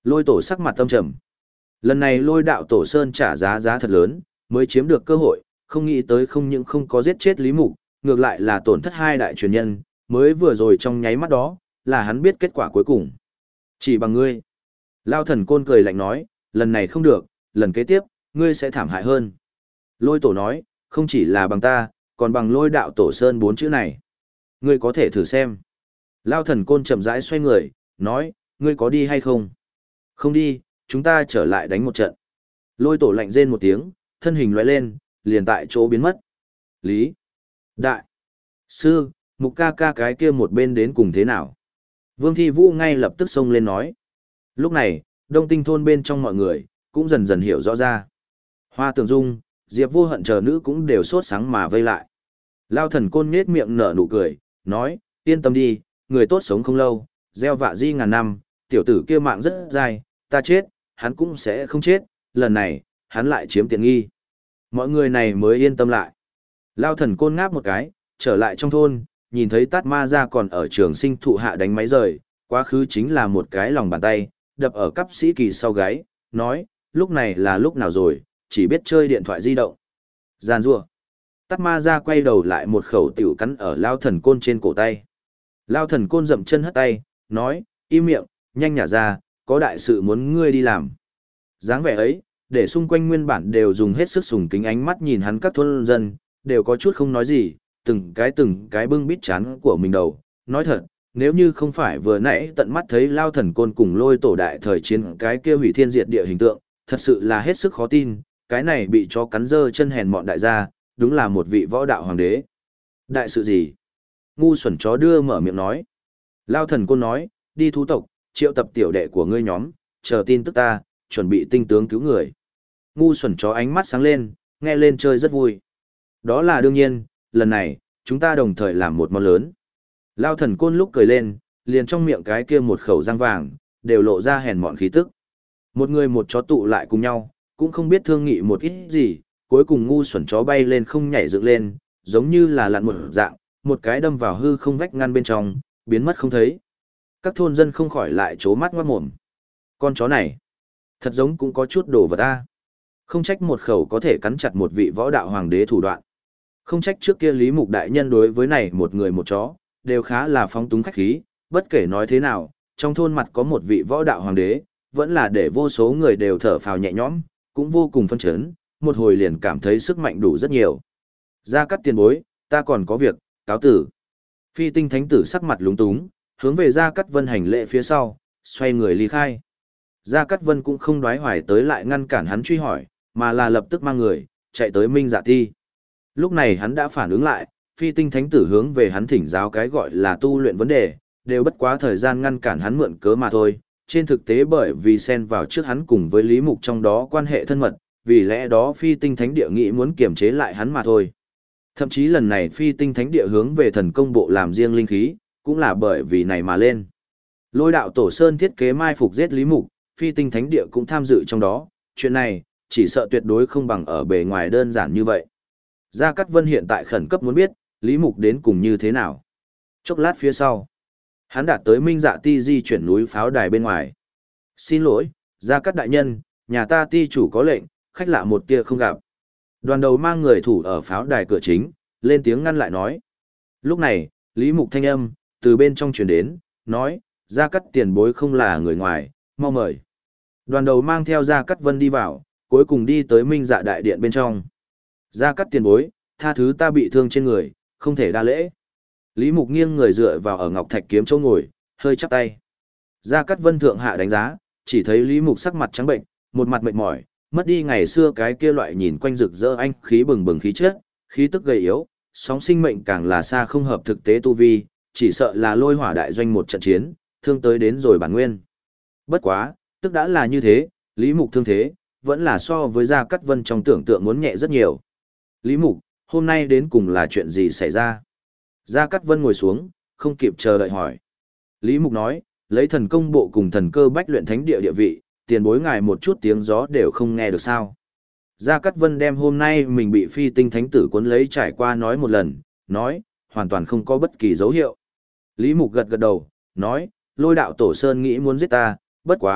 Lôi tổ sắc mặt tâm trầm. Lần này lôi đạo tổ sơn trả giá thật lớn, mới chiếm được cơ hội, không nghĩ tới không những không có giết chết Lý Mục, ngược lại là tổn thất hai đại truyền nhân, mới vừa rồi trong nháy mắt đó, là hắn biết kết quả cuối cùng. Chỉ bằng ngươi. Lao thần côn cười lạnh nói, lần này không được, lần kế tiếp, ngươi sẽ thảm hại hơn. Lôi tổ nói, không chỉ là bằng ta, còn bằng lôi đạo tổ sơn 4 chữ này. Ngươi có thể thử xem. Lao thần côn chậm rãi xoay người, nói, ngươi có đi hay không? Không đi, chúng ta trở lại đánh một trận. Lôi tổ lạnh rên một tiếng, thân hình lóe lên, liền tại chỗ biến mất. Lý. Đại. Sư, mục ca ca cái kia một bên đến cùng thế nào? Vương Thi Vũ ngay lập tức xông lên nói. Lúc này, Đông Tinh thôn bên trong mọi người, cũng dần dần hiểu rõ ra. Hoa Tường Dung, Diệp Vô Hận chờ nữ cũng đều sốt sáng mà vây lại. Lao thần côn nhết miệng nở nụ cười, nói, yên tâm đi, người tốt sống không lâu, gieo vạ di ngàn năm, tiểu tử kia mạng rất dài, ta chết, hắn cũng sẽ không chết, lần này, hắn lại chiếm tiện nghi. Mọi người này mới yên tâm lại. Lao thần côn ngáp một cái, trở lại trong thôn, nhìn thấy Tát Ma Gia còn ở trường sinh thụ hạ đánh máy rời, quá khứ chính là một cái lòng bàn tay, đập ở cắp sĩ kỳ sau gáy, nói, lúc này là lúc nào rồi, chỉ biết chơi điện thoại di động. Gian rua. Tát Ma Gia quay đầu lại một khẩu tiểu cắn ở Lao thần côn trên cổ tay. Lao thần côn dậm chân hất tay, nói, im miệng, nhanh nhả ra, có đại sự muốn ngươi đi làm. Dáng vẻ ấy, để xung quanh nguyên bản đều dùng hết sức sùng kính ánh mắt nhìn hắn các thôn dân, đều có chút không nói gì, từng cái bưng bít chán của mình đầu. Nói thật, nếu như không phải vừa nãy tận mắt thấy Lao thần côn cùng lôi tổ đại thời chiến cái kia hủy thiên diệt địa hình tượng, thật sự là hết sức khó tin, cái này bị chó cắn dơ chân hèn mọn đại gia, đúng là một vị võ đạo hoàng đế. Đại sự gì? Ngu xuẩn chó đưa mở miệng nói. Lao thần côn nói, đi thú tộc, triệu tập tiểu đệ của ngươi nhóm, chờ tin tức ta, chuẩn bị tinh tướng cứu người. Ngu xuẩn chó ánh mắt sáng lên, nghe lên chơi rất vui. Đó là đương nhiên, lần này, chúng ta đồng thời làm một món lớn. Lao thần côn lúc cười lên, liền trong miệng cái kia một khẩu răng vàng, đều lộ ra hèn mọn khí tức. Một người một chó tụ lại cùng nhau, cũng không biết thương nghị một ít gì, cuối cùng ngu xuẩn chó bay lên không nhảy dựng lên, giống như là lặn một dạng, một cái đâm vào hư không vách ngăn bên trong, biến mất không thấy. Các thôn dân không khỏi lại trố mắt ngoát mồm. Con chó này, thật giống cũng có chút đồ vật ta. Không trách một khẩu có thể cắn chặt một vị võ đạo hoàng đế thủ đoạn. Không trách trước kia Lý Mục đại nhân đối với này một người một chó, đều khá là phóng túng khách khí, bất kể nói thế nào, trong thôn mặt có một vị võ đạo hoàng đế, vẫn là để vô số người đều thở phào nhẹ nhõm, cũng vô cùng phân chấn, một hồi liền cảm thấy sức mạnh đủ rất nhiều. Ra cắt tiền bối, ta còn có việc, cáo tử. Phi tinh thánh tử sắc mặt lúng túng, hướng về Gia Cát Vân hành lễ phía sau, xoay người ly khai. Gia Cát Vân cũng không đoái hoài tới lại ngăn cản hắn truy hỏi, mà là lập tức mang người, chạy tới Minh Dạ Ti. Lúc này hắn đã phản ứng lại, phi tinh thánh tử hướng về hắn thỉnh giáo cái gọi là tu luyện vấn đề, đều bất quá thời gian ngăn cản hắn mượn cớ mà thôi. Trên thực tế bởi vì xen vào trước hắn cùng với Lý Mục trong đó quan hệ thân mật, vì lẽ đó phi tinh thánh địa nghĩ muốn kiềm chế lại hắn mà thôi. Thậm chí lần này phi tinh thánh địa hướng về thần công bộ làm riêng linh khí, cũng là bởi vì này mà lên. Lôi đạo tổ sơn thiết kế mai phục giết Lý Mục, phi tinh thánh địa cũng tham dự trong đó, chuyện này, chỉ sợ tuyệt đối không bằng ở bề ngoài đơn giản như vậy. Gia Cát Vân hiện tại khẩn cấp muốn biết, Lý Mục đến cùng như thế nào. Chốc lát phía sau, hắn đạt tới Minh Dạ Ti di chuyển núi pháo đài bên ngoài. Xin lỗi, Gia Cát đại nhân, nhà ta ti chủ có lệnh, khách lạ một tia không gặp. Đoàn đầu mang người thủ ở pháo đài cửa chính, lên tiếng ngăn lại nói. Lúc này, Lý Mục thanh âm, từ bên trong truyền đến, nói, Gia Cát tiền bối không là người ngoài, mau mời. Đoàn đầu mang theo Gia Cát Vân đi vào, cuối cùng đi tới Minh Dạ đại điện bên trong. Gia Cát tiền bối, tha thứ ta bị thương trên người, không thể đa lễ. Lý Mục nghiêng người dựa vào ở ngọc thạch kiếm chỗ ngồi, hơi chắp tay. Gia Cát Vân thượng hạ đánh giá, chỉ thấy Lý Mục sắc mặt trắng bệnh, một mặt mệt mỏi, mất đi ngày xưa cái kia loại nhìn quanh rực rỡ anh khí bừng bừng khí chất, khí tức gầy yếu, sóng sinh mệnh càng là xa không hợp thực tế tu vi, chỉ sợ là lôi hỏa đại doanh một trận chiến, thương tới đến rồi bản nguyên. Bất quá, tức đã là như thế, Lý Mục thương thế, vẫn là so với Gia Cát Vân trong tưởng tượng muốn nhẹ rất nhiều. Lý Mục, hôm nay đến cùng là chuyện gì xảy ra? Gia Cát Vân ngồi xuống, không kịp chờ đợi hỏi. Lý Mục nói, lấy thần công bộ cùng thần cơ bách luyện thánh địa địa vị, tiền bối ngài một chút tiếng gió đều không nghe được sao. Gia Cát Vân đem hôm nay mình bị phi tinh thánh tử cuốn lấy trải qua nói một lần, nói, hoàn toàn không có bất kỳ dấu hiệu. Lý Mục gật gật đầu, nói, lôi đạo tổ sơn nghĩ muốn giết ta, bất quá,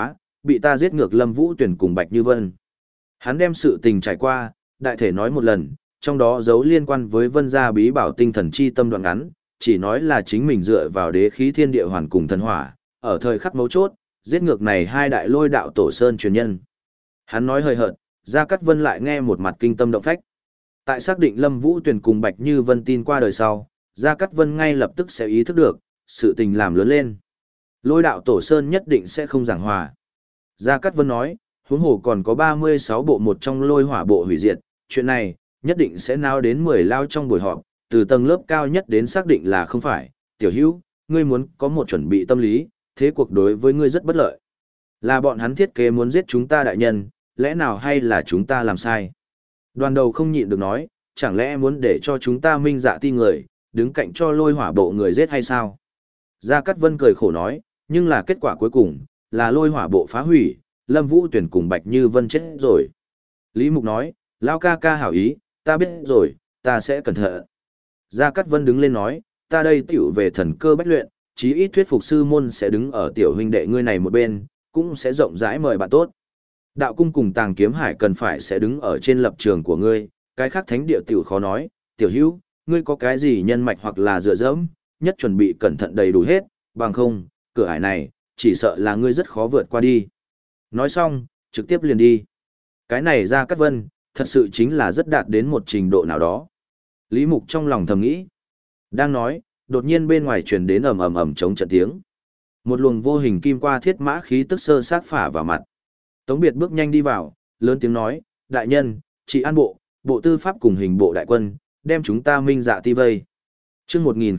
bị ta giết ngược Lâm Vũ Tuyển cùng Bạch Như Vân. Hắn đem sự tình trải qua, đại thể nói một lần, trong đó giấu liên quan với Vân gia bí bảo tinh thần chi tâm đoạn ngắn, chỉ nói là chính mình dựa vào đế khí thiên địa hoàn cùng thần hỏa, ở thời khắc mấu chốt, giết ngược này hai đại lôi đạo tổ sơn truyền nhân. Hắn nói hơi hợt, Gia Cát Vân lại nghe một mặt kinh tâm động phách. Tại xác định Lâm Vũ Tuyền cùng Bạch Như Vân tin qua đời sau, Gia Cát Vân ngay lập tức sẽ ý thức được, sự tình làm lớn lên. Lôi đạo tổ sơn nhất định sẽ không giảng hòa. Gia Cát Vân nói, huống hồ còn có 36 bộ một trong lôi hỏa bộ hủy diệt, chuyện này, nhất định sẽ náo đến 10 lao trong buổi họp, từ tầng lớp cao nhất đến xác định là không phải. Tiểu hữu, ngươi muốn có một chuẩn bị tâm lý, thế cuộc đối với ngươi rất bất lợi. Là bọn hắn thiết kế muốn giết chúng ta đại nhân, lẽ nào hay là chúng ta làm sai? Đoàn đầu không nhịn được nói, chẳng lẽ muốn để cho chúng ta minh dạ ti người, đứng cạnh cho lôi hỏa bộ người giết hay sao? Gia Cát Vân cười khổ nói, nhưng là kết quả cuối cùng, là lôi hỏa bộ phá hủy, Lâm Vũ Tuyển cùng Bạch Như Vân chết rồi. Lý Mục nói, Lao ca ca hảo ý, ta biết rồi, ta sẽ cẩn thận. Gia Cát Vân đứng lên nói, ta đây tiểu về thần cơ bách luyện, chí ít thuyết phục sư môn sẽ đứng ở tiểu huynh đệ ngươi này một bên, cũng sẽ rộng rãi mời bạn tốt. Đạo cung cùng Tàng Kiếm Hải cần phải sẽ đứng ở trên lập trường của ngươi, cái khác thánh địa tiểu khó nói, tiểu hữu, ngươi có cái gì nhân mạch hoặc là dựa dẫm, nhất chuẩn bị cẩn thận đầy đủ hết, bằng không, cửa ải này, chỉ sợ là ngươi rất khó vượt qua đi. Nói xong, trực tiếp liền đi. Cái này Gia Cát Vân, thật sự chính là rất đạt đến một trình độ nào đó. Lý Mục trong lòng thầm nghĩ. Đang nói, đột nhiên bên ngoài truyền đến ầm ầm ầm chống trận tiếng. Một luồng vô hình kim qua thiết mã khí tức sơ sát phả vào mặt. Tống Biệt bước nhanh đi vào, lớn tiếng nói, đại nhân, trị an bộ, bộ tư pháp cùng hình bộ đại quân, đem chúng ta minh dạ ti vây. Chương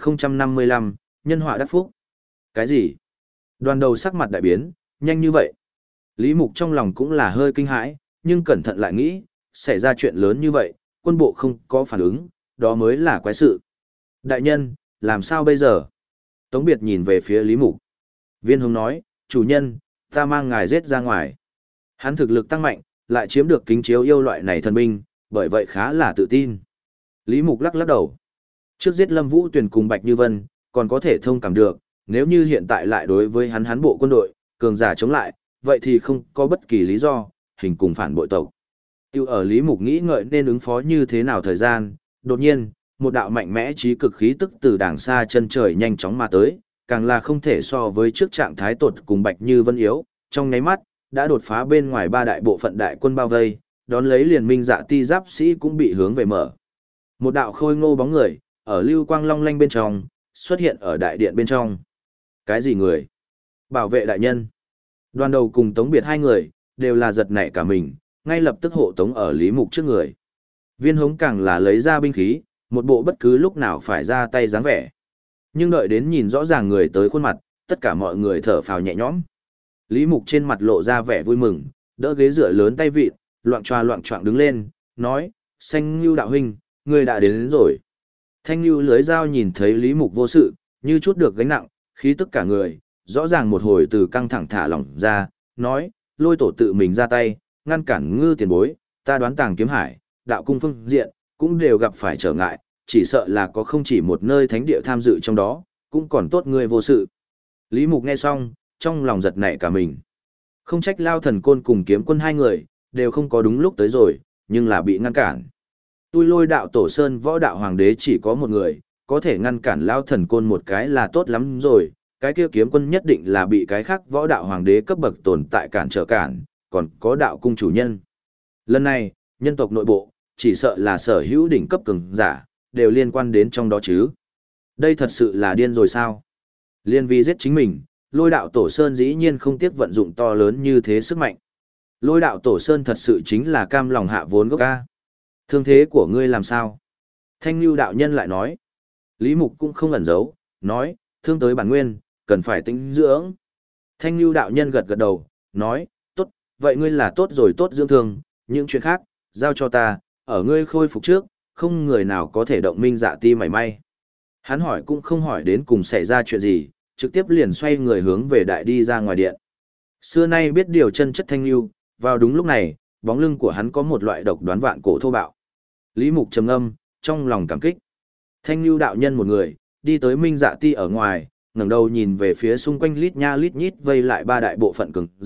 1055, nhân họa đắc phúc. Cái gì? Đoàn đầu sắc mặt đại biến, nhanh như vậy. Lý Mục trong lòng cũng là hơi kinh hãi, nhưng cẩn thận lại nghĩ, xảy ra chuyện lớn như vậy, quân bộ không có phản ứng, đó mới là quái sự. Đại nhân, làm sao bây giờ? Tống Biệt nhìn về phía Lý Mục. Viên Hồng nói, chủ nhân, ta mang ngài giết ra ngoài. Hắn thực lực tăng mạnh, lại chiếm được kính chiếu yêu loại này thần binh, bởi vậy khá là tự tin. Lý Mục lắc lắc đầu. Trước giết Lâm Vũ Tuyền cùng Bạch Như Vân, còn có thể thông cảm được, nếu như hiện tại lại đối với hắn bộ quân đội, cường giả chống lại, vậy thì không có bất kỳ lý do, hình cùng phản bội tộc. Tiêu ở Lý Mục nghĩ ngợi nên ứng phó như thế nào thời gian, đột nhiên, một đạo mạnh mẽ trí cực khí tức từ đàng xa chân trời nhanh chóng mà tới, càng là không thể so với trước trạng thái tột cùng Bạch Như Vân yếu, trong nháy mắt, đã đột phá bên ngoài ba đại bộ phận đại quân bao vây, đón lấy liền minh dạ ti giáp sĩ cũng bị hướng về mở. Một đạo khôi ngô bóng người, ở lưu quang long lanh bên trong, xuất hiện ở đại điện bên trong. Cái gì người? Bảo vệ đại nhân. Đoàn đầu cùng Tống Biệt hai người, đều là giật nảy cả mình, ngay lập tức hộ tống ở Lý Mục trước người. Viên Hống càng là lấy ra binh khí, một bộ bất cứ lúc nào phải ra tay dáng vẻ. Nhưng đợi đến nhìn rõ ràng người tới khuôn mặt, tất cả mọi người thở phào nhẹ nhõm. Lý Mục trên mặt lộ ra vẻ vui mừng, đỡ ghế dựa lớn tay vịn, loạng choạng đứng lên, nói, Xanh Nưu đạo huynh, người đã đến rồi. Thanh Nưu lưới dao nhìn thấy Lý Mục vô sự, như chút được gánh nặng, khí tức cả người, rõ ràng một hồi từ căng thẳng thả lỏng ra, nói, Lôi tổ tự mình ra tay, ngăn cản Ngư tiền bối, ta đoán Tàng Kiếm Hải, đạo cung phương diện, cũng đều gặp phải trở ngại, chỉ sợ là có không chỉ một nơi thánh địa tham dự trong đó, cũng còn tốt người vô sự. Lý Mục nghe xong, trong lòng giật nảy cả mình. Không trách Lao Thần Côn cùng Kiếm Quân hai người, đều không có đúng lúc tới rồi, nhưng là bị ngăn cản. Tôi Lôi đạo tổ sơn võ đạo hoàng đế chỉ có một người, có thể ngăn cản Lao Thần Côn một cái là tốt lắm rồi, cái kia Kiếm Quân nhất định là bị cái khác võ đạo hoàng đế cấp bậc tồn tại cản trở cản, còn có đạo cung chủ nhân. Lần này, nhân tộc nội bộ, chỉ sợ là sở hữu đỉnh cấp cường giả, đều liên quan đến trong đó chứ. Đây thật sự là điên rồi sao? Liên vì giết chính mình, Lôi đạo tổ sơn dĩ nhiên không tiếc vận dụng to lớn như thế sức mạnh. Lôi đạo tổ sơn thật sự chính là cam lòng hạ vốn gốc ca. Thương thế của ngươi làm sao? Thanh Nưu đạo nhân lại nói. Lý Mục cũng không ẩn giấu, nói, thương tới bản nguyên, cần phải tĩnh dưỡng. Thanh Nưu đạo nhân gật gật đầu, nói, tốt, vậy ngươi là tốt rồi tốt dưỡng thương, những chuyện khác, giao cho ta, ở ngươi khôi phục trước, không người nào có thể động minh dạ ti mảy may. Hắn hỏi cũng không hỏi đến cùng xảy ra chuyện gì, trực tiếp liền xoay người hướng về đại đi ra ngoài điện. Xưa nay biết điều chân chất Thanh Nưu, vào đúng lúc này, bóng lưng của hắn có một loại độc đoán vạn cổ thô bạo. Lý Mục trầm ngâm, trong lòng cảm kích. Thanh Nưu đạo nhân một người, đi tới minh dạ ti ở ngoài, ngẩng đầu nhìn về phía xung quanh lít nha lít nhít vây lại ba đại bộ phận cường giả,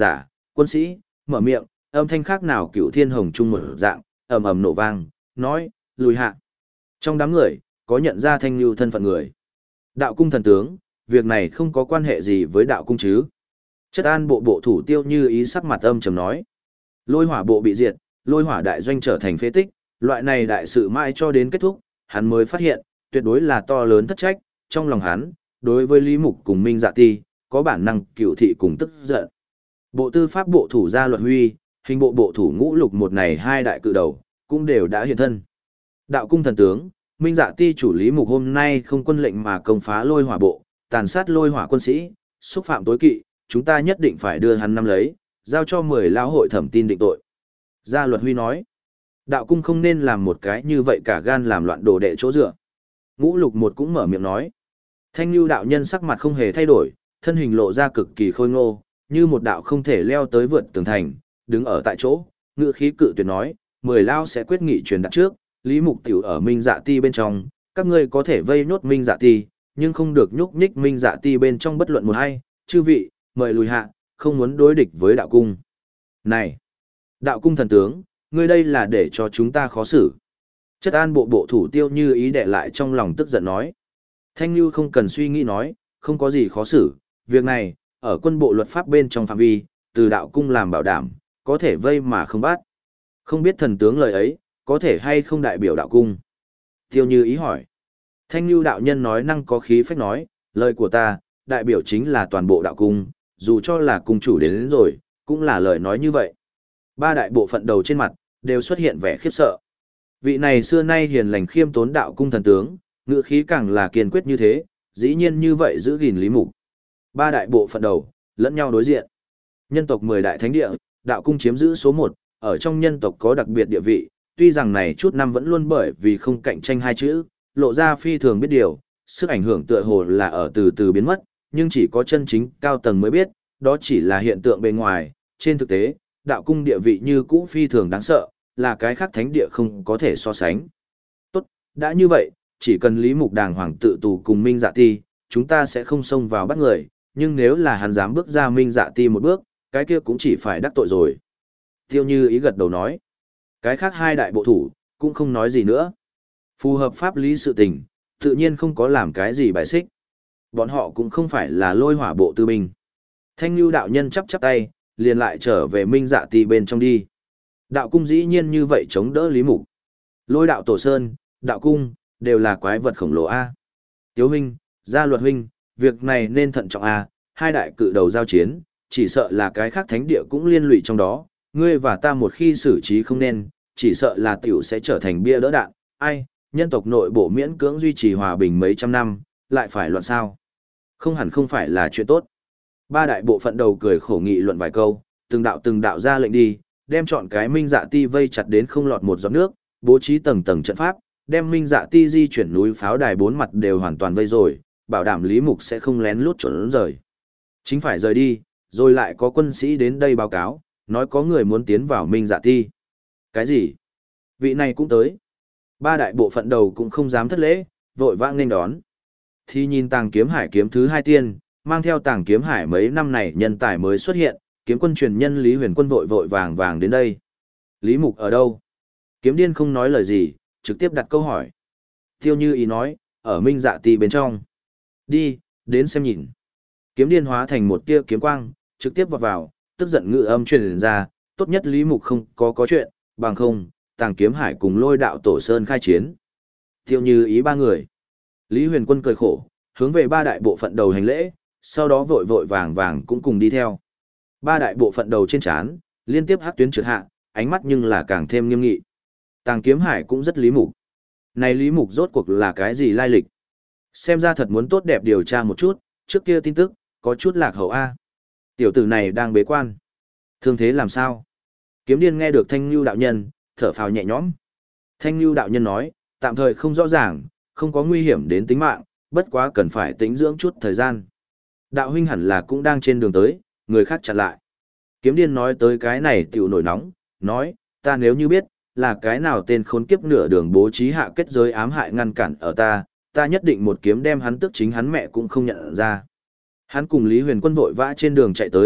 quân sĩ, mở miệng, âm thanh khác nào cựu thiên hồng trung một dạng, ầm ầm nổ vang, nói, lùi hạ. Trong đám người, có nhận ra Thanh Nhu thân phận người. Đạo cung thần tướng, việc này không có quan hệ gì với đạo cung chứ. Chất an bộ bộ thủ Tiêu Như Ý sắc mặt âm trầm nói. Lôi hỏa bộ bị diệt, lôi hỏa đại doanh trở thành phế tích, loại này đại sự mãi cho đến kết thúc, hắn mới phát hiện, tuyệt đối là to lớn thất trách, trong lòng hắn, đối với Lý Mục cùng Minh Dạ Ti, có bản năng cựu thị cùng tức giận. Bộ tư pháp bộ thủ Gia Luật Huy, hình bộ bộ thủ Ngũ Lục một này hai đại cự đầu, cũng đều đã hiện thân. Đạo cung thần tướng, Minh Dạ Ti chủ Lý Mục hôm nay không quân lệnh mà công phá lôi hỏa bộ, tàn sát lôi hỏa quân sĩ, xúc phạm tối kỵ, chúng ta nhất định phải đưa hắn năm lấy, giao cho 10 lão hội thẩm tin định tội. Gia Luật Huy nói, đạo cung không nên làm một cái như vậy cả gan làm loạn đồ đệ chỗ dựa. Ngũ Lục một cũng mở miệng nói. Thanh Nhu đạo nhân sắc mặt không hề thay đổi, thân hình lộ ra cực kỳ khôi ngô, như một đạo không thể leo tới vượt tường thành, đứng ở tại chỗ, ngữ khí cự tuyệt nói, 10 lao sẽ quyết nghị truyền đặt trước, Lý Mục tiểu ở Minh Dạ Ti bên trong, các ngươi có thể vây nhốt Minh Dạ Ti, nhưng không được nhúc nhích Minh Dạ Ti bên trong bất luận một hay, chư vị, mời lùi hạ, không muốn đối địch với đạo cung. Này, đạo cung thần tướng, ngươi đây là để cho chúng ta khó xử. Chất an bộ bộ thủ Tiêu Như Ý đệ lại trong lòng tức giận nói. Thanh Nhu không cần suy nghĩ nói, không có gì khó xử, việc này, ở quân bộ luật pháp bên trong phạm vi, từ đạo cung làm bảo đảm, có thể vây mà không bắt. Không biết thần tướng lời ấy, có thể hay không đại biểu đạo cung? Tiêu Như Ý hỏi. Thanh Nhu đạo nhân nói năng có khí phách nói, lời của ta, đại biểu chính là toàn bộ đạo cung, dù cho là cung chủ đến rồi, cũng là lời nói như vậy. Ba đại bộ phận đầu trên mặt, đều xuất hiện vẻ khiếp sợ. Vị này xưa nay hiền lành khiêm tốn đạo cung thần tướng, ngữ khí càng là kiên quyết như thế, dĩ nhiên như vậy giữ gìn Lý Mục. Ba đại bộ phận đầu, lẫn nhau đối diện. Nhân tộc 10 đại thánh địa, đạo cung chiếm giữ số 1, ở trong nhân tộc có đặc biệt địa vị, tuy rằng này chút năm vẫn luôn bởi vì không cạnh tranh hai chữ, lộ ra phi thường biết điều, sức ảnh hưởng tựa hồ là ở từ từ biến mất, nhưng chỉ có chân chính cao tầng mới biết, đó chỉ là hiện tượng bên ngoài, trên thực tế, đạo cung địa vị như cũ phi thường đáng sợ, là cái khác thánh địa không có thể so sánh. Tốt, đã như vậy, chỉ cần Lý Mục đàng hoàng tự tù cùng Minh Dạ Ti, chúng ta sẽ không xông vào bắt người, nhưng nếu là hắn dám bước ra Minh Dạ Ti một bước, cái kia cũng chỉ phải đắc tội rồi. Tiêu Như Ý gật đầu nói, cái khác hai đại bộ thủ, cũng không nói gì nữa. Phù hợp pháp lý sự tình, tự nhiên không có làm cái gì bài xích. Bọn họ cũng không phải là lôi hỏa bộ tư binh. Thanh Nhu đạo nhân chắp chắp tay, liền lại trở về Minh Dạ Ti bên trong đi. Đạo cung dĩ nhiên như vậy chống đỡ Lý Mục. Lôi đạo tổ sơn, đạo cung, đều là quái vật khổng lồ A. Tiếu huynh, Gia Luật huynh, việc này nên thận trọng A, hai đại cự đầu giao chiến, chỉ sợ là cái khác thánh địa cũng liên lụy trong đó, ngươi và ta một khi xử trí không nên, chỉ sợ là tiểu sẽ trở thành bia đỡ đạn, ai, nhân tộc nội bộ miễn cưỡng duy trì hòa bình mấy trăm năm, lại phải loạn sao. Không hẳn không phải là chuyện tốt. Ba đại bộ phận đầu cười khổ nghị luận vài câu, từng đạo ra lệnh đi, đem chọn cái Minh Dạ Ti vây chặt đến không lọt một giọt nước, bố trí tầng tầng trận pháp, đem Minh Dạ Ti di chuyển núi pháo đài 4 mặt đều hoàn toàn vây rồi, bảo đảm Lý Mục sẽ không lén lút trốn rời. Chính phải rời đi, rồi lại có quân sĩ đến đây báo cáo, nói có người muốn tiến vào Minh Dạ Ti. Cái gì? Vị này cũng tới. Ba đại bộ phận đầu cũng không dám thất lễ, vội vã nghênh đón. Thì nhìn Tàng Kiếm Hải kiếm thứ 2 tiên, mang theo Tàng Kiếm Hải mấy năm này nhân tài mới xuất hiện, kiếm quân truyền nhân Lý Huyền Quân vội vàng đến đây. Lý Mục ở đâu? Kiếm Điên không nói lời gì, trực tiếp đặt câu hỏi. Tiêu Như Ý nói, ở Minh Dạ Ti bên trong. Đi, đến xem nhìn. Kiếm Điên hóa thành một tia kiếm quang, trực tiếp vọt vào, tức giận ngự âm truyền ra, tốt nhất Lý Mục không có chuyện, bằng không, Tàng Kiếm Hải cùng Lôi đạo tổ sơn khai chiến. Tiêu Như Ý ba người. Lý Huyền Quân cười khổ, hướng về ba đại bộ phận đầu hành lễ, sau đó vội vàng cũng cùng đi theo. Ba đại bộ phận đầu trên trán, liên tiếp hắc tuyến trượt hạ, ánh mắt nhưng là càng thêm nghiêm nghị. Tàng Kiếm Hải cũng rất Lý Mục. Này Lý Mục rốt cuộc là cái gì lai lịch? Xem ra thật muốn tốt đẹp điều tra một chút, trước kia tin tức, có chút lạc hậu A. Tiểu tử này đang bế quan. Thương thế làm sao? Kiếm Điên nghe được Thanh Nhu đạo nhân, thở phào nhẹ nhõm. Thanh Nhu đạo nhân nói, tạm thời không rõ ràng, không có nguy hiểm đến tính mạng, bất quá cần phải tĩnh dưỡng chút thời gian. Đạo huynh hẳn là cũng đang trên đường tới, người khác chặn lại. Kiếm Điên nói tới cái này tiểu nổi nóng, nói, ta nếu như biết, là cái nào tên khốn kiếp nửa đường bố trí hạ kết giới ám hại ngăn cản ở ta nhất định một kiếm đem hắn tức chính hắn mẹ cũng không nhận ra. Hắn cùng Lý Huyền Quân vội vã trên đường chạy tới,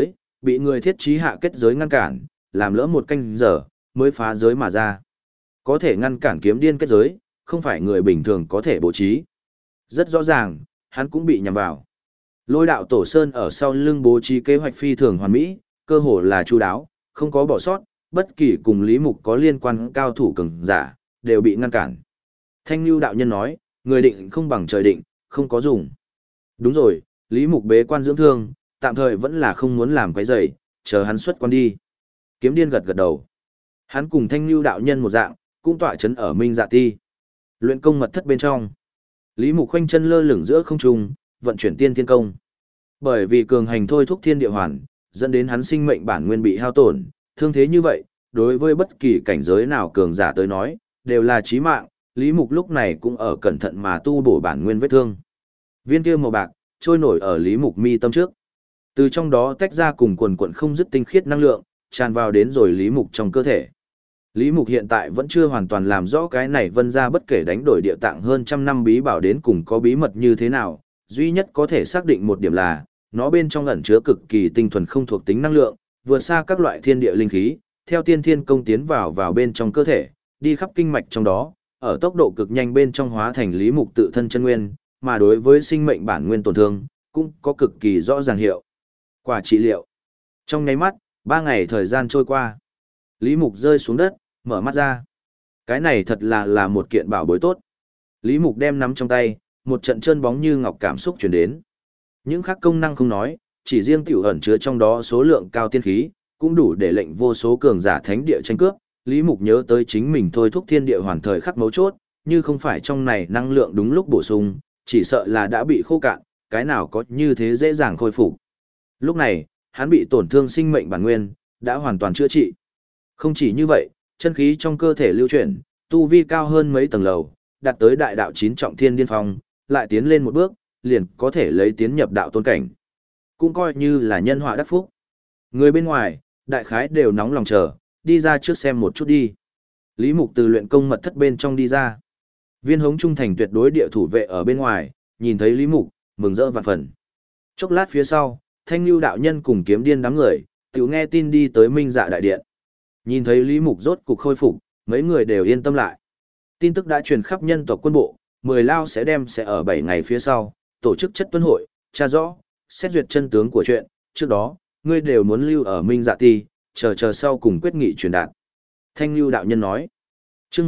Bị người thiết trí hạ kết giới ngăn cản, làm lỡ một canh giờ, mới phá giới mà ra. Có thể ngăn cản kiếm điên kết giới, không phải người bình thường có thể bố trí. Rất rõ ràng, hắn cũng bị nhằm vào. Lôi đạo tổ sơn ở sau lưng bố trí kế hoạch phi thường hoàn mỹ, cơ hồ là chu đáo, không có bỏ sót, bất kỳ cùng Lý Mục có liên quan cao thủ cường giả, đều bị ngăn cản. Thanh Nhu đạo nhân nói, người định không bằng trời định, không có dùng. Đúng rồi, Lý Mục bế quan dưỡng thương, tạm thời vẫn là không muốn làm quấy rầy, chờ hắn xuất quan đi. Kiếm điên gật gật đầu. Hắn cùng Thanh Nhu đạo nhân một dạng, cũng tọa chấn ở Minh Dạ Ti. Luyện công mật thất bên trong. Lý Mục khoanh chân lơ lửng giữa không trung, vận chuyển tiên thiên công. Bởi vì cường hành thôi thúc thiên địa hoàn, dẫn đến hắn sinh mệnh bản nguyên bị hao tổn, thương thế như vậy, đối với bất kỳ cảnh giới nào cường giả tới nói, đều là chí mạng. Lý Mục lúc này cũng ở cẩn thận mà tu bổ bản nguyên vết thương. Viên kia màu bạc trôi nổi ở Lý Mục mi tâm trước. Từ trong đó tách ra cùng quần quần không dứt tinh khiết năng lượng, tràn vào đến rồi Lý Mục trong cơ thể. Lý Mục hiện tại vẫn chưa hoàn toàn làm rõ cái này vân ra bất kể đánh đổi địa tạng hơn trăm năm bí bảo đến cùng có bí mật như thế nào, duy nhất có thể xác định một điểm là, nó bên trong ẩn chứa cực kỳ tinh thuần không thuộc tính năng lượng, vượt xa các loại thiên địa linh khí, theo tiên thiên công tiến vào bên trong cơ thể, đi khắp kinh mạch trong đó, ở tốc độ cực nhanh bên trong hóa thành Lý Mục tự thân chân nguyên, mà đối với sinh mệnh bản nguyên tổn thương, cũng có cực kỳ rõ ràng hiệu quả trị liệu. Trong nháy mắt, 3 ngày thời gian trôi qua, Lý Mục rơi xuống đất, mở mắt ra. Cái này thật là một kiện bảo bối tốt. Lý Mục đem nắm trong tay, một trận trơn bóng như ngọc cảm xúc truyền đến. Những khác công năng không nói, chỉ riêng tiểu ẩn chứa trong đó số lượng cao tiên khí, cũng đủ để lệnh vô số cường giả thánh địa tranh cướp. Lý Mục nhớ tới chính mình thôi thúc thiên địa hoàn thời khắc mấu chốt, như không phải trong này năng lượng đúng lúc bổ sung, chỉ sợ là đã bị khô cạn, cái nào có như thế dễ dàng khôi phục. Lúc này, hắn bị tổn thương sinh mệnh bản nguyên, đã hoàn toàn chữa trị. Không chỉ như vậy, chân khí trong cơ thể lưu chuyển, tu vi cao hơn mấy tầng lầu, đạt tới đại đạo 9 trọng thiên điên phong, lại tiến lên một bước, liền có thể lấy tiến nhập đạo tôn cảnh. Cũng coi như là nhân họa đắc phúc. Người bên ngoài, đại khái đều nóng lòng chờ, đi ra trước xem một chút đi. Lý Mục từ luyện công mật thất bên trong đi ra. Viên hống trung thành tuyệt đối địa thủ vệ ở bên ngoài, nhìn thấy Lý Mục, mừng rỡ vạn phần. Chốc lát phía sau, Thanh Nhu đạo nhân cùng kiếm điên đám người, tiểu nghe tin đi tới Minh Dạ đại điện. Nhìn thấy Lý Mục rốt cục khôi phục, mấy người đều yên tâm lại. Tin tức đã truyền khắp nhân tộc quân bộ, 10 lao sẽ ở 7 ngày phía sau, tổ chức chất tuân hội, tra rõ, xét duyệt chân tướng của chuyện, trước đó, ngươi đều muốn lưu ở Minh Dạ Ti, chờ sau cùng quyết nghị truyền đạt. Thanh Nhu đạo nhân nói, chương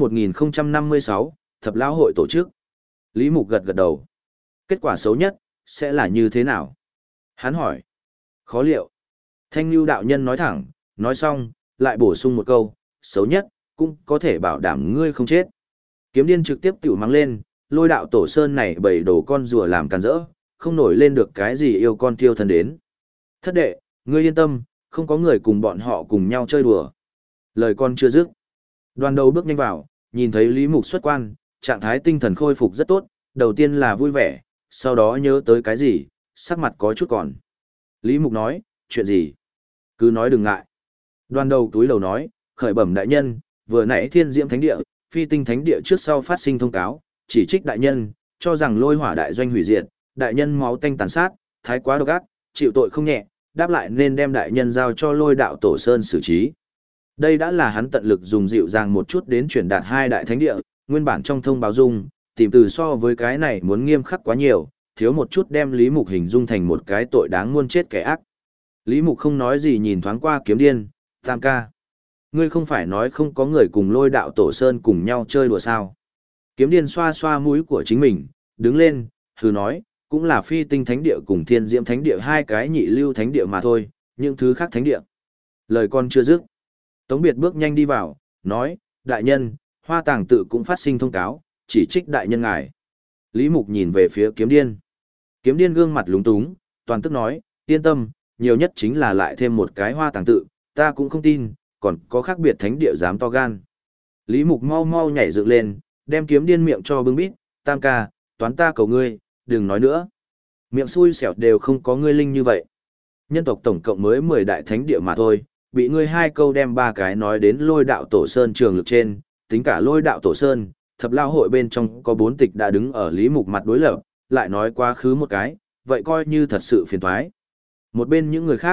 1056, thập lão hội tổ chức. Lý Mục gật gật đầu. Kết quả xấu nhất, sẽ là như thế nào? Hắn hỏi. Khó liệu. Thanh Nhu đạo nhân nói thẳng, nói xong, lại bổ sung một câu, xấu nhất, cũng có thể bảo đảm ngươi không chết. Kiếm điên trực tiếp tiểu mắng lên, lôi đạo tổ sơn này bầy đồ con rùa làm càn rỡ, không nổi lên được cái gì yêu con tiêu thân đến. Thất đệ, ngươi yên tâm, không có người cùng bọn họ cùng nhau chơi đùa. Lời con chưa dứt. Đoàn đầu bước nhanh vào, nhìn thấy Lý Mục xuất quan, trạng thái tinh thần khôi phục rất tốt, đầu tiên là vui vẻ, sau đó nhớ tới cái gì, sắc mặt có chút còn. Lý Mục nói, chuyện gì? Cứ nói đừng ngại. Đoàn đầu túi lầu nói, khởi bẩm đại nhân, vừa nãy Thiên Diễm Thánh Địa, Phi Tinh Thánh Địa trước sau phát sinh thông cáo, chỉ trích đại nhân, cho rằng lôi hỏa đại doanh hủy diệt, đại nhân máu tanh tàn sát, thái quá độc ác, chịu tội không nhẹ, đáp lại nên đem đại nhân giao cho lôi đạo tổ sơn xử trí. Đây đã là hắn tận lực dùng dịu dàng một chút đến truyền đạt hai đại thánh địa, nguyên bản trong thông báo dung, tìm từ so với cái này muốn nghiêm khắc quá nhiều, thiếu một chút đem Lý Mục hình dung thành một cái tội đáng muôn chết kẻ ác. Lý Mục không nói gì nhìn thoáng qua kiếm điên, tam ca. Ngươi không phải nói không có người cùng lôi đạo tổ sơn cùng nhau chơi đùa sao. Kiếm điên xoa xoa mũi của chính mình, đứng lên, hừ nói, cũng là Phi Tinh Thánh Địa cùng Thiên Diễm Thánh Địa hai cái nhị lưu thánh địa mà thôi, những thứ khác thánh địa. Lời con chưa dứt. Tống Biệt bước nhanh đi vào, nói, đại nhân, Hoa Tàng tự cũng phát sinh thông cáo, chỉ trích đại nhân ngài. Lý Mục nhìn về phía kiếm điên. Kiếm điên gương mặt lúng túng, toàn tức nói, yên tâm, nhiều nhất chính là lại thêm một cái Hoa Tàng tự, ta cũng không tin, còn có khác biệt thánh địa dám to gan. Lý Mục mau mau nhảy dựng lên, đem kiếm điên miệng cho bưng bít, tam ca, toán ta cầu ngươi, đừng nói nữa. Miệng xui xẻo đều không có ngươi linh như vậy. Nhân tộc tổng cộng mới 10 đại thánh địa mà thôi, bị ngươi hai câu đem ba cái nói đến lôi đạo tổ sơn trường lực trên, tính cả lôi đạo tổ sơn, thập lao hội bên trong có 4 tịch đã đứng ở Lý Mục mặt đối lập, lại nói quá khứ một cái, vậy coi như thật sự phiền toái. Một bên những người khác,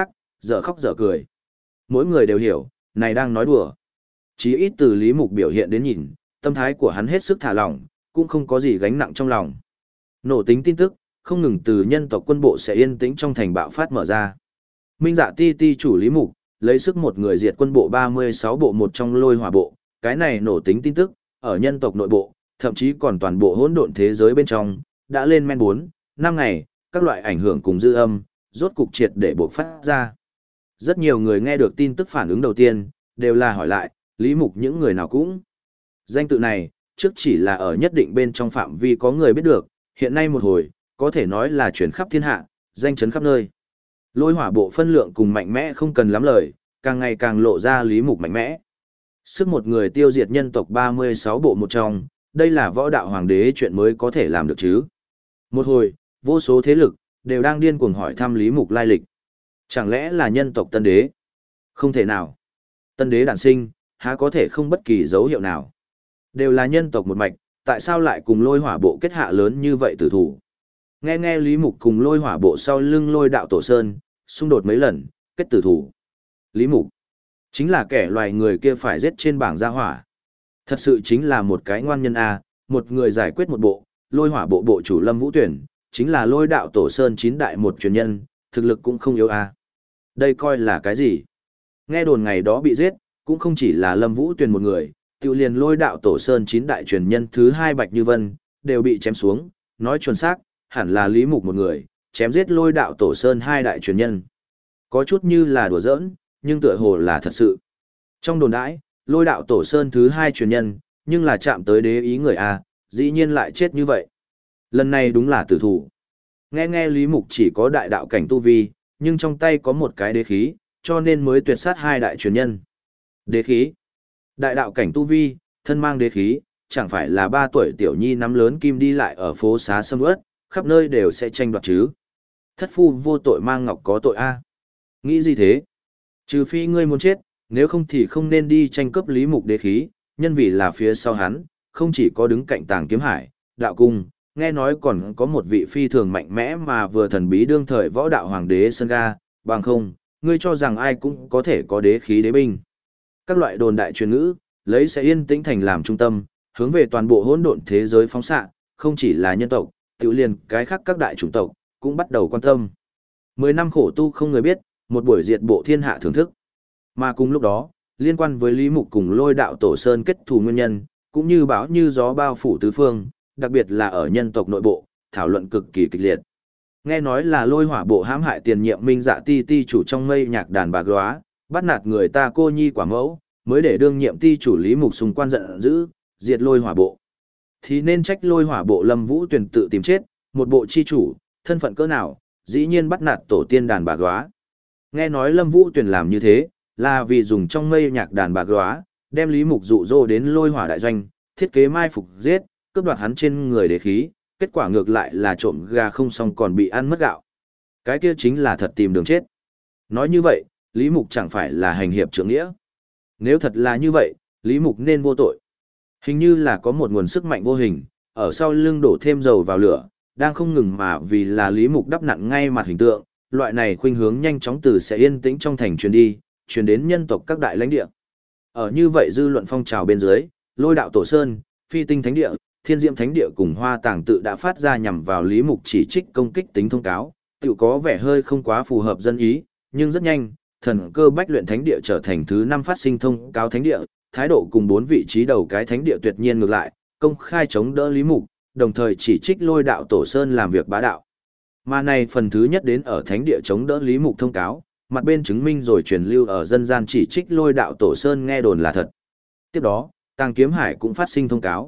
dở khóc dở cười. Mỗi người đều hiểu, này đang nói đùa. Chí ít từ Lý Mục biểu hiện đến nhìn, tâm thái của hắn hết sức thả lỏng, cũng không có gì gánh nặng trong lòng. Nổ tính tin tức, không ngừng từ nhân tộc quân bộ sẽ yên tĩnh trong thành bạo phát mở ra. Minh Dạ Ti Ti chủ Lý Mục, lấy sức một người diệt quân bộ 36 bộ một trong Lôi Hỏa bộ, cái này nổ tính tin tức, ở nhân tộc nội bộ, thậm chí còn toàn bộ hỗn độn thế giới bên trong, đã lên men 4, 5 ngày, các loại ảnh hưởng cùng dư âm, rốt cục triệt để bộc phát ra. Rất nhiều người nghe được tin tức phản ứng đầu tiên, đều là hỏi lại, Lý Mục những người nào cũng. Danh tự này, trước chỉ là ở nhất định bên trong phạm vi có người biết được, hiện nay một hồi, có thể nói là chuyển khắp thiên hạ, danh chấn khắp nơi. Lôi Hỏa bộ phân lượng cùng mạnh mẽ không cần lắm lời, càng ngày càng lộ ra Lý Mục mạnh mẽ. Sức một người tiêu diệt nhân tộc 36 bộ một trong, đây là võ đạo hoàng đế chuyện mới có thể làm được chứ. Một hồi, vô số thế lực, đều đang điên cuồng hỏi thăm Lý Mục lai lịch. Chẳng lẽ là nhân tộc tân đế? Không thể nào. Tân đế đản sinh, há có thể không bất kỳ dấu hiệu nào. Đều là nhân tộc một mạch, tại sao lại cùng Lôi Hỏa bộ kết hạ lớn như vậy tử thủ? Nghe Lý Mục cùng Lôi Hỏa bộ sau lưng Lôi đạo tổ sơn, xung đột mấy lần, kết tử thủ. Lý Mục, chính là kẻ loài người kia phải giết trên bảng gia hỏa. Thật sự chính là một cái ngoan nhân A, một người giải quyết một bộ, Lôi Hỏa bộ bộ chủ Lâm Vũ Tuyển, chính là Lôi đạo tổ sơn 9 đại một truyền nhân, thực lực cũng không yếu A. Đây coi là cái gì? Nghe đồn ngày đó bị giết, cũng không chỉ là Lâm Vũ Tuyển một người, tiêu liền Lôi đạo tổ sơn 9 đại truyền nhân thứ 2 Bạch Như Vân, đều bị chém xuống, nói chuẩn xác, hẳn là Lý Mục một người, chém giết Lôi đạo tổ sơn 2 đại truyền nhân. Có chút như là đùa giỡn, nhưng tựa hồ là thật sự. Trong đồn đãi, Lôi đạo tổ sơn thứ 2 truyền nhân, nhưng là chạm tới đế ý người A, dĩ nhiên lại chết như vậy. Lần này đúng là tử thủ. Nghe Lý Mục chỉ có đại đạo cảnh tu vi, nhưng trong tay có một cái đế khí, cho nên mới tuyệt sát 2 đại truyền nhân. Đế khí. Đại đạo cảnh tu vi, thân mang đế khí, chẳng phải là 3 tuổi tiểu nhi nắm lớn kim đi lại ở phố xá sâm ướt, khắp nơi đều sẽ tranh đoạt chứ. Thất phu vô tội mang ngọc có tội A. Nghĩ gì thế? Trừ phi ngươi muốn chết, nếu không thì không nên đi tranh cướp Lý Mục đế khí, nhân vì là phía sau hắn, không chỉ có đứng cạnh Tàng Kiếm Hải, đạo cung, nghe nói còn có một vị phi thường mạnh mẽ mà vừa thần bí đương thời võ đạo hoàng đế Sơn Ga, bằng không, ngươi cho rằng ai cũng có thể có đế khí đế binh. Các loại đồn đại truyền ngữ, lấy sẽ yên tĩnh thành làm trung tâm, hướng về toàn bộ hỗn độn thế giới phóng xạ, không chỉ là nhân tộc, tự liền cái khác các đại chủng tộc, cũng bắt đầu quan tâm. 10 năm khổ tu không người biết, một buổi diệt bộ thiên hạ thưởng thức. Mà cùng lúc đó, liên quan với Lý Mục cùng Lôi đạo tổ sơn kết thù nguyên nhân, cũng như bão như gió bao phủ tứ phương, đặc biệt là ở nhân tộc nội bộ, thảo luận cực kỳ kịch liệt. Nghe nói là Lôi Hỏa bộ hãm hại tiền nhiệm Minh Dạ Ti Ti chủ trong mây nhạc đàn bà góa, bắt nạt người ta cô nhi quả mẫu, mới để đương nhiệm ti chủ Lý Mục xung quan giận dữ, diệt Lôi Hỏa bộ. Thì nên trách Lôi Hỏa bộ Lâm Vũ Tuyển tự tìm chết, một bộ chi chủ, thân phận cỡ nào, dĩ nhiên bắt nạt tổ tiên đàn bà góa. Nghe nói Lâm Vũ Tuyển làm như thế, là vì dùng trong mây nhạc đàn bà góa, đem Lý Mục dụ dỗ đến Lôi Hỏa đại doanh, thiết kế mai phục giết, cướp đoạt hắn trên người đế khí, kết quả ngược lại là trộm gà không xong còn bị ăn mất gạo. Cái kia chính là thật tìm đường chết. Nói như vậy, Lý Mục chẳng phải là hành hiệp trưởng nghĩa. Nếu thật là như vậy, Lý Mục nên vô tội. Hình như là có một nguồn sức mạnh vô hình, ở sau lưng đổ thêm dầu vào lửa, đang không ngừng mà vì là Lý Mục đắp nặn ngay mặt hình tượng, loại này khuynh hướng nhanh chóng từ sẽ yên tĩnh trong thành truyền đi, truyền đến nhân tộc các đại lãnh địa. Ở như vậy dư luận phong trào bên dưới, Lôi đạo tổ sơn, Phi tinh thánh địa, Thiên diệm thánh địa cùng Hoa tàng tự đã phát ra nhằm vào Lý Mục chỉ trích công kích tính thông cáo, tự có vẻ hơi không quá phù hợp dân ý, nhưng rất nhanh, thần cơ bách luyện thánh địa trở thành thứ 5 phát sinh thông cáo thánh địa, thái độ cùng 4 vị trí đầu cái thánh địa tuyệt nhiên ngược lại, công khai chống đỡ Lý Mục, đồng thời chỉ trích Lôi đạo tổ sơn làm việc bá đạo. Mà này phần thứ nhất đến ở thánh địa chống đỡ Lý Mục thông cáo, mặt bên chứng minh rồi truyền lưu ở dân gian chỉ trích Lôi đạo tổ sơn nghe đồn là thật. Tiếp đó, Tàng Kiếm Hải cũng phát sinh thông cáo.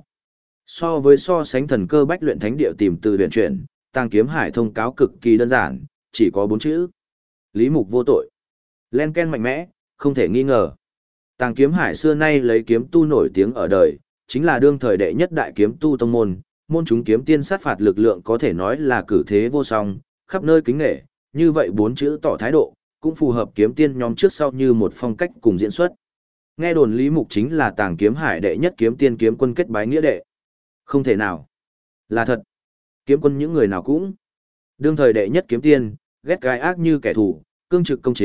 So sánh thần cơ bách luyện thánh địa tìm từ huyền chuyển, Tàng Kiếm Hải thông cáo cực kỳ đơn giản, chỉ có 4 chữ. Lý Mục vô tội. Len ken mạnh mẽ, không thể nghi ngờ. Tàng Kiếm Hải xưa nay lấy kiếm tu nổi tiếng ở đời, chính là đương thời đệ nhất đại kiếm tu tông môn, môn chúng kiếm tiên sát phạt lực lượng có thể nói là cử thế vô song, khắp nơi kính nể, như vậy 4 chữ tỏ thái độ, cũng phù hợp kiếm tiên nhóm trước sau như một phong cách cùng diễn xuất. Nghe đồn Lý Mục chính là Tàng Kiếm Hải đệ nhất kiếm tiên kiếm quân kết bái nghĩa đệ. Không thể nào. Là thật. Kiếm quân những người nào cũng. Đương thời đệ nhất kiếm tiên, ghét gai ác như kẻ thù, cương trực công chính,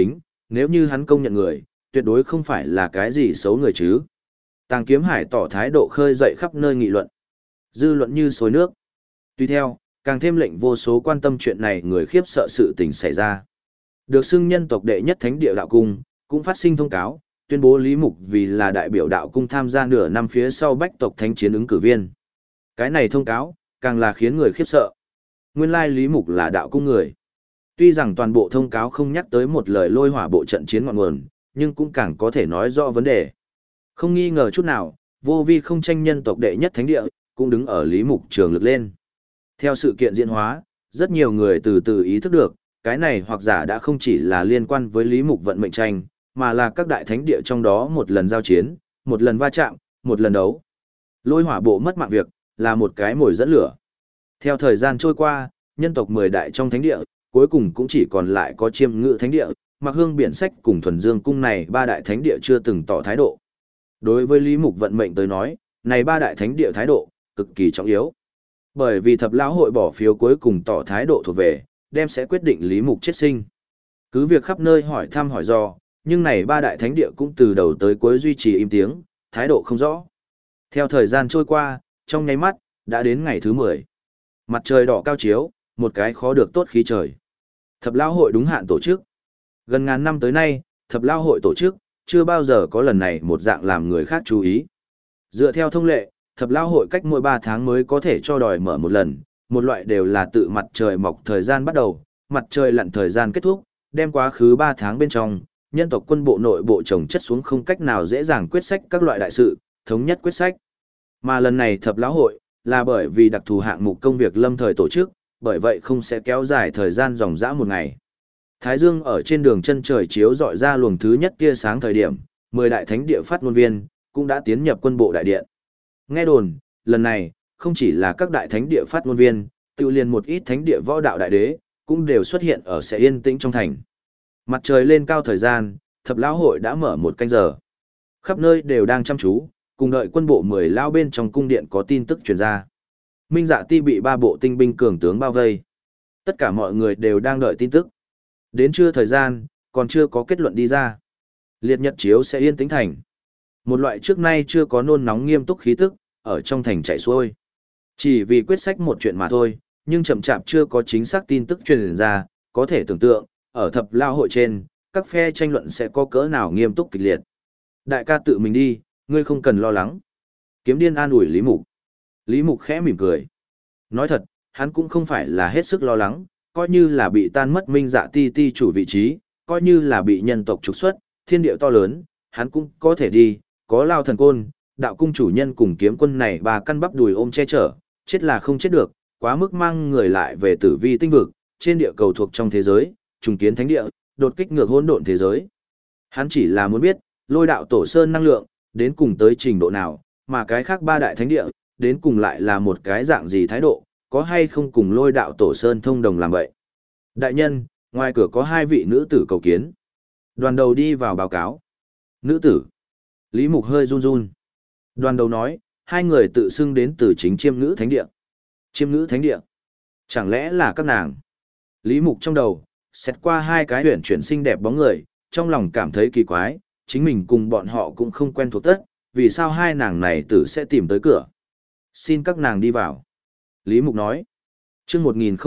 nếu như hắn công nhận người, tuyệt đối không phải là cái gì xấu người chứ. Tàng Kiếm Hải tỏ thái độ khơi dậy khắp nơi nghị luận. Dư luận như xối nước. Tuy theo, càng thêm lệnh vô số quan tâm chuyện này người khiếp sợ sự tình xảy ra. Được xưng nhân tộc đệ nhất thánh địa đạo cung, cũng phát sinh thông cáo, tuyên bố Lý Mục vì là đại biểu đạo cung tham gia nửa năm phía sau bách tộc thánh chiến ứng cử viên. Cái này thông cáo, càng là khiến người khiếp sợ. Nguyên lai Lý Mục là đạo cung người. Tuy rằng toàn bộ thông cáo không nhắc tới một lời lôi hỏa bộ trận chiến ngọn nguồn, nhưng cũng càng có thể nói rõ vấn đề. Không nghi ngờ chút nào, vô vi không tranh nhân tộc đệ nhất thánh địa, cũng đứng ở Lý Mục trường lực lên. Theo sự kiện diễn hóa, rất nhiều người từ từ ý thức được, cái này hoặc giả đã không chỉ là liên quan với Lý Mục vận mệnh tranh, mà là các đại thánh địa trong đó một lần giao chiến, một lần va chạm, một lần đấu. Lôi hỏa bộ mất mạng việc, là một cái mồi dẫn lửa. Theo thời gian trôi qua, nhân tộc 10 đại trong thánh địa, cuối cùng cũng chỉ còn lại có Chiêm Ngự thánh địa, Mạc Hương Biển Sách cùng Thuần Dương cung này ba đại thánh địa chưa từng tỏ thái độ. Đối với Lý Mục vận mệnh tới nói, này ba đại thánh địa thái độ cực kỳ trọng yếu. Bởi vì thập lão hội bỏ phiếu cuối cùng tỏ thái độ thuộc về, đem sẽ quyết định Lý Mục chết sinh. Cứ việc khắp nơi hỏi thăm hỏi dò, nhưng này ba đại thánh địa cũng từ đầu tới cuối duy trì im tiếng, thái độ không rõ. Theo thời gian trôi qua, trong nháy mắt, đã đến ngày thứ 10. Mặt trời đỏ cao chiếu, một cái khó được tốt khí trời. Thập lão hội đúng hạn tổ chức. Gần ngàn năm tới nay, thập lão hội tổ chức, chưa bao giờ có lần này một dạng làm người khác chú ý. Dựa theo thông lệ, thập lão hội cách mỗi 3 tháng mới có thể cho đòi mở một lần, một loại đều là tự mặt trời mọc thời gian bắt đầu, mặt trời lặn thời gian kết thúc, đem quá khứ 3 tháng bên trong, nhân tộc quân bộ nội bộ trồng chất xuống không cách nào dễ dàng quyết sách các loại đại sự, thống nhất quyết sách. Mà lần này thập lão hội, là bởi vì đặc thù hạng mục công việc lâm thời tổ chức, bởi vậy không sẽ kéo dài thời gian dòng dã một ngày. Thái Dương ở trên đường chân trời chiếu dọi ra luồng thứ nhất tia sáng thời điểm, 10 đại thánh địa phát ngôn viên, cũng đã tiến nhập quân bộ đại điện. Nghe đồn, lần này, không chỉ là các đại thánh địa phát ngôn viên, tự liền một ít thánh địa võ đạo đại đế, cũng đều xuất hiện ở sẽ yên tĩnh trong thành. Mặt trời lên cao thời gian, thập lão hội đã mở một canh giờ. Khắp nơi đều đang chăm chú, cùng đợi quân bộ 10 lao bên trong cung điện có tin tức truyền ra. Minh Dạ Ti bị 3 bộ tinh binh cường tướng bao vây. Tất cả mọi người đều đang đợi tin tức. Đến trưa thời gian, còn chưa có kết luận đi ra. Liệt nhật chiếu sẽ yên tĩnh thành. Một loại trước nay chưa có nôn nóng nghiêm túc khí tức, ở trong thành chạy xuôi. Chỉ vì quyết sách một chuyện mà thôi, nhưng chậm chạp chưa có chính xác tin tức truyền ra, có thể tưởng tượng, ở thập lao hội trên, các phe tranh luận sẽ có cỡ nào nghiêm túc kịch liệt. Đại ca tự mình đi, ngươi không cần lo lắng. Kiếm Điên an ủi Lý Mục. Lý Mục khẽ mỉm cười. Nói thật, hắn cũng không phải là hết sức lo lắng, coi như là bị tan mất Minh Dạ Ti ti chủ vị trí, coi như là bị nhân tộc trục xuất, thiên địa to lớn, hắn cũng có thể đi, có Lao Thần Côn, đạo cung chủ nhân cùng kiếm quân này bà căn bắp đùi ôm che chở, chết là không chết được, quá mức mang người lại về tử vi tinh vực, trên địa cầu thuộc trong thế giới, trùng kiến thánh địa, đột kích ngược hỗn độn thế giới. Hắn chỉ là muốn biết, lôi đạo tổ sơn năng lượng, đến cùng tới trình độ nào, mà cái khác ba đại thánh địa, đến cùng lại là một cái dạng gì thái độ, có hay không cùng lôi đạo tổ sơn thông đồng làm vậy. Đại nhân, ngoài cửa có 2 vị nữ tử cầu kiến. Đoàn đầu đi vào báo cáo. Nữ tử. Lý Mục hơi run run. Đoàn đầu nói, 2 người tự xưng đến từ chính Chiêm Ngữ thánh địa. Chiêm Ngữ thánh địa? Chẳng lẽ là các nàng? Lý Mục trong đầu, xét qua 2 cái huyển chuyển xinh đẹp bóng người, trong lòng cảm thấy kỳ quái, chính mình cùng bọn họ cũng không quen thuộc tất, vì sao 2 nàng này tử sẽ tìm tới cửa. Xin các nàng đi vào. Lý Mục nói. Chương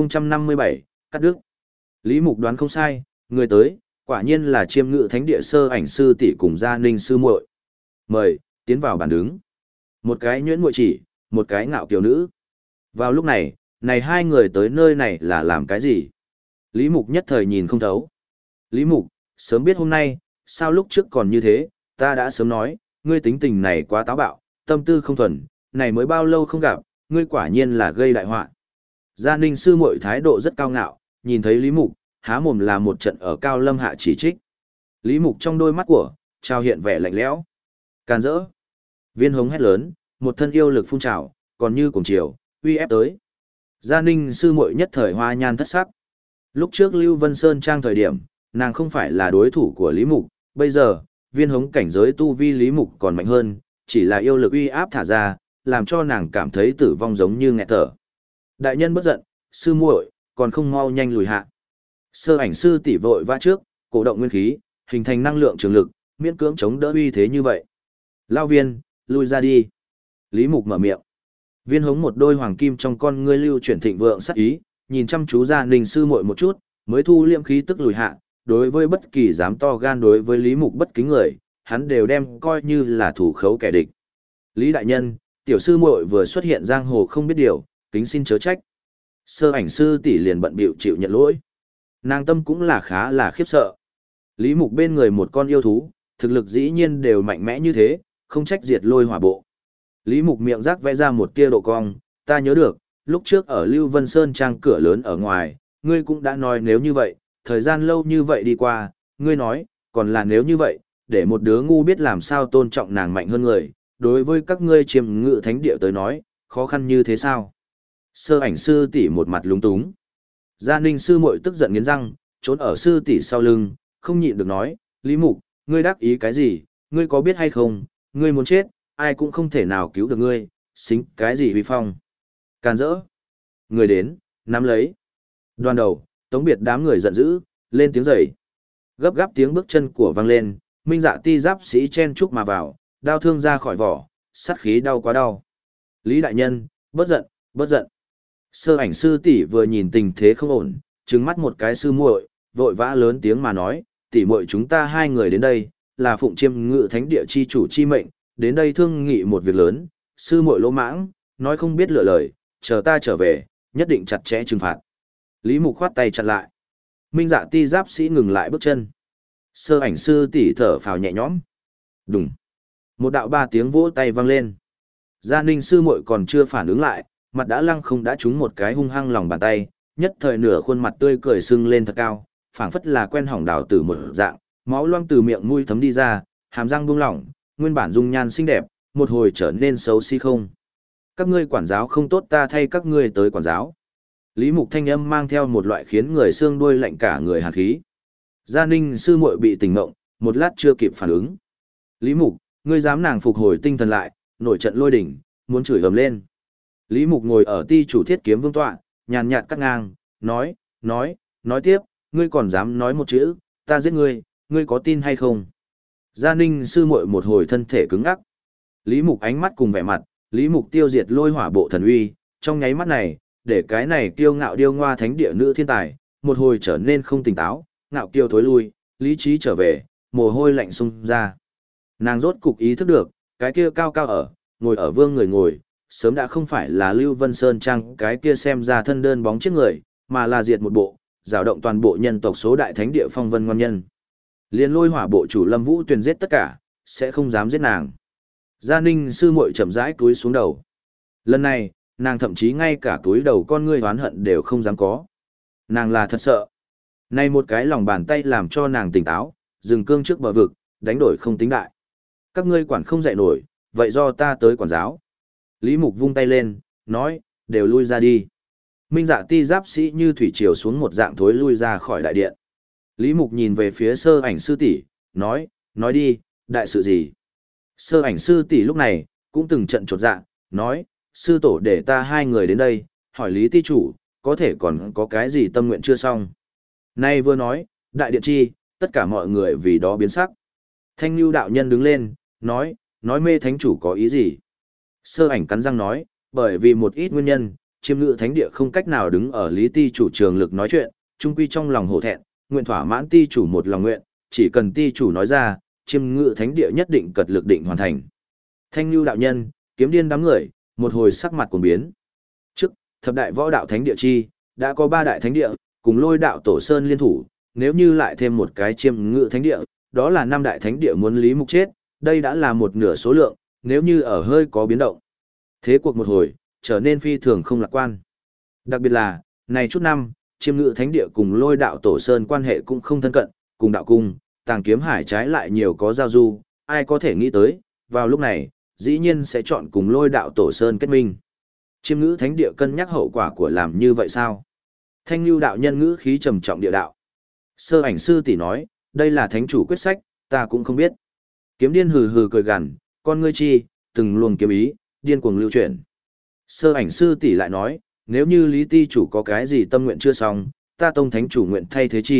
1057, cắt đứt. Lý Mục đoán không sai, người tới, quả nhiên là Chiêm Ngự thánh địa sơ ảnh sư tỷ cùng Gia Ninh sư muội. Mời, tiến vào bàn đứng. Một cái nhuyễn muội chỉ, một cái ngạo kiều nữ. Vào lúc này, này 2 người tới nơi này là làm cái gì? Lý Mục nhất thời nhìn không thấu. Lý Mục, sớm biết hôm nay, sao lúc trước còn như thế, ta đã sớm nói, ngươi tính tình này quá táo bạo, tâm tư không thuần, này mới bao lâu không gặp, ngươi quả nhiên là gây đại họa. Gia Ninh sư muội thái độ rất cao ngạo, nhìn thấy Lý Mục, há mồm là một trận ở cao lâm hạ chỉ trích. Lý Mục trong đôi mắt của, trao hiện vẻ lạnh lẽo. Càn rỡ. Viên hống hét lớn, một thân yêu lực phun trào, còn như cùng chiều, uy ép tới. Gia Ninh sư muội nhất thời hoa nhan thất sắc. Lúc trước Lưu Vân Sơn trang thời điểm, nàng không phải là đối thủ của Lý Mục, bây giờ, viên hống cảnh giới tu vi Lý Mục còn mạnh hơn, chỉ là yêu lực uy áp thả ra, làm cho nàng cảm thấy tử vong giống như nghẹt thở. Đại nhân bất giận, sư muội, còn không mau nhanh lùi hạ. Sơ ảnh sư tỷ vội vã trước, cổ động nguyên khí, hình thành năng lượng trường lực, miễn cưỡng chống đỡ uy thế như vậy. Lao viên, lui ra đi. Lý Mục mở miệng. Viên hống một đôi hoàng kim trong con ngươi lưu chuyển thịnh vượng sắc ý, nhìn chăm chú Gia Ninh sư muội một chút, mới thu liệm khí tức lùi hạ, đối với bất kỳ dám to gan đối với Lý Mục bất kính người, hắn đều đem coi như là thủ khấu kẻ địch. Lý đại nhân, tiểu sư muội vừa xuất hiện giang hồ không biết điều, kính xin chớ trách. Sơ ảnh sư tỷ liền bận bịu chịu nhận lỗi. Nàng tâm cũng là khá là khiếp sợ. Lý Mục bên người một con yêu thú, thực lực dĩ nhiên đều mạnh mẽ như thế, không trách diệt lôi hỏa bộ. Lý Mục miệng rác vẽ ra một tia độ cong, ta nhớ được, lúc trước ở Lưu Vân Sơn trang cửa lớn ở ngoài, ngươi cũng đã nói nếu như vậy, thời gian lâu như vậy đi qua, ngươi nói, còn là nếu như vậy, để một đứa ngu biết làm sao tôn trọng nàng mạnh hơn người, đối với các ngươi chiêm ngự thánh địa tới nói, khó khăn như thế sao? Sơ ảnh sư tỷ một mặt lúng túng. Gia Ninh sư muội tức giận nghiến răng, trốn ở sư tỷ sau lưng, không nhịn được nói, Lý Mục, ngươi đắc ý cái gì, ngươi có biết hay không, ngươi muốn chết, ai cũng không thể nào cứu được ngươi, xính cái gì huy phong. Càn rỡ. Người đến, nắm lấy. Đoàn đầu, tống biệt đám người giận dữ, lên tiếng rầy. Gấp gáp tiếng bước chân của vang lên, minh dạ ti giáp sĩ chen chúc mà vào, đao thương ra khỏi vỏ, sát khí đau quá đau. Lý đại nhân, bớt giận, bớt giận. Sơ ảnh sư tỷ vừa nhìn tình thế không ổn, trừng mắt một cái sư muội, vội vã lớn tiếng mà nói, tỷ muội chúng ta hai người đến đây, là phụng chiêm ngự thánh địa chi chủ chi mệnh, đến đây thương nghị một việc lớn, sư muội lỗ mãng, nói không biết lựa lời, chờ ta trở về, nhất định chặt chẽ trừng phạt. Lý Mục khoát tay chặn lại. Minh dạ ti giáp sĩ ngừng lại bước chân. Sơ ảnh sư tỷ thở phào nhẹ nhõm. Đùng. Một đạo ba tiếng vỗ tay vang lên. Gia Ninh sư muội còn chưa phản ứng lại, mặt đã lăng không đã trúng một cái hung hăng lòng bàn tay, nhất thời nửa khuôn mặt tươi cười sưng lên thật cao, phảng phất là quen hỏng đào tử một dạng, máu loang từ miệng mũi thấm đi ra, hàm răng buông lỏng, nguyên bản dung nhan xinh đẹp, một hồi trở nên xấu xí không. Các ngươi quản giáo không tốt, ta thay các ngươi tới quản giáo. Lý Mục thanh âm mang theo một loại khiến người xương đuôi lạnh cả người hàn khí. Gia Ninh sư muội bị tỉnh ngộng, một lát chưa kịp phản ứng. Lý Mục, ngươi dám nàng phục hồi tinh thần lại, nổi trận lôi đỉnh, muốn chửi ầm lên. Lý Mục ngồi ở ti chủ thiết kiếm vương tọa, nhàn nhạt cắt ngang, nói tiếp, ngươi còn dám nói một chữ, ta giết ngươi, ngươi có tin hay không? Gia Ninh sư muội một hồi thân thể cứng ngắc. Lý Mục ánh mắt cùng vẻ mặt, Lý Mục tiêu diệt lôi hỏa bộ thần uy, trong nháy mắt này, để cái này kiêu ngạo điêu ngoa thánh địa nữ thiên tài, một hồi trở nên không tỉnh táo, ngạo kiêu thối lui, lý trí trở về, mồ hôi lạnh xung ra. Nàng rốt cục ý thức được, cái kia cao cao ở, ngồi ở vương người ngồi, sớm đã không phải là Lưu Vân Sơn Trang cái kia xem ra thân đơn bóng chiếc người, mà là diệt một bộ, rào động toàn bộ nhân tộc số đại thánh địa phong vân ngoan nhân. Liên lôi hỏa bộ chủ Lâm Vũ Tuyền giết tất cả, sẽ không dám giết nàng. Gia Ninh sư muội chậm rãi cúi xuống đầu. Lần này, nàng thậm chí ngay cả túi đầu con ngươi oán hận đều không dám có. Nàng là thật sợ. Này một cái lòng bàn tay làm cho nàng tỉnh táo, dừng cương trước bờ vực, đánh đổi không tính đại. Các ngươi quản không dạy nổi, vậy do ta tới quản giáo. Lý Mục vung tay lên, nói, đều lui ra đi. Minh dạ ti giáp sĩ như thủy triều xuống một dạng thối lui ra khỏi đại điện. Lý Mục nhìn về phía sơ ảnh sư tỷ, nói đi, đại sự gì? Sơ ảnh sư tỷ lúc này, cũng từng trận chột dạ, nói, sư tổ để ta hai người đến đây, hỏi Lý ti chủ, có thể còn có cái gì tâm nguyện chưa xong. Nay vừa nói, đại điện chi, tất cả mọi người vì đó biến sắc. Thanh Nhu đạo nhân đứng lên, nói mê thánh chủ có ý gì? Sơ ảnh cắn răng nói, bởi vì một ít nguyên nhân, chiêm ngự thánh địa không cách nào đứng ở Lý ti chủ trường lực nói chuyện, trung quy trong lòng hổ thẹn, nguyện thỏa mãn ti chủ một lòng nguyện, chỉ cần ti chủ nói ra, chiêm ngự thánh địa nhất định cật lực định hoàn thành. Thanh Nhu đạo nhân, kiếm điên đám người, một hồi sắc mặt cuồng biến. Trước, thập đại võ đạo thánh địa chi, đã có 3 đại thánh địa, cùng lôi đạo tổ sơn liên thủ, nếu như lại thêm một cái chiêm ngự thánh địa, đó là 5 đại thánh địa muốn Lý Mục chết, đây đã là một nửa số lượng, nếu như ở hơi có biến động. Thế cuộc một hồi, trở nên phi thường không lạc quan. Đặc biệt là, này chút năm, chiêm ngự thánh địa cùng lôi đạo tổ sơn quan hệ cũng không thân cận, cùng đạo cung, tàng kiếm hải trái lại nhiều có giao du, ai có thể nghĩ tới, vào lúc này, dĩ nhiên sẽ chọn cùng lôi đạo tổ sơn kết minh. Chiêm ngữ thánh địa cân nhắc hậu quả của làm như vậy sao? Thanh Nhu đạo nhân ngữ khí trầm trọng địa đạo. Sơ ảnh sư tỷ nói, đây là thánh chủ quyết sách, ta cũng không biết. Kiếm điên hừ hừ cười gằn, con ngươi chi, từng luồng kiếm ý, điên cuồng lưu chuyển. Sơ ảnh sư tỷ lại nói, nếu như Lý ti chủ có cái gì tâm nguyện chưa xong, ta tông thánh chủ nguyện thay thế chi,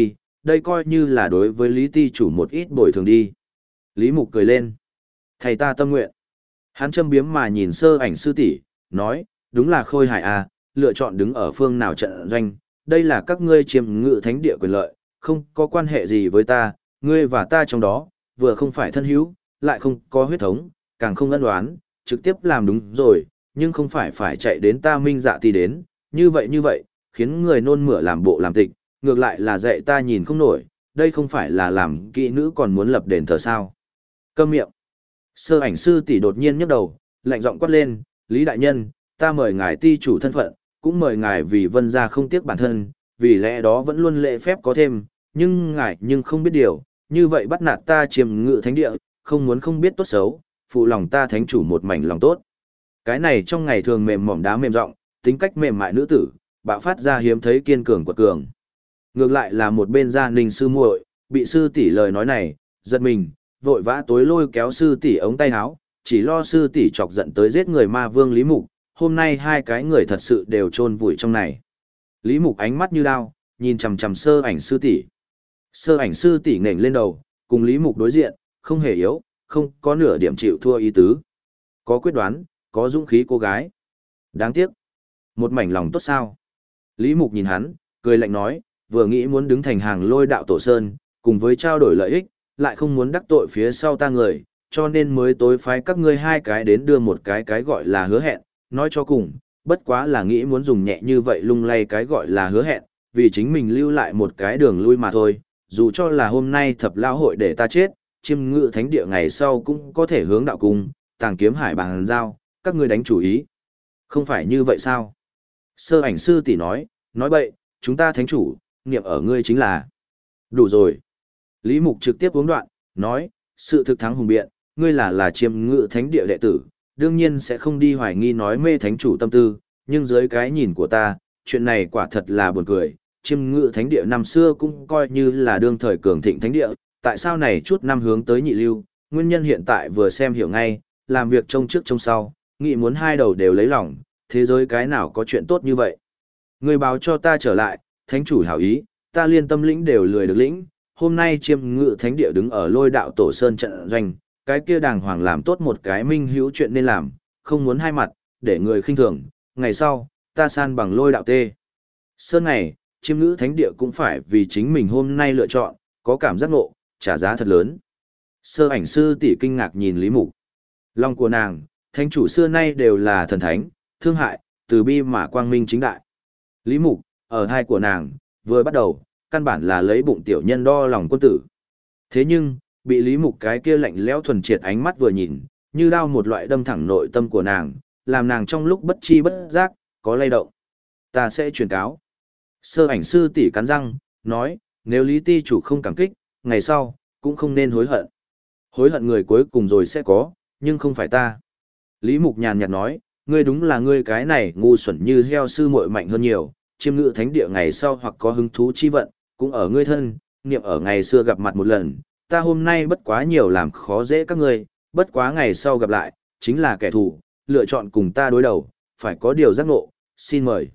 đây coi như là đối với Lý Ti chủ một ít bồi thường đi. Lý Mục cười lên. Thầy ta tâm nguyện. Hắn châm biếm mà nhìn Sơ Ảnh sư tỷ, nói, đúng là khôi hài à, lựa chọn đứng ở phương nào trận doanh, đây là các ngươi chiếm ngự thánh địa quyền lợi, không có quan hệ gì với ta, ngươi và ta trong đó, vừa không phải thân hữu, lại không có huyết thống, càng không ân oán, trực tiếp làm đúng rồi, nhưng không phải chạy đến ta Minh Dạ Ti đến, như vậy, khiến người nôn mửa làm bộ làm tịch, ngược lại là dạy ta nhìn không nổi, đây không phải là làm kỹ nữ còn muốn lập đền thờ sao. Câm miệng. Sơ Ảnh sư tỷ đột nhiên nhấc đầu, lạnh giọng quát lên, Lý đại nhân, ta mời ngài ti chủ thân phận, cũng mời ngài vì Vân gia không tiếc bản thân, vì lẽ đó vẫn luôn lễ phép có thêm, nhưng ngài nhưng không biết điều, như vậy bắt nạt ta chiếm ngự thánh địa, không muốn không biết tốt xấu, phụ lòng ta thánh chủ một mảnh lòng tốt. Cái này trong ngày thường mềm mỏng đá mềm giọng, tính cách mềm mại nữ tử, bạo phát ra hiếm thấy kiên cường quật cường. Ngược lại là một bên Gia Ninh sư muội, bị sư tỷ lời nói này, giật mình, vội vã tối lôi kéo sư tỷ ống tay áo, chỉ lo sư tỷ chọc giận tới giết người ma vương Lý Mục, hôm nay hai cái người thật sự đều chôn vùi trong này. Lý Mục ánh mắt như đao, nhìn chằm chằm Sơ Ảnh sư tỷ. Sơ Ảnh sư tỷ nghển lên đầu, cùng Lý Mục đối diện, không hề yếu, không có nửa điểm chịu thua ý tứ. Có quyết đoán, có dũng khí cô gái. Đáng tiếc. Một mảnh lòng tốt sao. Lý Mục nhìn hắn, cười lạnh nói, vừa nghĩ muốn đứng thành hàng Lôi đạo tổ sơn, cùng với trao đổi lợi ích, lại không muốn đắc tội phía sau ta người, cho nên mới tối phái các ngươi hai cái đến đưa một cái gọi là hứa hẹn, nói cho cùng, bất quá là nghĩ muốn dùng nhẹ như vậy lung lay cái gọi là hứa hẹn, vì chính mình lưu lại một cái đường lui mà thôi, dù cho là hôm nay thập lao hội để ta chết, chiêm ngự thánh địa ngày sau cũng có thể hướng đạo cung, tàng kiếm hải bằng giao, các ngươi đánh chủ ý. Không phải như vậy sao? Sơ Ảnh sư tỷ nói bậy, chúng ta thánh chủ, niệm ở ngươi chính là. Đủ rồi. Lý Mục trực tiếp uống đoạn, nói, sự thực thắng hùng biện, ngươi là chiêm ngự thánh địa đệ tử, đương nhiên sẽ không đi hoài nghi nói mê thánh chủ tâm tư, nhưng dưới cái nhìn của ta, chuyện này quả thật là buồn cười, chiêm ngự thánh địa năm xưa cũng coi như là đương thời cường thịnh thánh địa, tại sao này chút năm hướng tới nhị lưu, nguyên nhân hiện tại vừa xem hiểu ngay, làm việc trông trước trông sau, nghĩ muốn hai đầu đều lấy lòng, thế giới cái nào có chuyện tốt như vậy. Ngươi báo cho ta trở lại, thánh chủ hảo ý, ta liên tâm lĩnh đều lười được lĩnh, hôm nay chiêm ngự thánh địa đứng ở Lôi đạo tổ sơn trận doanh, cái kia đàng hoàng làm tốt một cái minh hữu chuyện nên làm, không muốn hai mặt, để người khinh thường, ngày sau, ta san bằng Lôi đạo tê. Sơn này, chiêm ngự thánh địa cũng phải vì chính mình hôm nay lựa chọn, có cảm giác ngộ, trả giá thật lớn. Sơ Ảnh sư tỷ kinh ngạc nhìn Lý Mục. Lòng của nàng, thánh chủ xưa nay đều là thần thánh, thương hại, từ bi mà quang minh chính đại. Lý Mục, ở thai của nàng, vừa bắt đầu, căn bản là lấy bụng tiểu nhân đo lòng quân tử. Thế nhưng, bị Lý Mục cái kia lạnh lẽo thuần triệt ánh mắt vừa nhìn, như đao một loại đâm thẳng nội tâm của nàng, làm nàng trong lúc bất chi bất giác, có lay động. Ta sẽ truyền cáo. Sơ Ảnh sư tỷ cắn răng, nói, nếu Lý ti chủ không cảm kích, ngày sau, cũng không nên hối hận. Hối hận người cuối cùng rồi sẽ có, nhưng không phải ta. Lý Mục nhàn nhạt nói, ngươi đúng là ngươi cái này ngu xuẩn như heo sư muội mạnh hơn nhiều, chiêm ngự thánh địa ngày sau hoặc có hứng thú chi vận, cũng ở ngươi thân, niệm ở ngày xưa gặp mặt một lần, ta hôm nay bất quá nhiều làm khó dễ các ngươi, bất quá ngày sau gặp lại, chính là kẻ thù, lựa chọn cùng ta đối đầu, phải có điều giác ngộ, xin mời.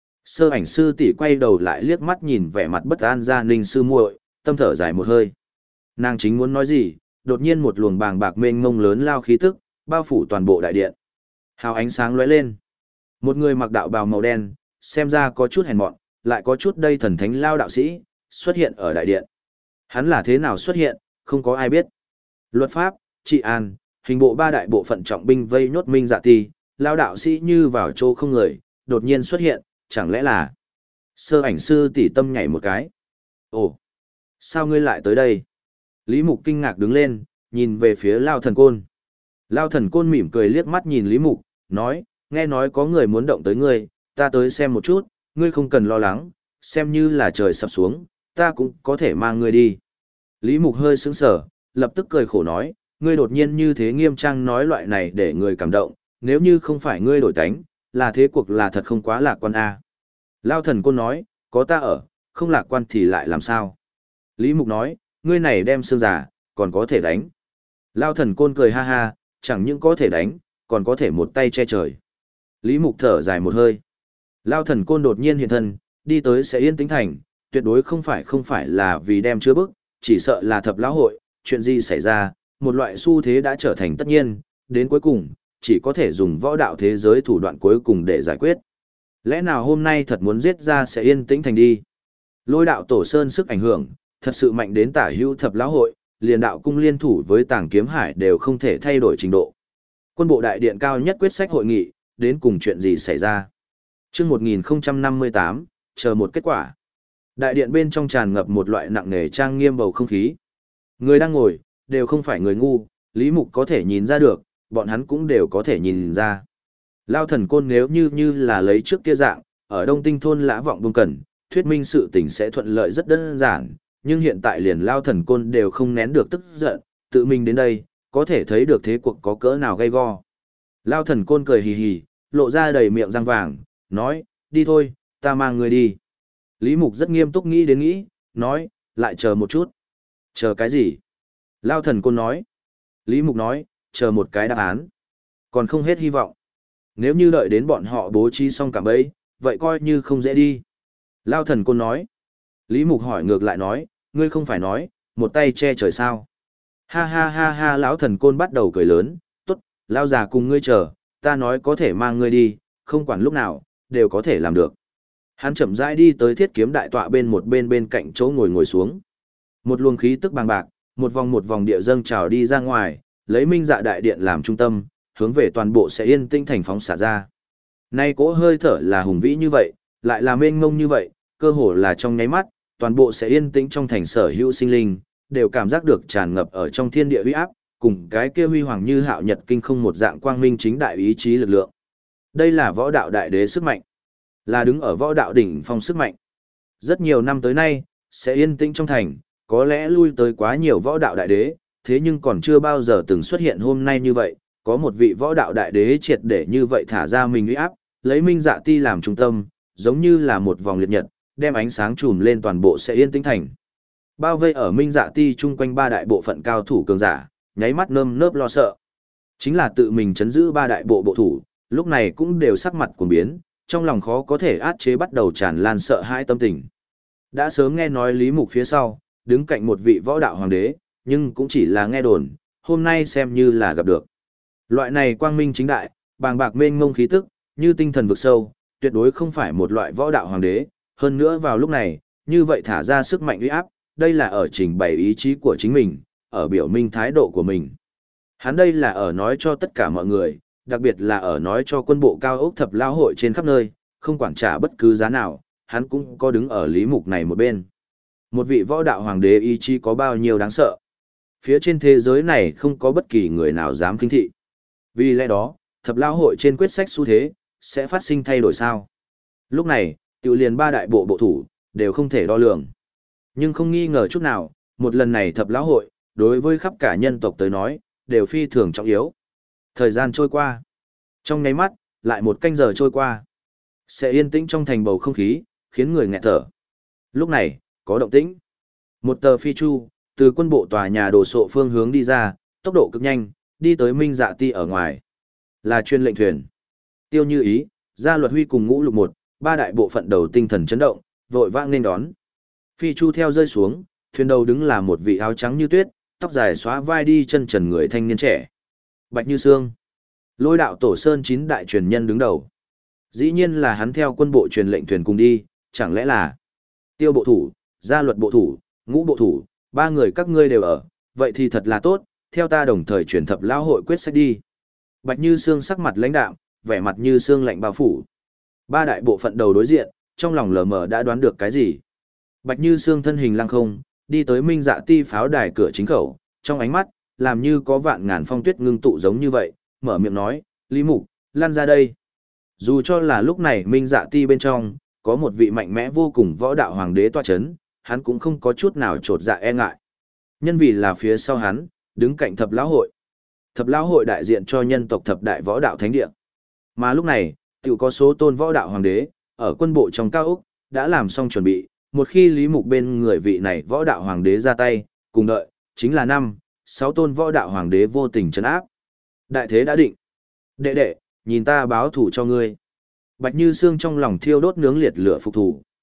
Sơ Ảnh sư tỷ quay đầu lại liếc mắt nhìn vẻ mặt bất an Gia Ninh sư muội, tâm thở dài một hơi. Nàng chính muốn nói gì, đột nhiên một luồng bàng bạc mênh mông lớn lao khí tức, bao phủ toàn bộ đại điện. Hào ánh sáng lóe lên. Một người mặc đạo bào màu đen, xem ra có chút hèn mọn, lại có chút đây thần thánh lao đạo sĩ, xuất hiện ở đại điện. Hắn là thế nào xuất hiện, không có ai biết. Luật pháp, trị an, hình bộ ba đại bộ phận trọng binh vây nhốt Minh Dạ Ti, lao đạo sĩ như vào chỗ không người, đột nhiên xuất hiện, chẳng lẽ là. Sơ Ảnh sư tỉ tâm nhảy một cái. Ồ, sao ngươi lại tới đây? Lý Mục kinh ngạc đứng lên, nhìn về phía Lao Thần Côn. Lao Thần Côn mỉm cười liếc mắt nhìn Lý Mục, nói, nghe nói có người muốn động tới ngươi, ta tới xem một chút, ngươi không cần lo lắng, xem như là trời sập xuống, ta cũng có thể mang ngươi đi. Lý Mục hơi sững sờ, lập tức cười khổ nói, ngươi đột nhiên như thế nghiêm trang nói loại này để người cảm động, nếu như không phải ngươi đổi tánh, là thế cuộc là thật không quá lạc quan a. Lao Thần Côn nói, có ta ở, không lạc quan thì lại làm sao? Lý Mục nói, ngươi này đem xương giả, còn có thể đánh. Lao Thần Côn cười ha ha, chẳng những có thể đánh, còn có thể một tay che trời. Lý Mục thở dài một hơi. Lao Thần Côn đột nhiên hiện thân, đi tới sẽ Yên Tĩnh Thành, tuyệt đối không phải là vì đem chứa bức, chỉ sợ là thập lão hội, chuyện gì xảy ra, một loại xu thế đã trở thành tất nhiên, đến cuối cùng, chỉ có thể dùng võ đạo thế giới thủ đoạn cuối cùng để giải quyết. Lẽ nào hôm nay thật muốn giết ra sẽ yên tĩnh thành đi? Lôi đạo tổ sơn sức ảnh hưởng, thật sự mạnh đến tả hữu thập lão hội, liền đạo cung liên thủ với tàng kiếm hải đều không thể thay đổi trình độ. Quân bộ đại điện cao nhất quyết sách hội nghị, đến cùng chuyện gì xảy ra? Trước 1058, chờ một kết quả. Đại điện bên trong tràn ngập một loại nặng nề trang nghiêm bầu không khí. Người đang ngồi, đều không phải người ngu, Lý Mục có thể nhìn ra được, bọn hắn cũng đều có thể nhìn ra. Lao thần côn nếu như là lấy trước kia dạng, ở Đông Tinh thôn Lã Vọng Bông Cẩn, thuyết minh sự tình sẽ thuận lợi rất đơn giản, nhưng hiện tại liền Lao thần côn đều không nén được tức giận, tự mình đến đây, có thể thấy được thế cuộc có cỡ nào gay go. Lao thần côn cười hì hì, lộ ra đầy miệng răng vàng, nói, đi thôi, ta mang người đi. Lý Mục rất nghiêm túc nghĩ đến nghĩ, nói, lại chờ một chút. Chờ cái gì? Lao thần côn nói. Lý Mục nói, chờ một cái đáp án. Còn không hết hy vọng. Nếu như đợi đến bọn họ bố trí xong cả bấy, vậy coi như không dễ đi. Lao thần côn nói. Lý Mục hỏi ngược lại nói, ngươi không phải nói, một tay che trời sao? Ha ha ha ha, lão thần côn bắt đầu cười lớn, tốt, Lao già cùng ngươi chờ, ta nói có thể mang ngươi đi, không quản lúc nào, đều có thể làm được. Hắn chậm rãi đi tới thiết kiếm đại tọa bên cạnh chỗ ngồi xuống. Một luồng khí tức bàng bạc, một vòng địa dâng trào đi ra ngoài, lấy Minh Dạ đại điện làm trung tâm, hướng về toàn bộ sẽ yên tinh thành phóng xả ra. Nay cỗ hơi thở là hùng vĩ như vậy, lại là mênh mông như vậy, cơ hồ là trong nháy mắt, toàn bộ sẽ yên tĩnh trong thành sở hữu sinh linh, đều cảm giác được tràn ngập ở trong thiên địa uy áp, cùng cái kia huy hoàng như hạo nhật kinh không một dạng quang minh chính đại ý chí lực lượng. Đây là võ đạo đại đế sức mạnh, là đứng ở võ đạo đỉnh phong sức mạnh. Rất nhiều năm tới nay, sẽ yên tĩnh trong thành, có lẽ lui tới quá nhiều võ đạo đại đế, thế nhưng còn chưa bao giờ từng xuất hiện hôm nay như vậy, có một vị võ đạo đại đế triệt để như vậy thả ra mình uy áp, lấy Minh Dạ Ti làm trung tâm, giống như là một vòng liệt nhật, đem ánh sáng trùm lên toàn bộ sẽ yên tĩnh thành. Bao vây ở Minh Dạ Ti chung quanh ba đại bộ phận cao thủ cường giả, nháy mắt nơm nớp lo sợ. Chính là tự mình chấn giữ ba đại bộ thủ, lúc này cũng đều sắc mặt cuồng biến, trong lòng khó có thể át chế bắt đầu tràn lan sợ hãi tâm tình. Đã sớm nghe nói Lý Mục phía sau, đứng cạnh một vị võ đạo hoàng đế, nhưng cũng chỉ là nghe đồn, hôm nay xem như là gặp được. Loại này quang minh chính đại, bàng bạc mênh mông khí tức, như tinh thần vực sâu, tuyệt đối không phải một loại võ đạo hoàng đế, hơn nữa vào lúc này, như vậy thả ra sức mạnh uy áp, đây là ở trình bày ý chí của chính mình, ở biểu minh thái độ của mình. Hắn đây là ở nói cho tất cả mọi người, đặc biệt là ở nói cho quân bộ cao ốc thập lao hội trên khắp nơi, không quản trả bất cứ giá nào, hắn cũng có đứng ở Lý Mục này một bên. Một vị võ đạo hoàng đế ý chí có bao nhiêu đáng sợ. Phía trên thế giới này không có bất kỳ người nào dám khinh thị. Vì lẽ đó, thập lao hội trên quyết sách xu thế, sẽ phát sinh thay đổi sao. Lúc này, tiểu liền ba đại bộ thủ, đều không thể đo lường. Nhưng không nghi ngờ chút nào, một lần này thập lão hội, đối với khắp cả nhân tộc tới nói, đều phi thường trọng yếu. Thời gian trôi qua. Trong nháy mắt, lại một canh giờ trôi qua. Sẽ yên tĩnh trong thành bầu không khí, khiến người nghẹt thở. Lúc này, có động tĩnh. Một tờ phi chu, từ quân bộ tòa nhà đổ sộ phương hướng đi ra, tốc độ cực nhanh, đi tới Minh Dạ Ti ở ngoài. Là chuyên lệnh thuyền. Tiêu Như Ý, Gia Luật Huy cùng Ngũ Lục Một, ba đại bộ phận đầu tinh thần chấn động, vội vã nên đón. Phi chu theo rơi xuống, thuyền đầu đứng là một vị áo trắng như tuyết, tóc dài xóa vai đi chân trần người thanh niên trẻ. Bạch Như Sương. Lôi đạo tổ sơn 9 đại truyền nhân đứng đầu. Dĩ nhiên là hắn theo quân bộ truyền lệnh thuyền cùng đi, chẳng lẽ là Tiêu bộ thủ, Gia Luật bộ thủ, Ngũ bộ thủ, ba người các ngươi đều ở, vậy thì thật là tốt, theo ta đồng thời truyền thập lão hội quyết sách đi. Bạch Như Sương sắc mặt lãnh đạm, vẻ mặt như sương lạnh bao phủ. Ba đại bộ phận đầu đối diện, trong lòng lờ mờ đã đoán được cái gì. Bạch Như Sương thân hình lăng không, đi tới Minh Dạ Ti pháo đài cửa chính khẩu, trong ánh mắt, làm như có vạn ngàn phong tuyết ngưng tụ giống như vậy, mở miệng nói, Lý Mục, lan ra đây. Dù cho là lúc này Minh Dạ Ti bên trong, có một vị mạnh mẽ vô cùng võ đạo hoàng đế tọa chấn, hắn cũng không có chút nào trột dạ e ngại. Nhân vì là phía sau hắn, đứng cạnh thập lão hội. Thập lão hội đại diện cho nhân tộc thập đại võ đạo thánh địa. Mà lúc này, tự có số tôn võ đạo hoàng đế, ở quân bộ trong cao ốc, đã làm xong chuẩn bị, một khi Lý Mục bên người vị này võ đạo hoàng đế ra tay, cùng đợi, chính là 6 tôn võ đạo hoàng đế vô tình trấn áp. Đại thế đã định. Đệ đệ, nhìn ta báo thủ cho ngươi. Bạch Như Sương trong lòng thiêu đốt nướng liệt lửa phục thủ.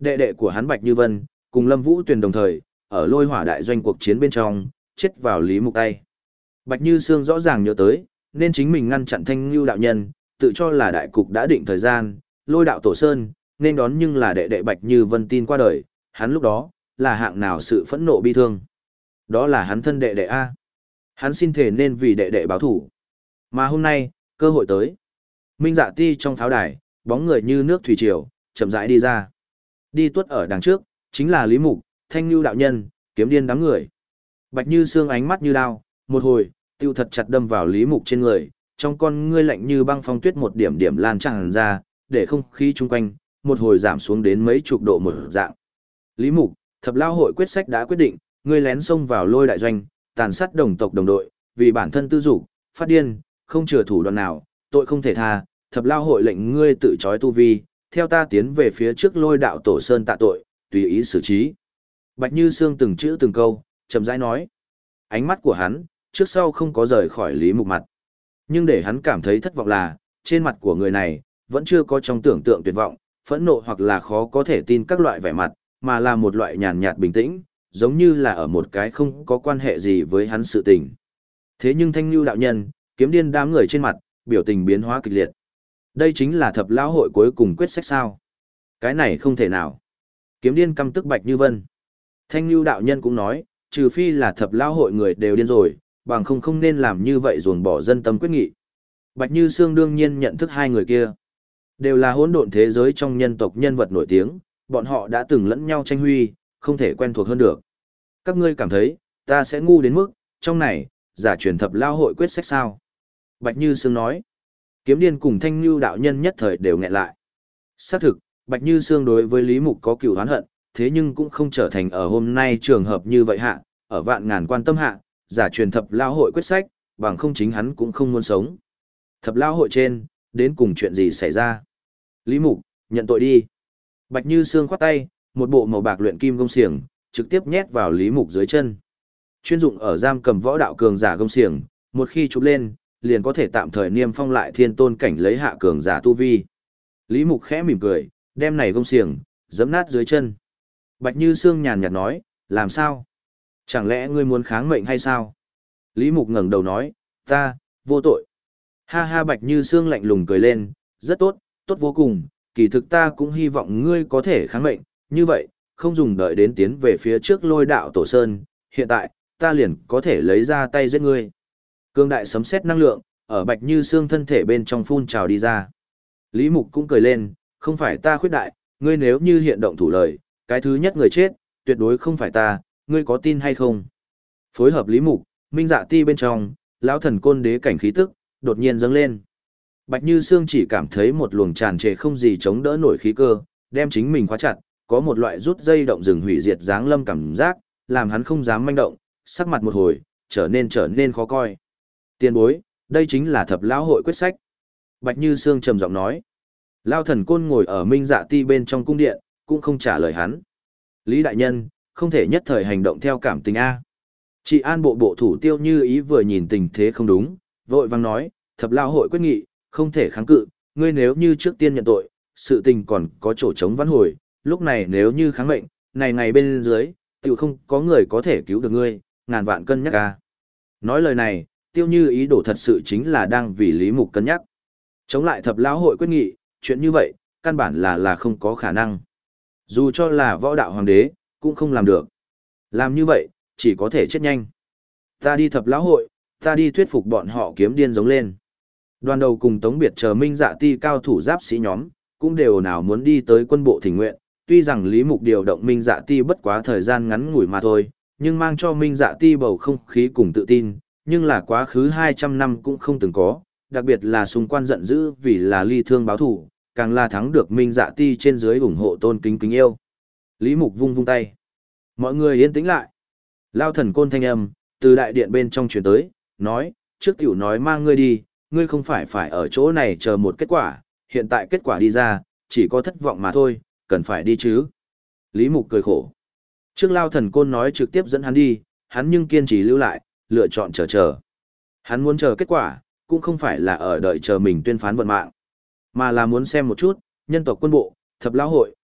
Đệ đệ của hắn Bạch Như Vân, cùng Lâm Vũ Tuyền đồng thời, ở lôi hỏa đại doanh cuộc chiến bên trong, chết vào Lý Mục tay. Bạch Như Sương rõ ràng nhớ tới, nên chính mình ngăn chặn Thanh Nưu đạo nhân, tự cho là đại cục đã định thời gian, lôi đạo tổ sơn, nên đón nhưng là đệ đệ Bạch Như Vân tin qua đời, hắn lúc đó, là hạng nào sự phẫn nộ bi thương. Đó là hắn thân đệ đệ A. Hắn xin thể nên vì đệ đệ báo thủ. Mà hôm nay, cơ hội tới. Minh Dạ Ti trong pháo đài, bóng người như nước thủy triều, chậm rãi đi ra. Đi tuốt ở đằng trước, chính là Lý Mục, Thanh Nưu đạo nhân, Kiếm Điên đám người. Bạch Như Sương ánh mắt như đao, một hồi, tiêu thật chặt đâm vào Lý Mục trên người, trong con ngươi lạnh như băng phong tuyết một điểm điểm lan tràn ra, để không khí chung quanh, một hồi giảm xuống đến mấy chục độ một dạng. Lý Mục, Thập Lao hội quyết sách đã quyết định, ngươi lén xông vào lôi đại doanh, tàn sát đồng tộc đồng đội, vì bản thân tư dục, phát điên, không chừa thủ đoạn nào, tội không thể tha, Thập Lao hội lệnh ngươi tự trói tu vi, theo ta tiến về phía trước lôi đạo tổ sơn tạ tội, tùy ý xử trí. Bạch Như Sương từng chữ từng câu, chậm rãi nói. Ánh mắt của hắn, trước sau không có rời khỏi Lý Mục mặt. Nhưng để hắn cảm thấy thất vọng là, trên mặt của người này, vẫn chưa có trong tưởng tượng tuyệt vọng, phẫn nộ hoặc là khó có thể tin các loại vẻ mặt, mà là một loại nhàn nhạt bình tĩnh, giống như là ở một cái không có quan hệ gì với hắn sự tình. Thế nhưng Thanh Nưu đạo nhân, Kiếm Điên đám người trên mặt, biểu tình biến hóa kịch liệt. Đây chính là Thập Lão hội cuối cùng quyết sách sao? Cái này không thể nào. Kiếm Điên căm tức Bạch Như Vân. Thanh Nưu đạo nhân cũng nói, trừ phi là Thập Lão hội người đều điên rồi, bằng không nên làm như vậy ruồng bỏ dân tâm quyết nghị. Bạch Như Sương đương nhiên nhận thức hai người kia. Đều là hỗn độn thế giới trong nhân tộc nhân vật nổi tiếng, bọn họ đã từng lẫn nhau tranh huy, không thể quen thuộc hơn được. Các ngươi cảm thấy, ta sẽ ngu đến mức, trong này, giả truyền Thập Lão hội quyết sách sao? Bạch Như Sương nói. Kiếm Điên cùng Thanh Nưu đạo nhân nhất thời đều nghẹn lại. Xác thực, Bạch Như Sương đối với Lý Mục có cừu oán hận, thế nhưng cũng không trở thành ở hôm nay trường hợp như vậy hạ, ở vạn ngàn quan tâm hạ, giả truyền Thập Lão hội quyết sách, bằng không chính hắn cũng không muốn sống. Thập Lão hội trên, đến cùng chuyện gì xảy ra? Lý Mục, nhận tội đi. Bạch Như Sương khoát tay, một bộ màu bạc luyện kim gông xiềng, trực tiếp nhét vào Lý Mục dưới chân. Chuyên dụng ở giam cầm võ đạo cường giả gông xiềng, một khi chụp lên, liền có thể tạm thời niêm phong lại thiên tôn cảnh lấy hạ cường giả tu vi. Lý Mục khẽ mỉm cười, đem này gông xiềng, giẫm nát dưới chân. Bạch Như Sương nhàn nhạt nói, làm sao? Chẳng lẽ ngươi muốn kháng mệnh hay sao? Lý Mục ngẩng đầu nói, ta, vô tội. Ha ha Bạch Như Sương lạnh lùng cười lên, rất tốt, tốt vô cùng, kỳ thực ta cũng hy vọng ngươi có thể kháng mệnh, như vậy, không dùng đợi đến tiến về phía trước lôi đạo tổ sơn, hiện tại, ta liền có thể lấy ra tay giết ngươi. Cương đại sấm sét năng lượng, ở Bạch Như Sương thân thể bên trong phun trào đi ra. Lý Mục cũng cười lên, không phải ta khuyết đại, ngươi nếu như hiện động thủ lời, cái thứ nhất người chết, tuyệt đối không phải ta, ngươi có tin hay không? Phối hợp Lý Mục, Minh Dạ Ti bên trong, lão thần côn đế cảnh khí tức, đột nhiên dâng lên. Bạch Như Sương chỉ cảm thấy một luồng tràn trề không gì chống đỡ nổi khí cơ, đem chính mình khóa chặt, có một loại rút dây động rừng hủy diệt dáng lâm cảm giác, làm hắn không dám manh động, sắc mặt một hồi, trở nên khó coi. Tiền bối, đây chính là Thập Lão hội quyết sách. Bạch Như Sương trầm giọng nói. Lão thần côn ngồi ở Minh Dạ Ti bên trong cung điện, cũng không trả lời hắn. Lý đại nhân, không thể nhất thời hành động theo cảm tình A. Chị An bộ thủ Tiêu Như Ý vừa nhìn tình thế không đúng, vội vang nói, Thập Lão hội quyết nghị, không thể kháng cự, ngươi nếu như trước tiên nhận tội, sự tình còn có chỗ chống vãn hồi, lúc này nếu như kháng mệnh, ngày bên dưới, tiểu không có người có thể cứu được ngươi, ngàn vạn cân nhắc A. Nói lời này, Tiêu Như Ý đồ thật sự chính là đang vì Lý Mục cân nhắc. Chống lại Thập Lão hội quyết nghị, chuyện như vậy, căn bản là không có khả năng. Dù cho là võ đạo hoàng đế, cũng không làm được. Làm như vậy, chỉ có thể chết nhanh. Ta đi Thập Lão hội, ta đi thuyết phục bọn họ Kiếm Điên giống lên. Đoàn đầu cùng Tống Biệt chờ Minh Dạ Ti cao thủ giáp sĩ nhóm, cũng đều nào muốn đi tới quân bộ thỉnh nguyện. Tuy rằng Lý Mục điều động Minh Dạ Ti bất quá thời gian ngắn ngủi mà thôi, nhưng mang cho Minh Dạ Ti bầu không khí cùng tự tin, nhưng là quá khứ 200 năm cũng không từng có, đặc biệt là xung quan giận dữ vì là ly thương báo thủ, càng là thắng được Minh Dạ Ti trên dưới ủng hộ tôn kính kính yêu. Lý Mục vung vung tay. Mọi người yên tĩnh lại. Lao thần côn thanh âm, từ đại điện bên trong truyền tới, nói, trước tiểu nói mang ngươi đi, ngươi không phải ở chỗ này chờ một kết quả, hiện tại kết quả đi ra, chỉ có thất vọng mà thôi, cần phải đi chứ. Lý Mục cười khổ. Trước Lao thần côn nói trực tiếp dẫn hắn đi, hắn nhưng kiên trì lưu lại, lựa chọn chờ. Hắn muốn chờ kết quả, cũng không phải là ở đợi chờ mình tuyên phán vận mạng, mà là muốn xem một chút, nhân tộc quân bộ, Thập Lão hội,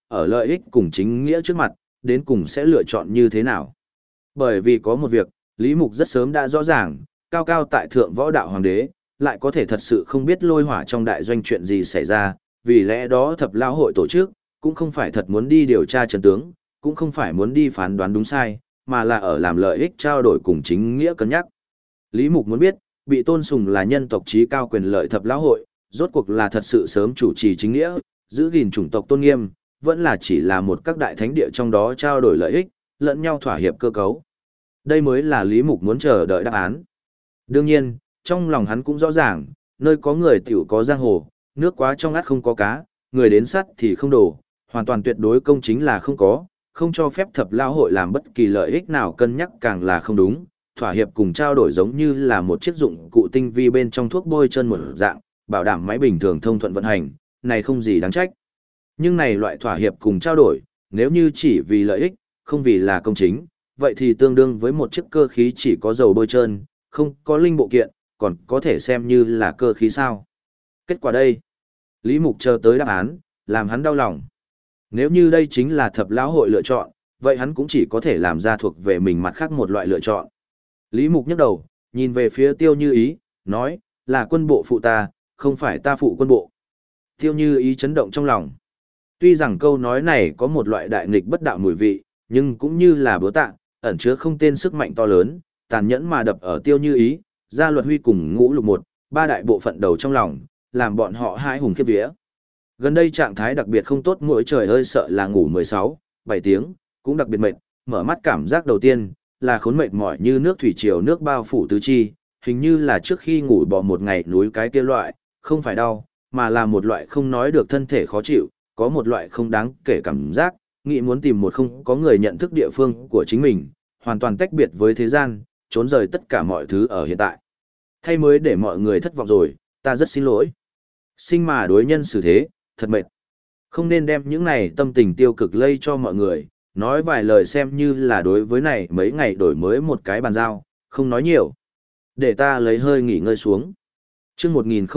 ở lợi ích cùng chính nghĩa trước mặt, đến cùng sẽ lựa chọn như thế nào. Bởi vì có một việc, Lý Mục rất sớm đã rõ ràng, cao cao tại thượng võ đạo hoàng đế, lại có thể thật sự không biết lôi hỏa trong đại doanh chuyện gì xảy ra, vì lẽ đó thập lão hội tổ chức, cũng không phải thật muốn đi điều tra chân tướng, cũng không phải muốn đi phán đoán đúng sai, mà là ở làm lợi ích trao đổi cùng chính nghĩa cân nhắc. Lý Mục muốn biết, bị tôn sùng là nhân tộc trí cao quyền lợi thập lão hội, rốt cuộc là thật sự sớm chủ trì chính nghĩa, giữ gìn chủng tộc tôn nghiêm, vẫn là chỉ là một các đại thánh địa trong đó trao đổi lợi ích, lẫn nhau thỏa hiệp cơ cấu. Đây mới là Lý Mục muốn chờ đợi đáp án. Đương nhiên, trong lòng hắn cũng rõ ràng, nơi có người tiểu có giang hồ, nước quá trong át không có cá, người đến sắt thì không đổ, hoàn toàn tuyệt đối công chính là không có, không cho phép thập lao hội làm bất kỳ lợi ích nào cân nhắc càng là không đúng, thỏa hiệp cùng trao đổi giống như là một chiếc dụng cụ tinh vi bên trong thuốc bôi chân một dạng, bảo đảm máy bình thường thông thuận vận hành, này không gì đáng trách. Nhưng này loại thỏa hiệp cùng trao đổi, nếu như chỉ vì lợi ích, không vì là công chính, vậy thì tương đương với một chiếc cơ khí chỉ có dầu bôi trơn, không có linh bộ kiện, còn có thể xem như là cơ khí sao. Kết quả đây, Lý Mục chờ tới đáp án, làm hắn đau lòng. Nếu như đây chính là thập lão hội lựa chọn, vậy hắn cũng chỉ có thể làm ra thuộc về mình mặt khác một loại lựa chọn. Lý Mục nhấc đầu, nhìn về phía Tiêu Như Ý, nói, là quân bộ phụ ta, không phải ta phụ quân bộ. Tiêu Như Ý chấn động trong lòng. Tuy rằng câu nói này có một loại đại nghịch bất đạo mùi vị, nhưng cũng như là búa tạ, ẩn chứa không tên sức mạnh to lớn, tàn nhẫn mà đập ở Tiêu Như Ý, Gia Luật Huy cùng Ngũ Lục một, ba đại bộ phận đầu trong lòng, làm bọn họ hai hùng khiếp vía. Gần đây trạng thái đặc biệt không tốt, mỗi trời hơi sợ là ngủ 16, 7 tiếng, cũng đặc biệt mệt, mở mắt cảm giác đầu tiên là khốn mệt mỏi như nước thủy triều nước bao phủ tứ chi, hình như là trước khi ngủ bỏ một ngày núi cái kia loại, không phải đau, mà là một loại không nói được thân thể khó chịu, có một loại không đáng kể cảm giác, nghĩ muốn tìm một không có người nhận thức địa phương của chính mình, hoàn toàn tách biệt với thế gian, trốn rời tất cả mọi thứ ở hiện tại. Thay mới để mọi người thất vọng rồi, ta rất xin lỗi. Sinh mà đối nhân xử thế, thật mệt. Không nên đem những này tâm tình tiêu cực lây cho mọi người, nói vài lời xem như là đối với này mấy ngày đổi mới một cái bàn giao, không nói nhiều. Để ta lấy hơi nghỉ ngơi xuống. Chương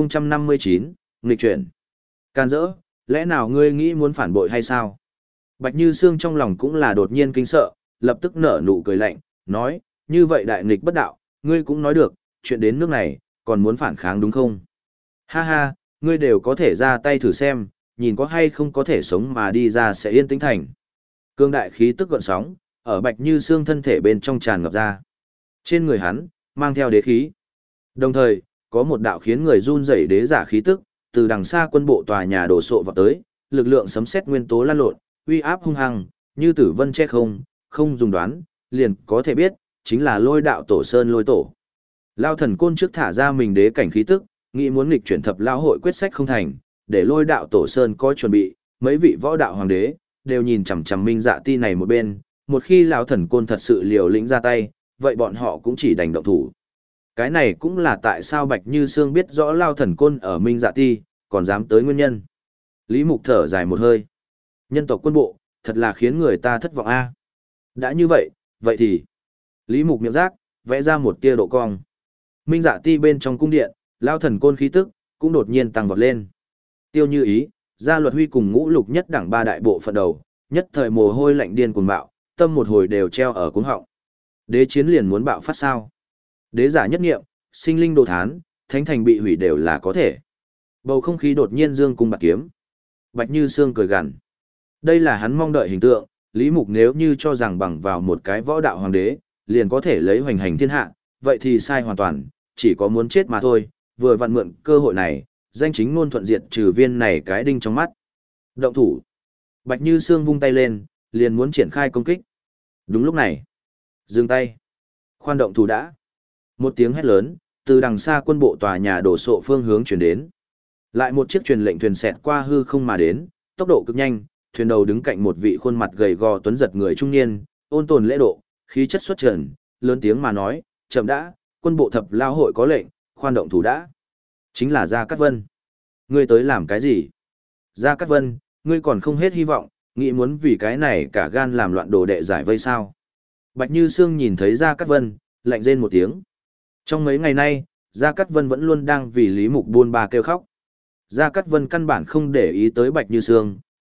1059, nghịch chuyển. Can dỡ, lẽ nào ngươi nghĩ muốn phản bội hay sao? Bạch Như Sương trong lòng cũng là đột nhiên kinh sợ, lập tức nở nụ cười lạnh, nói, như vậy đại nghịch bất đạo, ngươi cũng nói được, chuyện đến nước này, còn muốn phản kháng đúng không? Ha ha, ngươi đều có thể ra tay thử xem, nhìn có hay không có thể sống mà đi ra sẽ yên tĩnh thành. Cương đại khí tức gợn sóng, ở Bạch Như Sương thân thể bên trong tràn ngập ra. Trên người hắn, mang theo đế khí. Đồng thời, có một đạo khiến người run rẩy đế giả khí tức, từ đằng xa quân bộ tòa nhà đổ sộ vào tới, lực lượng sấm sét nguyên tố lan lộn, uy áp hung hăng, như tử vân che không, không dùng đoán, liền có thể biết, chính là Lôi đạo tổ sơn Lôi tổ. Lao thần côn trước thả ra mình đế cảnh khí tức, nghĩ muốn nghịch chuyển thập lao hội quyết sách không thành, để Lôi đạo tổ sơn có chuẩn bị, mấy vị võ đạo hoàng đế đều nhìn chằm chằm Minh Dạ Ti này một bên, một khi lão thần côn thật sự liều lĩnh ra tay, vậy bọn họ cũng chỉ đành động thủ. Cái này cũng là tại sao Bạch Như Sương biết rõ Lao thần côn ở Minh Dạ Ti, còn dám tới nguyên nhân. Lý Mục thở dài một hơi. Nhân tộc quân bộ, thật là khiến người ta thất vọng a. Đã như vậy, vậy thì... Lý Mục miệng rác, vẽ ra một tia độ cong. Minh Dạ Ti bên trong cung điện, Lao thần côn khí tức, cũng đột nhiên tăng vọt lên. Tiêu Như Ý, Gia Luật Huy cùng Ngũ Lục nhất đẳng ba đại bộ phận đầu, nhất thời mồ hôi lạnh điên cuồng bạo, tâm một hồi đều treo ở cuống họng. Đế chiến liền muốn bạo phát sao? Đế giả nhất nghiệm, sinh linh đồ thán, thánh thành bị hủy đều là có thể. Bầu không khí đột nhiên dương cung bạc kiếm. Bạch Như Sương cười gằn. Đây là hắn mong đợi hình tượng, Lý Mục nếu như cho rằng bằng vào một cái võ đạo hoàng đế, liền có thể lấy hoành hành thiên hạ, vậy thì sai hoàn toàn, chỉ có muốn chết mà thôi, vừa vặn mượn cơ hội này, danh chính ngôn thuận diệt trừ viên này cái đinh trong mắt. Động thủ. Bạch Như Sương vung tay lên, liền muốn triển khai công kích. Đúng lúc này. Dừng tay. Khoan động thủ đã. Một tiếng hét lớn, từ đằng xa quân bộ tòa nhà đổ sộ phương hướng chuyển đến. Lại một chiếc truyền lệnh thuyền xẹt qua hư không mà đến, tốc độ cực nhanh, thuyền đầu đứng cạnh một vị khuôn mặt gầy gò tuấn giật người trung niên, ôn tồn lễ độ, khí chất xuất trần, lớn tiếng mà nói, chậm đã, quân bộ thập lao hội có lệnh, khoan động thủ đã. Chính là Gia Cát Vân. Ngươi tới làm cái gì? Gia Cát Vân, ngươi còn không hết hy vọng, nghĩ muốn vì cái này cả gan làm loạn đồ đệ giải vây sao? Bạch Như Sương nhìn thấy Gia Cát Vân, lạnh rên một tiếng. Trong mấy ngày nay, Gia Cát Vân vẫn luôn đang vì Lý Mục buôn ba kêu khóc. Gia Cát Vân căn bản không để ý tới Bạch Như Sương,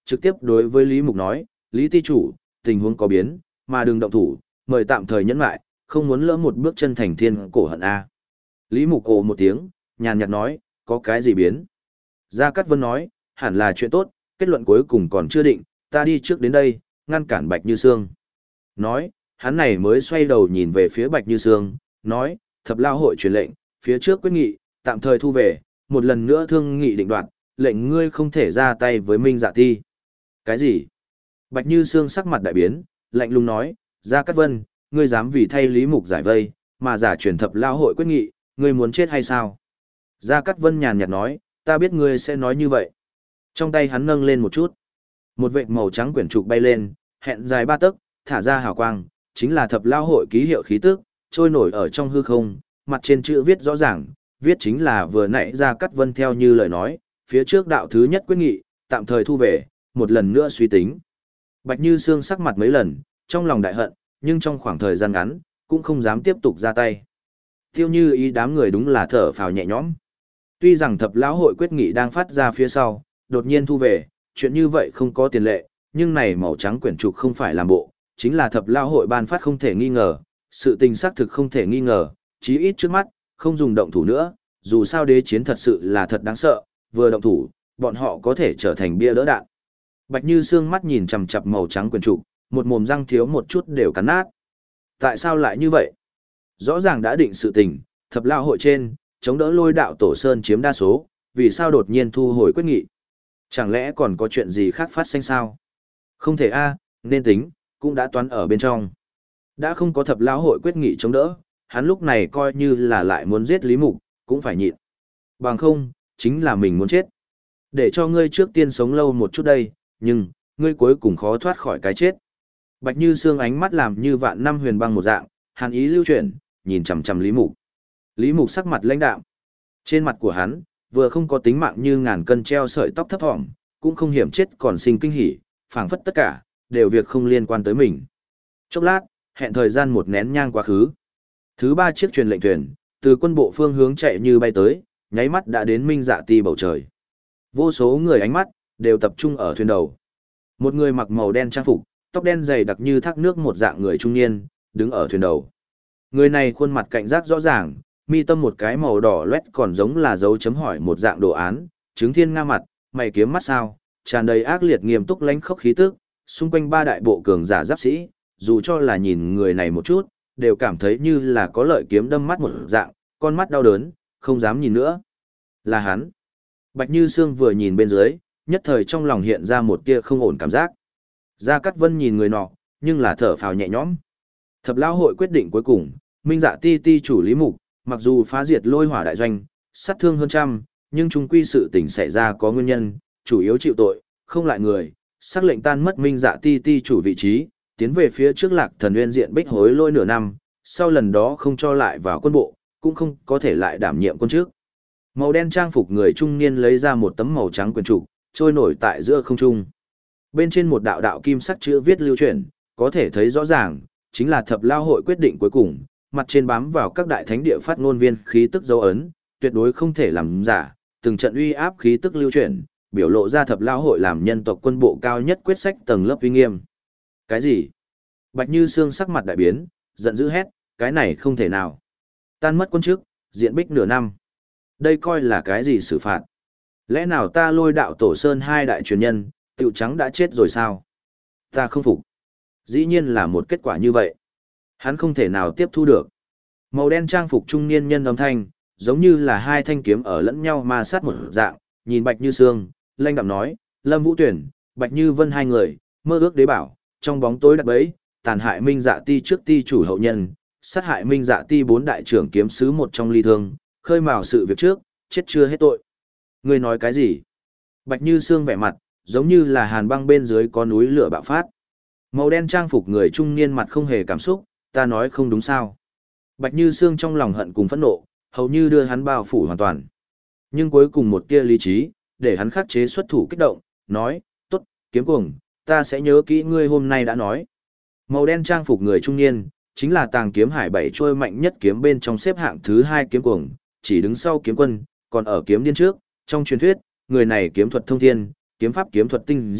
trực tiếp đối với Lý Mục nói, Lý Ti Chủ, tình huống có biến, mà đừng động thủ, mời tạm thời nhẫn lại, không muốn lỡ một bước chân thành thiên cổ hận A. Lý Mục ồ một tiếng, nhàn nhạt nói, có cái gì biến? Gia Cát Vân nói, hẳn là chuyện tốt, kết luận cuối cùng còn chưa định, ta đi trước đến đây, ngăn cản Bạch Như Sương. Nói, hắn này mới xoay đầu nhìn về phía Bạch Như Sương, nói, thập lao hội truyền lệnh, phía trước quyết nghị, tạm thời thu về, một lần nữa thương nghị định đoạt, lệnh ngươi không thể ra tay với Minh Dạ Ti. Cái gì? Bạch Như Sương sắc mặt đại biến, lạnh lùng nói, Gia Cát Vân, ngươi dám vì thay Lý Mục giải vây, mà giả truyền thập lao hội quyết nghị, ngươi muốn chết hay sao? Gia Cát Vân nhàn nhạt nói, ta biết ngươi sẽ nói như vậy. Trong tay hắn nâng lên một chút. Một vệt màu trắng quyển trục bay lên, hẹn dài 3 tấc, thả ra hào quang, chính là thập lao hội ký hiệu khí tức, trôi nổi ở trong hư không, mặt trên chữ viết rõ ràng, viết chính là vừa nãy Gia Cát Vân theo như lời nói, phía trước đạo thứ nhất quyết nghị, tạm thời thu về, một lần nữa suy tính. Bạch Như Sương sắc mặt mấy lần, trong lòng đại hận, nhưng trong khoảng thời gian ngắn, cũng không dám tiếp tục ra tay. Tiêu Như Ý đám người đúng là thở phào nhẹ nhõm. Tuy rằng thập lão hội quyết nghị đang phát ra phía sau, đột nhiên thu về, chuyện như vậy không có tiền lệ, nhưng này màu trắng quyển trục không phải làm bộ, chính là thập lão hội ban phát không thể nghi ngờ, sự tình xác thực không thể nghi ngờ, chí ít trước mắt, không dùng động thủ nữa, dù sao đế chiến thật sự là thật đáng sợ, vừa động thủ, bọn họ có thể trở thành bia đỡ đạn. Bạch Như Sương mắt nhìn chằm chằm màu trắng quyển trục, một mồm răng thiếu một chút đều cắn nát. Tại sao lại như vậy? Rõ ràng đã định sự tình, thập lão hội trên, chống đỡ Lôi Đạo Tổ Sơn chiếm đa số, vì sao đột nhiên thu hồi quyết nghị? Chẳng lẽ còn có chuyện gì khác phát sinh sao? Không thể a, nên tính, cũng đã toán ở bên trong. Đã không có thập lão hội quyết nghị chống đỡ, hắn lúc này coi như là lại muốn giết Lý Mục, cũng phải nhịn. Bằng không, chính là mình muốn chết. Để cho ngươi trước tiên sống lâu một chút đây, nhưng, ngươi cuối cùng khó thoát khỏi cái chết. Bạch Như Sương ánh mắt làm như vạn năm huyền băng một dạng, hàn ý lưu chuyển, nhìn chằm chằm Lý Mục. Lý Mục sắc mặt lãnh đạm. Trên mặt của hắn, vừa không có tính mạng như ngàn cân treo sợi tóc thấp thỏm, cũng không hiểm chết còn sinh kinh hỉ, phảng phất tất cả, đều việc không liên quan tới mình. Chốc lát, hẹn thời gian một nén nhang quá khứ. Thứ 3 chiếc truyền lệnh thuyền, từ quân bộ phương hướng chạy như bay tới, nháy mắt đã đến Minh Dạ Ti bầu trời. Vô số người ánh mắt, đều tập trung ở thuyền đầu. Một người mặc màu đen trang phục, tóc đen dày đặc như thác nước một dạng người trung niên, đứng ở thuyền đầu. Người này khuôn mặt cảnh giác rõ ràng, mi tâm một cái màu đỏ loét còn giống là dấu chấm hỏi một dạng đồ án, chứng thiên nga mặt, mày kiếm mắt sao, tràn đầy ác liệt nghiêm túc lãnh khốc khí tức, xung quanh 3 đại bộ cường giả giáp sĩ, dù cho là nhìn người này một chút, đều cảm thấy như là có lợi kiếm đâm mắt một dạng, con mắt đau đớn, không dám nhìn nữa. Là hắn. Bạch Như Sương vừa nhìn bên dưới, nhất thời trong lòng hiện ra một tia không ổn cảm giác. Gia Cát Vân nhìn người nọ, nhưng là thở phào nhẹ nhõm. Thập lão hội quyết định cuối cùng, Minh Dạ Ti ti chủ Lý Mục, mặc dù phá diệt Lôi Hỏa đại doanh, sát thương hơn trăm, nhưng chung quy sự tình xảy ra có nguyên nhân, chủ yếu chịu tội, không lại người, sắc lệnh tan mất Minh Dạ Ti ti chủ vị trí, tiến về phía trước Lạc Thần Nguyên diện bích hối lôi nửa năm, sau lần đó không cho lại vào quân bộ, cũng không có thể lại đảm nhiệm quân trước. Màu đen trang phục người trung niên lấy ra một tấm màu trắng quyển trục, trôi nổi tại giữa không trung. Bên trên một đạo đạo kim sắc chữ viết lưu truyền, có thể thấy rõ ràng, chính là thập lao hội quyết định cuối cùng, mặt trên bám vào các đại thánh địa phát ngôn viên khí tức dấu ấn, tuyệt đối không thể làm giả, từng trận uy áp khí tức lưu truyền, biểu lộ ra thập lao hội làm nhân tộc quân bộ cao nhất quyết sách tầng lớp uy nghiêm. Cái gì? Bạch Như Sương sắc mặt đại biến, giận dữ hét, cái này không thể nào. Tan mất quân chức, diện bích nửa năm. Đây coi là cái gì xử phạt? Lẽ nào ta Lôi Đạo Tổ Sơn 2 đại truyền nhân, Tiểu Trắng đã chết rồi sao? Ta không phục. Dĩ nhiên là một kết quả như vậy. Hắn không thể nào tiếp thu được. Màu đen trang phục trung niên nhân âm thanh, giống như là 2 thanh kiếm ở lẫn nhau ma sát một dạng, nhìn Bạch Như Sương, lanh đạm nói, Lâm Vũ Tuyển, Bạch Như Vân 2 người, mơ ước đế bảo, trong bóng tối đặt bẫy, tàn hại Minh Dạ Ti trước ti chủ hậu nhân, sát hại Minh Dạ Ti 4 đại trưởng kiếm sứ một trong ly thương, khơi mào sự việc trước, chết chưa hết tội. Ngươi nói cái gì? Bạch Như Sương vẻ mặt, giống như là hàn băng bên dưới có núi lửa bạo phát. Màu đen trang phục người trung niên mặt không hề cảm xúc, ta nói không đúng sao? Bạch Như Sương trong lòng hận cùng phẫn nộ, hầu như đưa hắn bao phủ hoàn toàn. Nhưng cuối cùng một tia lý trí, để hắn khắc chế xuất thủ kích động, nói, tốt, kiếm cuồng, ta sẽ nhớ kỹ ngươi hôm nay đã nói. Màu đen trang phục người trung niên, chính là Tàng Kiếm Hải 7 trôi mạnh nhất kiếm bên trong xếp hạng thứ 2 kiếm cuồng, chỉ đứng sau kiếm quân, còn ở kiếm điên trước, trong truyền thuyết, người này kiếm thuật thông thiên, kiếm pháp kiếm thuật tinh diệu,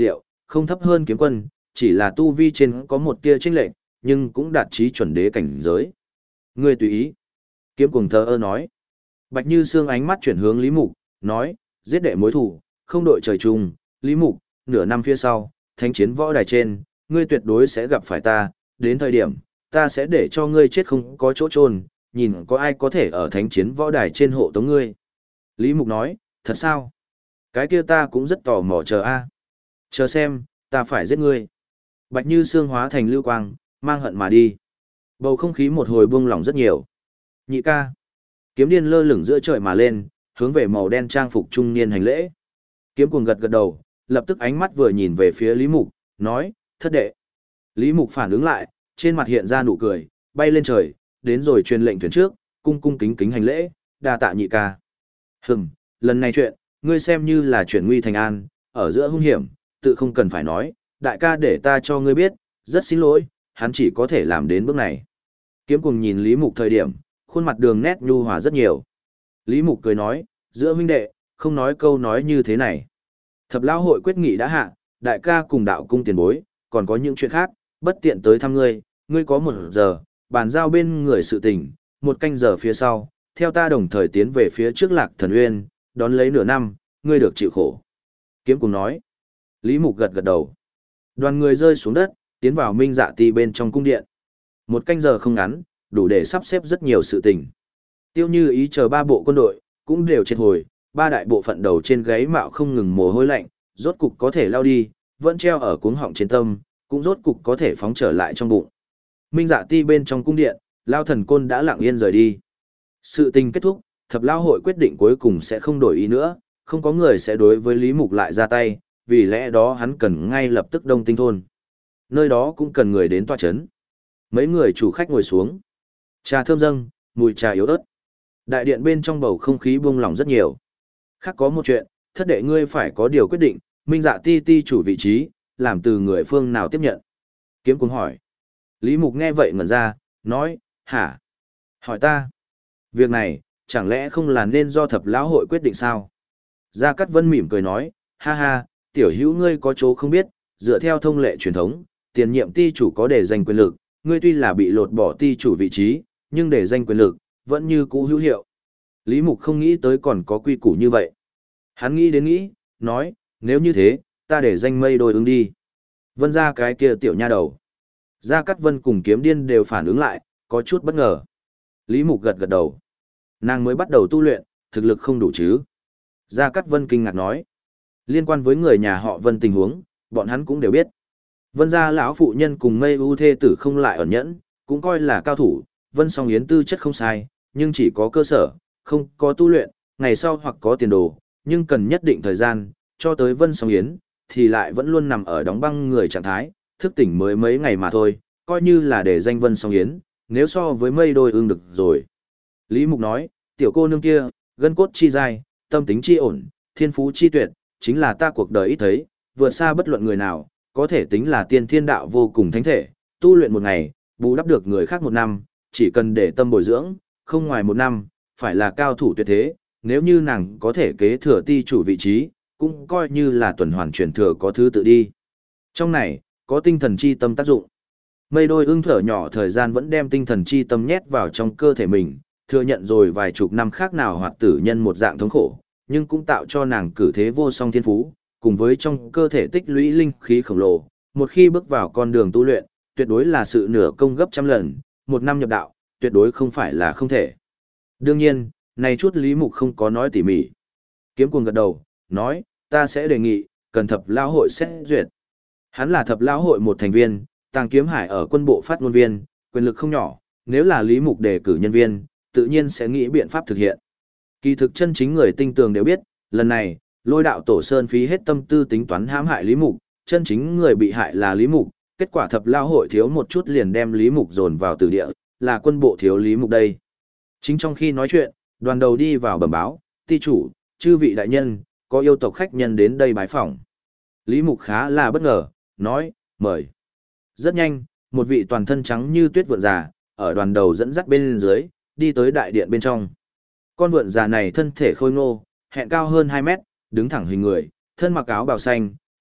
không thấp hơn kiếm quân, chỉ là tu vi trên có một tia chênh lệch, nhưng cũng đạt chí chuẩn đế cảnh giới. Ngươi tùy ý. Kiếm cuồng thờ ơ nói. Bạch Như Sương ánh mắt chuyển hướng Lý Mục, nói, giết đệ mối thủ, không đội trời chung, Lý Mục, nửa năm phía sau, thánh chiến võ đài trên, ngươi tuyệt đối sẽ gặp phải ta, đến thời điểm, ta sẽ để cho ngươi chết không có chỗ chôn, nhìn có ai có thể ở thánh chiến võ đài trên hộ tống ngươi. Lý Mục nói, thật sao? Cái kia ta cũng rất tò mò chờ a. Chờ xem, ta phải giết ngươi. Bạch Như Sương hóa thành lưu quang, mang hận mà đi. Bầu không khí một hồi buông lỏng rất nhiều. Nhị ca. Kiếm điên lơ lửng giữa trời mà lên, hướng về màu đen trang phục trung niên hành lễ. Kiếm cuồng gật gật đầu, lập tức ánh mắt vừa nhìn về phía Lý Mục, nói, thất đệ. Lý Mục phản ứng lại, trên mặt hiện ra nụ cười, bay lên trời, đến rồi truyền lệnh thuyền trước, cung cung kính kính hành lễ, đa tạ nhị ca. Lần này chuyện, ngươi xem như là chuyển nguy thành an, ở giữa hung hiểm, tự không cần phải nói, đại ca để ta cho ngươi biết, rất xin lỗi, hắn chỉ có thể làm đến bước này. Kiếm cuồng nhìn Lý Mục thời điểm, khuôn mặt đường nét nhu hòa rất nhiều. Lý Mục cười nói, giữa huynh đệ, không nói câu nói như thế này. Thập lão hội quyết nghị đã hạ, đại ca cùng đạo cung tiền bối, còn có những chuyện khác, bất tiện tới thăm ngươi, ngươi có 1 giờ, bàn giao bên người sự tình, 1 canh giờ phía sau, theo ta đồng thời tiến về phía trước Lạc Thần Uyên, đón lấy nửa năm, ngươi được chịu khổ. Kiếm cùng nói. Lý Mục gật gật đầu. Đoàn người rơi xuống đất, tiến vào Minh Dạ Ti bên trong cung điện. 1 canh giờ không ngắn, đủ để sắp xếp rất nhiều sự tình. Tiêu Như Ý chờ 3 bộ quân đội, cũng đều triệt hồi, 3 đại bộ phận đầu trên gáy mạo không ngừng mồ hôi lạnh, rốt cục có thể lao đi, vẫn treo ở cuống họng trên tâm, cũng rốt cục có thể phóng trở lại trong bụng. Minh Dạ Ti bên trong cung điện, Lao Thần Côn đã lặng yên rời đi. Sự tình kết thúc, Thập Lao hội quyết định cuối cùng sẽ không đổi ý nữa, không có người sẽ đối với Lý Mục lại ra tay, vì lẽ đó hắn cần ngay lập tức Đông Tinh thôn. Nơi đó cũng cần người đến tọa chấn. Mấy người chủ khách ngồi xuống. Trà thơm dâng, mùi trà yếu ớt. Đại điện bên trong bầu không khí buông lỏng rất nhiều. Khác có một chuyện, thất đệ ngươi phải có điều quyết định, Minh Dạ Ti ti chủ vị trí, làm từ người phương nào tiếp nhận. Kiếm Cuồng hỏi. Lý Mục nghe vậy ngẩn ra, nói, hả? Hỏi ta. Việc này, chẳng lẽ không là nên do thập lão hội quyết định sao? Gia Cát Vân mỉm cười nói, ha ha, tiểu hữu ngươi có chỗ không biết, dựa theo thông lệ truyền thống, tiền nhiệm ti chủ có để danh quyền lực, ngươi tuy là bị lột bỏ ti chủ vị trí, nhưng để danh quyền lực, vẫn như cũ hữu hiệu. Lý Mục không nghĩ tới còn có quy củ như vậy. Hắn nghĩ đến nghĩ, nói, nếu như thế, ta để danh mây đôi ứng đi. Vân ra cái kia tiểu nha đầu. Gia Cát Vân cùng Kiếm Điên đều phản ứng lại, có chút bất ngờ. Lý Mục gật gật đầu. Nàng mới bắt đầu tu luyện, thực lực không đủ chứ. Gia Cát Vân kinh ngạc nói. Liên quan với người nhà họ Vân tình huống, bọn hắn cũng đều biết. Vân gia lão phụ nhân cùng Mây U thê tử không lại ẩn nhẫn, cũng coi là cao thủ, Vân Song Yến tư chất không sai, nhưng chỉ có cơ sở, không có tu luyện, ngày sau hoặc có tiền đồ, nhưng cần nhất định thời gian, cho tới Vân Song Yến, thì lại vẫn luôn nằm ở đóng băng người trạng thái, thức tỉnh mới mấy ngày mà thôi, coi như là để danh Vân Song Yến, nếu so với Mây đôi ương được rồi. Lý Mục nói, tiểu cô nương kia, gân cốt chi dai, tâm tính chi ổn, thiên phú chi tuyệt, chính là ta cuộc đời ít thấy, vượt xa bất luận người nào, có thể tính là tiên thiên đạo vô cùng thánh thể, tu luyện 1 ngày, bù đắp được người khác 1 năm, chỉ cần để tâm bồi dưỡng, không ngoài 1 năm, phải là cao thủ tuyệt thế, nếu như nàng có thể kế thừa ti chủ vị trí, cũng coi như là tuần hoàn truyền thừa có thứ tự đi. Trong này, có tinh thần chi tâm tác dụng. Mây đôi ưng thở nhỏ thời gian vẫn đem tinh thần chi tâm nhét vào trong cơ thể mình, thừa nhận rồi vài chục năm khác nào hoạt tử nhân một dạng thống khổ, nhưng cũng tạo cho nàng cử thế vô song thiên phú, cùng với trong cơ thể tích lũy linh khí khổng lồ, một khi bước vào con đường tu luyện, tuyệt đối là sự nửa công gấp trăm lần, 1 năm nhập đạo, tuyệt đối không phải là không thể. Đương nhiên, này chút Lý Mục không có nói tỉ mỉ. Kiếm Cuồng gật đầu, nói, ta sẽ đề nghị, cần thập lão hội xét duyệt. Hắn là thập lão hội một thành viên, Tàng Kiếm Hải ở quân bộ phát ngôn viên, quyền lực không nhỏ, nếu là Lý Mục đề cử nhân viên, tự nhiên sẽ nghĩ biện pháp thực hiện. Kỳ thực chân chính người tinh tường đều biết, lần này, Lôi đạo tổ sơn phí hết tâm tư tính toán hãm hại Lý Mục, chân chính người bị hại là Lý Mục, kết quả thập lao hội thiếu một chút liền đem Lý Mục dồn vào tử địa, là quân bộ thiếu Lý Mục đây. Chính trong khi nói chuyện, đoàn đầu đi vào bẩm báo, ti chủ, chư vị đại nhân, có yêu tộc khách nhân đến đây bái phỏng. Lý Mục khá là bất ngờ, nói, mời. Rất nhanh, một vị toàn thân trắng như tuyết vượn già, ở đoàn đầu dẫn dắt bên dưới, đi tới đại điện bên trong. Con vượn già này thân thể khôi ngô, hẹn cao hơn 2 mét, đứng thẳng hình người, thân mặc áo bào xanh,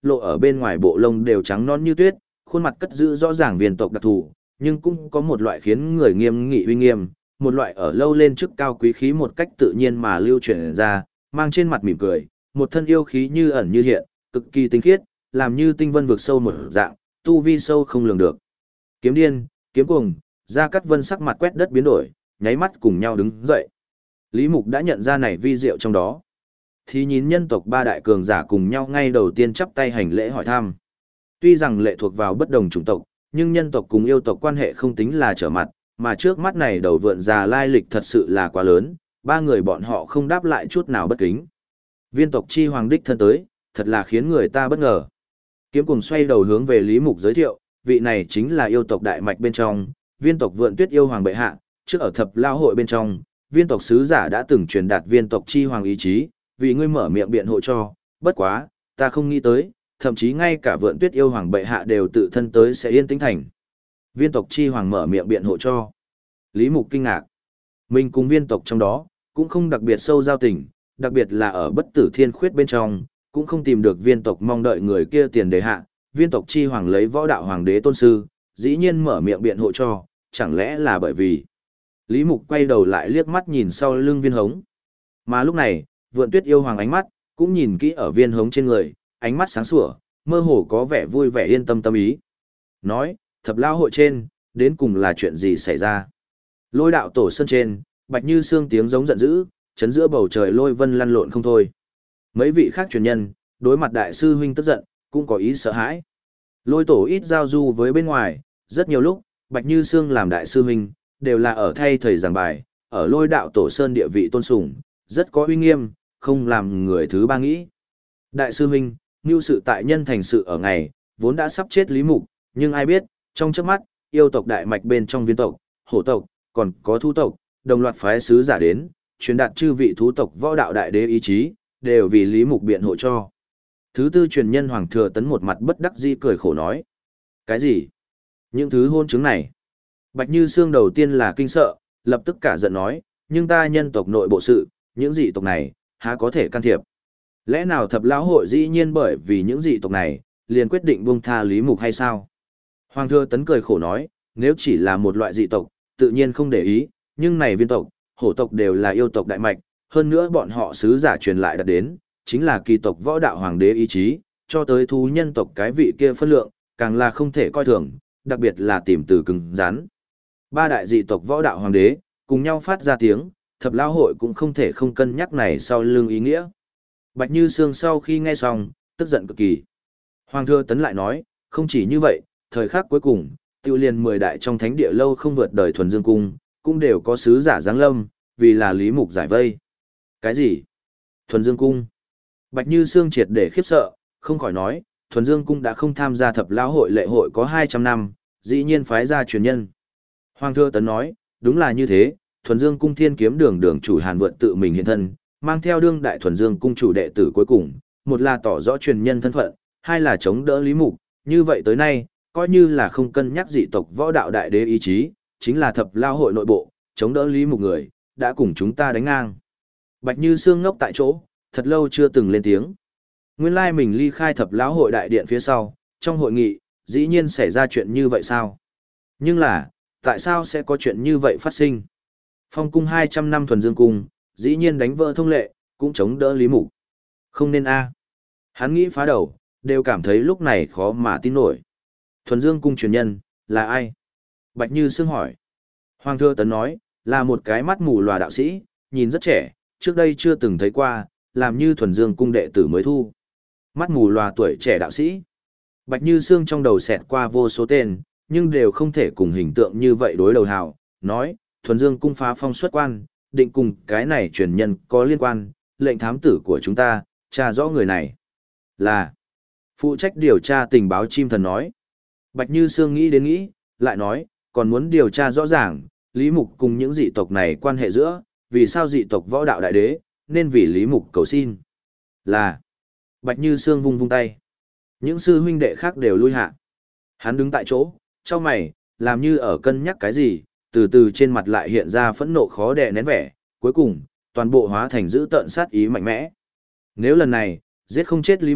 lộ ở bên ngoài bộ lông đều trắng non như tuyết, khuôn mặt cất giữ rõ ràng viên tộc đặc thù, nhưng cũng có một loại khiến người nghiêm nghị uy nghiêm, một loại ở lâu lên chức cao quý khí một cách tự nhiên mà lưu truyền ra, mang trên mặt mỉm cười, một thân yêu khí như ẩn như hiện, cực kỳ tinh khiết, làm như tinh vân vực sâu một dạng, tu vi sâu không lường được. Kiếm điên, kiếm cuồng, Gia Cát Vân sắc mặt quét đất biến đổi, nháy mắt cùng nhau đứng dậy. Lý Mục đã nhận ra này vi diệu trong đó. Thì nhìn nhân tộc ba đại cường giả cùng nhau ngay đầu tiên chắp tay hành lễ hỏi thăm. Tuy rằng lệ thuộc vào bất đồng chủng tộc, nhưng nhân tộc cùng yêu tộc quan hệ không tính là trở mặt, mà trước mắt này đầu vượn già lai lịch thật sự là quá lớn, ba người bọn họ không đáp lại chút nào bất kính. Viên tộc chi hoàng đích thân tới, thật là khiến người ta bất ngờ. Kiếm cùng xoay đầu hướng về Lý Mục giới thiệu, vị này chính là yêu tộc đại mạch bên trong, viên tộc vượn tuyết yêu hoàng bệ hạ, trước ở thập lao hội bên trong, viên tộc sứ giả đã từng truyền đạt viên tộc chi hoàng ý chí, vì ngươi mở miệng biện hộ cho, bất quá, ta không nghĩ tới, thậm chí ngay cả vượn tuyết yêu hoàng bệ hạ đều tự thân tới sẽ yên tĩnh thành. Viên tộc chi hoàng mở miệng biện hộ cho. Lý Mục kinh ngạc. Mình cùng viên tộc trong đó, cũng không đặc biệt sâu giao tình, đặc biệt là ở bất tử thiên khuyết bên trong, cũng không tìm được viên tộc mong đợi người kia tiền đề hạ, viên tộc chi hoàng lấy võ đạo hoàng đế tôn sư, dĩ nhiên mở miệng biện hộ cho, chẳng lẽ là bởi vì. Lý Mục quay đầu lại liếc mắt nhìn sau lưng viên hống. Mà lúc này, vượn tuyết yêu hoàng ánh mắt, cũng nhìn kỹ ở viên hống trên người, ánh mắt sáng sủa, mơ hồ có vẻ vui vẻ yên tâm tâm ý. Nói, thập lao hội trên, đến cùng là chuyện gì xảy ra? Lôi đạo tổ sơn trên, Bạch Như Sương tiếng giống giận dữ, chấn giữa bầu trời lôi vân lăn lộn không thôi. Mấy vị khác truyền nhân, đối mặt đại sư huynh tức giận, cũng có ý sợ hãi. Lôi tổ ít giao du với bên ngoài, rất nhiều lúc, Bạch Như Sương làm đại sư huynh, đều là ở thay thầy giảng bài, ở lôi đạo tổ sơn địa vị tôn sùng, rất có uy nghiêm, không làm người thứ ba nghĩ. Đại sư huynh, như sự tại nhân thành sự ở ngày, vốn đã sắp chết Lý Mục, nhưng ai biết, trong chớp mắt, yêu tộc đại mạch bên trong viên tộc, hổ tộc, còn có thú tộc, đồng loạt phái sứ giả đến, truyền đạt chư vị thú tộc võ đạo đại đế ý chí, đều vì Lý Mục biện hộ cho. Thứ tư truyền nhân Hoàng Thừa Tấn một mặt bất đắc dĩ cười khổ nói. Cái gì? Những thứ hôn chứng này. Bạch Như Sương đầu tiên là kinh sợ, lập tức cả giận nói, nhưng ta nhân tộc nội bộ sự, những dị tộc này, há có thể can thiệp. Lẽ nào thập lão hội dĩ nhiên bởi vì những dị tộc này, liền quyết định buông tha Lý Mục hay sao? Hoàng Thừa Tấn cười khổ nói, nếu chỉ là một loại dị tộc, tự nhiên không để ý, nhưng này viên tộc, hổ tộc đều là yêu tộc đại mạch, hơn nữa bọn họ sứ giả truyền lại đặt đến, chính là kỳ tộc võ đạo hoàng đế ý chí, cho tới thú nhân tộc cái vị kia phân lượng, càng là không thể coi thường, đặc biệt là tìm từ cứng rắn. Ba đại dị tộc võ đạo hoàng đế, cùng nhau phát ra tiếng, thập lão hội cũng không thể không cân nhắc này sau lưng ý nghĩa. Bạch Như Sương sau khi nghe xong, tức giận cực kỳ. Hoàng Thừa Tấn lại nói, không chỉ như vậy, thời khắc cuối cùng, tiêu liền 10 đại trong thánh địa lâu không vượt đời thuần dương cung, cũng đều có sứ giả giáng lâm, vì là Lý Mục giải vây. Cái gì? Thuần dương cung? Bạch Như Sương triệt để khiếp sợ, không khỏi nói, thuần dương cung đã không tham gia thập lão hội lệ hội có 200 năm, dĩ nhiên phái ra truyền nhân. Hoàng Thừa Tấn nói, đúng là như thế, thuần dương cung thiên kiếm đường đường chủ Hàn Vượn tự mình hiện thân, mang theo đương đại thuần dương cung chủ đệ tử cuối cùng, một là tỏ rõ truyền nhân thân phận, hai là chống đỡ Lý Mục, như vậy tới nay, coi như là không cân nhắc dị tộc võ đạo đại đế ý chí, chính là thập lao hội nội bộ, chống đỡ Lý Mục người, đã cùng chúng ta đánh ngang. Bạch Như Sương ngốc tại chỗ, thật lâu chưa từng lên tiếng. Nguyên lai mình ly khai thập lão hội đại điện phía sau, trong hội nghị, dĩ nhiên xảy ra chuyện như vậy sao? Nhưng là, tại sao sẽ có chuyện như vậy phát sinh? Phong cung 200 năm thuần dương cung, dĩ nhiên đánh vỡ thông lệ, cũng chống đỡ Lý Mục. Không nên a. Hắn nghĩ phá đầu, đều cảm thấy lúc này khó mà tin nổi. Thuần dương cung truyền nhân, là ai? Bạch Như Sương hỏi. Hoàng Thừa Tấn nói, là một cái mắt mù lòa đạo sĩ, nhìn rất trẻ, trước đây chưa từng thấy qua, làm như thuần dương cung đệ tử mới thu. Mắt mù lòa tuổi trẻ đạo sĩ. Bạch Như Sương trong đầu xẹt qua vô số tên, nhưng đều không thể cùng hình tượng như vậy đối đầu hào. Nói, thuần dương cung phá phong xuất quan, định cùng cái này truyền nhân có liên quan, lệnh thám tử của chúng ta, tra rõ người này. Là, phụ trách điều tra tình báo chim thần nói. Bạch Như Sương nghĩ đến nghĩ, lại nói, còn muốn điều tra rõ ràng, Lý Mục cùng những dị tộc này quan hệ giữa, vì sao dị tộc võ đạo đại đế, nên vì Lý Mục cầu xin. Là, Bạch Như Sương vung vung tay. Những sư huynh đệ khác đều lui hạ. Hắn đứng tại chỗ, trong mày, làm như ở cân nhắc cái gì, từ từ trên mặt lại hiện ra phẫn nộ khó đè nén vẻ, cuối cùng, toàn bộ hóa thành dữ tợn sát ý mạnh mẽ. Nếu lần này, giết không chết Lý Mục,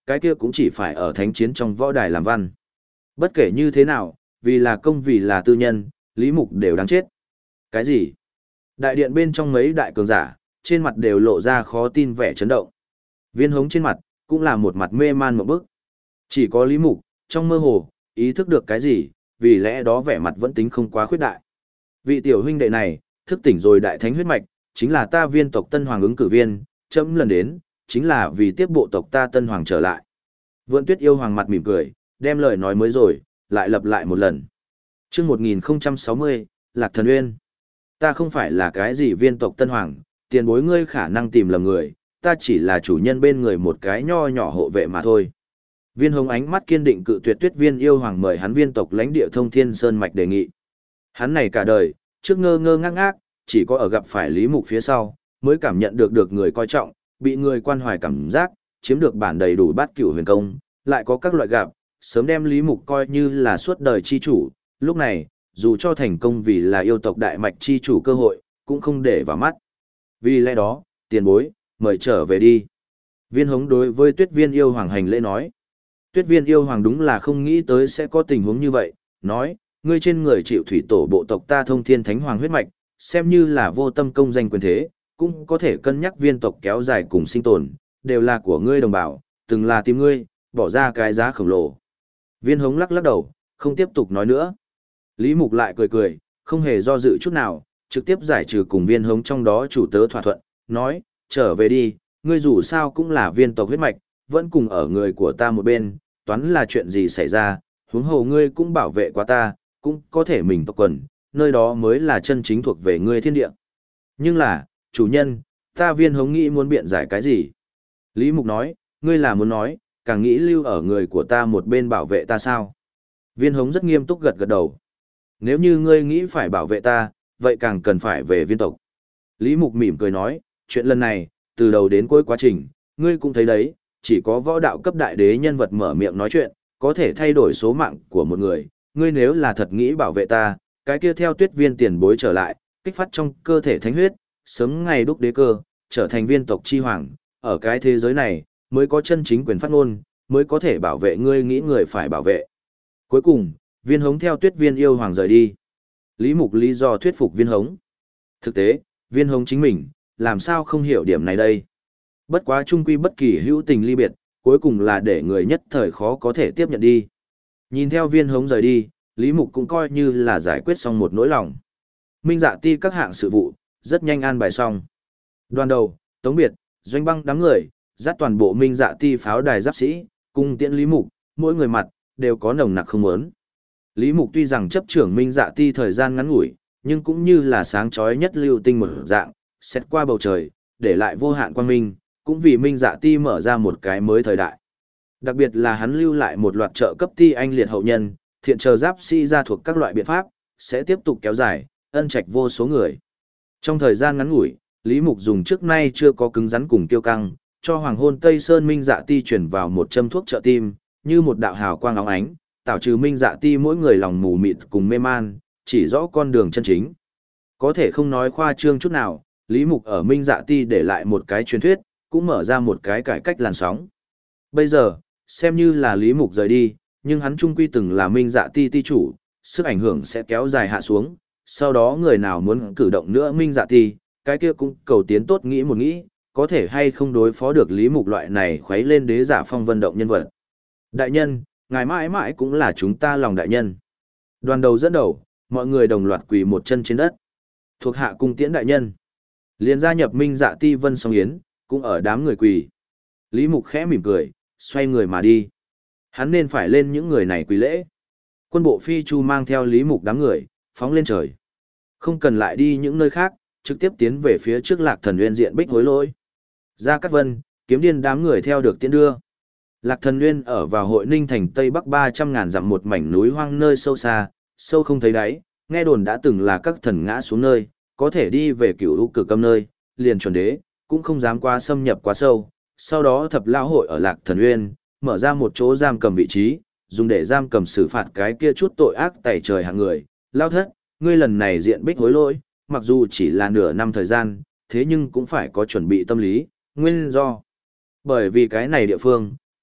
cái kia cũng chỉ phải ở thánh chiến trong võ đài làm văn. Bất kể như thế nào, vì là công vì là tư nhân, Lý Mục đều đáng chết. Cái gì? Đại điện bên trong mấy đại cường giả, trên mặt đều lộ ra khó tin vẻ chấn động. Viên Hống trên mặt, cũng là một mặt mê man một bức. Chỉ có Lý Mục, trong mơ hồ, ý thức được cái gì, vì lẽ đó vẻ mặt vẫn tính không quá khuyết đại. Vị tiểu huynh đệ này, thức tỉnh rồi đại thánh huyết mạch, chính là ta viên tộc Tân Hoàng ứng cử viên, chấm lần đến, chính là vì tiếp bộ tộc ta Tân Hoàng trở lại. Vượn Tuyết yêu hoàng mặt mỉm cười, đem lời nói mới rồi, lại lặp lại một lần. Chương 1060, Lạc Thần Uyên. Ta không phải là cái gì viên tộc Tân Hoàng, tiền bối ngươi khả năng tìm lầm người, ta chỉ là chủ nhân bên người một cái nho nhỏ hộ vệ mà thôi. Viên Hống ánh mắt kiên định cự tuyệt Tuyết Viên yêu hoàng mời hắn viên tộc lãnh địa Thông Thiên Sơn mạch đề nghị. Hắn này cả đời, trước ngơ ngơ ngác ngác, chỉ có ở gặp phải Lý Mục phía sau, mới cảm nhận được người coi trọng, bị người quan hoài cảm giác, chiếm được bản đầy đủ bát cửu huyền công, lại có các loại gặp, sớm đem Lý Mục coi như là suốt đời chi chủ, lúc này, dù cho thành công vì là yêu tộc đại mạch chi chủ cơ hội, cũng không để vào mắt. Vì lẽ đó, tiền bối, mời trở về đi. Viên Hống đối với Tuyết Viên yêu hoàng hành lễ nói. Tuyết Viên yêu hoàng đúng là không nghĩ tới sẽ có tình huống như vậy, nói, ngươi trên người chịu thủy tổ bộ tộc ta Thông Thiên Thánh Hoàng huyết mạch, xem như là vô tâm công danh quyền thế, cũng có thể cân nhắc viên tộc kéo dài cùng sinh tồn, đều là của ngươi đồng bào, từng là tìm ngươi, bỏ ra cái giá khổng lồ. Viên Hống lắc lắc đầu, không tiếp tục nói nữa. Lý Mục lại cười cười, không hề do dự chút nào, trực tiếp giải trừ cùng Viên Hống trong đó chủ tớ thỏa thuận, nói, trở về đi, ngươi dù sao cũng là viên tộc huyết mạch, vẫn cùng ở người của ta một bên, toán là chuyện gì xảy ra, huống hồ ngươi cũng bảo vệ qua ta, cũng có thể mình tộc quần, nơi đó mới là chân chính thuộc về ngươi thiên địa. Nhưng là, chủ nhân, ta Viên Hống nghĩ muốn biện giải cái gì? Lý Mục nói, ngươi là muốn nói, càng nghĩ lưu ở người của ta một bên bảo vệ ta sao? Viên Hống rất nghiêm túc gật gật đầu. Nếu như ngươi nghĩ phải bảo vệ ta, vậy càng cần phải về viên tộc. Lý Mục mỉm cười nói, chuyện lần này, từ đầu đến cuối quá trình, ngươi cũng thấy đấy, chỉ có võ đạo cấp đại đế nhân vật mở miệng nói chuyện, có thể thay đổi số mạng của một người. Ngươi nếu là thật nghĩ bảo vệ ta, cái kia theo Tuyết Viên tiền bối trở lại, kích phát trong cơ thể thánh huyết, sớm ngày đúc đế cơ, trở thành viên tộc chi hoàng, ở cái thế giới này, mới có chân chính quyền phát ngôn, mới có thể bảo vệ ngươi nghĩ người phải bảo vệ. Cuối cùng, Viên Hống theo Tuyết Viên yêu hoàng rời đi. Lý Mục lý do thuyết phục Viên Hống. Thực tế, Viên Hống chính mình, làm sao không hiểu điểm này đây. Bất quá chung quy bất kỳ hữu tình ly biệt, cuối cùng là để người nhất thời khó có thể tiếp nhận đi. Nhìn theo Viên Hống rời đi, Lý Mục cũng coi như là giải quyết xong một nỗi lòng. Minh Dạ Ti các hạng sự vụ, rất nhanh an bài xong. Đoàn đầu, Tống Biệt, Doanh Băng đám người, dắt toàn bộ Minh Dạ Ti pháo đài giáp sĩ, cùng tiễn Lý Mục, mỗi người mặt, đều có nồng nặc không muốn. Lý Mục tuy rằng chấp trưởng Minh Dạ Ti thời gian ngắn ngủi, nhưng cũng như là sáng chói nhất lưu tinh một dạng, xét qua bầu trời, để lại vô hạn quang minh, cũng vì Minh Dạ Ti mở ra một cái mới thời đại. Đặc biệt là hắn lưu lại một loạt trợ cấp ti anh liệt hậu nhân, thiện chờ giáp sĩ ra thuộc các loại biện pháp, sẽ tiếp tục kéo dài, ân trạch vô số người. Trong thời gian ngắn ngủi, Lý Mục dùng trước nay chưa có cứng rắn cùng tiêu căng, cho Hoàng Hôn Tây Sơn Minh Dạ Ti chuyển vào một châm thuốc trợ tim, như một đạo hào quang óng ánh, tạo trừ Minh Dạ Ti mỗi người lòng mù mịt cùng mê man, chỉ rõ con đường chân chính. Có thể không nói khoa trương chút nào, Lý Mục ở Minh Dạ Ti để lại một cái truyền thuyết, cũng mở ra một cái cải cách làn sóng. Bây giờ, xem như là Lý Mục rời đi, nhưng hắn trung quy từng là Minh Dạ Ti ti chủ, sức ảnh hưởng sẽ kéo dài hạ xuống, sau đó người nào muốn cử động nữa Minh Dạ Ti, cái kia cũng cầu tiến tốt nghĩ một nghĩ, có thể hay không đối phó được Lý Mục loại này khuấy lên đế giả phong vân động nhân vật. Đại nhân, ngài mãi mãi cũng là chúng ta lòng đại nhân. Đoàn đầu dẫn đầu, mọi người đồng loạt quỳ một chân trên đất. Thuộc hạ cung tiễn đại nhân. Liền gia nhập Minh Dạ Ti Vân Song Yến, cũng ở đám người quỳ. Lý Mục khẽ mỉm cười, xoay người mà đi. Hắn nên phải lên những người này quỳ lễ. Quân bộ Phi Chu mang theo Lý Mục đám người, phóng lên trời. Không cần lại đi những nơi khác, trực tiếp tiến về phía trước Lạc Thần Uyên diện bích hối lỗi. Gia Cát Vân, Kiếm Điên đám người theo được tiến đưa. Lạc Thần Uyên ở vào Hội Ninh thành Tây Bắc 300.000 dặm một mảnh núi hoang nơi sâu xa, sâu không thấy đáy, nghe đồn đã từng là các thần ngã xuống nơi, có thể đi về Cửu U Cực Âm nơi, liền chuẩn đế, cũng không dám quá xâm nhập quá sâu. Sau đó thập lão hội ở Lạc Thần Uyên, mở ra một chỗ giam cầm vị trí, dùng để giam cầm xử phạt cái kia chút tội ác tày trời hạng người. Lao thất, ngươi lần này diện bích hối lỗi, mặc dù chỉ là nửa năm thời gian, thế nhưng cũng phải có chuẩn bị tâm lý, nguyên do. Bởi vì cái này địa phương,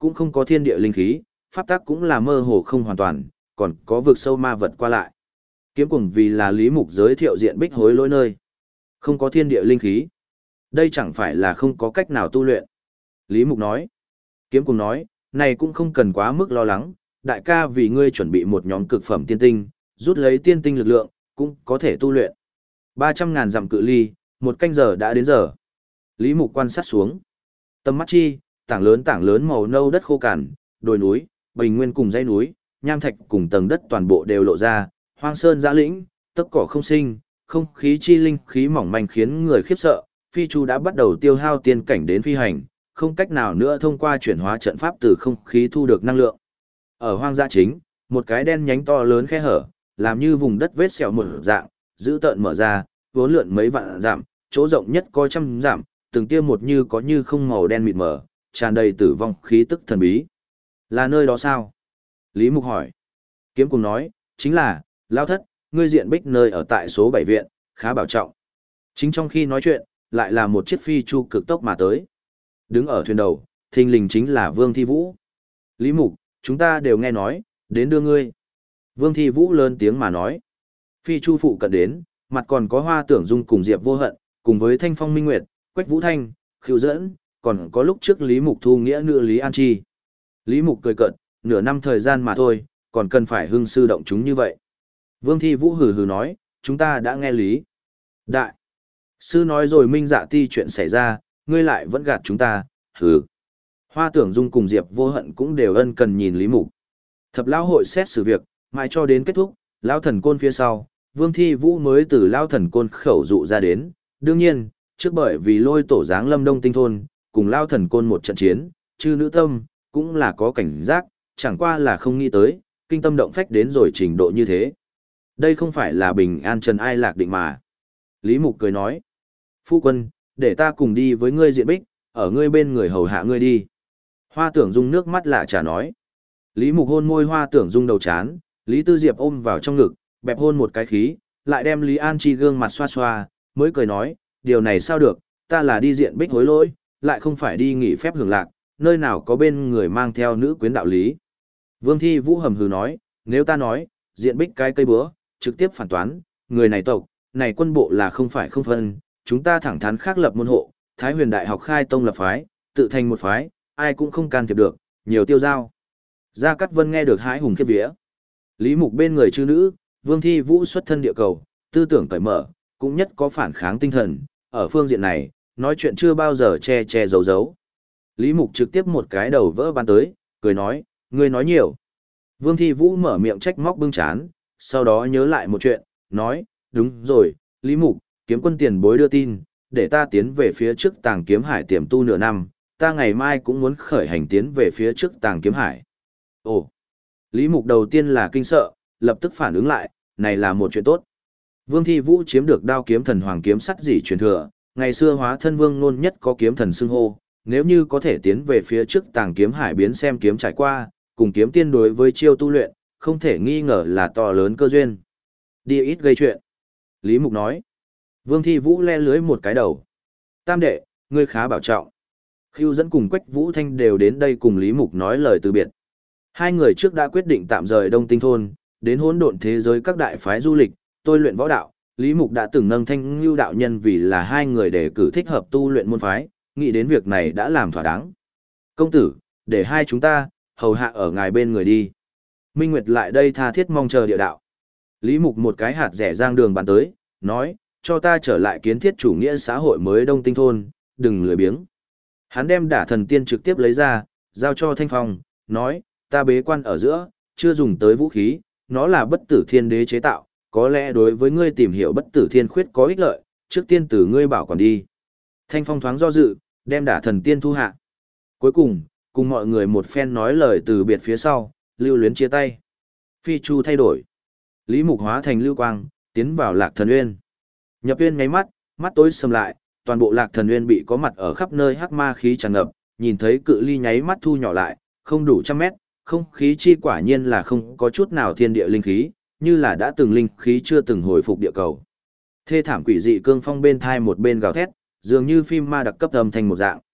cũng không có thiên địa linh khí, pháp tắc cũng là mơ hồ không hoàn toàn, còn có vực sâu ma vật qua lại. Kiếm Cuồng vì là Lý Mục giới thiệu diện bích hối lỗi nơi. Không có thiên địa linh khí. Đây chẳng phải là không có cách nào tu luyện. Lý Mục nói. Kiếm Cuồng nói, này cũng không cần quá mức lo lắng, đại ca vì ngươi chuẩn bị một nhóm cực phẩm tiên tinh, rút lấy tiên tinh lực lượng, cũng có thể tu luyện. 300.000 dặm cự ly, một canh giờ đã đến giờ. Lý Mục quan sát xuống. Tầm mắt chi, tảng lớn màu nâu đất khô cằn, đồi núi, bình nguyên cùng dãy núi, nham thạch cùng tầng đất toàn bộ đều lộ ra, hoang sơn dã lĩnh, tấc cỏ không sinh, không khí chi linh khí mỏng manh khiến người khiếp sợ. Phi Chu đã bắt đầu tiêu hao tiên cảnh đến phi hành, không cách nào nữa thông qua chuyển hóa trận pháp từ không khí thu được năng lượng. Ở hoang dã chính, một cái đen nhánh to lớn khe hở, làm như vùng đất vết sẹo một dạng, dữ tợn mở ra, vốn lượn mấy vạn dặm, chỗ rộng nhất có trăm dặm, từng tia một như có như không màu đen mịt mờ, tràn đầy tử vong khí tức thần bí. Là nơi đó sao? Lý Mục hỏi. Kiếm Cuồng nói, chính là, Lao Thất, ngươi diện bích nơi ở tại số 7 viện, khá bảo trọng. Chính trong khi nói chuyện, lại là một chiếc phi chu cực tốc mà tới. Đứng ở thuyền đầu, thình lình chính là Vương Thi Vũ. Lý Mục, chúng ta đều nghe nói, đến đưa ngươi. Vương Thi Vũ lớn tiếng mà nói. Phi chu phụ cận đến, mặt còn có Hoa Tưởng Dung cùng Diệp Vô Hận, cùng với Thanh Phong Minh Nguyệt, Quách Vũ Thanh, Khưu Dẫn, còn có lúc trước Lý Mục thu nghĩa nữ Lý An Chi. Lý Mục cười cợt, nửa năm thời gian mà thôi, còn cần phải hưng sư động chúng như vậy. Vương Thi Vũ hừ hừ nói, chúng ta đã nghe Lý Đại Sư nói rồi Minh Dạ Ti chuyện xảy ra, ngươi lại vẫn gạt chúng ta, hừ. Hoa Tưởng Dung cùng Diệp Vô Hận cũng đều ân cần nhìn Lý Mục. Thập lão hội xét xử việc, mãi cho đến kết thúc, lão thần côn phía sau, Vương Thi Vũ mới từ lão thần côn khẩu dụ ra đến. Đương nhiên, trước bởi vì lôi tổ giáng Lâm Đông Tinh thôn, cùng lão thần côn một trận chiến, chư nữ tâm cũng là có cảnh giác, chẳng qua là không nghĩ tới, kinh tâm động phách đến rồi trình độ như thế. Đây không phải là bình an trần ai lạc định mà. Lý Mục cười nói, phu quân, để ta cùng đi với ngươi diện bích, ở ngươi bên người hầu hạ ngươi đi. Hoa Tưởng Dung nước mắt lạ trả nói. Lý Mục hôn môi Hoa Tưởng Dung đầu chán, Lý Tư Diệp ôm vào trong ngực, bẹp hôn một cái khí, lại đem Lý An Chi gương mặt xoa xoa, mới cười nói, điều này sao được, ta là đi diện bích hối lỗi, lại không phải đi nghỉ phép hưởng lạc, nơi nào có bên người mang theo nữ quyến đạo lý. Vương Thi Vũ hầm hừ nói, nếu ta nói, diện bích cái cây búa, trực tiếp phản toán, người này tộc, này quân bộ là không phải không phân, chúng ta thẳng thắn khác lập môn hộ, Thái Huyền Đại học khai tông lập phái, tự thành một phái, ai cũng không can thiệp được, nhiều tiêu giao. Gia Cát Vân nghe được hãi hùng khiếp vía. Lý Mục bên người chư nữ, Vương Thi Vũ xuất thân địa cầu, tư tưởng cởi mở, cũng nhất có phản kháng tinh thần, ở phương diện này, nói chuyện chưa bao giờ che che giấu giấu. Lý Mục trực tiếp một cái đầu vỡ ban tới, cười nói, ngươi nói nhiều. Vương Thi Vũ mở miệng trách móc bưng chán, sau đó nhớ lại một chuyện, nói, đúng rồi, Lý Mục, kiếm quân tiền bối đưa tin, để ta tiến về phía trước Tàng Kiếm Hải tiềm tu nửa năm, ta ngày mai cũng muốn khởi hành tiến về phía trước Tàng Kiếm Hải. Ồ, Lý Mục đầu tiên là kinh sợ, lập tức phản ứng lại, này là một chuyện tốt. Vương Thi Vũ chiếm được đao kiếm thần hoàng kiếm sắt dỉ truyền thừa, ngày xưa hóa thân vương nôn nhất có kiếm thần xưng hô, nếu như có thể tiến về phía trước Tàng Kiếm Hải biến xem kiếm trải qua, cùng kiếm tiên đối với chiêu tu luyện, không thể nghi ngờ là to lớn cơ duyên. Đi ít gây chuyện. Lý Mục nói. Vương Thi Vũ le lưới một cái đầu. Tam đệ, ngươi khá bảo trọng. Khưu Dẫn cùng Quách Vũ Thanh đều đến đây cùng Lý Mục nói lời từ biệt. Hai người trước đã quyết định tạm rời Đông Tinh thôn, đến hỗn độn thế giới các đại phái du lịch, tôi luyện võ đạo. Lý Mục đã từng nâng Thanh Ngưu đạo nhân vì là hai người để cử thích hợp tu luyện môn phái, nghĩ đến việc này đã làm thỏa đáng. Công tử, để hai chúng ta hầu hạ ở ngài bên người đi. Minh Nguyệt lại đây tha thiết mong chờ địa đạo. Lý Mục một cái hạt rẻ giang đường bàn tới, nói, cho ta trở lại kiến thiết chủ nghĩa xã hội mới Đông Tinh thôn, đừng lười biếng. Hắn đem đả thần tiên trực tiếp lấy ra, giao cho Thanh Phong, nói, ta bế quan ở giữa, chưa dùng tới vũ khí, nó là bất tử thiên đế chế tạo, có lẽ đối với ngươi tìm hiểu bất tử thiên khuyết có ích lợi, trước tiên từ ngươi bảo quản đi. Thanh Phong thoáng do dự, đem đả thần tiên thu hạ. Cuối cùng mọi người một phen nói lời từ biệt phía sau, lưu luyến chia tay. Phi chu thay đổi. Lý Mục hóa thành lưu quang, tiến vào Lạc Thần Uyên. Nhập uyên nháy mắt, mắt tối sầm lại, toàn bộ Lạc Thần Uyên bị có mặt ở khắp nơi hắc ma khí tràn ngập, nhìn thấy cự ly nháy mắt thu nhỏ lại, không đủ trăm mét, không khí chi quả nhiên là không có chút nào thiên địa linh khí, như là đã từng linh khí chưa từng hồi phục địa cầu. Thê thảm quỷ dị cương phong bên thai một bên gào thét, dường như phim ma đặc cấp âm thành một dạng.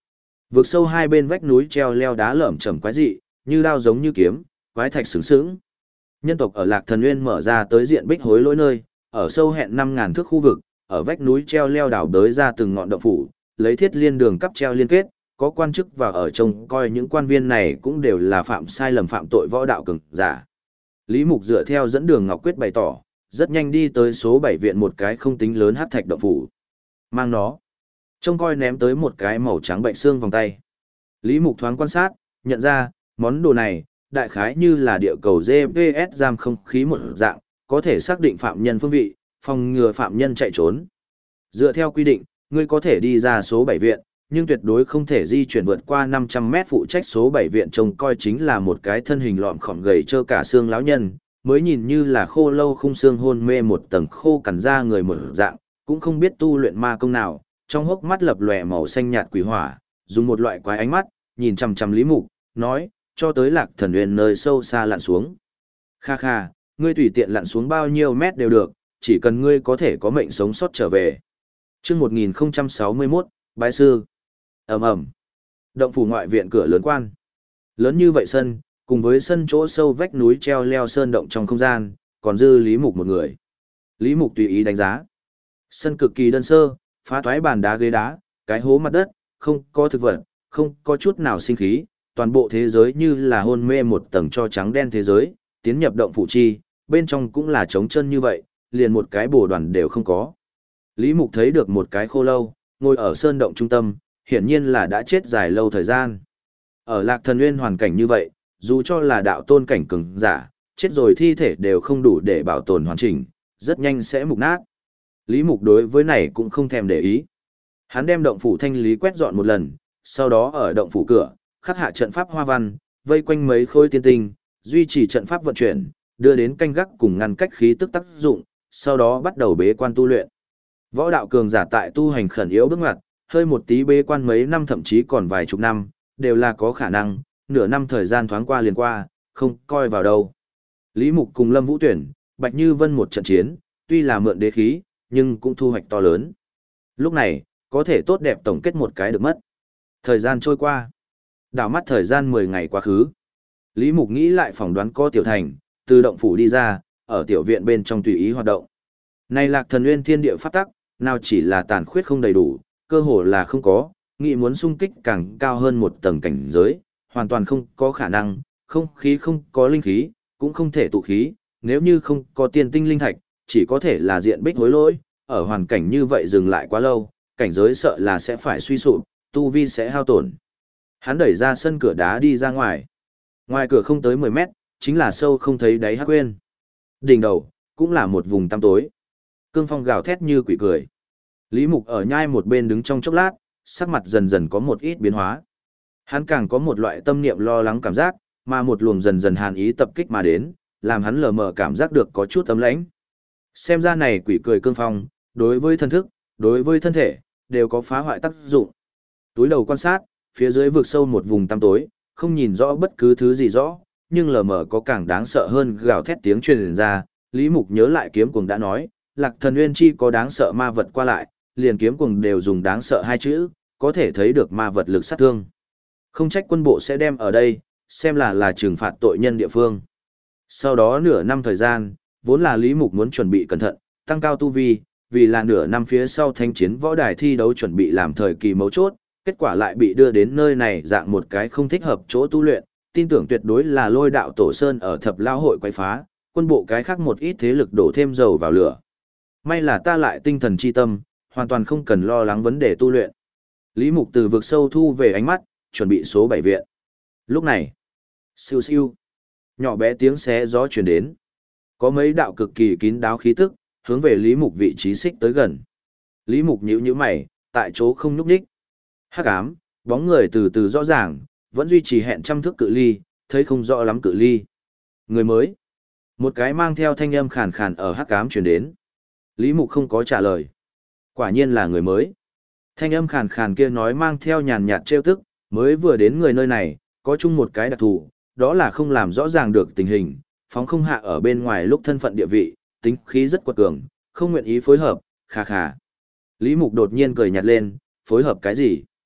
Vực sâu hai bên vách núi treo leo đá lởm chởm quái dị, như đao giống như kiếm, quái thạch sướng sướng. Nhân tộc ở Lạc Thần Nguyên mở ra tới diện bích hối lỗi nơi, ở sâu hẹn 5.000 thước khu vực, ở vách núi treo leo đảo đới ra từng ngọn động phủ, lấy thiết liên đường cắp treo liên kết, có quan chức và ở trông coi những quan viên này cũng đều là phạm sai lầm phạm tội võ đạo cường giả. Lý Mục dựa theo dẫn đường Ngọc Quyết bày tỏ, rất nhanh đi tới số 7 viện một cái không tính lớn hắc thạch động phủ. Mang nó, trông coi ném tới một cái màu trắng bệnh xương vòng tay. Lý Mục thoáng quan sát, nhận ra, món đồ này, đại khái như là địa cầu GPS giam không khí một dạng, có thể xác định phạm nhân phương vị, phòng ngừa phạm nhân chạy trốn. Dựa theo quy định, ngươi có thể đi ra số 7 viện, nhưng tuyệt đối không thể di chuyển vượt qua 500 mét. Phụ trách số 7 viện trông coi chính là một cái thân hình lọm khỏm gầy trơ cả xương lão nhân, mới nhìn như là khô lâu khung xương hôn mê một tầng khô cằn da người một dạng, cũng không biết tu luyện ma công nào, trong hốc mắt lập lòe màu xanh nhạt quỷ hỏa, dùng một loại quái ánh mắt, nhìn chằm chằm Lý Mục, nói, cho tới Lạc Thần Uyên nơi sâu xa lặn xuống. Kha kha, ngươi tùy tiện lặn xuống bao nhiêu mét đều được, chỉ cần ngươi có thể có mệnh sống sót trở về. Chương 1061, Bái sư. Ầm ầm. Động phủ ngoại viện cửa lớn quan. Lớn như vậy sân, cùng với sân chỗ sâu vách núi treo leo sơn động trong không gian, còn dư Lý Mục một người. Lý Mục tùy ý đánh giá. Sân cực kỳ đơn sơ, phá toái bàn đá ghế đá, cái hố mặt đất, không có thực vật, không có chút nào sinh khí, toàn bộ thế giới như là hôn mê một tầng cho trắng đen thế giới, tiến nhập động phủ chi, bên trong cũng là trống chân như vậy, liền một cái bồ đoàn đều không có. Lý Mục thấy được một cái khô lâu, ngồi ở sơn động trung tâm, hiển nhiên là đã chết dài lâu thời gian. Ở Lạc Thần Nguyên hoàn cảnh như vậy, dù cho là đạo tôn cảnh cường giả, chết rồi thi thể đều không đủ để bảo tồn hoàn chỉnh, rất nhanh sẽ mục nát. Lý Mục đối với này cũng không thèm để ý. Hắn đem động phủ thanh lý quét dọn một lần, sau đó ở động phủ cửa, khắc hạ trận pháp hoa văn, vây quanh mấy khối tiên tinh, duy trì trận pháp vận chuyển, đưa đến canh gác cùng ngăn cách khí tức tác dụng, sau đó bắt đầu bế quan tu luyện. Võ đạo cường giả tại tu hành khẩn yếu bước ngoặt, hơi một tí bế quan mấy năm thậm chí còn vài chục năm, đều là có khả năng, nửa năm thời gian thoáng qua liền qua, không coi vào đâu. Lý Mục cùng Lâm Vũ Tuyển, Bạch Như Vân một trận chiến, tuy là mượn đế khí, nhưng cũng thu hoạch to lớn. Lúc này, có thể tốt đẹp tổng kết một cái được mất. Thời gian trôi qua. Đảo mắt thời gian 10 ngày quá khứ. Lý Mục nghĩ lại phỏng đoán có Tiểu Thành, từ động phủ đi ra, ở tiểu viện bên trong tùy ý hoạt động. Này Lạc Thần Nguyên thiên địa pháp tắc, nào chỉ là tàn khuyết không đầy đủ, cơ hồ là không có, nghĩ muốn xung kích càng cao hơn một tầng cảnh giới, hoàn toàn không có khả năng, không khí không có linh khí, cũng không thể tụ khí, nếu như không có tiên tinh linh thạch, chỉ có thể là diện bích hối lỗi, ở hoàn cảnh như vậy dừng lại quá lâu, cảnh giới sợ là sẽ phải suy sụp, tu vi sẽ hao tổn. Hắn đẩy ra sân cửa đá đi ra ngoài. Ngoài cửa không tới 10 mét, chính là sâu không thấy đáy hắc quên. Đỉnh đầu, cũng là một vùng tăm tối. Cương phong gào thét như quỷ cười. Lý Mục ở nhai một bên đứng trong chốc lát, sắc mặt dần dần có một ít biến hóa. Hắn càng có một loại tâm niệm lo lắng cảm giác, mà một luồng dần dần hàn ý tập kích mà đến, làm hắn lờ mờ cảm giác được có chút ấm lãnh. Xem ra này quỷ cười cương phong, đối với thân thức, đối với thân thể, đều có phá hoại tác dụng. Túi đầu quan sát, phía dưới vực sâu một vùng tăm tối, không nhìn rõ bất cứ thứ gì rõ, nhưng lờ mờ có càng đáng sợ hơn gào thét tiếng truyền ra. Lý Mục nhớ lại kiếm cuồng đã nói, Lạc Thần Nguyên chi có đáng sợ ma vật qua lại, liền kiếm cuồng đều dùng đáng sợ hai chữ, có thể thấy được ma vật lực sát thương. Không trách quân bộ sẽ đem ở đây, xem là trừng phạt tội nhân địa phương. Sau đó nửa năm thời gian, vốn là Lý Mục muốn chuẩn bị cẩn thận, tăng cao tu vi, vì là nửa năm phía sau thanh chiến võ đài thi đấu chuẩn bị làm thời kỳ mấu chốt, kết quả lại bị đưa đến nơi này dạng một cái không thích hợp chỗ tu luyện, tin tưởng tuyệt đối là Lôi Đạo Tổ Sơn ở Thập Lao hội quấy phá, quân bộ cái khác một ít thế lực đổ thêm dầu vào lửa. May là ta lại tinh thần chi tâm, hoàn toàn không cần lo lắng vấn đề tu luyện. Lý Mục từ vực sâu thu về ánh mắt, chuẩn bị số 7 viện. Lúc này, siêu siêu, nhỏ bé tiếng xé gió truyền đến. Có mấy đạo cực kỳ kín đáo khí tức, hướng về Lý Mục vị trí xích tới gần. Lý Mục nhíu nhíu mày, tại chỗ không nhúc nhích. Hắc ám, bóng người từ từ rõ ràng, vẫn duy trì hẹn trăm thước cự ly, thấy không rõ lắm cự ly. Người mới. Một cái mang theo thanh âm khàn khàn ở hắc ám truyền đến. Lý Mục không có trả lời. Quả nhiên là người mới. Thanh âm khàn khàn kia nói mang theo nhàn nhạt trêu tức, mới vừa đến người nơi này, có chung một cái đặc thù, đó là không làm rõ ràng được tình hình, phóng không hạ ở bên ngoài lúc thân phận địa vị, tính khí rất quật cường, không nguyện ý phối hợp, khà khà. Lý Mục đột nhiên cười nhạt lên, phối hợp cái gì?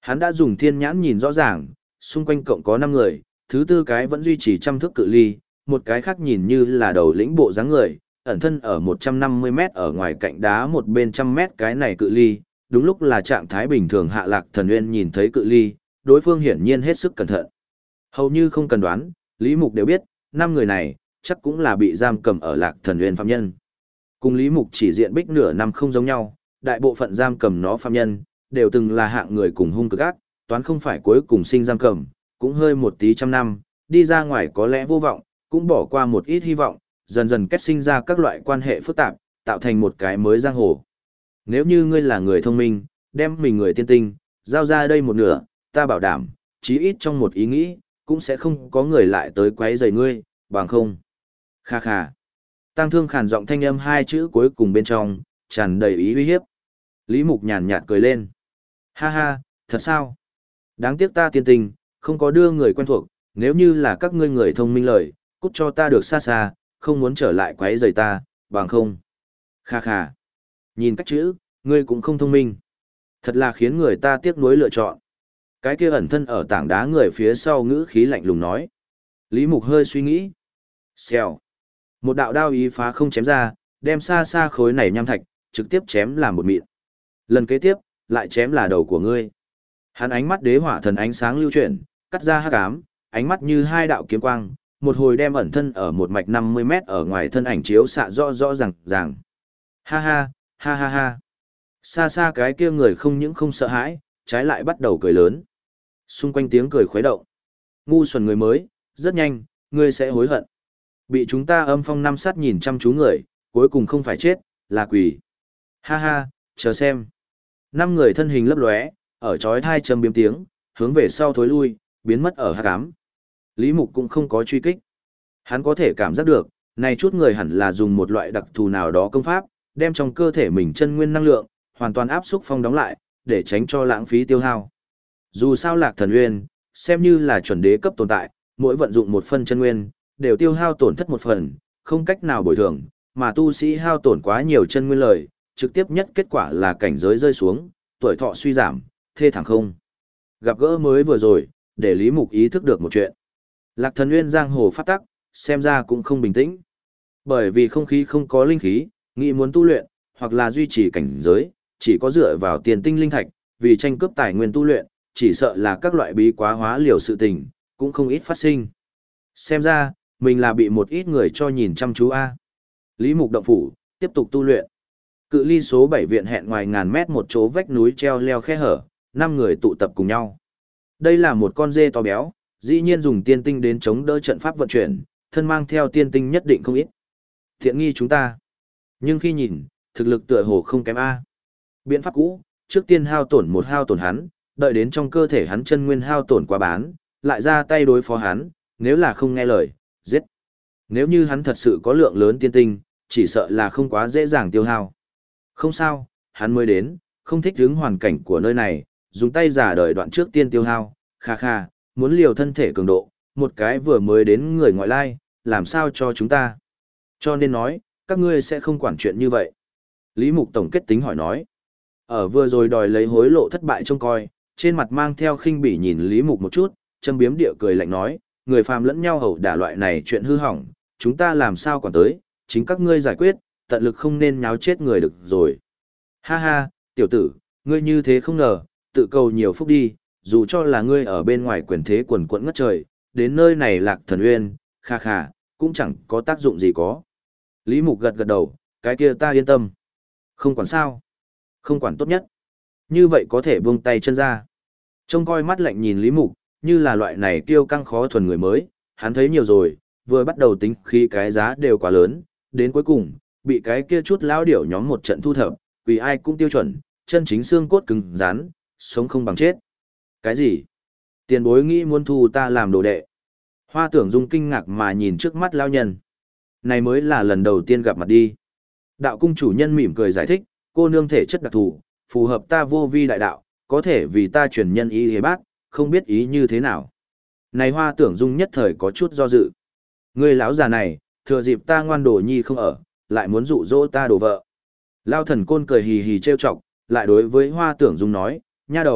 Hắn đã dùng thiên nhãn nhìn rõ ràng, xung quanh cộng có 5 người, thứ tư cái vẫn duy trì trăm thước cự ly, một cái khác nhìn như là đầu lĩnh bộ dáng người, ẩn thân ở 150 mét ở ngoài cạnh đá một bên trăm mét cái này cự ly, đúng lúc là trạng thái bình thường Hạ Lạc Thần Uyên nhìn thấy cự ly, đối phương hiển nhiên hết sức cẩn thận. Hầu như không cần đoán, Lý Mục đều biết, 5 người này, chắc cũng là bị giam cầm ở Lạc Thần Uyên phạm nhân. Cùng Lý Mục chỉ diện bích nửa năm không giống nhau, đại bộ phận giam cầm nó phạm nhân, đều từng là hạng người cùng hung cực ác, toán không phải cuối cùng sinh giam cầm, cũng hơi một tí trăm năm, đi ra ngoài có lẽ vô vọng, cũng bỏ qua một ít hy vọng, dần dần kết sinh ra các loại quan hệ phức tạp, tạo thành một cái mới giang hồ. Nếu như ngươi là người thông minh, đem mình người tiên tinh, giao ra đây một nửa, ta bảo đảm, chí ít trong một ý nghĩ, cũng sẽ không có người lại tới quấy rầy ngươi, bằng không. Kha kha. Tăng Thương khàn giọng thanh âm hai chữ cuối cùng bên trong, tràn đầy ý uy hiếp. Lý Mục nhàn nhạt cười lên. Ha ha, thật sao? Đáng tiếc ta tiên tinh, không có đưa người quen thuộc, nếu như là các ngươi người thông minh lời, cút cho ta được xa xa, không muốn trở lại quấy rầy ta, bằng không. Kha kha. Nhìn cách chữ, ngươi cũng không thông minh. Thật là khiến người ta tiếc nuối lựa chọn. Cái kia ẩn thân ở tảng đá người phía sau ngữ khí lạnh lùng nói. Lý Mục hơi suy nghĩ. Xèo. Một đạo đao ý phá không chém ra, đem xa xa khối này nham thạch, trực tiếp chém làm một mịn. Lần kế tiếp, lại chém là đầu của ngươi. Hắn ánh mắt đế hỏa thần ánh sáng lưu chuyển, cắt ra hắc ám, ánh mắt như hai đạo kiếm quang, một hồi đem ẩn thân ở một mạch 50 mét ở ngoài thân ảnh chiếu xạ rõ rõ ràng. Ha ha, ha ha ha. Xa xa cái kia người không những không sợ hãi, trái lại bắt đầu cười lớn. Xung quanh tiếng cười khuấy động. Ngu xuẩn người mới, rất nhanh, ngươi sẽ hối hận. Bị chúng ta âm phong năm sát nhìn chăm chú người, cuối cùng không phải chết, là quỷ. Ha ha, chờ xem. 5 người thân hình lấp lóe, ở chói thai châm biếm tiếng, hướng về sau thối lui, biến mất ở hắc ám. Lý Mục cũng không có truy kích. Hắn có thể cảm giác được, này chút người hẳn là dùng một loại đặc thù nào đó công pháp, đem trong cơ thể mình chân nguyên năng lượng, hoàn toàn áp xúc phong đóng lại, để tránh cho lãng phí tiêu hao. Dù sao Lạc Thần Uyên, xem như là chuẩn đế cấp tồn tại, mỗi vận dụng một phân chân nguyên, đều tiêu hao tổn thất một phần, không cách nào bồi thường, mà tu sĩ hao tổn quá nhiều chân nguyên lời, trực tiếp nhất kết quả là cảnh giới rơi xuống, tuổi thọ suy giảm, thê thảm không. Gặp gỡ mới vừa rồi, để Lý Mục ý thức được một chuyện. Lạc Thần Uyên giang hồ phát tắc, xem ra cũng không bình tĩnh. Bởi vì không khí không có linh khí, nghĩ muốn tu luyện, hoặc là duy trì cảnh giới, chỉ có dựa vào tiền tinh linh thạch, vì tranh cướp tài nguyên tu luyện, chỉ sợ là các loại bí quá hóa liều sự tình, cũng không ít phát sinh. Xem ra, mình là bị một ít người cho nhìn chăm chú a. Lý Mục động phủ, tiếp tục tu luyện. Cự ly số 7 viện hẹn ngoài ngàn mét một chỗ vách núi treo leo khe hở, 5 người tụ tập cùng nhau. Đây là một con dê to béo, dĩ nhiên dùng tiên tinh đến chống đỡ trận pháp vận chuyển, thân mang theo tiên tinh nhất định không ít. Thiện nghi chúng ta. Nhưng khi nhìn, thực lực tựa hồ không kém a. Biện pháp cũ, trước tiên hao tổn hắn, đợi đến trong cơ thể hắn chân nguyên hao tổn quá bán, lại ra tay đối phó hắn, nếu là không nghe lời, giết. Nếu như hắn thật sự có lượng lớn tiên tinh, chỉ sợ là không quá dễ dàng tiêu hao. Không sao, hắn mới đến, không thích ứng hoàn cảnh của nơi này, dùng tay giả đời đoạn trước tiên tiêu hao, kha kha, muốn liều thân thể cường độ, một cái vừa mới đến người ngoại lai, làm sao cho chúng ta. Cho nên nói, các ngươi sẽ không quản chuyện như vậy. Lý Mục tổng kết tính hỏi nói. Ở vừa rồi đòi lấy hối lộ thất bại trông coi, trên mặt mang theo khinh bỉ nhìn Lý Mục một chút, châm biếm địa cười lạnh nói, người phàm lẫn nhau hầu đả loại này chuyện hư hỏng, chúng ta làm sao quản tới, chính các ngươi giải quyết, tận lực không nên nháo chết người được rồi. Ha ha, tiểu tử, ngươi như thế không ngờ, tự cầu nhiều phúc đi, dù cho là ngươi ở bên ngoài quyền thế quần quẫn ngất trời, đến nơi này Lạc Thần Uyên, kha kha, cũng chẳng có tác dụng gì có. Lý Mục gật gật đầu, cái kia ta yên tâm. Không quản sao? Không quản tốt nhất. Như vậy có thể buông tay chân ra. Trông coi mắt lạnh nhìn Lý Mục, như là loại này kiêu căng khó thuần người mới, hắn thấy nhiều rồi, vừa bắt đầu tính khi cái giá đều quá lớn, đến cuối cùng, bị cái kia chút lão điểu nhóm một trận thu thập, vì ai cũng tiêu chuẩn, chân chính xương cốt cứng rắn, sống không bằng chết. Cái gì? Tiền bối nghĩ muốn thu ta làm đồ đệ. Hoa Tưởng Dung kinh ngạc mà nhìn trước mắt lão nhân. Này mới là lần đầu tiên gặp mặt đi. Đạo cung chủ nhân mỉm cười giải thích, cô nương thể chất đặc thù, phù hợp ta vô vi đại đạo, có thể vì ta truyền nhân ý hề bác, không biết ý như thế nào. Này Hoa Tưởng Dung nhất thời có chút do dự. Người lão già này, thừa dịp ta ngoan đồ nhi không ở, lại muốn dụ dỗ ta đồ vợ. Lao thần côn cười hì hì trêu chọc, lại đối với Hoa Tưởng Dung nói, nha đầu,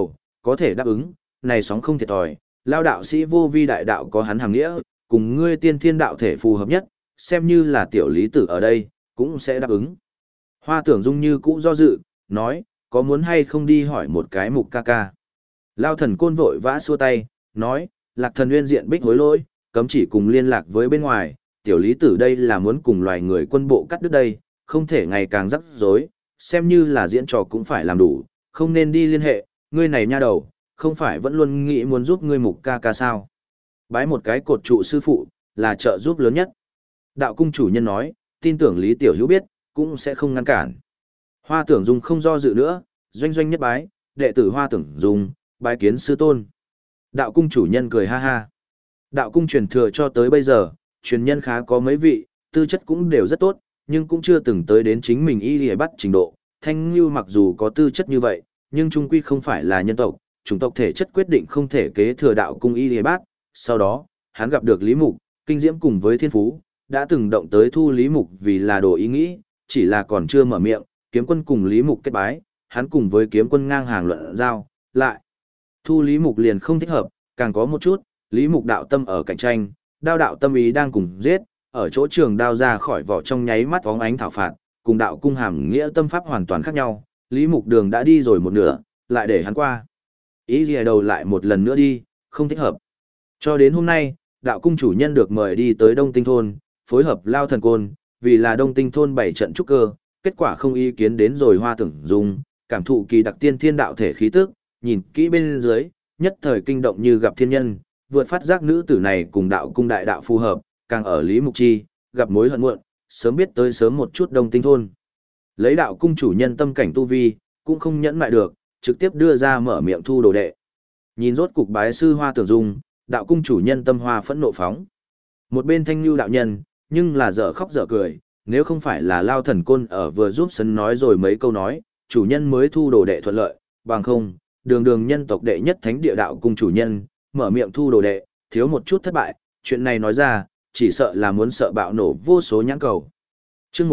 có thể đáp ứng, này sóng không thiệt thòi, lao đạo sĩ vô vi đại đạo có hắn hàng nghĩa, cùng ngươi tiên thiên đạo thể phù hợp nhất, xem như là tiểu lý tử ở đây, cũng sẽ đáp ứng. Hoa Tưởng Dung như cũ do dự, nói, có muốn hay không đi hỏi một cái Mục ca ca. Lao Thần Côn vội vã xua tay, nói, Lạc Thần Nguyên diện bích hối lỗi, cấm chỉ cùng liên lạc với bên ngoài, tiểu lý tử đây là muốn cùng loài người quân bộ cắt đứt đây, không thể ngày càng rắc rối, xem như là diễn trò cũng phải làm đủ, không nên đi liên hệ, ngươi này nha đầu, không phải vẫn luôn nghĩ muốn giúp ngươi Mục ca ca sao. Bái một cái cột trụ sư phụ, là trợ giúp lớn nhất. Đạo cung chủ nhân nói, tin tưởng Lý Tiểu Hữu biết, cũng sẽ không ngăn cản. Hoa Tưởng Dung không do dự nữa, doanh doanh nhất bái, đệ tử Hoa Tưởng Dung, bái kiến sư tôn. Đạo cung chủ nhân cười ha ha. Đạo cung truyền thừa cho tới bây giờ, truyền nhân khá có mấy vị, tư chất cũng đều rất tốt, nhưng cũng chưa từng tới đến chính mình y lìa bắt trình độ. Thanh Ngưu mặc dù có tư chất như vậy, nhưng trung quy không phải là nhân tộc, chủng tộc thể chất quyết định không thể kế thừa đạo cung y lìa bát. Sau đó, hắn gặp được Lý Mục, kinh diễm cùng với thiên phú, đã từng động tới thu Lý Mục vì là đồ ý nghĩ, chỉ là còn chưa mở miệng, kiếm quân cùng Lý Mục kết bái, hắn cùng với kiếm quân ngang hàng luận giao, lại. Thu Lý Mục liền không thích hợp, càng có một chút, Lý Mục đạo tâm ở cạnh tranh, đao đạo tâm ý đang cùng giết, ở chỗ trường đao ra khỏi vỏ trong nháy mắt vóng ánh thảo phạt, cùng đạo cung hàm nghĩa tâm pháp hoàn toàn khác nhau, Lý Mục đường đã đi rồi một nửa, lại để hắn qua. Ý gì đầu lại một lần nữa đi, không thích hợp. Cho đến hôm nay, đạo cung chủ nhân được mời đi tới Đông Tinh Thôn, phối hợp Lao Thần Côn, vì là Đông Tinh Thôn 7 trận trúc cơ, kết quả không ý kiến đến rồi Hoa Tưởng Dung, cảm thụ kỳ đặc tiên thiên đạo thể khí tức, nhìn kỹ bên dưới, nhất thời kinh động như gặp thiên nhân, vượt phát giác nữ tử này cùng đạo cung đại đạo phù hợp, càng ở Lý Mục Chi, gặp mối hận muộn, sớm biết tới sớm một chút Đông Tinh Thôn. Lấy đạo cung chủ nhân tâm cảnh tu vi, cũng không nhẫn mại được, trực tiếp đưa ra mở miệng thu đồ đệ. Nhìn rốt cục bái sư Hoa Tưởng Dung, đạo cung chủ nhân tâm hoa phẫn nộ phóng. Một bên Thanh Nhu đạo nhân, nhưng là dở khóc dở cười, nếu không phải là Lao Thần Côn ở vừa giúp sấn nói rồi mấy câu nói, chủ nhân mới thu đồ đệ thuận lợi, bằng không, đường đường nhân tộc đệ nhất thánh địa đạo cung chủ nhân, mở miệng thu đồ đệ, thiếu một chút thất bại, chuyện này nói ra, chỉ sợ là muốn sợ bạo nổ vô số nhãn cầu. Chương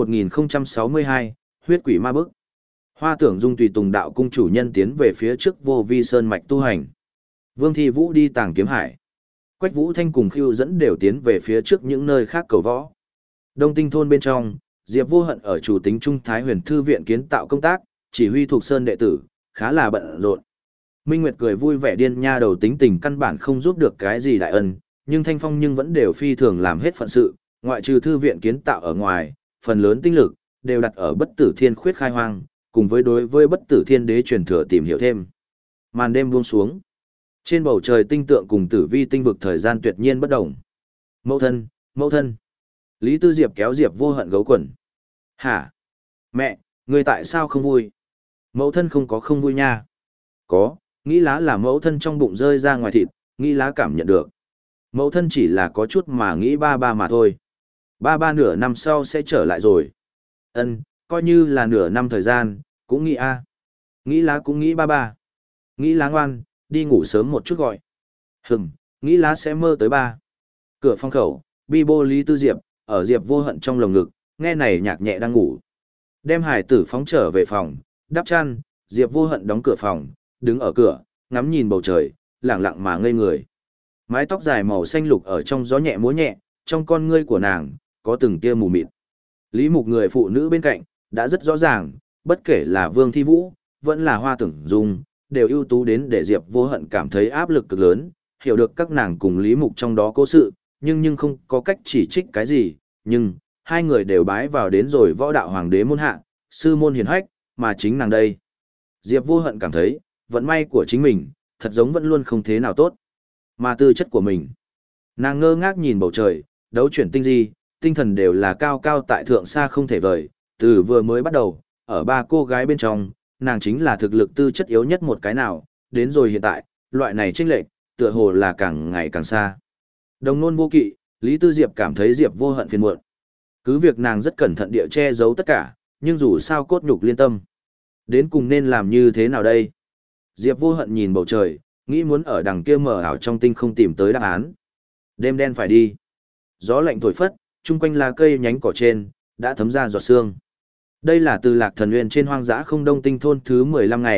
1062, huyết quỷ ma bức. Hoa Tưởng Dung tùy tùng đạo cung chủ nhân tiến về phía trước Vô Vi Sơn mạch tu hành. Vương Thi Vũ đi Tàng Kiếm Hải. Quách Vũ Thanh cùng Khưu dẫn đều tiến về phía trước những nơi khác cầu võ. Đông Tinh Thôn bên trong, Diệp Vô Hận ở chủ tính Trung Thái Huyền Thư viện kiến tạo công tác, chỉ huy thuộc sơn đệ tử, khá là bận rộn. Minh Nguyệt cười vui vẻ điên nha đầu tính tình căn bản không giúp được cái gì đại ân, nhưng Thanh Phong nhưng vẫn đều phi thường làm hết phận sự, ngoại trừ thư viện kiến tạo ở ngoài, phần lớn tinh lực đều đặt ở Bất Tử Thiên khuyết khai hoang, cùng với đối với Bất Tử Thiên đế truyền thừa tìm hiểu thêm. Màn đêm buông xuống, trên bầu trời tinh tượng cùng tử vi tinh vực thời gian tuyệt nhiên bất động. Mẫu thân, mẫu thân. Lý Tư Diệp kéo Diệp Vô Hận gấu quần. Hả? Mẹ, người tại sao không vui? Mẫu thân không có không vui nha. Có, nghĩ lá là mẫu thân trong bụng rơi ra ngoài thịt, nghĩ lá cảm nhận được. Mẫu thân chỉ là có chút mà nghĩ ba ba mà thôi. Ba ba nửa năm sau sẽ trở lại rồi. Ân, coi như là nửa năm thời gian, cũng nghĩ a. Nghĩ lá cũng nghĩ ba ba. Nghĩ lá ngoan, đi ngủ sớm một chút gọi. Nghĩ lá sẽ mơ tới ba. Cửa phòng khẩu, bi bô Lý Tư Diệp, ở Diệp Vô Hận trong lồng ngực, nghe này nhạc nhẹ đang ngủ. Đem hải tử phóng trở về phòng, đắp chăn, Diệp Vô Hận đóng cửa phòng, đứng ở cửa, ngắm nhìn bầu trời, lặng lặng mà ngây người. Mái tóc dài màu xanh lục ở trong gió nhẹ múa nhẹ, trong con ngươi của nàng, có từng tia mù mịt. Lý Mục người phụ nữ bên cạnh, đã rất rõ ràng, bất kể là Vương Thi Vũ, vẫn là Hoa Tưởng Dung, đều ưu tú đến để Diệp Vô Hận cảm thấy áp lực cực lớn, hiểu được các nàng cùng Lý Mục trong đó cố sự, nhưng không có cách chỉ trích cái gì, nhưng, hai người đều bái vào đến rồi võ đạo hoàng đế môn hạ, sư môn hiển hách, mà chính nàng đây. Diệp Vô Hận cảm thấy, vận may của chính mình, thật giống vẫn luôn không thế nào tốt. Mà tư chất của mình, nàng ngơ ngác nhìn bầu trời, đấu chuyển tinh di, tinh thần đều là cao cao tại thượng xa không thể vời, từ vừa mới bắt đầu, ở ba cô gái bên trong, nàng chính là thực lực tư chất yếu nhất một cái nào, đến rồi hiện tại, loại này chênh lệch, tựa hồ là càng ngày càng xa. Đồng nôn vô kỵ, Lý Tư Diệp cảm thấy Diệp Vô Hận phiền muộn. Cứ việc nàng rất cẩn thận địa che giấu tất cả, nhưng dù sao cốt nhục liên tâm. Đến cùng nên làm như thế nào đây? Diệp Vô Hận nhìn bầu trời, nghĩ muốn ở đằng kia mờ ảo trong tinh không tìm tới đáp án. Đêm đen phải đi. Gió lạnh thổi phất, chung quanh lá cây nhánh cỏ trên, đã thấm ra giọt sương. Đây là từ Lạc Thần Nguyên trên hoang dã không Đông Tinh Thôn thứ 15 ngày,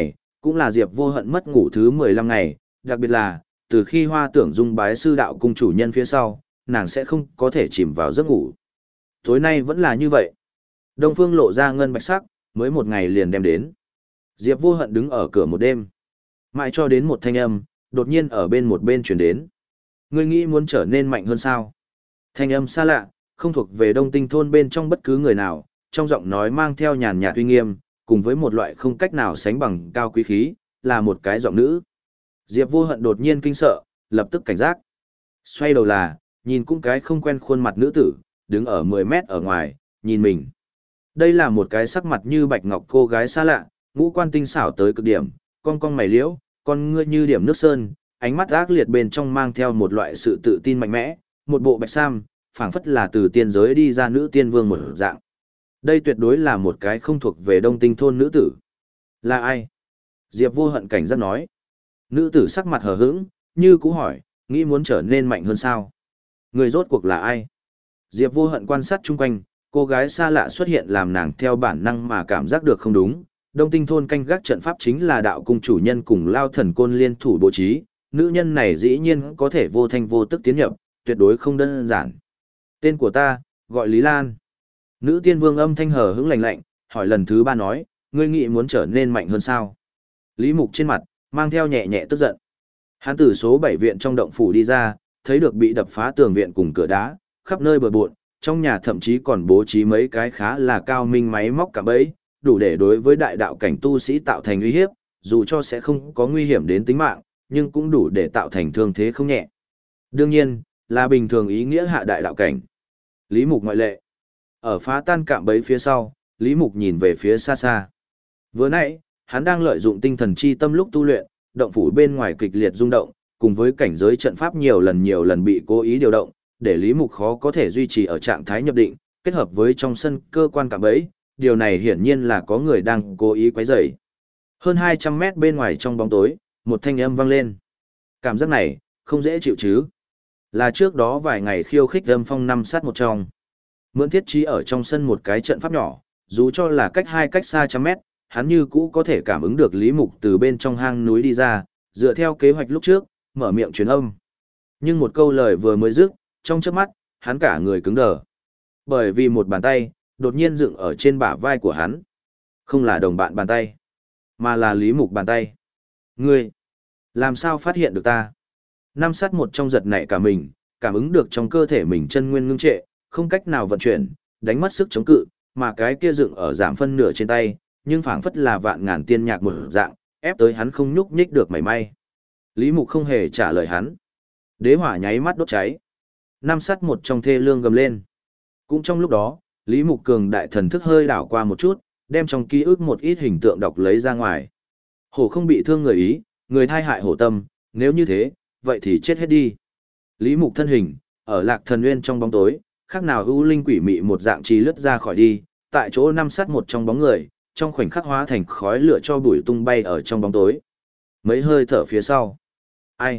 cũng là Diệp Vô Hận mất ngủ thứ 15 ngày, đặc biệt là, từ khi Hoa Tưởng Dung bái sư đạo cung chủ nhân phía sau, nàng sẽ không có thể chìm vào giấc ngủ. Tối nay vẫn là như vậy. Đông Phương lộ ra ngân bạch sắc, mới một ngày liền đem đến. Diệp Vô Hận đứng ở cửa một đêm. Mãi cho đến một thanh âm, đột nhiên ở bên một bên truyền đến. Ngươi nghĩ muốn trở nên mạnh hơn sao? Thanh âm xa lạ, không thuộc về Đông Tinh thôn bên trong bất cứ người nào, trong giọng nói mang theo nhàn nhạt uy nghiêm, cùng với một loại không cách nào sánh bằng cao quý khí, là một cái giọng nữ. Diệp Vô Hận đột nhiên kinh sợ, lập tức cảnh giác. Xoay đầu là, nhìn cũng cái không quen khuôn mặt nữ tử, đứng ở 10 mét ở ngoài, nhìn mình. Đây là một cái sắc mặt như bạch ngọc cô gái xa lạ, ngũ quan tinh xảo tới cực điểm, con mày liễu, con ngươi như điểm nước sơn, ánh mắt ác liệt bên trong mang theo một loại sự tự tin mạnh mẽ, một bộ bạch sam, phảng phất là từ tiên giới đi ra nữ tiên vương một dạng. Đây tuyệt đối là một cái không thuộc về Đông Tinh thôn nữ tử. Là ai? Diệp Vô Hận cảnh giác nói. Nữ tử sắc mặt hờ hững, như cũ hỏi, nghĩ muốn trở nên mạnh hơn sao? Người rốt cuộc là ai? Diệp Vô Hận quan sát chung quanh, cô gái xa lạ xuất hiện làm nàng theo bản năng mà cảm giác được không đúng. Đông Tinh thôn canh gác trận pháp chính là đạo cung chủ nhân cùng Lao Thần Côn liên thủ bố trí, nữ nhân này dĩ nhiên có thể vô thanh vô tức tiến nhập, tuyệt đối không đơn giản. Tên của ta, gọi Lý Lan. Nữ tiên vương âm thanh hờ hững lạnh lạnh, hỏi lần thứ 3 nói, ngươi nghĩ muốn trở nên mạnh hơn sao? Lý Mục trên mặt, mang theo nhẹ nhẹ tức giận. Hắn từ số 7 viện trong động phủ đi ra, thấy được bị đập phá tường viện cùng cửa đá, khắp nơi bừa bộn, trong nhà thậm chí còn bố trí mấy cái khá là cao minh máy móc cả bẫy, đủ để đối với đại đạo cảnh tu sĩ tạo thành uy hiếp, dù cho sẽ không có nguy hiểm đến tính mạng, nhưng cũng đủ để tạo thành thương thế không nhẹ. Đương nhiên, là bình thường ý nghĩa hạ đại đạo cảnh. Lý Mục ngoại lệ. Ở phá tan cạm bẫy phía sau, Lý Mục nhìn về phía xa xa. Vừa nãy, hắn đang lợi dụng tinh thần chi tâm lúc tu luyện, động phủ bên ngoài kịch liệt rung động, cùng với cảnh giới trận pháp nhiều lần bị cố ý điều động, để Lý Mục khó có thể duy trì ở trạng thái nhập định, kết hợp với trong sân cơ quan cạm bẫy, điều này hiển nhiên là có người đang cố ý quấy rầy. Hơn 200 mét bên ngoài trong bóng tối, một thanh âm vang lên. Cảm giác này, không dễ chịu chứ. Là trước đó vài ngày khiêu khích âm phong 5 sát một trong. Mượn thiết trí ở trong sân một cái trận pháp nhỏ, dù cho là cách xa trăm mét, hắn như cũ có thể cảm ứng được Lý Mục từ bên trong hang núi đi ra, dựa theo kế hoạch lúc trước, mở miệng truyền âm. Nhưng một câu lời vừa mới dứt, trong chớp mắt, hắn cả người cứng đờ. Bởi vì một bàn tay, đột nhiên dựng ở trên bả vai của hắn. Không là đồng bạn bàn tay, mà là Lý Mục bàn tay. Ngươi, làm sao phát hiện được ta? Năm sát một trong giật nảy cả mình, cảm ứng được trong cơ thể mình chân nguyên ngưng trệ, không cách nào vận chuyển, đánh mất sức chống cự, mà cái kia dựng ở giảm phân nửa trên tay, nhưng phảng phất là vạn ngàn tiên nhạc một dạng, ép tới hắn không nhúc nhích được mảy may. Lý Mục không hề trả lời hắn. Đế hỏa nháy mắt đốt cháy. Năm sát một trong thê lương gầm lên. Cũng trong lúc đó, Lý Mục cường đại thần thức hơi đảo qua một chút, đem trong ký ức một ít hình tượng đọc lấy ra ngoài. Hổ không bị thương người ý, người thai hại hổ tâm, nếu như thế, vậy thì chết hết đi. Lý Mục thân hình, ở Lạc Thần Nguyên trong bóng tối, khác nào ưu linh quỷ mị một dạng trì lướt ra khỏi đi, tại chỗ năm sát một trong bóng người, trong khoảnh khắc hóa thành khói lửa cho bụi tung bay ở trong bóng tối. Mấy hơi thở phía sau. Ai?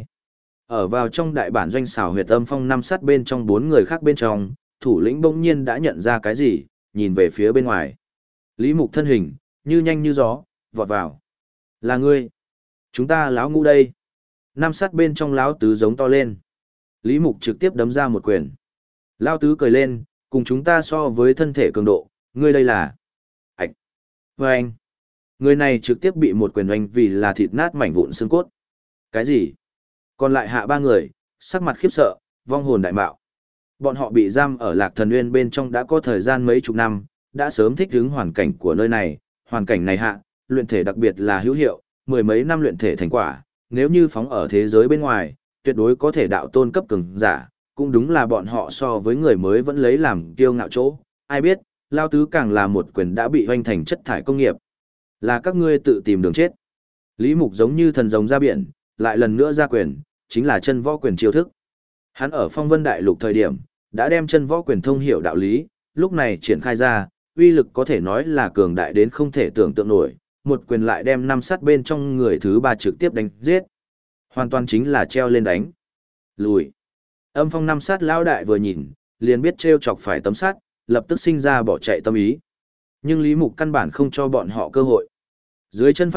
Ở vào trong đại bản doanh xảo huyệt âm phong năm sát bên trong 4 người khác bên trong, thủ lĩnh bỗng nhiên đã nhận ra cái gì, nhìn về phía bên ngoài. Lý Mục thân hình, như nhanh như gió, vọt vào. Là ngươi. Chúng ta láo ngũ đây. Năm sát bên trong láo tứ giống to lên. Lý Mục trực tiếp đấm ra một quyền. Lao tứ cười lên, cùng chúng ta so với thân thể cường độ, ngươi đây là... Ảch! Và anh! Người này trực tiếp bị một quyền oanh vì là thịt nát mảnh vụn xương cốt. Cái gì? Còn lại hạ 3 người, sắc mặt khiếp sợ, vong hồn đại mạo. Bọn họ bị giam ở Lạc Thần Nguyên bên trong đã có thời gian mấy chục năm, đã sớm thích ứng hoàn cảnh của nơi này, hoàn cảnh này hạ, luyện thể đặc biệt là hữu hiệu, 10 mấy năm luyện thể thành quả, nếu như phóng ở thế giới bên ngoài, tuyệt đối có thể đạo tôn cấp cường giả, cũng đúng là bọn họ so với người mới vẫn lấy làm kiêu ngạo chỗ, ai biết, Lao Tứ càng là một quyền đã bị hoành thành chất thải công nghiệp. Là các ngươi tự tìm đường chết. Lý Mục giống như thần rồng ra biển, lại lần nữa ra quyền, chính là chân võ quyền chiêu thức. Hắn ở Phong Vân Đại Lục thời điểm, đã đem chân võ quyền thông hiểu đạo lý, lúc này triển khai ra, uy lực có thể nói là cường đại đến không thể tưởng tượng nổi, một quyền lại đem 5 sát bên trong người thứ 3 trực tiếp đánh giết. Hoàn toàn chính là treo lên đánh. Lùi. Âm Phong 5 sát lão đại vừa nhìn, liền biết treo chọc phải tấm sắt, lập tức sinh ra bỏ chạy tâm ý. Nhưng Lý Mục căn bản không cho bọn họ cơ hội. Dưới chân phát lực,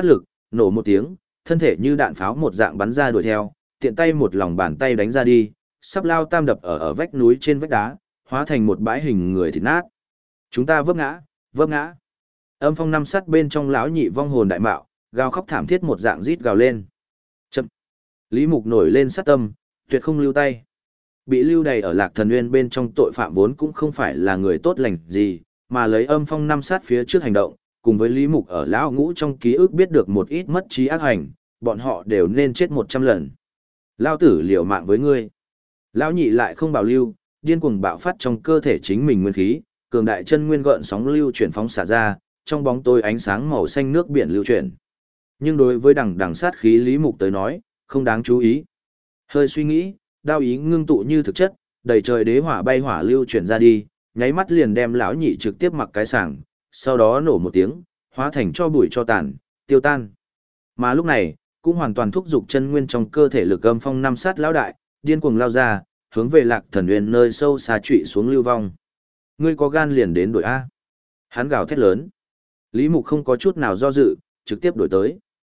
nổ một tiếng, thân thể như đạn pháo một dạng bắn ra đuổi theo, tiện tay một lòng bàn tay đánh ra đi, sắp lao tam đập ở vách núi trên vách đá, hóa thành một bãi hình người thịt nát. Chúng ta vấp ngã, vấp ngã. Âm phong năm sắt bên trong lão nhị vong hồn đại mạo, gào khóc thảm thiết một dạng rít gào lên. Chậm. Lý Mục nổi lên sát tâm, tuyệt không lưu tay. Bị lưu đày ở Lạc Thần Nguyên bên trong tội phạm vốn cũng không phải là người tốt lành gì, mà lấy âm phong năm sát phía trước hành động, cùng với Lý Mục ở lão ngũ trong ký ức biết được một ít mất trí ác hành, bọn họ đều nên chết 100 lần. Lao tử liều mạng với ngươi. Lão nhị lại không bảo lưu, điên cuồng bạo phát trong cơ thể chính mình nguyên khí, cường đại chân nguyên gợn sóng lưu chuyển phóng xả ra, trong bóng tối ánh sáng màu xanh nước biển lưu chuyển. Nhưng đối với đằng sát khí Lý Mục tới nói, không đáng chú ý. Hơi suy nghĩ, đao ý ngưng tụ như thực chất, đầy trời đế hỏa bay hỏa lưu chuyển ra đi, nháy mắt liền đem lão nhị trực tiếp mặc cái sảng, sau đó nổ một tiếng, hóa thành cho bụi cho tàn, tiêu tan. Mà lúc này, cũng hoàn toàn thúc giục chân nguyên trong cơ thể lực âm phong năm sát lão đại, điên cuồng lao ra, hướng về Lạc Thần Uyên nơi sâu xa trụy xuống lưu vong. Ngươi có gan liền đến đổi A. Hắn gào thét lớn. Lý Mục không có chút nào do dự, trực tiếp đổi tới.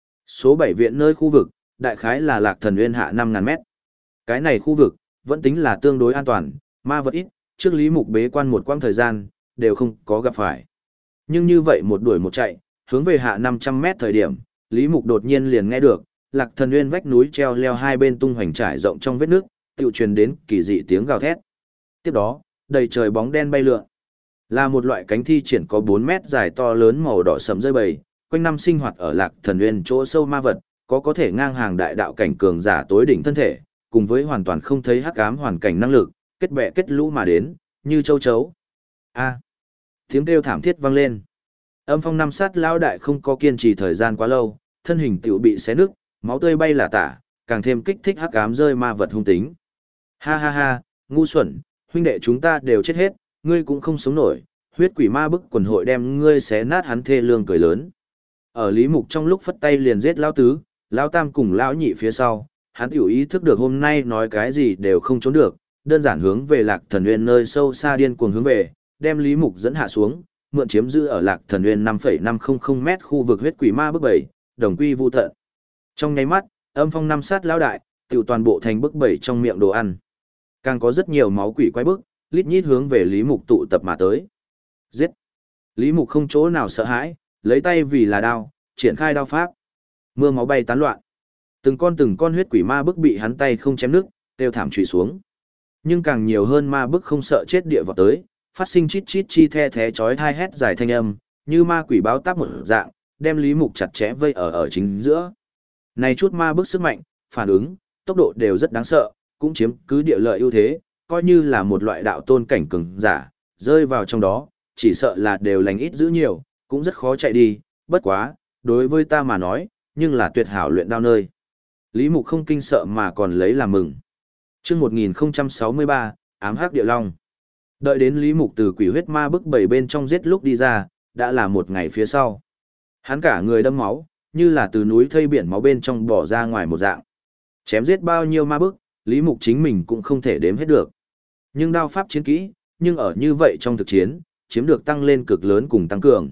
Số 7 viện nơi khu vực, đại khái là Lạc Thần Uyên hạ 5.000 mét. Cái này khu vực, vẫn tính là tương đối an toàn, ma vật ít, trước Lý Mục bế quan một quãng thời gian, đều không có gặp phải. Nhưng như vậy một đuổi một chạy, hướng về hạ 500 mét thời điểm, Lý Mục đột nhiên liền nghe được, Lạc Thần Uyên vách núi treo leo hai bên tung hoành trải rộng trong vết nước, tự truyền đến kỳ dị tiếng gào thét. Tiếp đó, đầy trời bóng đen bay lượn. Là một loại cánh thi triển có 4 mét dài to lớn màu đỏ sẫm rơi bầy, quanh năm sinh hoạt ở Lạc Thần Uyên chỗ sâu ma vật, có thể ngang hàng đại đạo cảnh cường giả tối đỉnh thân thể, cùng với hoàn toàn không thấy hắc ám hoàn cảnh năng lực, kết bè kết lũ mà đến, như châu chấu. A. Tiếng kêu thảm thiết vang lên. Âm phong năm sát lão đại không có kiên trì thời gian quá lâu, thân hình tiểu bị xé nứt, máu tươi bay là tả, càng thêm kích thích hắc ám rơi ma vật hung tính. Ha ha ha, ngu xuẩn, huynh đệ chúng ta đều chết hết, ngươi cũng không sống nổi, huyết quỷ ma bức quần hội đem ngươi xé nát. Hắn thê lương cười lớn. Ở Lý Mục trong lúc phất tay liền giết lão tứ, lão tam cùng lão nhị phía sau, hắn tiểu ý thức được hôm nay nói cái gì đều không trốn được, đơn giản hướng về Lạc Thần Uyên nơi sâu xa điên cuồng hướng về, đem Lý Mục dẫn hạ xuống, mượn chiếm giữ ở Lạc Thần Uyên 5,500 mét khu vực huyết quỷ ma bức bảy, đồng quy vu tận. Trong nháy mắt, âm phong năm sát lão đại, tiểu toàn bộ thành bức bảy trong miệng đồ ăn. Càng có rất nhiều máu quỷ quái bức, lít nhít hướng về Lý Mục tụ tập mà tới. Giết! Lý Mục không chỗ nào sợ hãi, lấy tay vì là đao, triển khai đao pháp. Mưa máu bay tán loạn. Từng con huyết quỷ ma bức bị hắn tay không chém nước, đều thảm trụy xuống. Nhưng càng nhiều hơn ma bức không sợ chết địa vào tới, phát sinh chít chít chi the thé chói tai hét dài thanh âm, như ma quỷ báo táp một dạng, đem Lý Mục chặt chẽ vây ở chính giữa. Này chút ma bức sức mạnh, phản ứng, tốc độ đều rất đáng sợ, cũng chiếm cứ địa lợi ưu thế, coi như là một loại đạo tôn cảnh cường giả, rơi vào trong đó, chỉ sợ là đều lành ít giữ nhiều, cũng rất khó chạy đi, bất quá, đối với ta mà nói, nhưng là tuyệt hảo luyện đao nơi. Lý Mục không kinh sợ mà còn lấy làm mừng. Chương 1063, ám hắc địa long. Đợi đến Lý Mục từ quỷ huyết ma bức bảy bên trong giết lúc đi ra, đã là một ngày phía sau. Hắn cả người đâm máu, như là từ núi thây biển máu bên trong bỏ ra ngoài một dạng. Chém giết bao nhiêu ma bức, Lý Mục chính mình cũng không thể đếm hết được. Nhưng đao pháp chiến kỹ, nhưng ở như vậy trong thực chiến, chiếm được tăng lên cực lớn cùng tăng cường.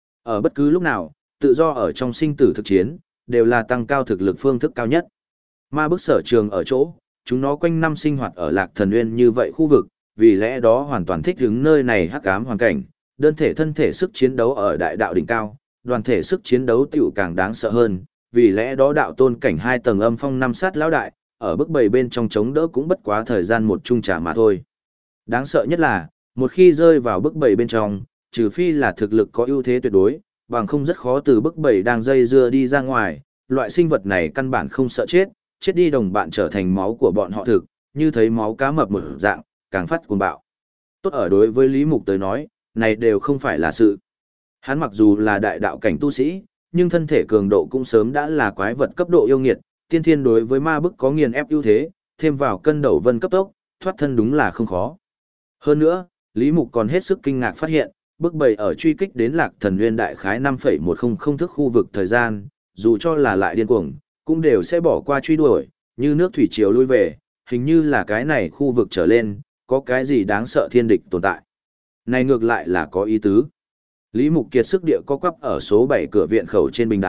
Ở bất cứ lúc nào, tự do ở trong sinh tử thực chiến, đều là tăng cao thực lực phương thức cao nhất. Ma bức sở trường ở chỗ, chúng nó quanh năm sinh hoạt ở Lạc Thần Uyên như vậy khu vực, vì lẽ đó hoàn toàn thích ứng nơi này hắc ám hoàn cảnh, đơn thể thân thể sức chiến đấu ở đại đạo đỉnh cao, đoàn thể sức chiến đấu tiểu càng đáng sợ hơn, vì lẽ đó đạo tôn cảnh 2 tầng âm phong năm sát lão đại, ở bức bầy bên trong chống đỡ cũng bất quá thời gian một chung trả mà thôi. Đáng sợ nhất là, một khi rơi vào bức bầy bên trong, trừ phi là thực lực có ưu thế tuyệt đối, bằng không rất khó từ bức bầy đang dây dưa đi ra ngoài, loại sinh vật này căn bản không sợ chết, chết đi đồng bạn trở thành máu của bọn họ thực, như thấy máu cá mập một dạng, càng phát cuồng bạo. Tốt ở đối với Lý Mục tới nói, này đều không phải là sự. Hắn mặc dù là đại đạo cảnh tu sĩ, nhưng thân thể cường độ cũng sớm đã là quái vật cấp độ yêu nghiệt, tiên thiên đối với ma bức có nghiền ép ưu thế, thêm vào cân đầu vân cấp tốc, thoát thân đúng là không khó. Hơn nữa, Lý Mục còn hết sức kinh ngạc phát hiện, bức bầy ở truy kích đến Lạc Thần Nguyên đại khái 5,100 thước khu vực thời gian, dù cho là lại điên cuồng, cũng đều sẽ bỏ qua truy đuổi, như nước thủy triều lui về, hình như là cái này khu vực trở lên, có cái gì đáng sợ thiên địch tồn tại. Này ngược lại là có ý tứ. Lý Mục kiệt sức địa co quắp ở số 7 cửa viện khẩu trên bình đài,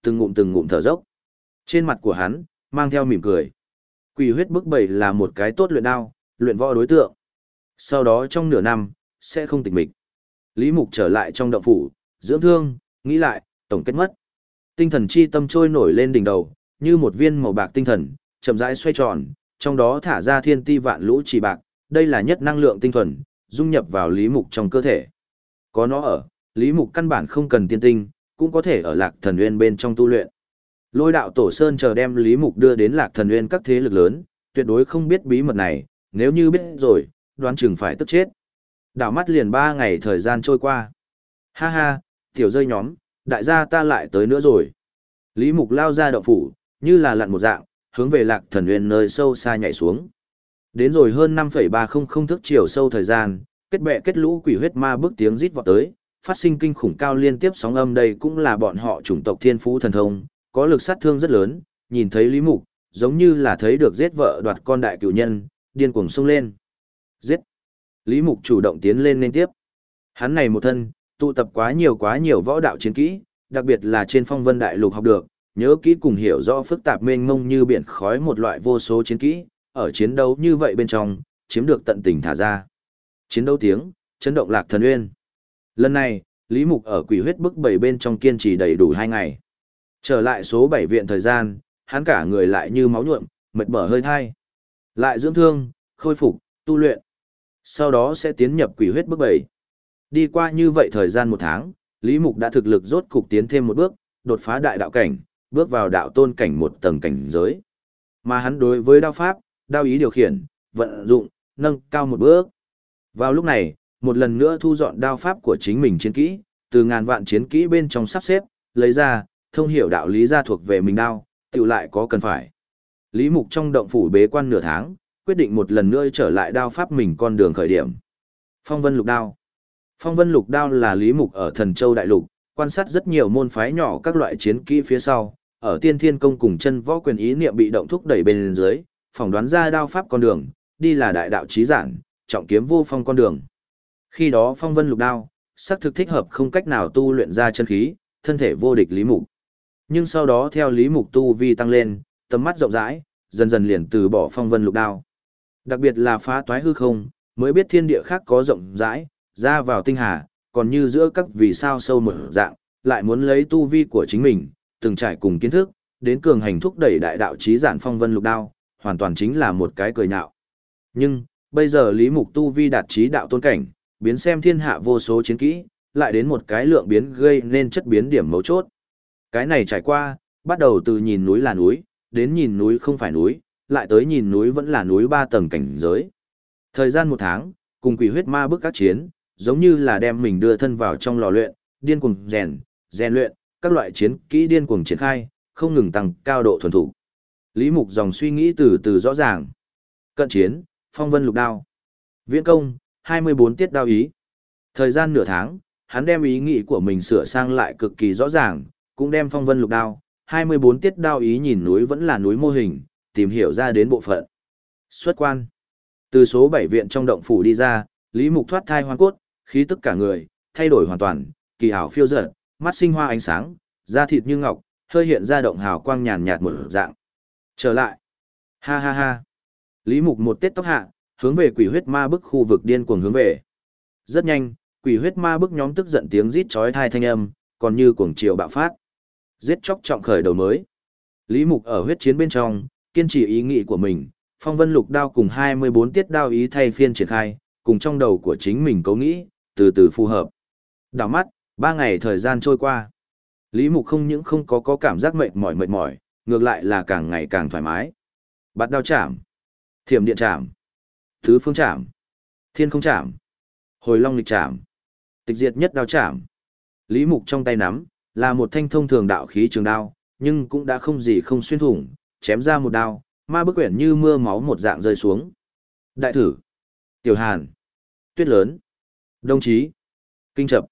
từng ngụm thở dốc. Trên mặt của hắn, mang theo mỉm cười. Quỷ huyết bức bầy là một cái tốt luyện đao, luyện võ đối tượng. Sau đó trong nửa năm, sẽ không tịch mịch. Lý Mục trở lại trong động phủ, dưỡng thương, nghĩ lại, tổng kết mất. Tinh thần chi tâm trôi nổi lên đỉnh đầu, như một viên màu bạc tinh thần, chậm rãi xoay tròn, trong đó thả ra thiên ti vạn lũ chỉ bạc, đây là nhất năng lượng tinh thuần, dung nhập vào Lý Mục trong cơ thể. Có nó ở, Lý Mục căn bản không cần tiên tinh, cũng có thể ở Lạc Thần Uyên bên trong tu luyện. Lôi đạo tổ sơn chờ đem Lý Mục đưa đến Lạc Thần Uyên các thế lực lớn, tuyệt đối không biết bí mật này, nếu như biết rồi, đoán chừng phải tức chết. Đảo mắt liền 3 ngày thời gian trôi qua. Ha ha, tiểu rơi nhóm, đại gia ta lại tới nữa rồi. Lý Mục lao ra động phủ, như là lặn một dạng, hướng về Lạc Thần Uyên nơi sâu xa nhảy xuống. Đến rồi hơn 5,300 thước chiều sâu thời gian, kết bè kết lũ quỷ huyết ma bước tiếng rít vọt tới, phát sinh kinh khủng cao liên tiếp sóng âm, đây cũng là bọn họ chủng tộc thiên phú thần thông, có lực sát thương rất lớn, nhìn thấy Lý Mục, giống như là thấy được giết vợ đoạt con đại cửu nhân, điên cuồng xông lên. Giết! Lý Mục chủ động tiến lên nên tiếp. Hắn này một thân, tụ tập quá nhiều võ đạo chiến kỹ, đặc biệt là trên Phong Vân Đại Lục học được, nhớ kỹ cùng hiểu rõ phức tạp mênh mông như biển khói một loại vô số chiến kỹ, ở chiến đấu như vậy bên trong, chiếm được tận tình thả ra. Chiến đấu tiếng, chấn động Lạc Thần Uyên. Lần này, Lý Mục ở quỷ huyết bức 7 bên trong kiên trì đầy đủ 2 ngày. Trở lại số 7 viện thời gian, hắn cả người lại như máu nhuộm, mệt mỏi hơi thai. Lại dưỡng thương, khôi phục, tu luyện. Sau đó sẽ tiến nhập quỷ huyết bức 7. Đi qua như vậy thời gian 1 tháng, Lý Mục đã thực lực rốt cục tiến thêm một bước, đột phá đại đạo cảnh, bước vào đạo tôn cảnh một tầng cảnh giới. Mà hắn đối với đao pháp, đao ý điều khiển, vận dụng, nâng cao một bước. Vào lúc này, một lần nữa thu dọn đao pháp của chính mình chiến kỹ, từ ngàn vạn chiến kỹ bên trong sắp xếp, lấy ra, thông hiểu đạo lý ra thuộc về mình đao, tự lại có cần phải. Lý Mục trong động phủ bế quan nửa tháng, quyết định một lần nữa trở lại đao pháp mình con đường khởi điểm. Phong Vân Lục Đao. Phong Vân Lục Đao là Lý Mục ở Thần Châu Đại Lục, quan sát rất nhiều môn phái nhỏ các loại chiến kỹ phía sau, ở Tiên Thiên Công cùng chân võ quyền ý niệm bị động thúc đẩy bên dưới, phỏng đoán ra đao pháp con đường, đi là đại đạo chí giản, trọng kiếm vô phong con đường. Khi đó Phong Vân Lục Đao, xác thực thích hợp không cách nào tu luyện ra chân khí, thân thể vô địch Lý Mục. Nhưng sau đó theo Lý Mục tu vi tăng lên, tầm mắt rộng rãi, dần dần liền từ bỏ Phong Vân Lục Đao. Đặc biệt là phá toái hư không, mới biết thiên địa khác có rộng rãi, ra vào tinh hà, còn như giữa các vì sao sâu một dạng, lại muốn lấy tu vi của chính mình, từng trải cùng kiến thức, đến cường hành thúc đẩy đại đạo chí giản Phong Vân Lục Đao, hoàn toàn chính là một cái cười nhạo. Nhưng, bây giờ Lý Mục tu vi đạt chí đạo tôn cảnh, biến xem thiên hạ vô số chiến kỹ, lại đến một cái lượng biến gây nên chất biến điểm mấu chốt. Cái này trải qua, bắt đầu từ nhìn núi là núi, đến nhìn núi không phải núi, lại tới nhìn núi vẫn là núi 3 tầng cảnh giới. Thời gian 1 tháng, cùng quỷ huyết ma bức các chiến, giống như là đem mình đưa thân vào trong lò luyện, điên cuồng rèn luyện, các loại chiến kỹ điên cuồng triển khai, không ngừng tăng cao độ thuần thủ. Lý Mục dòng suy nghĩ từ từ rõ ràng. Cận chiến, Phong Vân Lục Đao. Viễn công, 24 tiết đao ý. Thời gian nửa tháng, hắn đem ý nghĩ của mình sửa sang lại cực kỳ rõ ràng, cũng đem Phong Vân Lục Đao, 24 tiết đao ý nhìn núi vẫn là núi mô hình, tìm hiểu ra đến bộ phận. Xuất quan. Từ số 7 viện trong động phủ đi ra, Lý Mục thoát thai hoang cốt, khí tức cả người, thay đổi hoàn toàn, kỳ ảo phiêu dật, mắt sinh hoa ánh sáng, da thịt như ngọc, hơi hiện ra động hào quang nhàn nhạt một dạng. Trở lại. Ha ha ha. Lý Mục một tết tóc hạ, hướng về quỷ huyết ma bức khu vực điên cuồng hướng về. Rất nhanh, quỷ huyết ma bức nhóm tức giận tiếng rít chói tai thanh âm, còn như cuồng triều bạo phát. Giết chóc trọng khởi đầu mới. Lý Mục ở huyết chiến bên trong, kiên trì ý nghĩ của mình, Phong Vân Lục Đao cùng 24 tiết đao ý thay phiên triển khai, cùng trong đầu của chính mình cấu nghĩ, từ từ phù hợp. Đảo mắt, 3 ngày thời gian trôi qua. Lý Mục không những không có cảm giác mệt mỏi, ngược lại là càng ngày càng thoải mái. Bạt đao chạm, thiểm điện chạm, tứ phương chạm, thiên không chạm, hồi long lịch chạm, tịch diệt nhất đao chạm. Lý Mục trong tay nắm, là một thanh thông thường đạo khí trường đao, nhưng cũng đã không gì không xuyên thủng, chém ra một đao, ma bức quyển như mưa máu một dạng rơi xuống. Đại thử, tiểu hàn, tuyết lớn, đồng chí, kinh chập.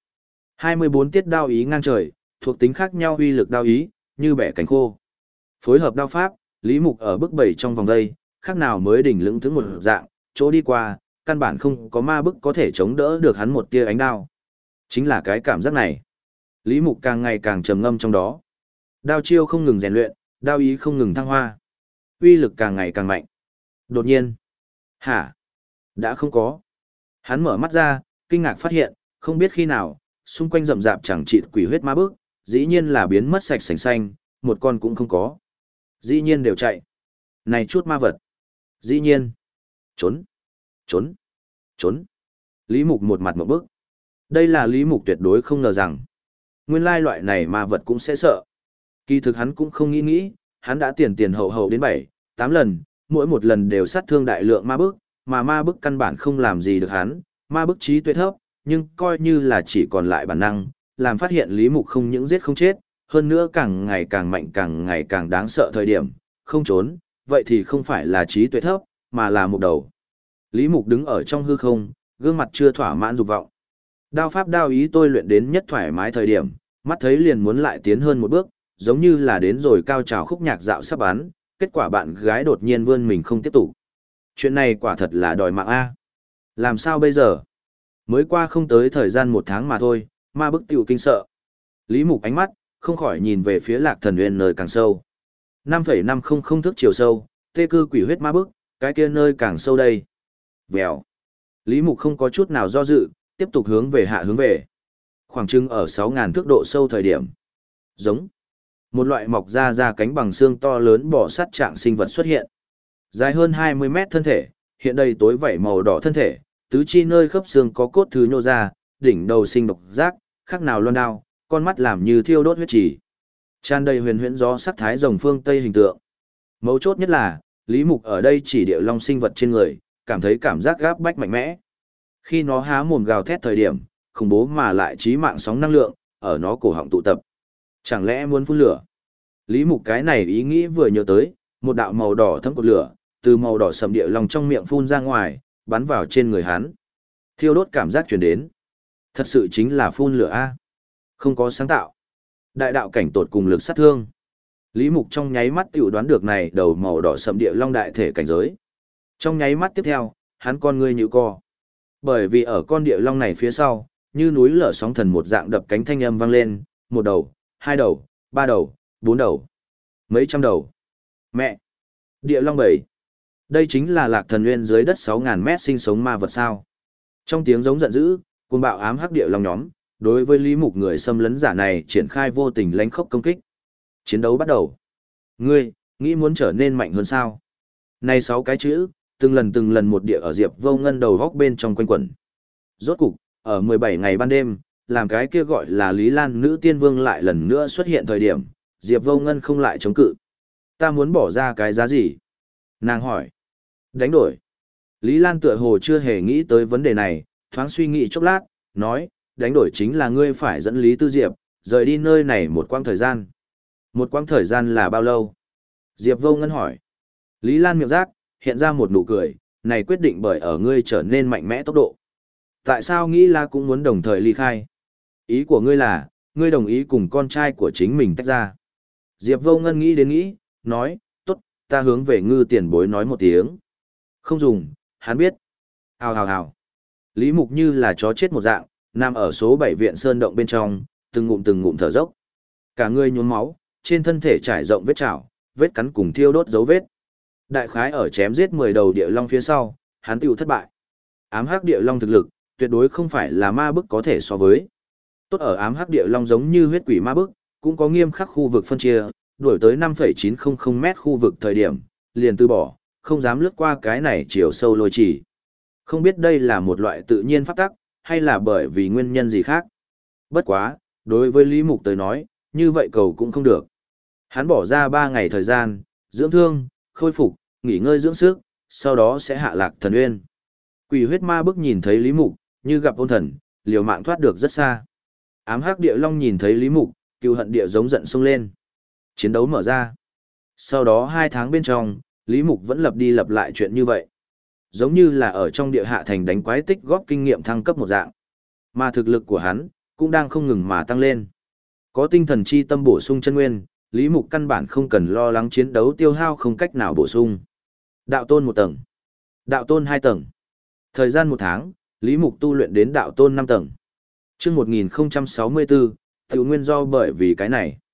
24 tiết đao ý ngang trời, thuộc tính khác nhau uy lực đao ý, như bẻ cánh khô. Phối hợp đao pháp, Lý Mục ở bức 7 trong vòng đây, khác nào mới đỉnh lững thững một dạng, chỗ đi qua, căn bản không có ma bức có thể chống đỡ được hắn một tia ánh đao. Chính là cái cảm giác này. Lý Mục càng ngày càng trầm ngâm trong đó. Đao chiêu không ngừng rèn luyện, đao ý không ngừng thăng hoa. Uy lực càng ngày càng mạnh. Đột nhiên. Hả? Đã không có. Hắn mở mắt ra, kinh ngạc phát hiện, không biết khi nào, xung quanh rậm rạp chẳng chịt quỷ huyết ma bức, dĩ nhiên là biến mất sạch sành xanh, một con cũng không có. Dĩ nhiên đều chạy. Này chút ma vật. Dĩ nhiên. Trốn. Trốn. Trốn. Lý Mục một mặt một bức. Đây là Lý Mục tuyệt đối không ngờ rằng. Nguyên lai loại này ma vật cũng sẽ sợ. Kỳ thực hắn cũng không nghĩ, hắn đã tiền tiền hậu hậu đến 7, 8 lần, mỗi một lần đều sát thương đại lượng ma bức, mà ma bức căn bản không làm gì được hắn, ma bức trí tuệ thấp, nhưng coi như là chỉ còn lại bản năng, làm phát hiện Lý Mục không những giết không chết, hơn nữa càng ngày càng mạnh càng ngày càng đáng sợ thời điểm, không trốn, vậy thì không phải là trí tuệ thấp, mà là một đầu. Lý Mục đứng ở trong hư không, gương mặt chưa thỏa mãn dục vọng. Đao pháp đao ý tôi luyện đến nhất thoải mái thời điểm, mắt thấy liền muốn lại tiến hơn một bước, giống như là đến rồi cao trào khúc nhạc dạo sắp bán, kết quả bạn gái đột nhiên vươn mình không tiếp tục. Chuyện này quả thật là đòi mạng A. Làm sao bây giờ? Mới qua không tới thời gian 1 tháng mà thôi, ma bức tiểu kinh sợ. Lý Mục ánh mắt, không khỏi nhìn về phía Lạc Thần Uyên nơi càng sâu. 5,500 thước chiều sâu, tê cư quỷ huyết ma bức, cái kia nơi càng sâu đây. Vèo. Lý Mục không có chút nào do dự, tiếp tục hướng về hạ hướng về. Khoảng chừng ở 6.000 thước độ sâu thời điểm. Giống. Một loại mọc ra cánh bằng xương to lớn bò sát trạng sinh vật xuất hiện. Dài hơn 20 mét thân thể, hiện đầy tối vảy màu đỏ thân thể, tứ chi nơi khớp xương có cốt thứ nhô ra, đỉnh đầu sinh độc giác, khác nào loan đao, con mắt làm như thiêu đốt huyết chỉ. Tràn đầy huyền huyễn gió sắc thái rồng phương Tây hình tượng. Mấu chốt nhất là, Lý Mục ở đây chỉ địa long sinh vật trên người, cảm thấy cảm giác gáp bách mạnh mẽ. Khi nó há mồm gào thét thời điểm, khủng bố mà lại chí mạng sóng năng lượng, ở nó cổ họng tụ tập. Chẳng lẽ muốn phun lửa? Lý Mục cái này ý nghĩ vừa nhớ tới, một đạo màu đỏ thấm cột lửa, từ màu đỏ sầm địa long trong miệng phun ra ngoài, bắn vào trên người hắn. Thiêu đốt cảm giác truyền đến. Thật sự chính là phun lửa A. Không có sáng tạo. Đại đạo cảnh tột cùng lực sát thương. Lý Mục trong nháy mắt tiểu đoán được này đầu màu đỏ sầm địa long đại thể cảnh giới. Trong nháy mắt tiếp theo, hắn con ngươi nhíu co. Bởi vì ở con địa long này phía sau, như núi lở sóng thần một dạng đập cánh thanh âm vang lên, 1 đầu, 2 đầu, 3 đầu, 4 đầu, mấy trăm đầu. Mẹ! Địa long 7. Đây chính là Lạc Thần Uyên dưới đất 6.000 mét sinh sống ma vật sao. Trong tiếng giống giận dữ, cuồng bạo ám hắc địa long nhóm, đối với Lý Mục người xâm lấn giả này triển khai vô tình lánh khốc công kích. Chiến đấu bắt đầu. Ngươi, nghĩ muốn trở nên mạnh hơn sao? Này 6 cái chữ, từng lần một địa ở Diệp Vô Ngân đầu góc bên trong quanh quẩn. Rốt cục, ở 17 ngày ban đêm, làm cái kia gọi là Lý Lan nữ tiên vương lại lần nữa xuất hiện thời điểm, Diệp Vô Ngân không lại chống cự. Ta muốn bỏ ra cái giá gì? Nàng hỏi. Đánh đổi. Lý Lan tựa hồ chưa hề nghĩ tới vấn đề này, thoáng suy nghĩ chốc lát, nói, đánh đổi chính là ngươi phải dẫn Lý Tư Diệp, rời đi nơi này một quãng thời gian. Một quãng thời gian là bao lâu? Diệp Vô Ngân hỏi. Lý Lan miệng rác, hiện ra một nụ cười, này quyết định bởi ở ngươi trở nên mạnh mẽ tốc độ. Tại sao nghĩ là cũng muốn đồng thời ly khai? Ý của ngươi là, ngươi đồng ý cùng con trai của chính mình tách ra. Diệp Vô Ngân nghĩ đến nghĩ, nói, tốt, ta hướng về Ngư tiền bối nói một tiếng. Không dùng, hắn biết. Hào hào hào. Lý Mục như là chó chết một dạng, nằm ở số 7 viện sơn động bên trong, từng ngụm thở dốc. Cả người nhuốm máu, trên thân thể trải rộng vết chảo, vết cắn cùng thiêu đốt dấu vết. Đại khái ở chém giết 10 đầu địa long phía sau, hắn tiêu thất bại. Ám hắc địa long thực lực, tuyệt đối không phải là ma bức có thể so với. Tốt ở ám hắc địa long giống như huyết quỷ ma bức, cũng có nghiêm khắc khu vực phân chia, đuổi tới 5,900 mét khu vực thời điểm, liền từ bỏ, không dám lướt qua cái này chiều sâu lôi chỉ. Không biết đây là một loại tự nhiên pháp tắc, hay là bởi vì nguyên nhân gì khác. Bất quá, đối với Lý Mục tới nói, như vậy cầu cũng không được. Hắn bỏ ra 3 ngày thời gian, dưỡng thương, khôi phục, nghỉ ngơi dưỡng sức, sau đó sẽ hạ Lạc Thần Uyên. Quỷ huyết ma bức nhìn thấy Lý Mục, như gặp ôn thần, liều mạng thoát được rất xa. Ám hắc địa long nhìn thấy Lý Mục, cừu hận địa giống giận xông lên. Chiến đấu mở ra. Sau đó 2 tháng bên trong, Lý Mục vẫn lặp đi lặp lại chuyện như vậy. Giống như là ở trong địa hạ thành đánh quái tích góp kinh nghiệm thăng cấp một dạng. Mà thực lực của hắn, cũng đang không ngừng mà tăng lên. Có tinh thần chi tâm bổ sung chân nguyên, Lý Mục căn bản không cần lo lắng chiến đấu tiêu hao không cách nào bổ sung. Đạo tôn 1 tầng. Đạo tôn 2 tầng. Thời gian 1 tháng, Lý Mục tu luyện đến đạo tôn 5 tầng. Trước 1064, tiểu nguyên do bởi vì cái này.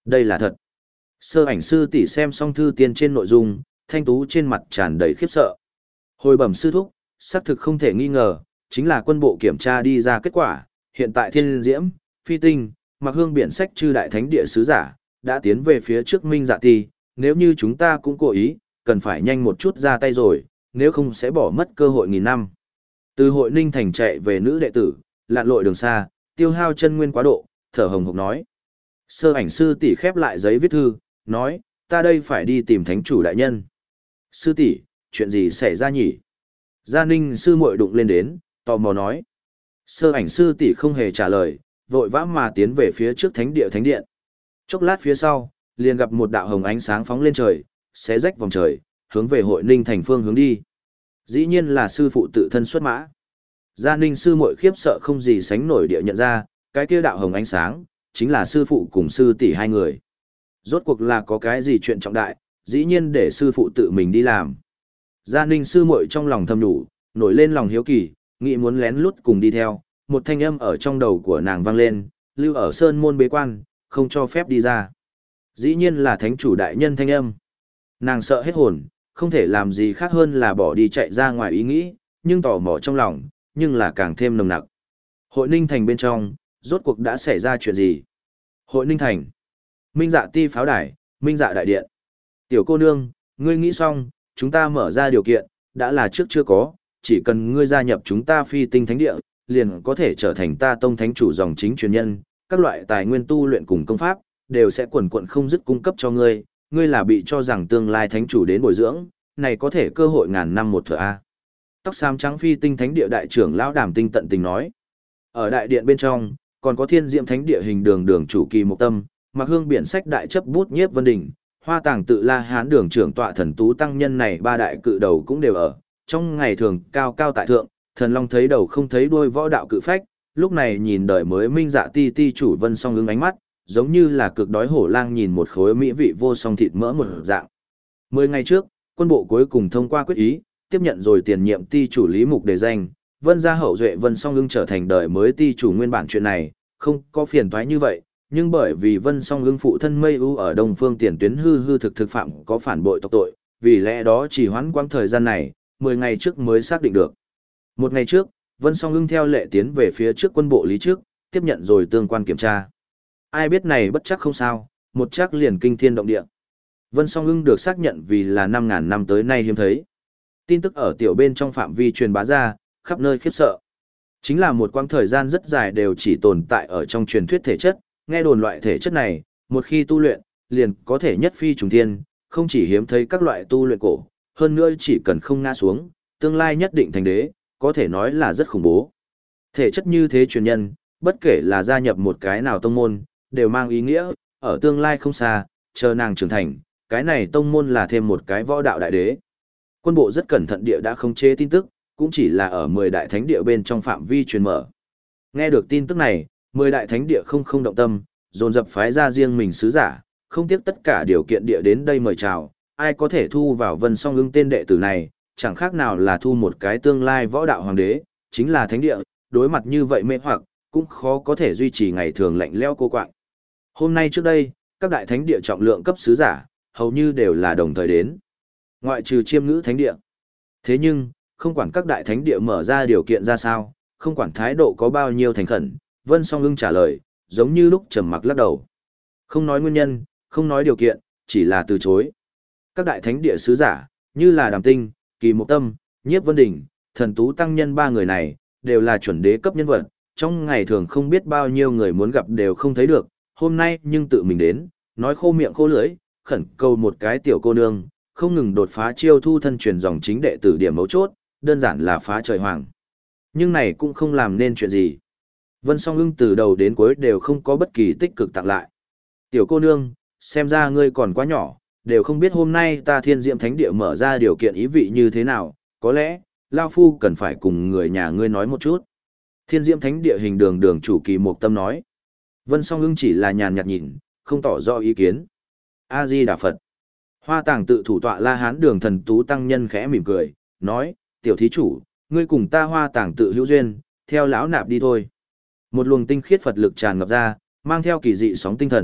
Đây là thật. Sơ ảnh sư tỷ xem xong thư tiên trên nội dung, thanh tú trên mặt tràn đầy khiếp sợ. Hồi bẩm sư thúc, xác thực không thể nghi ngờ, chính là quân bộ kiểm tra đi ra kết quả, hiện tại Thiên Diễm, Phi Tinh, Mặc Hương biển sách chư đại thánh địa sứ giả, đã tiến về phía trước Minh Dạ Ti, nếu như chúng ta cũng cố ý, cần phải nhanh một chút ra tay rồi, nếu không sẽ bỏ mất cơ hội nghìn năm. Từ hội Ninh Thành chạy về nữ đệ tử, lặn lội đường xa, tiêu hao chân nguyên quá độ, thở hồng hộc nói. Sơ ảnh sư tỷ khép lại giấy viết thư, nói, ta đây phải đi tìm thánh chủ đại nhân. Sư tỷ, chuyện gì xảy ra nhỉ? Gia Ninh sư muội đụng lên đến, tò mò nói. Sơ ảnh sư tỷ không hề trả lời, vội vã mà tiến về phía trước thánh địa thánh điện. Chốc lát phía sau, liền gặp một đạo hồng ánh sáng phóng lên trời, xé rách vòng trời, hướng về hội Ninh thành phương hướng đi. Dĩ nhiên là sư phụ tự thân xuất mã. Gia Ninh sư muội khiếp sợ không gì sánh nổi địa nhận ra, cái kia đạo hồng ánh sáng, chính là sư phụ cùng sư tỷ hai người. Rốt cuộc là có cái gì chuyện trọng đại, dĩ nhiên để sư phụ tự mình đi làm. Gia Ninh sư muội trong lòng thầm nhủ, nổi lên lòng hiếu kỳ, nghĩ muốn lén lút cùng đi theo, một thanh âm ở trong đầu của nàng vang lên, lưu ở sơn môn bế quan, không cho phép đi ra. Dĩ nhiên là thánh chủ đại nhân thanh âm. Nàng sợ hết hồn, không thể làm gì khác hơn là bỏ đi chạy ra ngoài ý nghĩ, nhưng tò mò trong lòng, nhưng là càng thêm nồng nặc. Hội Ninh Thành bên trong, rốt cuộc đã xảy ra chuyện gì? Hội Ninh Thành, Minh Dạ Ti pháo đài, Minh Dạ đại điện. Tiểu cô nương, ngươi nghĩ xong, chúng ta mở ra điều kiện, đã là trước chưa có, chỉ cần ngươi gia nhập chúng ta Phi Tinh Thánh Địa, liền có thể trở thành ta tông thánh chủ dòng chính truyền nhân, các loại tài nguyên tu luyện cùng công pháp, đều sẽ quần quận không dứt cung cấp cho ngươi, ngươi là bị cho rằng tương lai thánh chủ đến bồi dưỡng, này có thể cơ hội ngàn năm một thừa a. Tóc xám trắng Phi Tinh Thánh Địa đại trưởng lão Đàm Tinh tận tình nói. Ở đại điện bên trong, còn có Thiên Diệm Thánh Địa hình đường đường chủ Kỳ Mộc Tâm, Mặc Hương biển sách đại chấp bút Nhiếp Vân Đình, Hoa Tàng tự La Hán đường trưởng tọa thần tú tăng nhân này ba đại cự đầu cũng đều ở. Trong ngày thường cao cao tại thượng, thần long thấy đầu không thấy đuôi võ đạo cự phách, lúc này nhìn đời mới Minh Dạ Ti ti chủ Vân Song ứng ánh mắt, giống như là cực đói hổ lang nhìn một khối mỹ vị vô song thịt mỡ một dạng. 10 ngày trước, quân bộ cuối cùng thông qua quyết ý, tiếp nhận rồi tiền nhiệm ti chủ Lý Mục đề danh, Vân gia hậu duệ Vân Song Ưng trở thành đời mới ti chủ nguyên bản chuyện này, không có phiền toái như vậy, nhưng bởi vì Vân Song Ưng phụ thân Mây U ở Đông Phương tiền tuyến hư thực phạm có phản bội tộc tội, vì lẽ đó chỉ hoãn quãng thời gian này, 10 ngày trước mới xác định được. Một ngày trước, Vân Song Ưng theo lệ tiến về phía trước quân bộ lý trước, tiếp nhận rồi tương quan kiểm tra. Ai biết này bất chắc không sao, một chắc liền kinh thiên động địa. Vân Song Ưng được xác nhận vì là 5.000 năm tới nay hiếm thấy. Tin tức ở tiểu bên trong phạm vi truyền bá ra, khắp nơi khiếp sợ. Chính là một quãng thời gian rất dài đều chỉ tồn tại ở trong truyền thuyết thể chất, nghe đồn loại thể chất này, một khi tu luyện, liền có thể nhất phi trùng thiên, không chỉ hiếm thấy các loại tu luyện cổ, hơn nữa chỉ cần không ngã xuống, tương lai nhất định thành đế, có thể nói là rất khủng bố. Thể chất như thế truyền nhân, bất kể là gia nhập một cái nào tông môn, đều mang ý nghĩa, ở tương lai không xa, chờ nàng trưởng thành, cái này tông môn là thêm một cái võ đạo đại đế. Quân bộ rất cẩn thận địa đã không chế tin tức, cũng chỉ là ở 10 đại thánh địa bên trong phạm vi truyền mở. Nghe được tin tức này, 10 đại thánh địa không động tâm, dồn dập phái ra riêng mình sứ giả, không tiếc tất cả điều kiện địa đến đây mời chào, ai có thể thu vào Vân Song Ưng tên đệ tử này, chẳng khác nào là thu một cái tương lai võ đạo hoàng đế, chính là thánh địa, đối mặt như vậy mê hoặc, cũng khó có thể duy trì ngày thường lạnh lẽo cô quạng. Hôm nay trước đây, các đại thánh địa trọng lượng cấp sứ giả, hầu như đều là đồng thời đến. Ngoại trừ Chiêm Ngữ thánh địa. Thế nhưng, không quản các đại thánh địa mở ra điều kiện ra sao, không quản thái độ có bao nhiêu thành khẩn, Vân Song Ưng trả lời, giống như lúc trầm mặc lắc đầu. Không nói nguyên nhân, không nói điều kiện, chỉ là từ chối. Các đại thánh địa sứ giả, như là Đàm Tinh, Kỳ Mộc Tâm, Nhiếp Vân Đình, Thần Tú Tăng Nhân ba người này, đều là chuẩn đế cấp nhân vật, trong ngày thường không biết bao nhiêu người muốn gặp đều không thấy được, hôm nay nhưng tự mình đến, nói khô miệng khô lưỡi, khẩn cầu một cái tiểu cô nương, không ngừng đột phá chiêu thu thân truyền dòng chính đệ tử điểm mấu chốt, đơn giản là phá trời hoàng. Nhưng này cũng không làm nên chuyện gì. Vân Song Ưng từ đầu đến cuối đều không có bất kỳ tích cực tặng lại. Tiểu cô nương, xem ra ngươi còn quá nhỏ, đều không biết hôm nay ta Thiên Diệm Thánh Địa mở ra điều kiện ý vị như thế nào, có lẽ, Lao Phu cần phải cùng người nhà ngươi nói một chút. Thiên Diệm Thánh Địa hình đường đường chủ Kỳ Mộc Tâm nói. Vân Song Ưng chỉ là nhàn nhạt nhìn, không tỏ rõ ý kiến. A-di-đà Phật. Hoa Tàng tự thủ tọa La Hán đường thần tú tăng nhân khẽ mỉm cười, nói, tiểu thí chủ, ngươi cùng ta Hoa Tàng tự hữu duyên, theo lão nạp đi thôi. Một luồng tinh khiết Phật lực tràn ngập ra, mang theo kỳ dị sóng tinh thần,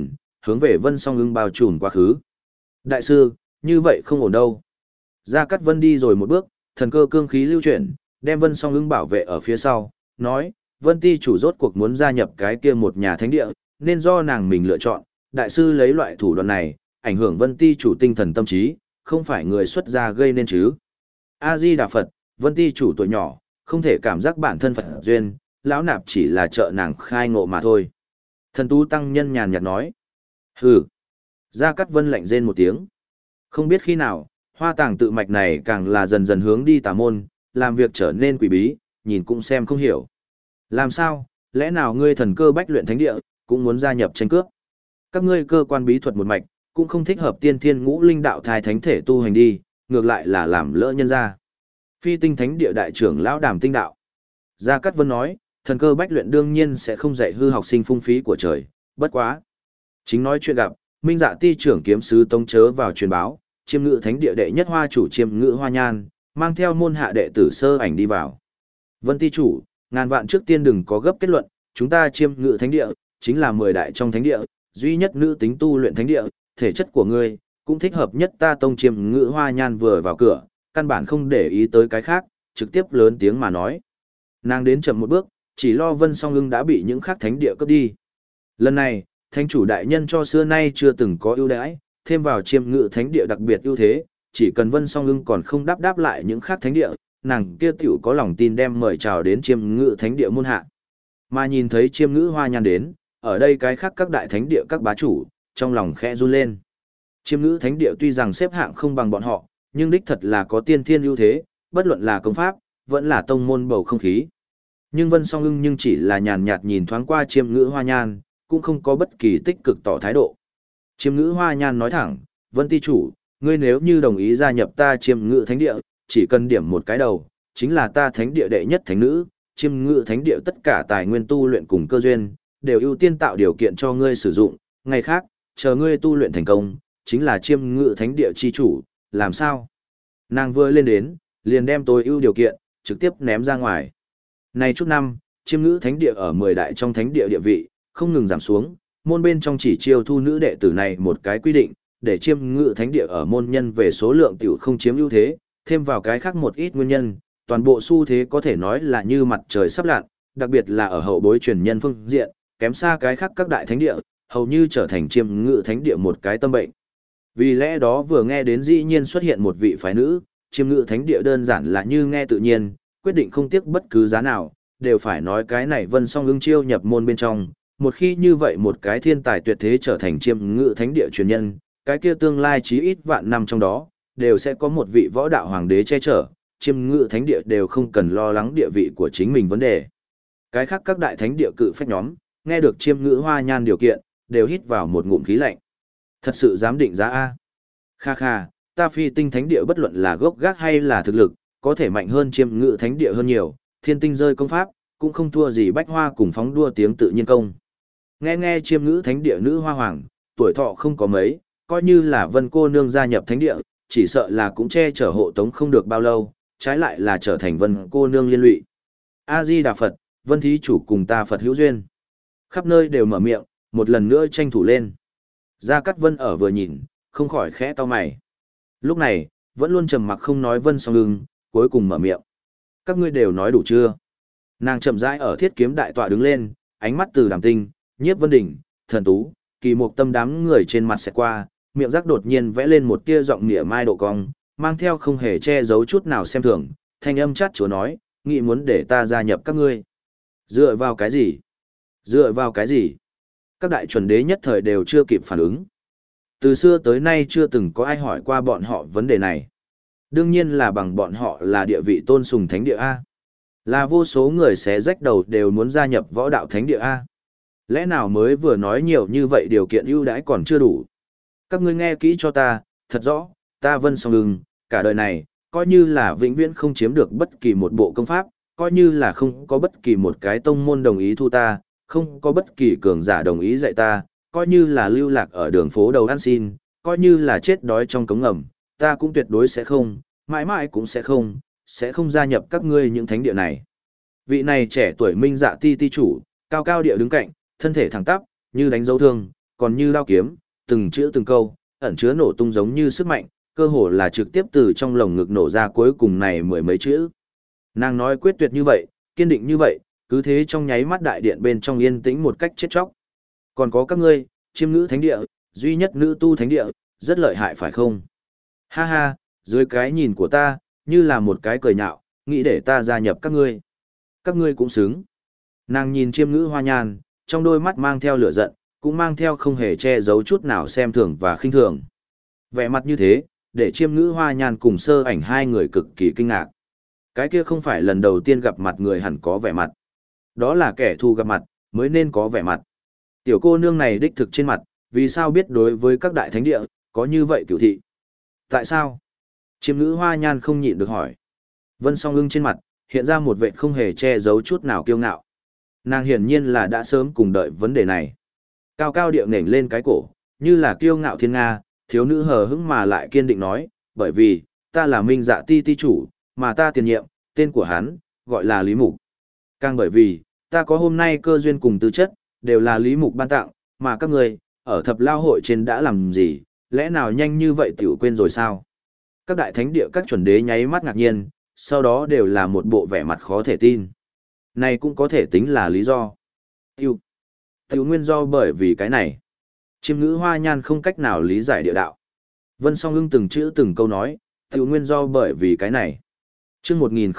hướng về Vân Song Ưng bao trùm quá khứ. Đại sư, như vậy không ổn đâu. Gia Cát Vân đi rồi một bước, thần cơ cương khí lưu chuyển, đem Vân Song Ưng bảo vệ ở phía sau, nói, Vân Ti chủ rốt cuộc muốn gia nhập cái kia một nhà thánh địa, nên do nàng mình lựa chọn, đại sư lấy loại thủ đoạn này, ảnh hưởng Vân Ti chủ tinh thần tâm trí, không phải người xuất gia gây nên chứ. A-di-đà Phật, Vân Ti chủ tuổi nhỏ, không thể cảm giác bản thân Phật duyên, lão nạp chỉ là trợ nàng khai ngộ mà thôi. Thần Tú Tăng Nhân nhàn nhạt nói. Hừ. Gia Cát Vân lạnh rên một tiếng. Không biết khi nào, Hoa Tàng tự mạch này càng là dần dần hướng đi tà môn, làm việc trở nên quỷ bí, nhìn cũng xem không hiểu. Làm sao, lẽ nào ngươi thần cơ bách luyện thánh địa, cũng muốn gia nhập tranh cướp? Các ngươi cơ quan bí thuật một mạch, cũng không thích hợp tiên thiên ngũ linh đạo thai thánh thể tu hành đi, ngược lại là làm lỡ nhân gia. Phi tinh thánh địa đại trưởng lão Đàm Tinh đạo. Gia Cát Vân nói, thần cơ bách luyện đương nhiên sẽ không dạy hư học sinh phung phí của trời, bất quá. Chính nói chuyện gặp, Minh Dạ Ti trưởng kiếm sứ Tống Chớ vào truyền báo, Chiêm Ngự thánh địa đệ nhất hoa chủ Chiêm Ngự Hoa Nhan, mang theo môn hạ đệ tử sơ ảnh đi vào. Vân ti chủ, ngàn vạn trước tiên đừng có gấp kết luận, chúng ta Chiêm Ngự thánh địa, chính là 10 đại trong thánh địa, duy nhất nữ tính tu luyện thánh địa, thể chất của ngươi, cũng thích hợp nhất ta tông Chiêm Ngự Hoa Nhan vừa vào cửa, căn bản không để ý tới cái khác, trực tiếp lớn tiếng mà nói. Nàng đến chậm một bước, chỉ lo Vân Song Ưng đã bị những khác thánh địa cướp đi. Lần này, thánh chủ đại nhân cho xưa nay chưa từng có ưu đãi, thêm vào Chiêm Ngự thánh địa đặc biệt ưu thế, chỉ cần Vân Song Ưng còn không đáp lại những khác thánh địa, nàng kia tiểu có lòng tin đem mời chào đến Chiêm Ngự thánh địa môn hạ. Mà nhìn thấy Chiêm Ngự Hoa Nhan đến, ở đây cái khác các đại thánh địa các bá chủ, trong lòng khẽ run lên. Chiêm Ngự thánh địa tuy rằng xếp hạng không bằng bọn họ, nhưng đích thật là có tiên thiên ưu thế, bất luận là công pháp, vẫn là tông môn bầu không khí. Nhưng Vân Song Ưng nhưng chỉ là nhàn nhạt nhìn thoáng qua Chiêm Ngự Hoa Nhan, cũng không có bất kỳ tích cực tỏ thái độ. Chiêm Ngự Hoa Nhan nói thẳng, Vân ti chủ, ngươi nếu như đồng ý gia nhập ta Chiêm Ngự thánh địa, chỉ cần điểm một cái đầu, chính là ta thánh địa đệ nhất thánh nữ, Chiêm Ngự thánh địa tất cả tài nguyên tu luyện cùng cơ duyên, đều ưu tiên tạo điều kiện cho ngươi sử dụng, ngày khác, chờ ngươi tu luyện thành công, chính là Chiêm Ngự thánh địa chi chủ, làm sao? Nàng vừa lên đến, liền đem tối ưu điều kiện, trực tiếp ném ra ngoài. Này chút năm, Chiêm Ngự thánh địa ở 10 đại trong thánh địa địa vị, không ngừng giảm xuống, môn bên trong chỉ chiêu thu nữ đệ tử này một cái quy định, để Chiêm Ngự thánh địa ở môn nhân về số lượng tiểu không chiếm ưu thế, thêm vào cái khác một ít nguyên nhân, toàn bộ xu thế có thể nói là như mặt trời sắp lặn, đặc biệt là ở hậu bối truyền nhân phương diện, kém xa cái khác các đại thánh địa, hầu như trở thành Chiêm Ngự thánh địa một cái tâm bệnh. Vì lẽ đó vừa nghe đến dĩ nhiên xuất hiện một vị phái nữ, Chiêm Ngự thánh địa đơn giản là như nghe tự nhiên, quyết định không tiếc bất cứ giá nào, đều phải nói cái này Vân Song Ưng chiêu nhập môn bên trong, một khi như vậy một cái thiên tài tuyệt thế trở thành Chiêm Ngự thánh địa truyền nhân, cái kia tương lai chí ít vạn năm trong đó, đều sẽ có một vị võ đạo hoàng đế che chở, Chiêm Ngự thánh địa đều không cần lo lắng địa vị của chính mình vấn đề. Cái khác các đại thánh địa cự phách nhóm, nghe được Chiêm Ngự Hoa Nhan điều kiện, đều hít vào một ngụm khí lạnh. Thật sự dám định giá a? Kha kha, ta Phi tinh thánh địa bất luận là gốc gác hay là thực lực, có thể mạnh hơn Chiêm Ngự thánh địa hơn nhiều, thiên tinh rơi công pháp, cũng không thua gì bách hoa cùng phóng đua tiếng tự nhiên công. Nghe Chiêm Ngự thánh địa nữ hoa hoàng, tuổi thọ không có mấy, coi như là Vân cô nương gia nhập thánh địa, chỉ sợ là cũng che chở hộ tống không được bao lâu, trái lại là trở thành Vân cô nương liên lụy. A-di-đà Phật, Vân thí chủ cùng ta Phật hữu duyên. Khắp nơi đều mở miệng, một lần nữa tranh thủ lên. Gia Cát Vân ở vừa nhìn, không khỏi khẽ cau mày. Lúc này, vẫn luôn trầm mặc không nói Vân Song Ưng, cuối cùng mở miệng. Các ngươi đều nói đủ chưa? Nàng chậm rãi ở thiết kiếm đại tọa đứng lên, ánh mắt từ Đàm Tinh, Nhiếp Vân Đỉnh, Thần Tú, Kỳ Mục Tâm đám người trên mặt sẽ qua, miệng rắc đột nhiên vẽ lên một tia giọng nghĩa mai độ cong, mang theo không hề che giấu chút nào xem thường, thanh âm chát chúa nói, nghĩ muốn để ta gia nhập các ngươi. Dựa vào cái gì? Dựa vào cái gì? Các đại chuẩn đế nhất thời đều chưa kịp phản ứng. Từ xưa tới nay chưa từng có ai hỏi qua bọn họ vấn đề này. Đương nhiên là bằng bọn họ là địa vị tôn sùng thánh địa A. Là vô số người xé rách đầu đều muốn gia nhập võ đạo thánh địa A. Lẽ nào mới vừa nói nhiều như vậy điều kiện ưu đãi còn chưa đủ. Các ngươi nghe kỹ cho ta, thật rõ, ta Vân Song Ưng, cả đời này, coi như là vĩnh viễn không chiếm được bất kỳ một bộ công pháp, coi như là không có bất kỳ một cái tông môn đồng ý thu ta, không có bất kỳ cường giả đồng ý dạy ta, coi như là lưu lạc ở đường phố đầu ăn xin, coi như là chết đói trong cống ngầm, ta cũng tuyệt đối sẽ không, mãi mãi cũng sẽ không gia nhập các ngươi những thánh địa này. Vị này trẻ tuổi Minh Dạ Ti ti chủ, cao cao địa đứng cạnh, thân thể thẳng tắp, như đánh dấu thương, còn như đao kiếm, từng chữ từng câu, ẩn chứa nổ tung giống như sức mạnh, cơ hồ là trực tiếp từ trong lồng ngực nổ ra cuối cùng này mười mấy chữ. Nàng nói quyết tuyệt như vậy, kiên định như vậy, cứ thế trong nháy mắt đại điện bên trong yên tĩnh một cách chết chóc. Còn có các ngươi, chiêm ngữ thánh địa, duy nhất nữ tu thánh địa, rất lợi hại phải không? Ha ha, dưới cái nhìn của ta, như là một cái cười nhạo, nghĩ để ta gia nhập các ngươi. Các ngươi cũng xứng. Nàng nhìn chiêm ngữ hoa nhan, trong đôi mắt mang theo lửa giận, cũng mang theo không hề che giấu chút nào xem thường và khinh thường. Vẻ mặt như thế, để chiêm ngữ hoa nhan cùng sơ ảnh hai người cực kỳ kinh ngạc. Cái kia không phải lần đầu tiên gặp mặt người hẳn có vẻ mặt. Đó là kẻ thù gặp mặt, mới nên có vẻ mặt. Tiểu cô nương này đích thực trên mặt, vì sao biết đối với các đại thánh địa, có như vậy cửu thị? Tại sao? Chiêm ngữ hoa nhan không nhịn được hỏi. Vân song ưng trên mặt, hiện ra một vẻ không hề che giấu chút nào kiêu ngạo. Nàng hiển nhiên là đã sớm cùng đợi vấn đề này. Cao cao điệu nểnh lên cái cổ, như là kiêu ngạo thiên nga, thiếu nữ hờ hững mà lại kiên định nói, bởi vì, ta là Minh Dạ ti ti chủ, mà ta tiền nhiệm, tên của hắn, gọi là Lý Mục. Càng bởi vì, ta có hôm nay cơ duyên cùng tư chất, đều là Lý Mục ban tặng, mà các người, ở thập lao hội trên đã làm gì, lẽ nào nhanh như vậy tiểu quên rồi sao? Các đại thánh địa các chuẩn đế nháy mắt ngạc nhiên, sau đó đều là một bộ vẻ mặt khó thể tin. Này cũng có thể tính là lý do. Tiểu nguyên do bởi vì cái này. Chiêm ngữ hoa nhan không cách nào lý giải địa đạo. Vân song ưng từng chữ từng câu nói, tiểu nguyên do bởi vì cái này. Trước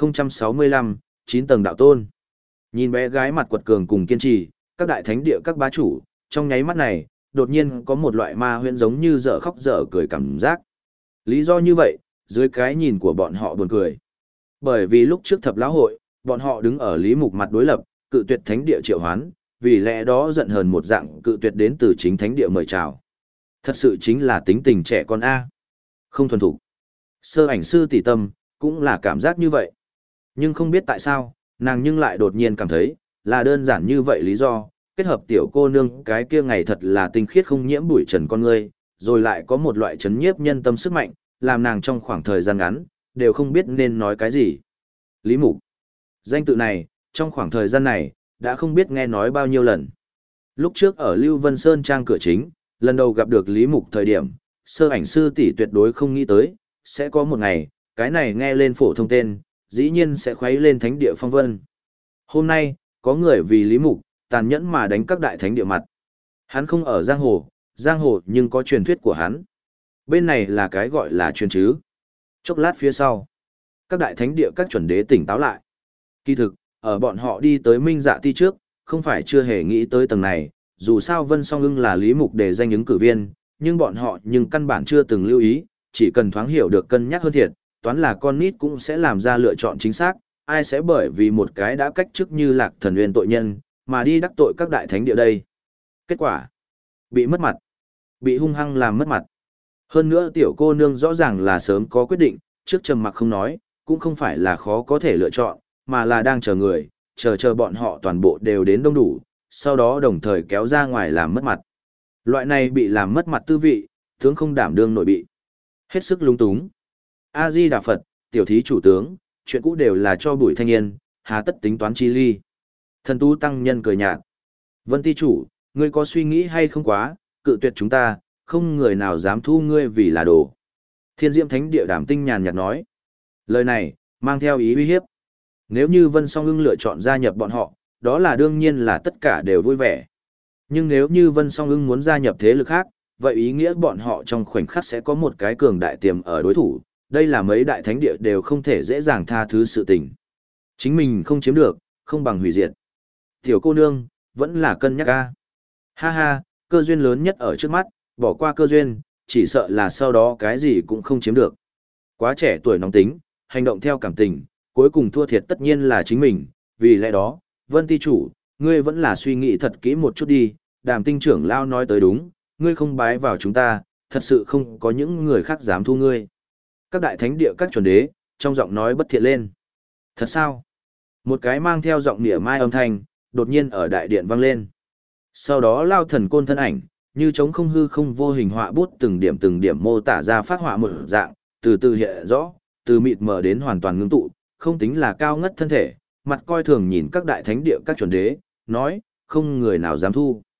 1065, 9 tầng đạo tôn. Nhìn bé gái mặt quật cường cùng kiên trì, các đại thánh địa các bá chủ, trong nháy mắt này, đột nhiên có một loại ma huyễn giống như dở khóc dở cười cảm giác. Lý do như vậy, dưới cái nhìn của bọn họ buồn cười. Bởi vì lúc trước thập lão hội, bọn họ đứng ở Lý Mục mặt đối lập, cự tuyệt thánh địa triệu hoán, vì lẽ đó giận hờn một dạng cự tuyệt đến từ chính thánh địa mời chào. Thật sự chính là tính tình trẻ con A. Không thuần thục. Sơ ảnh sư tỷ tâm, cũng là cảm giác như vậy. Nhưng không biết tại sao, nàng nhưng lại đột nhiên cảm thấy, là đơn giản như vậy lý do, kết hợp tiểu cô nương cái kia ngày thật là tinh khiết không nhiễm bụi trần con ngươi, rồi lại có một loại chấn nhiếp nhân tâm sức mạnh, làm nàng trong khoảng thời gian ngắn, đều không biết nên nói cái gì. Lý Mục. Danh tự này, trong khoảng thời gian này, đã không biết nghe nói bao nhiêu lần. Lúc trước ở Lưu Vân Sơn trang cửa chính, lần đầu gặp được Lý Mục thời điểm, sơ ảnh sư tỷ tuyệt đối không nghĩ tới, sẽ có một ngày, cái này nghe lên phổ thông tên, dĩ nhiên sẽ khuấy lên thánh địa phong vân. Hôm nay, có người vì Lý Mục, tàn nhẫn mà đánh các đại thánh địa mặt. Hắn không ở giang hồ nhưng có truyền thuyết của hắn. Bên này là cái gọi là truyền chứ. Chốc lát phía sau, các đại thánh địa các chuẩn đế tỉnh táo lại. Kỳ thực, ở bọn họ đi tới Minh Dạ ti trước, không phải chưa hề nghĩ tới tầng này, dù sao Vân Song Ưng là Lý Mục để danh ứng cử viên, nhưng bọn họ căn bản chưa từng lưu ý, chỉ cần thoáng hiểu được cân nhắc hơn thiệt, toán là con nít cũng sẽ làm ra lựa chọn chính xác, ai sẽ bởi vì một cái đã cách chức như Lạc Thần Uyên tội nhân, mà đi đắc tội các đại thánh địa đây. Kết quả, bị mất mặt, bị hung hăng làm mất mặt. Hơn nữa tiểu cô nương rõ ràng là sớm có quyết định, trước trầm mặc không nói, cũng không phải là khó có thể lựa chọn, mà là đang chờ người, chờ bọn họ toàn bộ đều đến đông đủ, sau đó đồng thời kéo ra ngoài làm mất mặt. Loại này bị làm mất mặt tư vị, tướng không đảm đương nội bị. Hết sức lung túng. A-di Đà Phật, tiểu thí chủ tướng, chuyện cũ đều là cho bụi thanh niên, hà tất tính toán chi ly. Thần tu tăng nhân cười nhạt. Vân ti chủ, ngươi có suy nghĩ hay không quá, cự tuyệt chúng ta, không người nào dám thu ngươi vì là đồ. Thiên Diễm Thánh Địa Đảm Tinh nhàn nhạt nói. Lời này, mang theo ý uy hiếp. Nếu như Vân Song Ưng lựa chọn gia nhập bọn họ, đó là đương nhiên là tất cả đều vui vẻ. Nhưng nếu như Vân Song Ưng muốn gia nhập thế lực khác, vậy ý nghĩa bọn họ trong khoảnh khắc sẽ có một cái cường đại tiềm ở đối thủ, đây là mấy đại thánh địa đều không thể dễ dàng tha thứ sự tình. Chính mình không chiếm được, không bằng hủy diệt. Tiểu cô nương, vẫn là cân nhắc ca. Ha ha, cơ duyên lớn nhất ở trước mắt, bỏ qua cơ duyên, chỉ sợ là sau đó cái gì cũng không chiếm được. Quá trẻ tuổi nóng tính, hành động theo cảm tình, cuối cùng thua thiệt tất nhiên là chính mình, vì lẽ đó, Vân ti chủ, ngươi vẫn là suy nghĩ thật kỹ một chút đi, Đàm Tinh trưởng lao nói tới đúng, ngươi không bái vào chúng ta, thật sự không có những người khác dám thu ngươi. Các đại thánh địa các chuẩn đế, trong giọng nói bất thiện lên. Thật sao? Một cái mang theo giọng nịa mai âm thanh, đột nhiên ở đại điện vang lên. Sau đó lao thần côn thân ảnh, như trống không hư không vô hình họa bút từng điểm mô tả ra phát họa một dạng, từ từ hiện rõ, từ mịt mờ đến hoàn toàn ngưng tụ, không tính là cao ngất thân thể, mặt coi thường nhìn các đại thánh địa các chuẩn đế, nói, không người nào dám thu.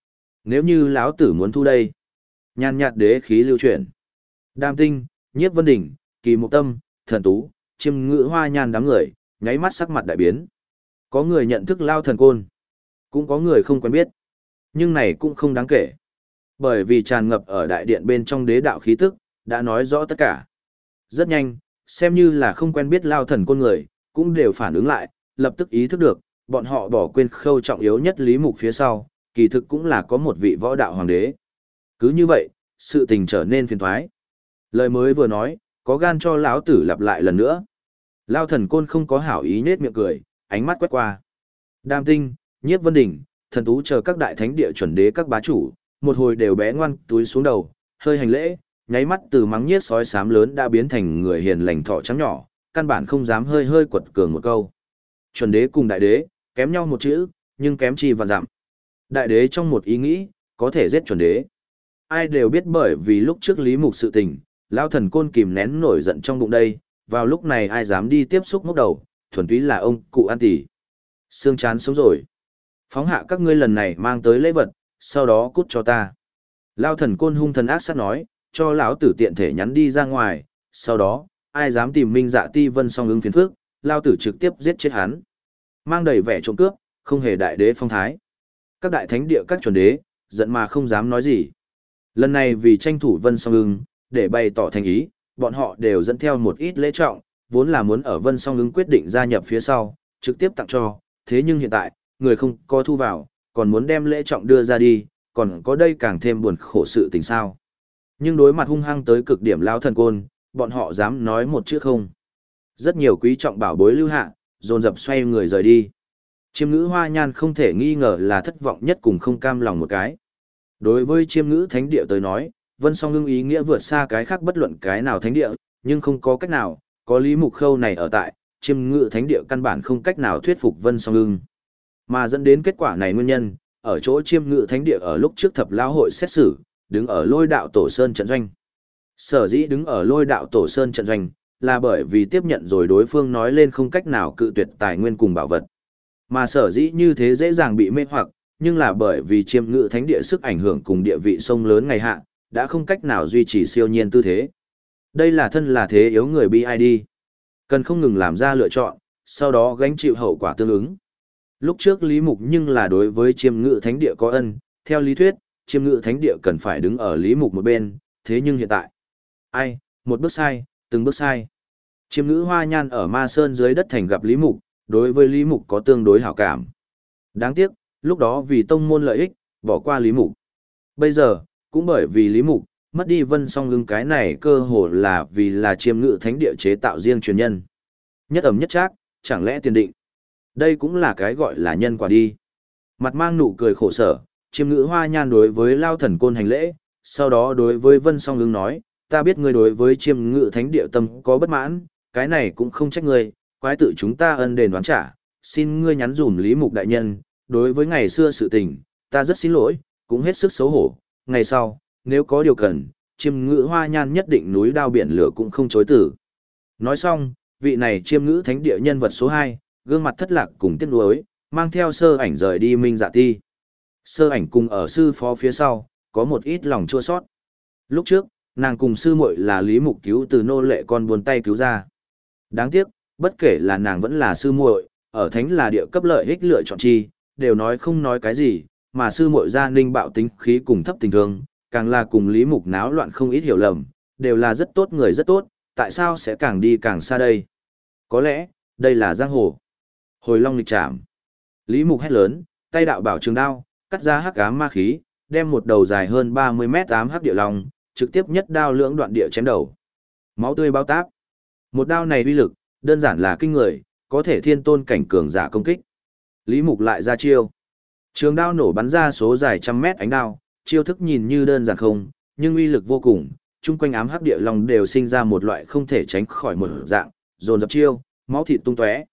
Nếu như lão tử muốn thu đây. Nhàn nhạt đế khí lưu chuyển. Đam Tinh, Nhiếp Vân Đỉnh, Kỳ Mục Tâm, Thần Tú, Chiêm Ngữ Hoa Nhan đám người, nháy mắt sắc mặt đại biến. Có người nhận thức Lao Thần Côn, cũng có người không quen biết. Nhưng này cũng không đáng kể. Bởi vì tràn ngập ở đại điện bên trong đế đạo khí tức, đã nói rõ tất cả. Rất nhanh, xem như là không quen biết Lao Thần Côn người, cũng đều phản ứng lại, lập tức ý thức được, bọn họ bỏ quên khâu trọng yếu nhất Lý Mục phía sau, kỳ thực cũng là có một vị võ đạo hoàng đế. Cứ như vậy, sự tình trở nên phiền toái. Lời mới vừa nói, có gan cho lão tử lặp lại lần nữa. Lao Thần Côn không có hảo ý nết miệng cười, ánh mắt quét qua. Đam Tinh, Nhiếp Vân Đỉnh, Thần Tú chờ các đại thánh địa chuẩn đế các bá chủ, một hồi đều bé ngoan túi xuống đầu, hơi hành lễ, nháy mắt từ mắng nhiếc sói xám lớn đã biến thành người hiền lành thỏ trắng nhỏ, căn bản không dám hơi hơi quật cường một câu. Chuẩn đế cùng đại đế, kém nhau một chữ, nhưng kém chi vạn dặm. Đại đế trong một ý nghĩ, có thể giết chuẩn đế. Ai đều biết bởi vì lúc trước Lý Mục sự tình, Lao Thần Côn kìm nén nổi giận trong bụng đây, vào lúc này ai dám đi tiếp xúc mốc đầu, thuần túy là ông cụ ăn tỉ. Xương chán sống rồi. Phóng hạ các ngươi lần này mang tới lễ vật, sau đó cút cho ta. Lao Thần Côn hung thần ác sát nói, cho lão tử tiện thể nhắn đi ra ngoài, sau đó, ai dám tìm Minh Dạ Ti Vân song ứng phiền phước, Lao tử trực tiếp giết chết hắn. Mang đầy vẻ trộm cướp, không hề đại đế phong thái. Các đại thánh địa các chuẩn đế, giận mà không dám nói gì. Lần này vì tranh thủ Vân song ứng, để bày tỏ thành ý, bọn họ đều dẫn theo một ít lễ trọng, vốn là muốn ở Vân song ứng quyết định gia nhập phía sau, trực tiếp tặng cho, thế nhưng hiện tại, người không có thu vào, còn muốn đem lễ trọng đưa ra đi, còn có đây càng thêm buồn khổ sự tình sao. Nhưng đối mặt hung hăng tới cực điểm Lao Thần Côn, bọn họ dám nói một chữ không. Rất nhiều quý trọng bảo bối lưu hạ, dồn dập xoay người rời đi. Chiêm Ngữ Hoa Nhan không thể nghi ngờ là thất vọng nhất cùng không cam lòng một cái. Đối với Chiêm Ngữ Thánh Địa tới nói, Vân Song Ngưng ý nghĩa vượt xa cái khác bất luận cái nào thánh địa, nhưng không có cách nào, có Lý Mục Khâu này ở tại, Chiêm Ngữ Thánh Địa căn bản không cách nào thuyết phục Vân Song Ngưng. Mà dẫn đến kết quả này nguyên nhân, ở chỗ Chiêm Ngữ Thánh Địa ở lúc trước thập lão hội xét xử, đứng ở Lôi Đạo Tổ Sơn trận doanh. Sở dĩ đứng ở Lôi Đạo Tổ Sơn trận doanh, là bởi vì tiếp nhận rồi đối phương nói lên không cách nào cự tuyệt tài nguyên cùng bảo vật. Mà sở dĩ như thế dễ dàng bị mê hoặc, nhưng là bởi vì Chiêm Ngữ Thánh Địa sức ảnh hưởng cùng địa vị sông lớn ngày hạ, đã không cách nào duy trì siêu nhiên tư thế. Đây là thân là thế yếu người BID. Cần không ngừng làm ra lựa chọn, sau đó gánh chịu hậu quả tương ứng. Lúc trước Lý Mục nhưng là đối với Chiêm Ngữ Thánh Địa có ân, theo lý thuyết, Chiêm Ngữ Thánh Địa cần phải đứng ở Lý Mục một bên, thế nhưng hiện tại, ai, một bước sai, từng bước sai. Chiêm Ngữ Hoa Nhan ở Ma Sơn dưới đất thành gặp Lý Mục, đối với Lý Mục có tương đối hảo cảm. Đáng tiếc, lúc đó vì tông môn lợi ích, bỏ qua Lý Mục. Bây giờ, cũng bởi vì Lý Mục, mất đi Vân Song Ngưng cái này cơ hồ là vì là Chiêm Ngữ Thánh Địa chế tạo riêng truyền nhân. Nhất ẩm nhất trác, chẳng lẽ tiền định. Đây cũng là cái gọi là nhân quả đi. Mặt mang nụ cười khổ sở, Chiêm Ngữ Hoa Nhan đối với Lao Thần Côn hành lễ, sau đó đối với Vân Song Ngưng nói, ta biết ngươi đối với Chiêm Ngữ Thánh Địa tâm có bất mãn, cái này cũng không trách ngươi, quái tự chúng ta ân đền đoán trả, xin ngươi nhắn dùm Lý Mục đại nhân, đối với ngày xưa sự tình, ta rất xin lỗi, cũng hết sức xấu hổ, ngày sau, nếu có điều cần, Chiêm Ngữ Hoa Nhan nhất định núi đao biển lửa cũng không chối từ. Nói xong, vị này Chiêm Ngữ Thánh Địa nhân vật số 2, gương mặt thất lạc cùng tiếc nuối, mang theo Sơ Ảnh rời đi Minh Dạ Ti. Sơ Ảnh cùng ở sư phó phía sau, có một ít lòng chua sót. Lúc trước, nàng cùng sư muội là Lý Mục cứu từ nô lệ con buồn tay cứu ra. Đáng tiếc, bất kể là nàng vẫn là sư muội, ở thánh là địa cấp lợi ích lựa chọn chi, đều nói không nói cái gì, mà sư muội gia ninh bạo tính khí cùng thấp tình thương, càng là cùng Lý Mục náo loạn không ít hiểu lầm, đều là rất tốt người rất tốt, tại sao sẽ càng đi càng xa đây? Có lẽ, đây là giang hồ. Hồi long nghịch trảm. Lý Mục hét lớn, tay đạo bảo trường đao, cắt ra hắc ám ma khí, đem một đầu dài hơn 30 mét ám hắc địa long, trực tiếp nhất đao lưỡng đoạn địa chém đầu. Máu tươi bao táp. Một đao này uy lực, đơn giản là kinh người, có thể thiên tôn cảnh cường giả công kích. Lý Mục lại ra chiêu. Trường đao nổ bắn ra số dài trăm mét ánh đao, chiêu thức nhìn như đơn giản không, nhưng uy lực vô cùng, chung quanh ám hắc địa long đều sinh ra một loại không thể tránh khỏi một dạng, dồn dập chiêu, máu thịt tung tóe.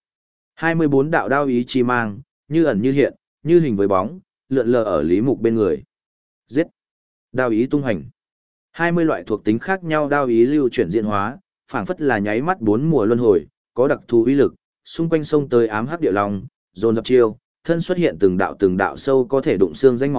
24 đạo đao ý chi mang, như ẩn như hiện, như hình với bóng, lượn lờ ở Lý Mục bên người. Giết! Đao ý tung hành. 20 loại thuộc tính khác nhau đao ý lưu chuyển diễn hóa, phảng phất là nháy mắt 4 mùa luân hồi, có đặc thù uy lực, xung quanh sông tới ám hắc địa long, dồn dập chiêu, thân xuất hiện từng đạo sâu có thể đụng xương rãnh máu,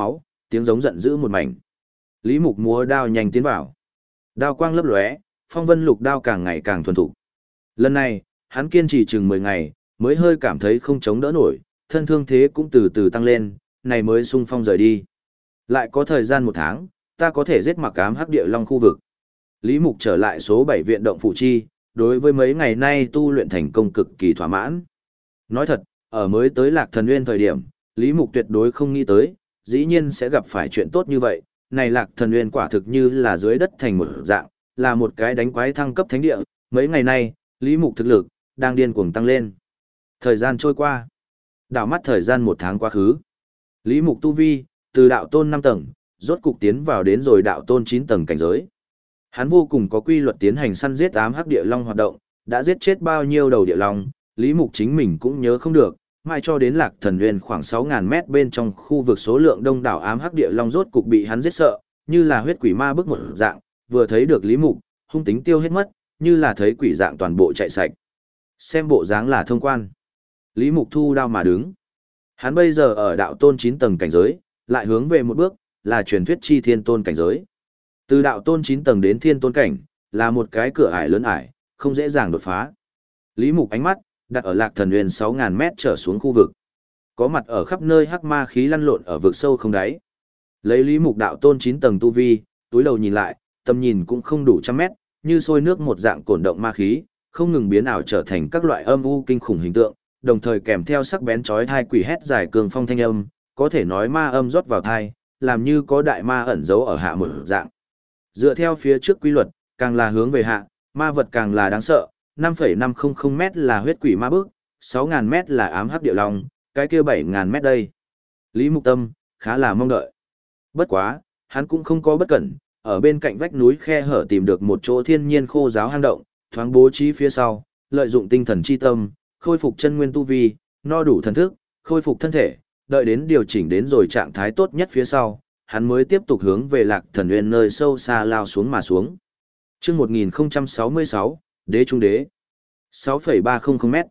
tiếng giống giận dữ một mảnh. Lý Mục múa đao nhanh tiến vào. Đao quang lấp lóe, phong vân lục đao càng ngày càng thuần thục. Lần này, hắn kiên trì chừng 10 ngày, mới hơi cảm thấy không chống đỡ nổi, thân thương thế cũng từ từ tăng lên, này mới sung phong rời đi. Lại có thời gian 1 tháng, ta có thể giết mặc ám hắc địa long khu vực. Lý Mục trở lại số 7 viện động phủ chi, đối với mấy ngày nay tu luyện thành công cực kỳ thỏa mãn. Nói thật, ở mới tới Lạc Thần Nguyên thời điểm, Lý Mục tuyệt đối không nghĩ tới, dĩ nhiên sẽ gặp phải chuyện tốt như vậy. Này Lạc Thần Nguyên quả thực như là dưới đất thành một dạng, là một cái đánh quái thăng cấp thánh địa. Mấy ngày nay, Lý Mục thực lực đang điên cuồng tăng lên. Thời gian trôi qua, đảo mắt thời gian 1 tháng quá khứ. Lý Mục tu vi từ đạo tôn 5 tầng, rốt cục tiến vào đến rồi đạo tôn 9 tầng cảnh giới. Hắn vô cùng có quy luật tiến hành săn giết ám hắc địa long hoạt động, đã giết chết bao nhiêu đầu địa long, Lý Mục chính mình cũng nhớ không được, mai cho đến Lạc Thần Nguyên khoảng 6.000 mét bên trong khu vực số lượng đông đảo ám hắc địa long rốt cục bị hắn giết sợ, như là huyết quỷ ma bức một dạng, vừa thấy được Lý Mục, hung tính tiêu hết mất, như là thấy quỷ dạng toàn bộ chạy sạch. Xem bộ dáng là thông quan. Lý Mục thu đao mà đứng. Hắn bây giờ ở đạo tôn 9 tầng cảnh giới, lại hướng về một bước, là truyền thuyết chi thiên tôn cảnh giới. Từ đạo tôn 9 tầng đến thiên tôn cảnh, là một cái cửa ải lớn ải, không dễ dàng đột phá. Lý Mục ánh mắt, đặt ở Lạc Thần Nguyên 6.000 mét trở xuống khu vực. Có mặt ở khắp nơi hắc ma khí lăn lộn ở vực sâu không đáy. Lấy Lý Mục đạo tôn 9 tầng tu vi, túi đầu nhìn lại, tầm nhìn cũng không đủ 100 mét, như sôi nước một dạng cổn động ma khí, không ngừng biến ảo trở thành các loại âm u kinh khủng hình tượng, đồng thời kèm theo sắc bén chói tai quỷ hét dài cường phong thanh âm, có thể nói ma âm rót vào tai, làm như có đại ma ẩn giấu ở hạ một dạng. Dựa theo phía trước quy luật, càng là hướng về hạ, ma vật càng là đáng sợ, 5,500 mét là huyết quỷ ma bức, 6.000 mét là ám hắc địa long, cái kia 7.000 mét đây. Lý Mục Tâm, khá là mong đợi. Bất quá, hắn cũng không có bất cẩn, ở bên cạnh vách núi khe hở tìm được một chỗ thiên nhiên khô giáo hang động, thoáng bố trí phía sau, lợi dụng tinh thần chi tâm, khôi phục chân nguyên tu vi, no đủ thần thức, khôi phục thân thể, đợi đến điều chỉnh đến rồi trạng thái tốt nhất phía sau, hắn mới tiếp tục hướng về Lạc Thần Nguyên nơi sâu xa lao xuống mà xuống. Chương 1066, Đế Trung Đế. 6,300 m,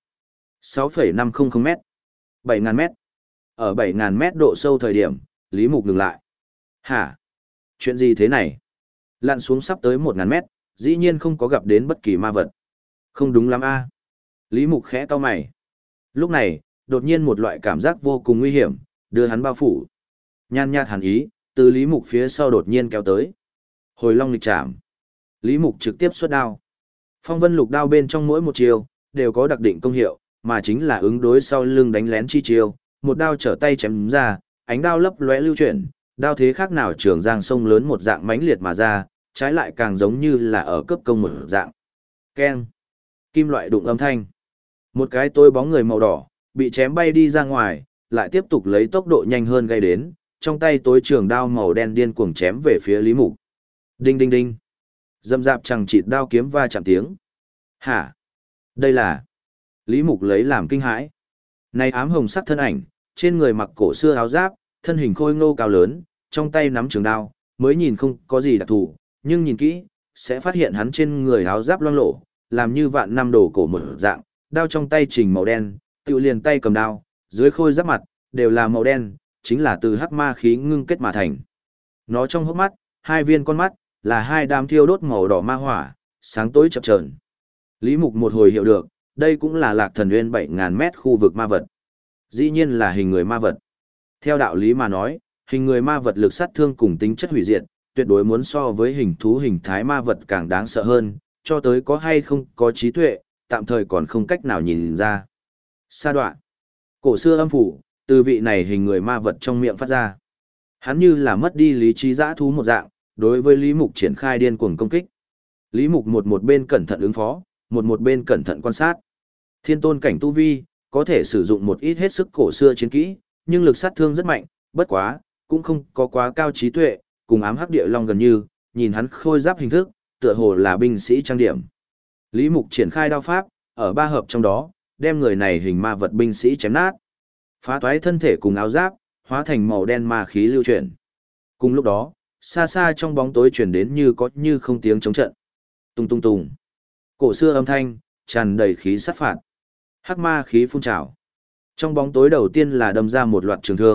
6,500 m, 7.000 m. Ở 7.000 m độ sâu thời điểm, Lý Mục ngừng lại. Hả? Chuyện gì thế này? Lặn xuống sắp tới 1.000 m, dĩ nhiên không có gặp đến bất kỳ ma vật. Không đúng lắm a. Lý Mục khẽ cau mày. Lúc này, đột nhiên một loại cảm giác vô cùng nguy hiểm, đưa hắn bao phủ. Nhan nhạt hàn ý, từ Lý Mục phía sau đột nhiên kéo tới. Hồi long nghịch chạm. Lý Mục trực tiếp xuất đao. Phong vân lục đao bên trong mỗi một chiêu, đều có đặc định công hiệu, mà chính là ứng đối sau lưng đánh lén chi chiêu. Một đao trở tay chém ra, ánh đao lấp lóe lưu chuyển, đao thế khác nào trường giang sông lớn một dạng mãnh liệt mà ra, trái lại càng giống như là ở cấp công một dạng. Keng. Kim loại đụng âm thanh. Một cái tối bóng người màu đỏ, bị chém bay đi ra ngoài, lại tiếp tục lấy tốc độ nhanh hơn gây đến, trong tay tối trường đao màu đen điên cuồng chém về phía Lý Mục. Đinh đinh đinh. Dâm dạp chẳng chịt đao kiếm va chạm tiếng. Hả? Đây là... Lý Mục lấy làm kinh hãi. Này ám hồng sắc thân ảnh, trên người mặc cổ xưa áo giáp, thân hình khôi ngô cao lớn, trong tay nắm trường đao, mới nhìn không có gì đặc thù, nhưng nhìn kỹ, sẽ phát hiện hắn trên người áo giáp loang lổ, làm như vạn năm đồ cổ một dạng, đao trong tay trình màu đen, tự liền tay cầm đao, dưới khôi giáp mặt, đều là màu đen, chính là từ hắc ma khí ngưng kết mà thành. Nó trong hốc mắt, 2 viên con mắt, là 2 đám thiêu đốt màu đỏ ma hỏa, sáng tối chập chờn. Lý Mục một hồi hiểu được, đây cũng là Lạc Thần Nguyên 7.000 mét khu vực ma vật. Dĩ nhiên là hình người ma vật. Theo đạo lý mà nói, hình người ma vật lực sát thương cùng tính chất hủy diệt, tuyệt đối muốn so với hình thú hình thái ma vật càng đáng sợ hơn, cho tới có hay không có trí tuệ, tạm thời còn không cách nào nhìn ra. Sa đoạn. Cổ xưa âm phủ, từ vị này hình người ma vật trong miệng phát ra. Hắn như là mất đi lý trí dã thú một dạng, đối với Lý Mục triển khai điên cuồng công kích. Lý Mục một bên cẩn thận ứng phó, một bên cẩn thận quan sát. Thiên tôn cảnh tu vi, có thể sử dụng một ít hết sức cổ xưa chiến kỹ, nhưng lực sát thương rất mạnh, bất quá, cũng không có quá cao trí tuệ, cùng ám hắc địa long gần như, nhìn hắn khôi giáp hình thức, tựa hồ là binh sĩ trang điểm. Lý Mục triển khai đao pháp, ở 3 hợp trong đó, đem người này hình ma vật binh sĩ chém nát. Phá toái thân thể cùng áo giáp, hóa thành màu đen ma khí lưu chuyển. Cùng lúc đó, xa xa trong bóng tối truyền đến như có như không tiếng chống trận. Tung tung tung. Cổ xưa âm thanh, tràn đầy khí sát phạt. Hắc ma khí phun trào. Trong bóng tối đầu tiên là đâm ra một loạt trường thương,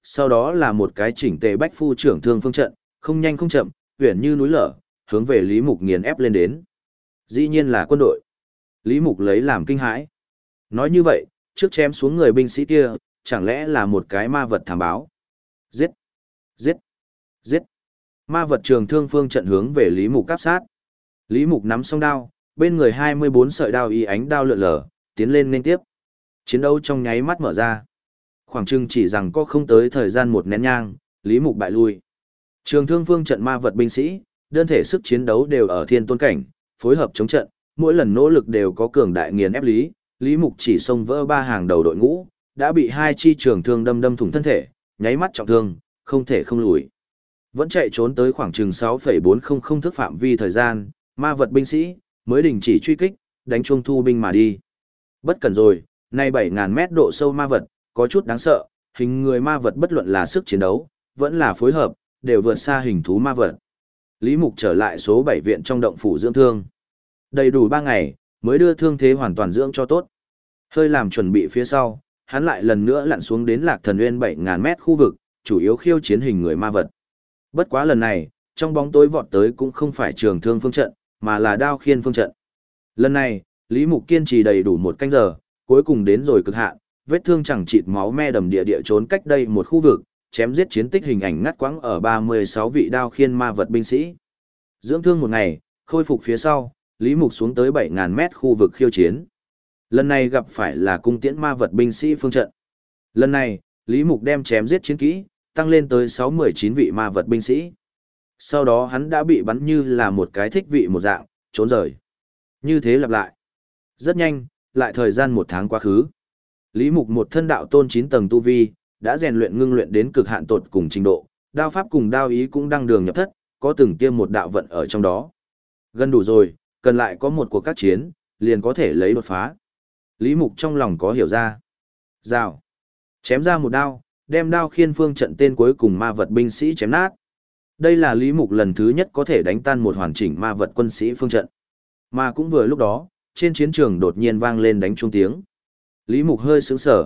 sau đó là một cái chỉnh tề bách phu trưởng thương phương trận, không nhanh không chậm, uyển như núi lở, hướng về Lý Mục nghiền ép lên đến. Dĩ nhiên là quân đội. Lý Mục lấy làm kinh hãi. Nói như vậy, trước chém xuống người binh sĩ kia, chẳng lẽ là một cái ma vật thám báo? Giết! Giết! Giết! Ma vật trường thương phương trận hướng về Lý Mục áp sát. Lý Mục nắm song đao, bên người 24 sợi đao y ánh đao lượn lờ, tiến lên nên tiếp. Chiến đấu trong nháy mắt mở ra. Khoảng chừng chỉ rằng có không tới thời gian một nén nhang, Lý Mục bại lui. Trường thương phương trận ma vật binh sĩ, đơn thể sức chiến đấu đều ở thiên tôn cảnh, phối hợp chống trận, mỗi lần nỗ lực đều có cường đại nghiền ép Lý Mục chỉ xông vỡ ba hàng đầu đội ngũ, đã bị hai chi trường thương đâm thủng thân thể, nháy mắt trọng thương, không thể không lùi. Vẫn chạy trốn tới khoảng chừng 6,400 thước phạm vi thời gian, ma vật binh sĩ mới đình chỉ truy kích, đánh chuông thu binh mà đi. Bất cẩn rồi, nay 7.000 mét độ sâu ma vật, có chút đáng sợ, hình người ma vật bất luận là sức chiến đấu, vẫn là phối hợp, đều vượt xa hình thú ma vật. Lý Mục trở lại số 7 viện trong động phủ dưỡng thương. Đầy đủ 3 ngày, mới đưa thương thế hoàn toàn dưỡng cho tốt. Hơi làm chuẩn bị phía sau, hắn lại lần nữa lặn xuống đến Lạc Thần Uyên 7.000 mét khu vực, chủ yếu khiêu chiến hình người ma vật. Bất quá lần này, trong bóng tối vọt tới cũng không phải trường thương phương trận, mà là đao khiên phương trận. Lần này, Lý Mục kiên trì đầy đủ 1 canh giờ, cuối cùng đến rồi cực hạn, vết thương chẳng chịt máu me đầm địa trốn cách đây một khu vực, chém giết chiến tích hình ảnh ngắt quãng ở 36 vị đao khiên ma vật binh sĩ. Dưỡng thương 1 ngày, khôi phục phía sau, Lý Mục xuống tới 7.000 mét khu vực khiêu chiến. Lần này gặp phải là cung tiễn ma vật binh sĩ phương trận. Lần này, Lý Mục đem chém giết chiến kỹ, tăng lên tới 619 vị ma vật binh sĩ. Sau đó hắn đã bị bắn như là một cái thích vị một dạng, trốn rời. Như thế lặp lại. Rất nhanh, lại thời gian 1 tháng quá khứ. Lý Mục một thân đạo tôn 9 tầng tu vi, đã rèn luyện ngưng luyện đến cực hạn tột cùng trình độ, đao pháp cùng đao ý cũng đang đường nhập thất, có từng tiêm một đạo vận ở trong đó. Gần đủ rồi, cần lại có một cuộc các chiến, liền có thể lấy đột phá. Lý Mục trong lòng có hiểu ra. Rào. Chém ra một đao, đem đao khiên phương trận tên cuối cùng ma vật binh sĩ chém nát. Đây là Lý Mục lần thứ nhất có thể đánh tan một hoàn chỉnh ma vật quân sĩ phương trận. Mà cũng vừa lúc đó, trên chiến trường đột nhiên vang lên đánh chuông tiếng. Lý Mục hơi sững sờ.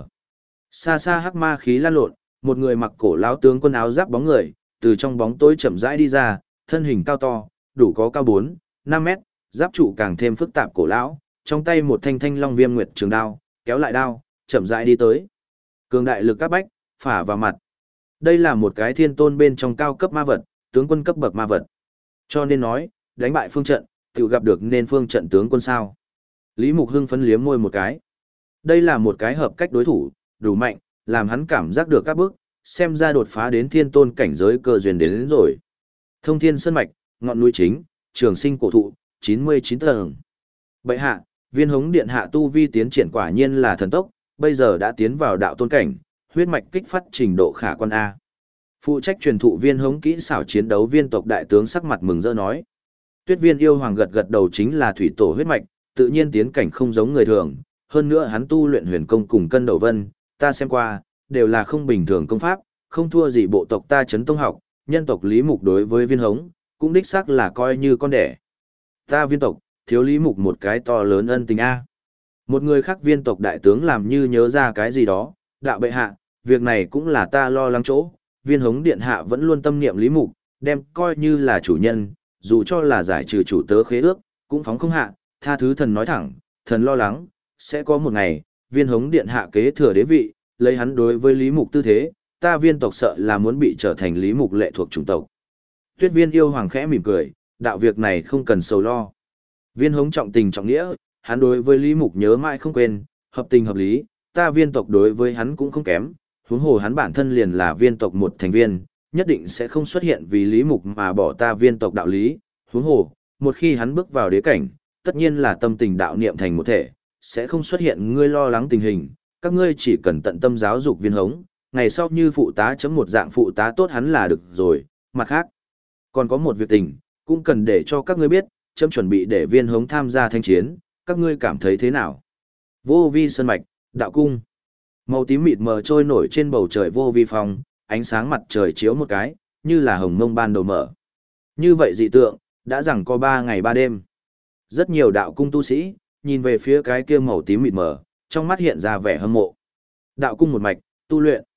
Xa xa hắc ma khí lan lộn, một người mặc cổ lão tướng quân áo giáp bóng người, từ trong bóng tối chậm rãi đi ra, thân hình cao to, đủ có cao 4, 5 mét, giáp trụ càng thêm phức tạp cổ lão, trong tay một thanh thanh long viêm nguyệt trường đao, kéo lại đao, chậm rãi đi tới. Cường đại lực các bách, phả vào mặt. Đây là một cái thiên tôn bên trong cao cấp ma vật, tướng quân cấp bậc ma vật. Cho nên nói, đánh bại phương trận, tự gặp được nên phương trận tướng quân sao. Lý Mục hưng phấn liếm môi một cái. Đây là một cái hợp cách đối thủ, đủ mạnh, làm hắn cảm giác được các bước, xem ra đột phá đến thiên tôn cảnh giới cơ duyên đến rồi. Thông thiên sơn mạch, ngọn núi chính, trường sinh cổ thụ, 99 tầng. Bệ hạ, Viên Hống điện hạ tu vi tiến triển quả nhiên là thần tốc, bây giờ đã tiến vào đạo tôn cảnh, huyết mạch kích phát trình độ khả quan A. Phụ trách truyền thụ Viên Hống kỹ xảo chiến đấu viên tộc đại tướng sắc mặt mừng rỡ nói. Tuyết Viên yêu hoàng gật gật đầu chính là thủy tổ huyết mạch, tự nhiên tiến cảnh không giống người thường, hơn nữa hắn tu luyện huyền công cùng cân đầu vân, ta xem qua, đều là không bình thường công pháp, không thua gì bộ tộc ta chấn tông học, nhân tộc Lý Mục đối với Viên Hống, cũng đích xác là coi như con đẻ. Ta viên tộc, thiếu Lý Mục một cái to lớn ân tình A. Một người khác viên tộc đại tướng làm như nhớ ra cái gì đó, đạo bệ hạ, việc này cũng là ta lo lắng chỗ, Viên Hống điện hạ vẫn luôn tâm niệm Lý Mục, đem coi như là chủ nhân, dù cho là giải trừ chủ tớ khế ước, cũng phóng không hạ, tha thứ thần nói thẳng, thần lo lắng, sẽ có một ngày, Viên Hống điện hạ kế thừa đế vị, lấy hắn đối với Lý Mục tư thế, ta viên tộc sợ là muốn bị trở thành Lý Mục lệ thuộc chủng tộc. Tuyết Viên yêu hoàng khẽ mỉm cười, đạo việc này không cần sầu lo. Viên Hống trọng tình trọng nghĩa, hắn đối với Lý Mục nhớ mãi không quên, hợp tình hợp lý, ta viên tộc đối với hắn cũng không kém, huống hồ hắn bản thân liền là viên tộc một thành viên, nhất định sẽ không xuất hiện vì Lý Mục mà bỏ ta viên tộc đạo lý, huống hồ, một khi hắn bước vào đế cảnh, tất nhiên là tâm tình đạo niệm thành một thể, sẽ không xuất hiện ngươi lo lắng tình hình, các ngươi chỉ cần tận tâm giáo dục Viên Hống, ngày sau như phụ tá chấm một dạng phụ tá tốt hắn là được rồi, mặt khác. Còn có một việc tình, cũng cần để cho các ngươi biết, chấm chuẩn bị để Viên Hống tham gia thanh chiến, các ngươi cảm thấy thế nào? Vô vi sơn mạch, đạo cung. Màu tím mịt mờ trôi nổi trên bầu trời vô vi phong, ánh sáng mặt trời chiếu một cái, như là hồng mông ban đầu mở. Như vậy dị tượng, đã rằng có 3 ngày 3 đêm. Rất nhiều đạo cung tu sĩ, nhìn về phía cái kia màu tím mịt mờ, trong mắt hiện ra vẻ hâm mộ. Đạo cung một mạch, tu luyện.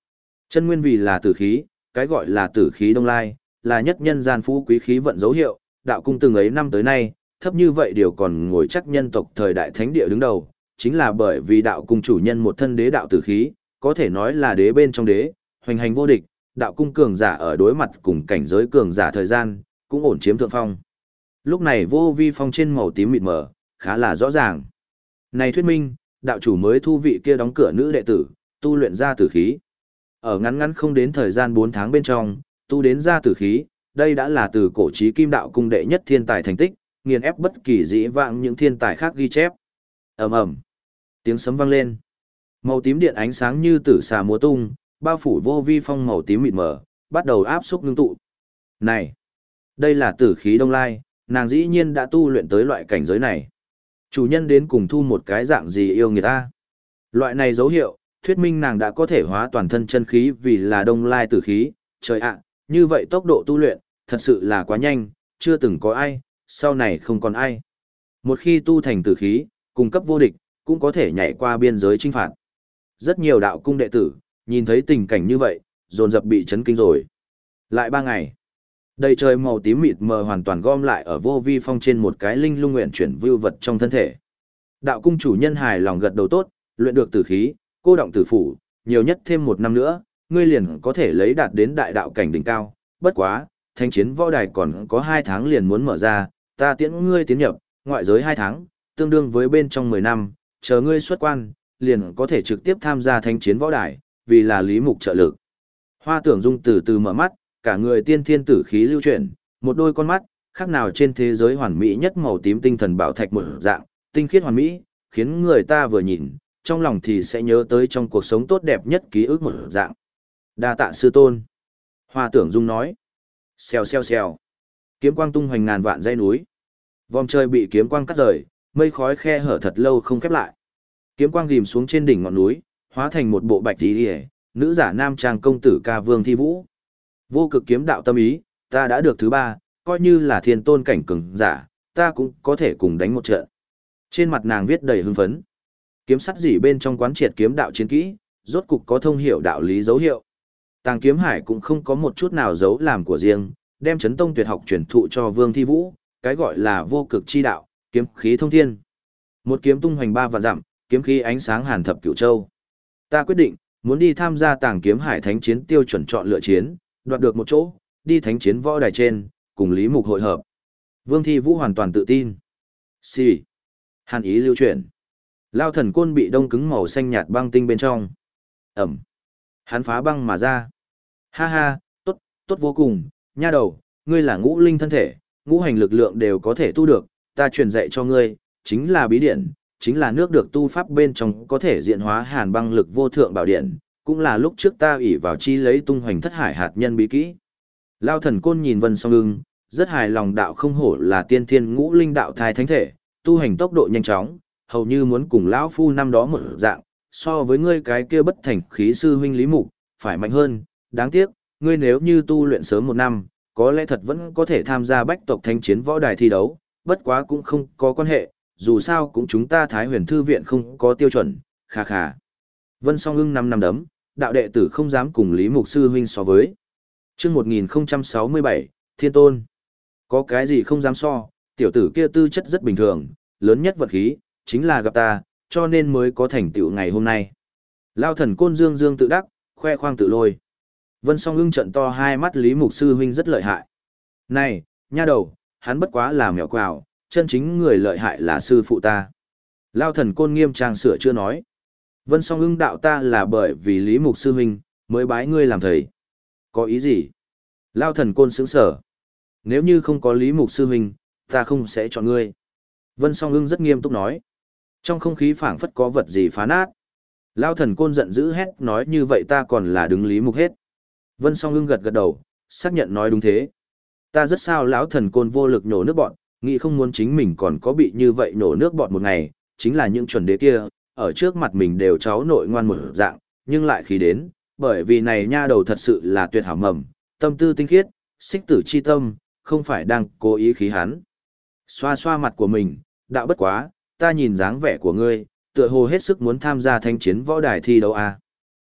Chân nguyên vì là tử khí, cái gọi là tử khí đông lai, là nhất nhân gian phú quý khí vận dấu hiệu, đạo cung từng ấy năm tới nay, thấp như vậy điều còn ngồi chắc nhân tộc thời đại thánh địa đứng đầu, chính là bởi vì đạo cung chủ nhân một thân đế đạo tử khí, có thể nói là đế bên trong đế, hoành hành vô địch, đạo cung cường giả ở đối mặt cùng cảnh giới cường giả thời gian, cũng ổn chiếm thượng phong. Lúc này vô vi phong trên màu tím mịt mờ, khá là rõ ràng. Này thuyết minh, đạo chủ mới thu vị kia đóng cửa nữ đệ tử, tu luyện ra tử khí. Ở ngắn ngắn không đến thời gian 4 tháng bên trong, tu đến ra tử khí, đây đã là từ cổ chí kim đạo cung đệ nhất thiên tài thành tích, nghiền ép bất kỳ dĩ vãng những thiên tài khác ghi chép. Ầm ầm, tiếng sấm vang lên. Màu tím điện ánh sáng như tử xà múa tung, bao phủ vô vi phong màu tím mịt mờ, bắt đầu áp xúc ngưng tụ. Này, đây là tử khí đông lai, nàng dĩ nhiên đã tu luyện tới loại cảnh giới này. Chủ nhân đến cùng thu một cái dạng gì yêu người ta. Loại này dấu hiệu, thuyết minh nàng đã có thể hóa toàn thân chân khí vì là đông lai tử khí. Trời ạ, như vậy tốc độ tu luyện, thật sự là quá nhanh, chưa từng có ai, sau này không còn ai. Một khi tu thành tử khí, cung cấp vô địch, cũng có thể nhảy qua biên giới chinh phạt. Rất nhiều đạo cung đệ tử, nhìn thấy tình cảnh như vậy, dồn dập bị chấn kinh rồi. Lại 3 ngày, đầy trời màu tím mịt mờ hoàn toàn gom lại ở vô vi phong trên một cái linh lung nguyện chuyển vưu vật trong thân thể. Đạo cung chủ nhân hài lòng gật đầu tốt, luyện được tử khí, cô động tử phủ, nhiều nhất thêm 1 năm nữa, ngươi liền có thể lấy đạt đến đại đạo cảnh đỉnh cao. Bất quá, thanh chiến võ đài còn có 2 tháng liền muốn mở ra, ta tiễn ngươi tiến nhập, ngoại giới 2 tháng, tương đương với bên trong 10 năm, chờ ngươi xuất quan, liền có thể trực tiếp tham gia thanh chiến võ đài, vì là Lý Mục trợ lực. Hoa Tưởng Dung từ từ mở mắt, cả người tiên thiên tử khí lưu chuyển, một đôi con mắt, khác nào trên thế giới hoàn mỹ nhất màu tím tinh thần bảo thạch một dạng, tinh khiết hoàn mỹ, khiến người ta vừa nhìn, trong lòng thì sẽ nhớ tới trong cuộc sống tốt đẹp nhất ký ức một dạng. Đa tạ sư tôn. Hoa Tưởng Dung nói. Xèo xèo xèo. Kiếm quang tung hoành ngàn vạn dãy núi. Vòng trời bị kiếm quang cắt rời, mây khói khe hở thật lâu không khép lại. Kiếm quang ghim xuống trên đỉnh ngọn núi, hóa thành một bộ bạch tí hề, nữ giả nam trang công tử ca Vương Thi Vũ. Vô cực kiếm đạo tâm ý, ta đã được thứ 3, coi như là thiên tôn cảnh cường giả, ta cũng có thể cùng đánh một trận. Trên mặt nàng viết đầy hưng phấn. Kiếm sắt dỉ bên trong quán triệt kiếm đạo chiến kỹ, rốt cục có thông hiểu đạo lý dấu hiệu. Tàng Kiếm Hải cũng không có một chút nào giấu làm của riêng, đem chấn tông tuyệt học truyền thụ cho Vương Thi Vũ, cái gọi là vô cực chi đạo, kiếm khí thông thiên. Một kiếm tung hoành 3 vạn dặm, kiếm khí ánh sáng hàn thập cửu châu. Ta quyết định, muốn đi tham gia Tàng Kiếm Hải thánh chiến tiêu chuẩn chọn lựa chiến, đoạt được một chỗ, đi thánh chiến võ đài trên, cùng Lý Mục hội hợp. Vương Thi Vũ hoàn toàn tự tin. Xì. Hàn ý lưu chuyển. Lao thần côn bị đông cứng màu xanh nhạt băng tinh bên trong. Ẩm. Hắn phá băng mà ra. Ha ha, tốt, tốt vô cùng, nha đầu, ngươi là ngũ linh thân thể, ngũ hành lực lượng đều có thể tu được, ta truyền dạy cho ngươi, chính là bí điển, chính là nước được tu pháp bên trong có thể diện hóa hàn băng lực vô thượng bảo điển, cũng là lúc trước ta ỷ vào chi lấy tung hoành thất hải hạt nhân bí kỹ. Lao thần côn nhìn Vân Song Ưng, rất hài lòng, đạo không hổ là tiên thiên ngũ linh đạo thai thánh thể, tu hành tốc độ nhanh chóng, hầu như muốn cùng lão phu năm đó một dạng, so với ngươi cái kia bất thành khí sư huynh Lý Mục, phải mạnh hơn, đáng tiếc, ngươi nếu như tu luyện sớm 1 năm, có lẽ thật vẫn có thể tham gia bách tộc thánh chiến võ đài thi đấu, bất quá cũng không có quan hệ, dù sao cũng chúng ta Thái Huyền Thư Viện không có tiêu chuẩn, khà khà. Vân Song Ưng 5 năm đấm, đạo đệ tử không dám cùng Lý Mục sư huynh so với. Chương 1067, Thiên Tôn. Có cái gì không dám so, tiểu tử kia tư chất rất bình thường, lớn nhất vật khí, chính là gặp ta, cho nên mới có thành tựu ngày hôm nay. Lao thần côn dương dương tự đắc, khoe khoang tự lôi. Vân Song Ưng trận to hai mắt, Lý Mục sư huynh rất lợi hại. Này, nha đầu, hắn bất quá là mèo quào, chân chính người lợi hại là sư phụ ta. Lao thần côn nghiêm trang sửa chưa nói. Vân Song Ưng đạo ta là bởi vì Lý Mục sư huynh, mới bái ngươi làm thầy. Có ý gì? Lao thần côn sững sở. Nếu như không có Lý Mục sư huynh, ta không sẽ chọn ngươi. Vân Song Ưng rất nghiêm túc nói. Trong không khí phảng phất có vật gì phá nát. Lao thần côn giận dữ hét nói như vậy ta còn là đứng Lý Mục hết. Vân Song Ưng gật gật đầu, xác nhận nói đúng thế. Ta rất sao lão thần côn vô lực nhổ nước bọt, nghĩ không muốn chính mình còn có bị như vậy nhổ nước bọt một ngày, chính là những chuẩn đế kia, ở trước mặt mình đều cháu nội ngoan một dạng, nhưng lại khí đến, bởi vì này nha đầu thật sự là tuyệt hảo mầm, tâm tư tinh khiết, xích tử chi tâm, không phải đang cố ý khí hắn. Xoa xoa mặt của mình, đạo bất quá, ta nhìn dáng vẻ của ngươi, tựa hồ hết sức muốn tham gia thanh chiến võ đài thi đấu à.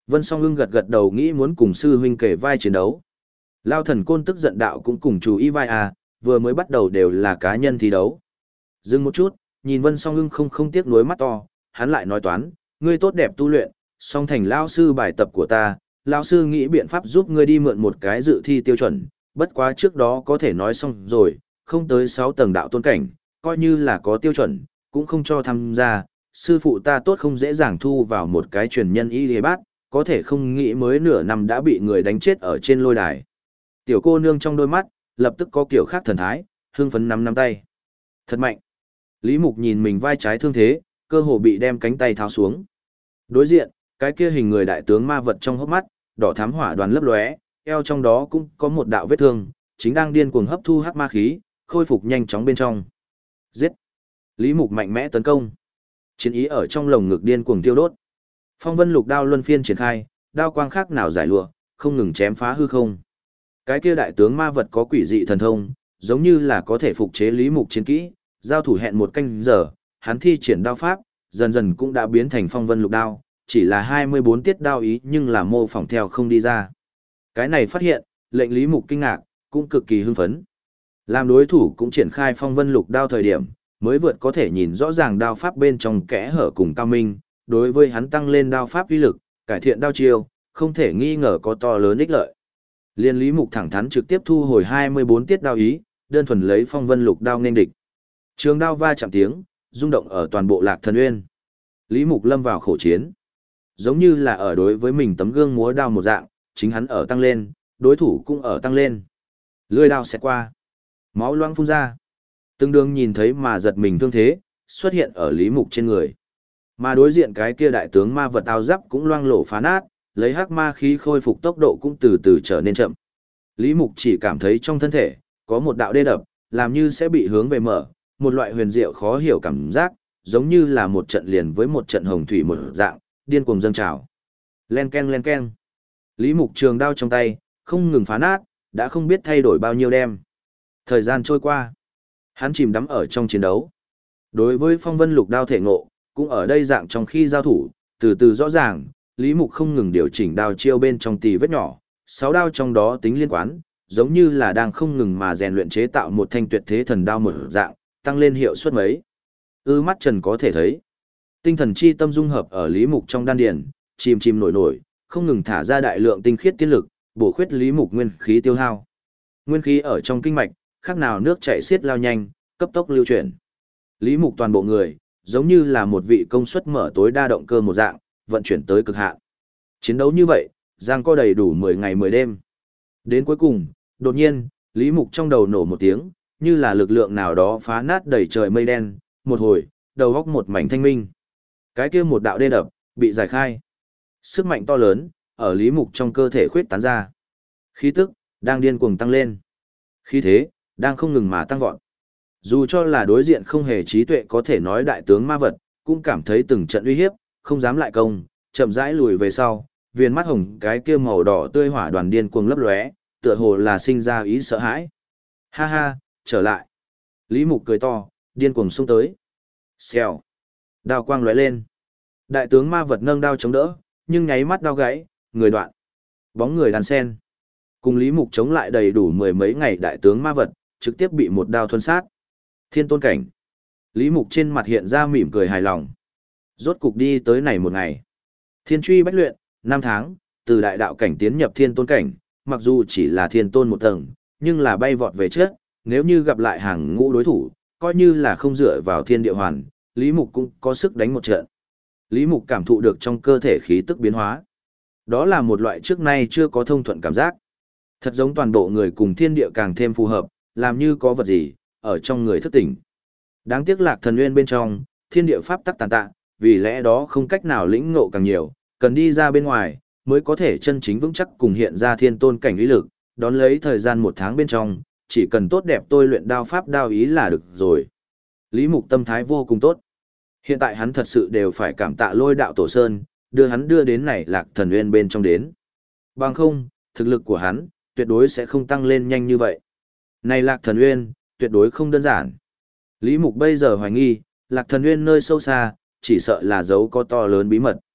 Vân Song Ưng gật gật đầu nghĩ muốn cùng sư huynh kể vai chiến đấu. Lao thần côn tức giận đạo cũng cùng chú ý vai à, vừa mới bắt đầu đều là cá nhân thi đấu. Dừng một chút, nhìn Vân Song Ưng không tiếc nuối mắt to, hắn lại nói toán, ngươi tốt đẹp tu luyện, song thành lao sư bài tập của ta, lao sư nghĩ biện pháp giúp ngươi đi mượn một cái dự thi tiêu chuẩn, bất quá trước đó có thể nói xong rồi, không tới 6 tầng đạo tôn cảnh, coi như là có tiêu chuẩn, cũng không cho tham gia, sư phụ ta tốt không dễ dàng thu vào một cái truyền nhân y lìa bát, có thể không nghĩ mới nửa năm đã bị người đánh chết ở trên lôi đài. Tiểu cô nương trong đôi mắt, lập tức có kiểu khác thần thái, hưng phấn nắm tay. Thật mạnh. Lý Mục nhìn mình vai trái thương thế, cơ hồ bị đem cánh tay tháo xuống. Đối diện, cái kia hình người đại tướng ma vật trong hốc mắt, đỏ thám hỏa đoàn lấp lóe, eo trong đó cũng có một đạo vết thương, chính đang điên cuồng hấp thu hắc ma khí, khôi phục nhanh chóng bên trong. Giết! Lý Mục mạnh mẽ tấn công. Chiến ý ở trong lồng ngực điên cuồng tiêu đốt. Phong vân lục đao luân phiên triển khai, đao quang khác nào giải lụa, không ngừng chém phá hư không. Cái kia đại tướng ma vật có quỷ dị thần thông, giống như là có thể phục chế Lý Mục chiến kỹ, giao thủ hẹn một canh giờ, hắn thi triển đao pháp, dần dần cũng đã biến thành phong vân lục đao, chỉ là 24 tiết đao ý nhưng là mô phỏng theo không đi ra. Cái này phát hiện, lệnh Lý Mục kinh ngạc, cũng cực kỳ hưng phấn. Làm đối thủ cũng triển khai phong vân lục đao thời điểm, mới vượt có thể nhìn rõ ràng đao pháp bên trong kẽ hở cùng cao minh, đối với hắn tăng lên đao pháp uy lực, cải thiện đao chiêu, không thể nghi ngờ có to lớn ích lợi. Liên Lý Mục thẳng thắn trực tiếp thu hồi 24 tiết đao ý, đơn thuần lấy phong vân lục đao nên địch. Trường đao va chạm tiếng, rung động ở toàn bộ Lạc Thần Uyên. Lý Mục lâm vào khổ chiến. Giống như là ở đối với mình tấm gương múa đao một dạng, chính hắn ở tăng lên, đối thủ cũng ở tăng lên. Lưỡi đao xẹt qua, máu loang phun ra. Từng đường nhìn thấy mà giật mình thương thế, xuất hiện ở Lý Mục trên người. Mà đối diện cái kia đại tướng ma vật áo giáp cũng loang lổ phá nát, lấy hắc ma khí khôi phục tốc độ cũng từ từ trở nên chậm. Lý Mục chỉ cảm thấy trong thân thể có một đạo đê đập, làm như sẽ bị hướng về mở, một loại huyền diệu khó hiểu cảm giác, giống như là một trận liền với một trận hồng thủy một dạng, điên cuồng dâng trào. Len ken len ken. Lý Mục trường đao trong tay, không ngừng phá nát, đã không biết thay đổi bao nhiêu đêm. Thời gian trôi qua, hắn chìm đắm ở trong chiến đấu. Đối với phong vân lục đao thể ngộ, cũng ở đây dạng trong khi giao thủ, từ từ rõ ràng, Lý Mục không ngừng điều chỉnh đao chiêu bên trong tì vết nhỏ, 6 đao trong đó tính liên quan, giống như là đang không ngừng mà rèn luyện chế tạo một thanh tuyệt thế thần đao một dạng, tăng lên hiệu suất mấy. Mắt trần có thể thấy. Tinh thần chi tâm dung hợp ở Lý Mục trong đan điền, chìm chìm nổi nổi, không ngừng thả ra đại lượng tinh khiết tiên lực, bổ khuyết Lý Mục nguyên khí tiêu hao. Nguyên khí ở trong kinh mạch, khác nào nước chảy xiết lao nhanh, cấp tốc lưu chuyển. Lý Mục toàn bộ người, giống như là một vị công suất mở tối đa động cơ một dạng, vận chuyển tới cực hạn. Chiến đấu như vậy, giang co đầy đủ 10 ngày 10 đêm. Đến cuối cùng, đột nhiên, Lý Mục trong đầu nổ một tiếng, như là lực lượng nào đó phá nát đầy trời mây đen, một hồi, đầu góc một mảnh thanh minh. Cái kia một đạo đê đập, bị giải khai. Sức mạnh to lớn, ở Lý Mục trong cơ thể khuyết tán ra. Khí tức, đang điên cuồng tăng lên. Khí thế, đang không ngừng mà tăng vọt. Dù cho là đối diện không hề trí tuệ có thể nói đại tướng ma vật, cũng cảm thấy từng trận uy hiếp, không dám lại công, chậm rãi lùi về sau, viền mắt hồng cái kia màu đỏ tươi hỏa đoàn điên cuồng lấp lóe, tựa hồ là sinh ra ý sợ hãi. Ha ha, trở lại. Lý Mục cười to, điên cuồng xông tới. Xèo. Đao quang lóe lên. Đại tướng ma vật nâng đao chống đỡ, nhưng nháy mắt đao gãy, người đoạn. Bóng người đàn sen. Cùng Lý Mục chống lại đầy đủ 10 mấy ngày đại tướng ma vật, trực tiếp bị một đao thuần sát. Thiên tôn cảnh. Lý Mục trên mặt hiện ra mỉm cười hài lòng. Rốt cục đi tới này một ngày. Thiên truy bách luyện, 5 tháng, từ đại đạo cảnh tiến nhập thiên tôn cảnh, mặc dù chỉ là thiên tôn một tầng, nhưng là bay vọt về trước, nếu như gặp lại hàng ngũ đối thủ, coi như là không dựa vào thiên địa hoàn, Lý Mục cũng có sức đánh một trận. Lý Mục cảm thụ được trong cơ thể khí tức biến hóa. Đó là một loại trước nay chưa có thông thuận cảm giác. Thật giống toàn bộ người cùng thiên địa càng thêm phù hợp, làm như có vật gì, ở trong người thức tỉnh. Đáng tiếc Lạc Thần Uyên bên trong, thiên địa pháp tắc tàn tạ, vì lẽ đó không cách nào lĩnh ngộ càng nhiều, cần đi ra bên ngoài, mới có thể chân chính vững chắc cùng hiện ra thiên tôn cảnh uy lực, đón lấy thời gian 1 tháng bên trong, chỉ cần tốt đẹp tôi luyện đao pháp đao ý là được rồi. Lý Mục tâm thái vô cùng tốt. Hiện tại hắn thật sự đều phải cảm tạ Lôi Đạo Tổ Sơn, đưa hắn đưa đến này Lạc Thần Uyên bên trong đến. Bằng không, thực lực của hắn, tuyệt đối sẽ không tăng lên nhanh như vậy. Này Lạc Thần Uyên, tuyệt đối không đơn giản. Lý Mục bây giờ hoài nghi, Lạc Thần Uyên nơi sâu xa, chỉ sợ là dấu có to lớn bí mật.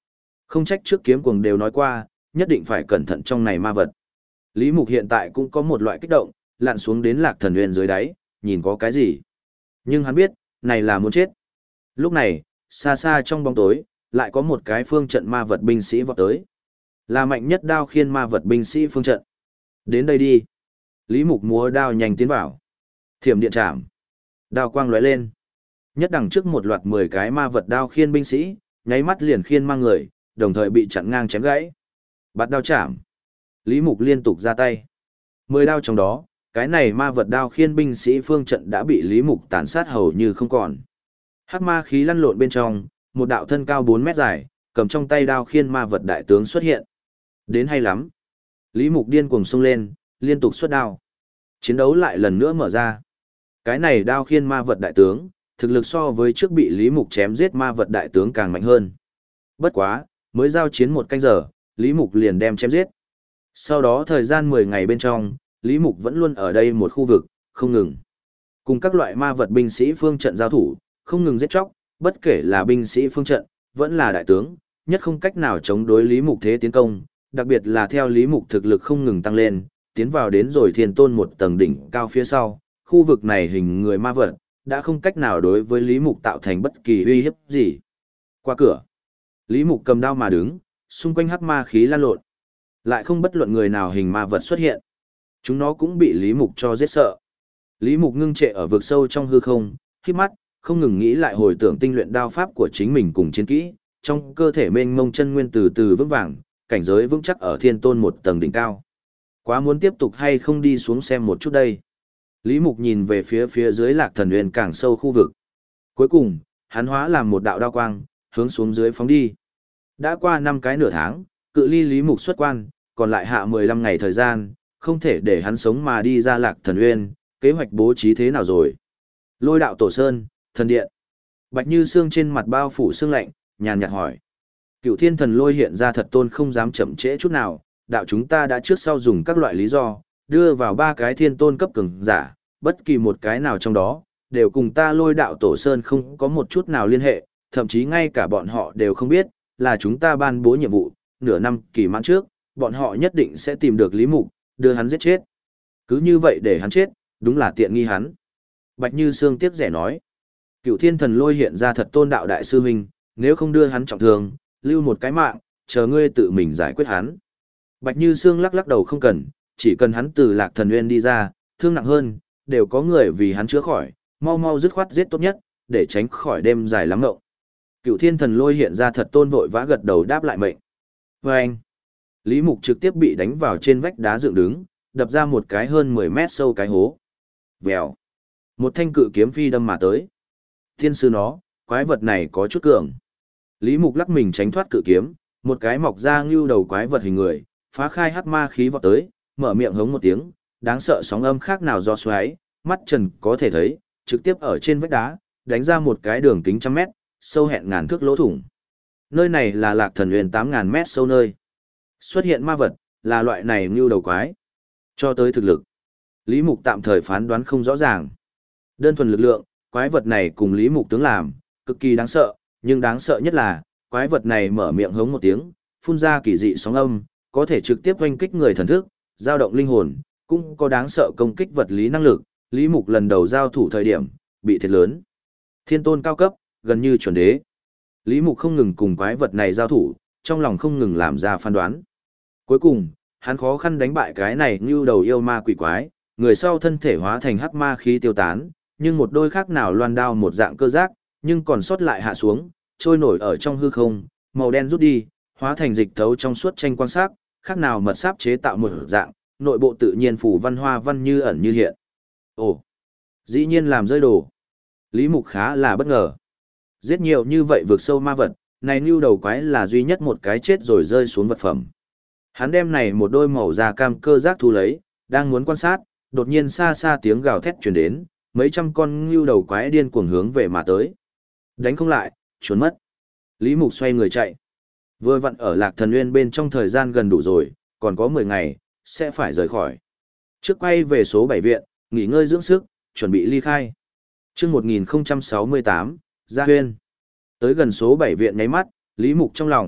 Không trách trước kiếm cuồng đều nói qua, nhất định phải cẩn thận trong này ma vật. Lý Mục hiện tại cũng có một loại kích động, lặn xuống đến Lạc Thần Uyên dưới đáy, nhìn có cái gì. Nhưng hắn biết, này là muốn chết. Lúc này, xa xa trong bóng tối, lại có một cái phương trận ma vật binh sĩ vọt tới. Là mạnh nhất đao khiên ma vật binh sĩ phương trận. Đến đây đi. Lý Mục múa đao nhanh tiến vào. Thiểm điện chạm. Đao quang lóe lên. Nhất đằng trước một loạt 10 cái ma vật đao khiên binh sĩ, nháy mắt liền khiên mang người, đồng thời bị chặn ngang chém gãy. Bạt đao chạm. Lý Mục liên tục ra tay. 10 đao trong đó, cái này ma vật đao khiên binh sĩ phương trận đã bị Lý Mục tàn sát hầu như không còn. Hắc ma khí lăn lộn bên trong, một đạo thân cao 4 mét dài, cầm trong tay đao khiên ma vật đại tướng xuất hiện. Đến hay lắm. Lý Mục điên cuồng xông lên, liên tục xuất đao. Chiến đấu lại lần nữa mở ra. Cái này đao khiên ma vật đại tướng, thực lực so với trước bị Lý Mục chém giết ma vật đại tướng càng mạnh hơn. Bất quá, mới giao chiến một canh giờ, Lý Mục liền đem chém giết. Sau đó thời gian 10 ngày bên trong, Lý Mục vẫn luôn ở đây một khu vực, không ngừng. Cùng các loại ma vật binh sĩ phương trận giao thủ, không ngừng giết chóc, bất kể là binh sĩ phương trận, vẫn là đại tướng, nhất không cách nào chống đối Lý Mục thế tiến công, đặc biệt là theo Lý Mục thực lực không ngừng tăng lên, tiến vào đến rồi thiên tôn một tầng đỉnh cao phía sau, khu vực này hình người ma vật, đã không cách nào đối với Lý Mục tạo thành bất kỳ uy hiếp gì. Qua cửa, Lý Mục cầm đao mà đứng, xung quanh hắc ma khí lan lộn. Lại không bất luận người nào hình ma vật xuất hiện. Chúng nó cũng bị Lý Mục cho giết sợ. Lý Mục ngưng trệ ở vực sâu trong hư không, khép mắt, không ngừng nghĩ lại hồi tưởng tinh luyện đao pháp của chính mình cùng chiến kỹ, trong cơ thể mênh mông chân nguyên từ từ vững vàng, cảnh giới vững chắc ở thiên tôn một tầng đỉnh cao. Quá muốn tiếp tục hay không đi xuống xem một chút đây. Lý Mục nhìn về phía dưới Lạc Thần Uyên càng sâu khu vực. Cuối cùng, hắn hóa làm một đạo đao quang, hướng xuống dưới phóng đi. Đã qua 5 cái nửa tháng, cự ly Lý Mục xuất quan, còn lại hạ 15 ngày thời gian, không thể để hắn sống mà đi ra Lạc Thần Uyên, kế hoạch bố trí thế nào rồi? Lôi đạo tổ sơn, thần điện. Bạch Như Sương trên mặt bao phủ sương lạnh, nhàn nhạt hỏi. Cựu Thiên Thần Lôi hiện ra thật tôn không dám chậm trễ chút nào, đạo chúng ta đã trước sau dùng các loại lý do, đưa vào 3 cái thiên tôn cấp cường giả, bất kỳ một cái nào trong đó, đều cùng ta Lôi đạo tổ sơn không có một chút nào liên hệ, thậm chí ngay cả bọn họ đều không biết, là chúng ta ban bố nhiệm vụ, nửa năm kỳ mãn trước, bọn họ nhất định sẽ tìm được Lý Mục, đưa hắn giết chết. Cứ như vậy để hắn chết, đúng là tiện nghi hắn. Bạch Như Sương tiếc rẻ nói. Cựu Thiên Thần Lôi hiện ra thật tôn đạo đại sư huynh, nếu không đưa hắn trọng thương, lưu một cái mạng, chờ ngươi tự mình giải quyết hắn. Bạch Như Sương lắc lắc đầu không cần, chỉ cần hắn từ Lạc Thần Uyên đi ra, thương nặng hơn, đều có người vì hắn chữa khỏi, mau mau dứt khoát giết tốt nhất, để tránh khỏi đêm dài lắm ngộng. Cựu Thiên Thần Lôi hiện ra thật tôn vội vã gật đầu đáp lại mệnh. Và anh, Lý Mục trực tiếp bị đánh vào trên vách đá dựng đứng, đập ra một cái hơn 10 mét sâu cái hố. Vèo. Một thanh cự kiếm phi đâm mà tới. Thiên sư nó, quái vật này có chút cường. Lý Mục lắc mình tránh thoát cự kiếm, một cái mọc ra ngưu đầu quái vật hình người, phá khai hắc ma khí vọt tới, mở miệng hống một tiếng, đáng sợ sóng âm khác nào do xoáy, mắt trần có thể thấy, trực tiếp ở trên vách đá, đánh ra một cái đường kính trăm mét, sâu hẹn ngàn thước lỗ thủng. Nơi này là Lạc Thần Uyên 8.000 mét sâu nơi. Xuất hiện ma vật, là loại này ngưu đầu quái. Cho tới thực lực, Lý Mục tạm thời phán đoán không rõ ràng. Đơn thuần lực lượng, quái vật này cùng Lý Mục tướng làm, cực kỳ đáng sợ, nhưng đáng sợ nhất là, quái vật này mở miệng hống một tiếng, phun ra kỳ dị sóng âm, có thể trực tiếp oanh kích người thần thức, dao động linh hồn, cũng có đáng sợ công kích vật lý năng lực. Lý Mục lần đầu giao thủ thời điểm, bị thiệt lớn. Thiên tôn cao cấp, gần như chuẩn đế. Lý Mục không ngừng cùng quái vật này giao thủ, trong lòng không ngừng làm ra phán đoán. Cuối cùng, hắn khó khăn đánh bại cái này như đầu yêu ma quỷ quái, người sau thân thể hóa thành hắc ma khí tiêu tán, nhưng một đôi khác nào loan đao một dạng cơ giác, nhưng còn sót lại hạ xuống, trôi nổi ở trong hư không, màu đen rút đi, hóa thành dịch thấu trong suốt tranh quan sát, khác nào mật sáp chế tạo một dạng, nội bộ tự nhiên phủ văn hoa văn như ẩn như hiện. Ồ, dĩ nhiên làm rơi đồ. Lý Mục khá là bất ngờ. Giết nhiều như vậy vượt sâu ma vật, này nưu đầu quái là duy nhất một cái chết rồi rơi xuống vật phẩm. Hắn đem này một đôi màu da cam cơ giác thu lấy, đang muốn quan sát, đột nhiên xa xa tiếng gào thét truyền đến, mấy trăm con ngưu đầu quái điên cuồng hướng về mà tới. Đánh không lại, trốn mất. Lý Mục xoay người chạy. Vừa vặn ở Lạc Thần Uyên bên trong thời gian gần đủ rồi, còn có 10 ngày, sẽ phải rời khỏi. Trước quay về số 7 viện, nghỉ ngơi dưỡng sức, chuẩn bị ly khai. Chương 1068, Gia Huyên. Tới gần số 7 viện nháy mắt, Lý Mục trong lòng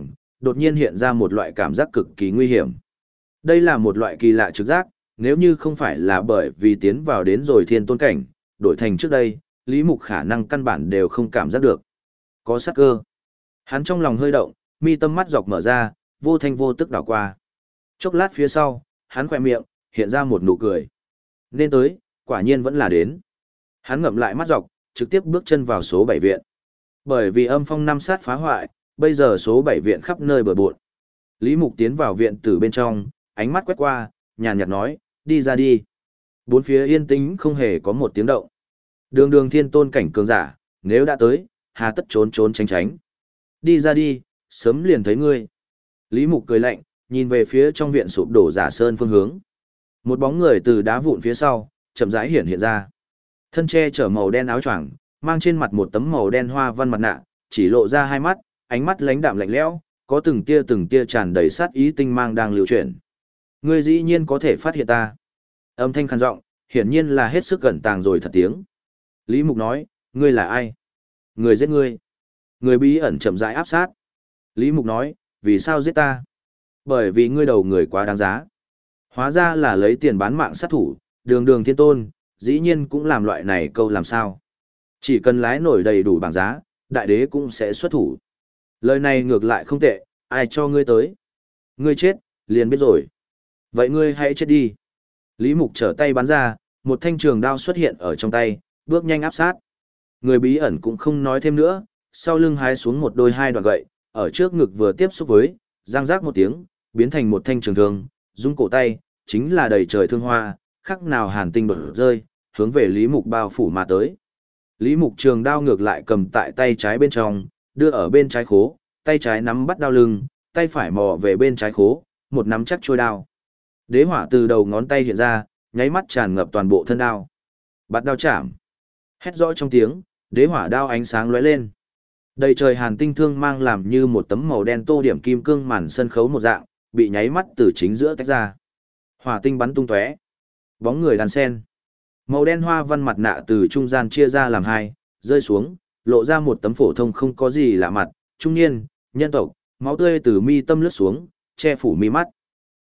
đột nhiên hiện ra một loại cảm giác cực kỳ nguy hiểm. Đây là một loại kỳ lạ trực giác, nếu như không phải là bởi vì tiến vào đến rồi thiên tôn cảnh, đổi thành trước đây, Lý Mục khả năng căn bản đều không cảm giác được. Có sát cơ. Hắn trong lòng hơi động, mi tâm mắt dọc mở ra, vô thanh vô tức đảo qua. Chốc lát phía sau, hắn khỏe miệng, hiện ra một nụ cười. Nên tới, quả nhiên vẫn là đến. Hắn ngậm lại mắt dọc, trực tiếp bước chân vào số 7 viện. Bởi vì âm phong năm sát phá hoại, bây giờ số 7 viện khắp nơi bừa bộn. Lý Mục tiến vào viện từ bên trong, ánh mắt quét qua, nhàn nhạt nói, đi ra đi. Bốn phía yên tĩnh không hề có một tiếng động. Đường đường thiên tôn cảnh cường giả, nếu đã tới, hà tất trốn trốn tránh tránh. Đi ra đi, sớm liền thấy ngươi. Lý Mục cười lạnh, nhìn về phía trong viện sụp đổ giả sơn phương hướng. Một bóng người từ đá vụn phía sau, chậm rãi hiện ra. Thân che chở màu đen áo choàng, mang trên mặt một tấm màu đen hoa văn mặt nạ, chỉ lộ ra hai mắt, ánh mắt lãnh đạm lạnh lẽo, có từng tia tràn đầy sát ý tinh mang đang lưu chuyển. Ngươi dĩ nhiên có thể phát hiện ta. Âm thanh khàn giọng, hiển nhiên là hết sức gần tàng rồi thật tiếng. Lý Mục nói, ngươi là ai? Người giết ngươi. Người bí ẩn chậm rãi áp sát. Lý Mục nói, vì sao giết ta? Bởi vì ngươi đầu người quá đáng giá. Hóa ra là lấy tiền bán mạng sát thủ, đường đường thiên tôn, dĩ nhiên cũng làm loại này câu làm sao. Chỉ cần lái nổi đầy đủ bảng giá, đại đế cũng sẽ xuất thủ. Lời này ngược lại không tệ, ai cho ngươi tới? Ngươi chết, liền biết rồi. Vậy ngươi hãy chết đi. Lý Mục trở tay bắn ra, một thanh trường đao xuất hiện ở trong tay, bước nhanh áp sát. Người bí ẩn cũng không nói thêm nữa, sau lưng hái xuống một đôi hai đoạn gậy, ở trước ngực vừa tiếp xúc với, giang rác một tiếng, biến thành một thanh trường thương, rung cổ tay, chính là đầy trời thương hoa, khắc nào hàn tinh đổ rơi, hướng về Lý Mục bao phủ mà tới. Lý Mục trường đao ngược lại cầm tại tay trái bên trong, đưa ở bên trái khố, tay trái nắm bắt đao lưng, tay phải mò về bên trái khố, một nắm chắc trôi đao. Đế hỏa từ đầu ngón tay hiện ra, nháy mắt tràn ngập toàn bộ thân đao. Bắt đao chạm. Hét rõ trong tiếng, đế hỏa đao ánh sáng lóe lên. Đầy trời hàn tinh thương mang làm như một tấm màu đen tô điểm kim cương màn sân khấu một dạng, bị nháy mắt từ chính giữa tách ra. Hỏa tinh bắn tung tóe. Bóng người đàn sen. Màu đen hoa văn mặt nạ từ trung gian chia ra làm hai, rơi xuống, lộ ra một tấm phổ thông không có gì lạ mặt, trung niên, nhân tộc, máu tươi từ mi tâm lướt xuống, che phủ mi mắt.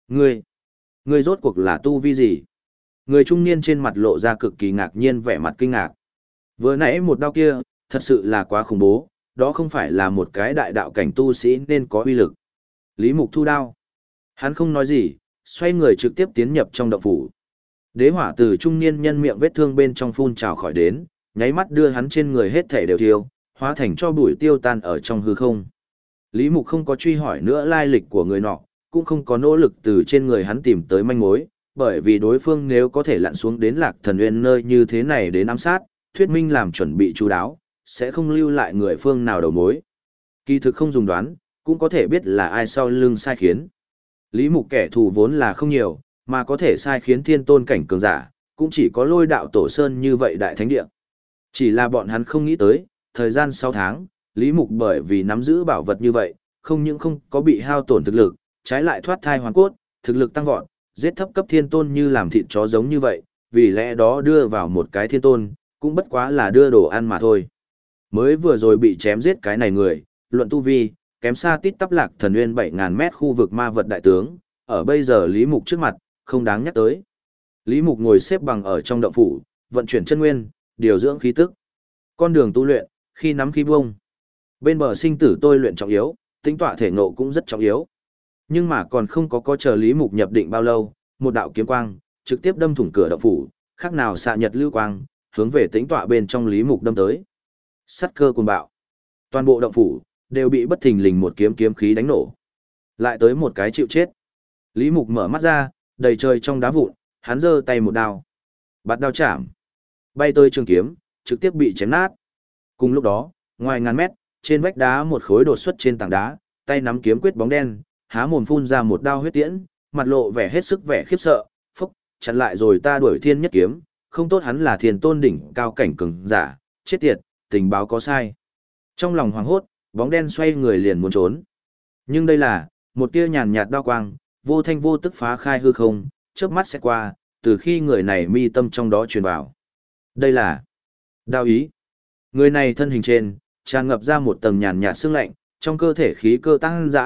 Ngươi rốt cuộc là tu vi gì? Người trung niên trên mặt lộ ra cực kỳ ngạc nhiên vẻ mặt kinh ngạc. Vừa nãy một đao kia, thật sự là quá khủng bố, đó không phải là một cái đại đạo cảnh tu sĩ nên có uy lực. Lý Mục thu đao. Hắn không nói gì, xoay người trực tiếp tiến nhập trong động phủ. Đế hỏa từ trung niên nhân miệng vết thương bên trong phun trào khỏi đến, nháy mắt đưa hắn trên người hết thể đều thiêu, hóa thành cho bụi tiêu tan ở trong hư không. Lý Mục không có truy hỏi nữa lai lịch của người nọ, cũng không có nỗ lực từ trên người hắn tìm tới manh mối, bởi vì đối phương nếu có thể lặn xuống đến Lạc Thần Uyên nơi như thế này đến ám sát, thuyết minh làm chuẩn bị chú đáo, sẽ không lưu lại người phương nào đầu mối. Kỳ thực không dùng đoán, cũng có thể biết là ai sau lưng sai khiến. Lý Mục kẻ thù vốn là không nhiều, mà có thể sai khiến thiên tôn cảnh cường giả, cũng chỉ có Lôi Đạo Tổ Sơn như vậy đại thánh địa. Chỉ là bọn hắn không nghĩ tới, thời gian 6 tháng, Lý Mục bởi vì nắm giữ bảo vật như vậy, không những không có bị hao tổn thực lực, trái lại thoát thai hoàn cốt, thực lực tăng vọt, giết thấp cấp thiên tôn như làm thịt chó giống như vậy, vì lẽ đó đưa vào một cái thiên tôn, cũng bất quá là đưa đồ ăn mà thôi. Mới vừa rồi bị chém giết cái này người, luận tu vi, kém xa tít tắp Lạc Thần Uyên 7.000 mét khu vực ma vật đại tướng, ở bây giờ Lý Mục trước mặt, không đáng nhắc tới. Lý Mục ngồi xếp bằng ở trong động phủ, vận chuyển chân nguyên, điều dưỡng khí tức. Con đường tu luyện, khi nắm khí bông. Bên bờ sinh tử tôi luyện trọng yếu, tính tọa thể nộ cũng rất trọng yếu. Nhưng mà còn không có chờ Lý Mục nhập định bao lâu, một đạo kiếm quang trực tiếp đâm thủng cửa động phủ, khác nào xạ nhật lưu quang, hướng về tính tọa bên trong Lý Mục đâm tới. Sắt cơ cuồng bạo. Toàn bộ động phủ đều bị bất thình lình một kiếm khí đánh nổ. Lại tới một cái chịu chết. Lý Mục mở mắt ra, đầy trời trong đá vụn, hắn giơ tay một đao. Bắt đao chạm. Bay tới trường kiếm, trực tiếp bị chém nát. Cùng lúc đó, ngoài ngàn mét, trên vách đá một khối đột xuất trên tảng đá, tay nắm kiếm quyết bóng đen, há mồm phun ra một đao huyết tiễn, mặt lộ vẻ hết sức vẻ khiếp sợ, phốc, chặn lại rồi ta đuổi thiên nhất kiếm, không tốt hắn là thiên tôn đỉnh cao cảnh cường giả, chết tiệt, tình báo có sai. Trong lòng hoảng hốt, bóng đen xoay người liền muốn trốn. Nhưng đây là, một tia nhàn nhạt đao quang, vô thanh vô tức phá khai hư không, chớp mắt sẽ qua, từ khi người này mi tâm trong đó truyền vào. Đây là đao ý. Người này thân hình trên, tràn ngập ra một tầng nhàn nhạt sương lạnh, trong cơ thể khí cơ tăng dã,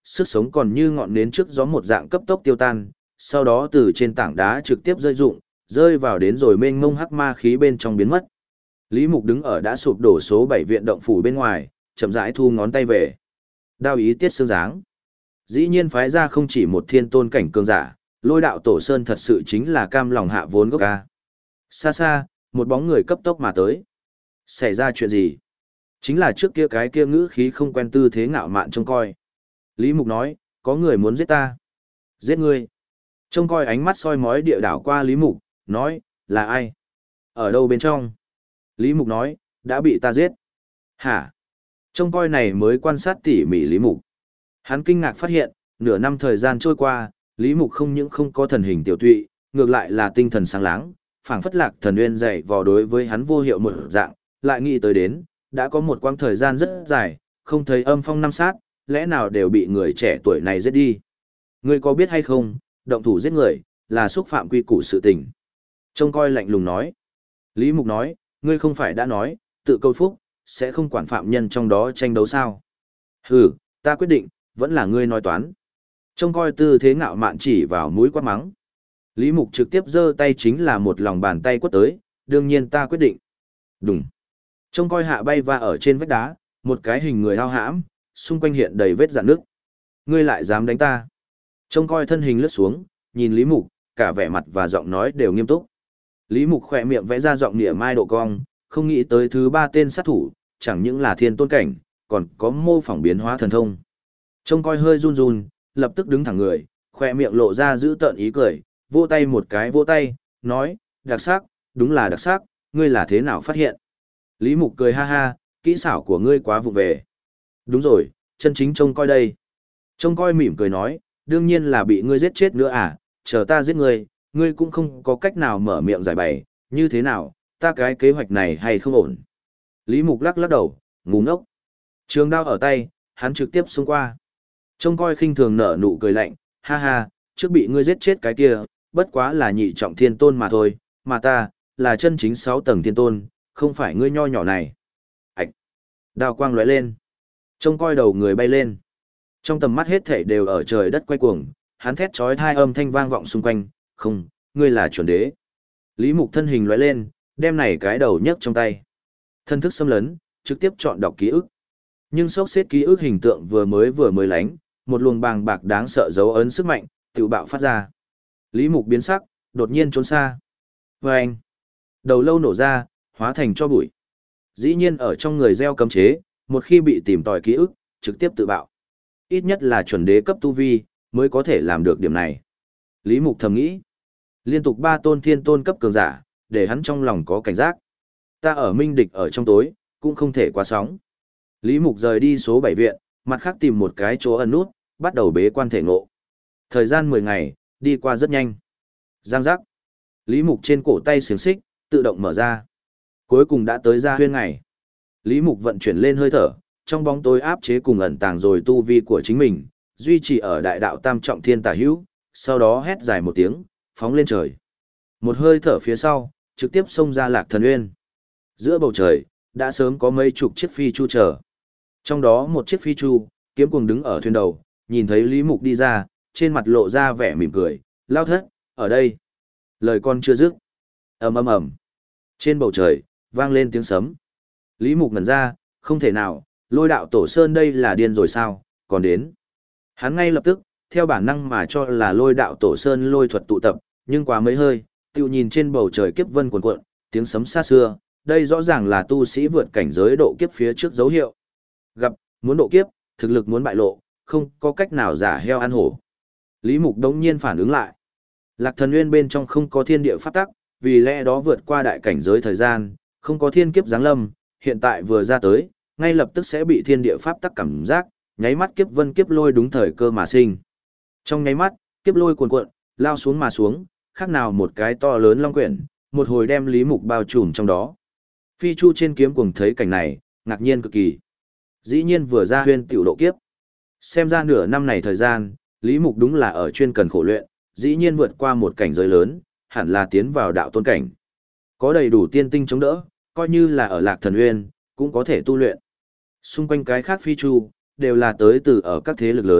sức sống còn như ngọn nến trước gió một dạng cấp tốc tiêu tan, sau đó từ trên tảng đá trực tiếp rơi rụng, rơi vào đến rồi mênh mông hắc ma khí bên trong biến mất. Lý Mục đứng ở đã sụp đổ số 7 viện động phủ bên ngoài, chậm rãi thu ngón tay về. Đao ý tiết xương dáng. Dĩ nhiên phái ra không chỉ một thiên tôn cảnh cường giả, Lôi đạo tổ sơn thật sự chính là cam lòng hạ vốn gốc ca. Xa xa, một bóng người cấp tốc mà tới. Xảy ra chuyện gì? Chính là trước kia cái kia ngữ khí không quen tư thế ngạo mạn trông coi. Lý Mục nói, có người muốn giết ta. Giết ngươi. Trông coi ánh mắt soi mói địa đảo qua Lý Mục, nói, là ai? Ở đâu bên trong? Lý Mục nói, đã bị ta giết. Hả? Trông coi này mới quan sát tỉ mỉ Lý Mục. Hắn kinh ngạc phát hiện, nửa năm thời gian trôi qua, Lý Mục không những không có thần hình tiểu tụy, ngược lại là tinh thần sáng láng, phảng phất lạc thần nguyên dạy vò đối với hắn vô hiệu một dạng, lại nghĩ tới đến, đã có một quãng thời gian rất dài, không thấy âm phong năm sát, lẽ nào đều bị người trẻ tuổi này giết đi. Ngươi có biết hay không, động thủ giết người, là xúc phạm quy củ sự tình. Trông coi lạnh lùng nói. Lý Mục nói, ngươi không phải đã nói, tự câu phúc, sẽ không quản phạm nhân trong đó tranh đấu sao. Hừ, ta quyết định, vẫn là ngươi nói toán. Trông coi tư thế ngạo mạn chỉ vào mũi quát mắng. Lý Mục trực tiếp giơ tay chính là một lòng bàn tay quất tới, đương nhiên ta quyết định. Đùng. Trông coi hạ bay va ở trên vách đá, một cái hình người hao hãm, xung quanh hiện đầy vết rạn nước. Ngươi lại dám đánh ta. Trông coi thân hình lướt xuống, nhìn Lý Mục, cả vẻ mặt và giọng nói đều nghiêm túc. Lý Mục khỏe miệng vẽ ra giọng nịa mai độ cong, không nghĩ tới thứ ba tên sát thủ, chẳng những là thiên tôn cảnh, còn có mô phỏng biến hóa thần thông. Trông coi hơi run run, lập tức đứng thẳng người, khỏe miệng lộ ra giữ tợn ý cười, vỗ tay một cái vỗ tay, nói, đặc sắc, đúng là đặc sắc, ngươi là thế nào phát hiện. Lý Mục cười ha ha, kỹ xảo của ngươi quá vụng về. Đúng rồi, chân chính trông coi đây. Trông coi mỉm cười nói, đương nhiên là bị ngươi giết chết nữa à, chờ ta giết ngươi, ngươi cũng không có cách nào mở miệng giải bày, như thế nào, ta cái kế hoạch này hay không ổn. Lý Mục lắc lắc đầu, ngu ngốc. Trường đao ở tay, hắn trực tiếp xông qua. Trông coi khinh thường nở nụ cười lạnh, ha ha, trước bị ngươi giết chết cái kia, bất quá là nhị trọng thiên tôn mà thôi, mà ta, là chân chính 6 tầng thiên tôn, không phải ngươi nho nhỏ này. Ảch! Đao quang lóe lên. Trông coi đầu người bay lên. Trong tầm mắt hết thảy đều ở trời đất quay cuồng, hắn thét chói tai âm thanh vang vọng xung quanh, không, ngươi là chuẩn đế. Lý Mục thân hình lóe lên, đem này cái đầu nhấc trong tay. Thân thức xâm lấn, trực tiếp chọn đọc ký ức. Nhưng sốc xếp ký ức hình tượng vừa mới lánh, một luồng bàng bạc đáng sợ dấu ấn sức mạnh, tự bạo phát ra. Lý Mục biến sắc, đột nhiên trốn xa. Vâng! Đầu lâu nổ ra, hóa thành cho bụi. Dĩ nhiên ở trong người gieo cấm chế, một khi bị tìm tòi ký ức, trực tiếp tự bạo. Ít nhất là chuẩn đế cấp tu vi, mới có thể làm được điểm này. Lý Mục thầm nghĩ. Liên tục 3 tôn thiên tôn cấp cường giả, để hắn trong lòng có cảnh giác. Ta ở minh địch ở trong tối, cũng không thể quá sóng. Lý Mục rời đi số 7 viện, mặt khác tìm một cái chỗ ẩn nút, bắt đầu bế quan thể ngộ. Thời gian 10 ngày, đi qua rất nhanh. Giang giác. Lý Mục trên cổ tay xiềng xích, tự động mở ra. Cuối cùng đã tới ra huyên ngày. Lý Mục vận chuyển lên hơi thở, trong bóng tối áp chế cùng ẩn tàng rồi tu vi của chính mình, duy trì ở đại đạo tam trọng thiên tả hữu, sau đó hét dài một tiếng, phóng lên trời. Một hơi thở phía sau, trực tiếp xông ra Lạc Thần Uyên. Giữa bầu trời, đã sớm có mấy chục chiếc phi chu chờ. Trong đó một chiếc phi chu, Kiếm Cuồng đứng ở thuyền đầu, nhìn thấy Lý Mục đi ra, trên mặt lộ ra vẻ mỉm cười, lao thất, ở đây. Lời con chưa dứt. Ầm ầm ầm. Trên bầu trời, vang lên tiếng sấm. Lý Mục ngẩn ra, không thể nào, Lôi đạo tổ sơn đây là điên rồi sao, còn đến. Hắn ngay lập tức, theo bản năng mà cho là Lôi đạo tổ sơn lôi thuật tụ tập, nhưng quá mấy hơi, tiêu nhìn trên bầu trời kiếp vân cuồn cuộn, tiếng sấm xa xưa, đây rõ ràng là tu sĩ vượt cảnh giới độ kiếp phía trước dấu hiệu. Gặp, muốn độ kiếp, thực lực muốn bại lộ, không có cách nào giả heo ăn hổ. Lý Mục đống nhiên phản ứng lại. Lạc Thần Nguyên bên trong không có thiên địa pháp tắc, vì lẽ đó vượt qua đại cảnh giới thời gian, không có thiên kiếp giáng lâm, hiện tại vừa ra tới, ngay lập tức sẽ bị thiên địa pháp tắc cảm giác, nháy mắt kiếp vân kiếp lôi đúng thời cơ mà sinh. Trong nháy mắt, kiếp lôi cuồn cuộn, lao xuống mà xuống, khác nào một cái to lớn long quyển, một hồi đem Lý Mục bao trùm trong đó. Phi Chu trên Kiếm Cuồng thấy cảnh này, ngạc nhiên cực kỳ. Dĩ nhiên vừa ra huyên tiểu độ kiếp. Xem ra nửa năm này thời gian, Lý Mục đúng là ở chuyên cần khổ luyện, dĩ nhiên vượt qua một cảnh giới lớn, hẳn là tiến vào đạo tôn cảnh. Có đầy đủ tiên tinh chống đỡ, coi như là ở Lạc Thần Uyên, cũng có thể tu luyện. Xung quanh cái khác phi chu, đều là tới từ ở các thế lực lớn,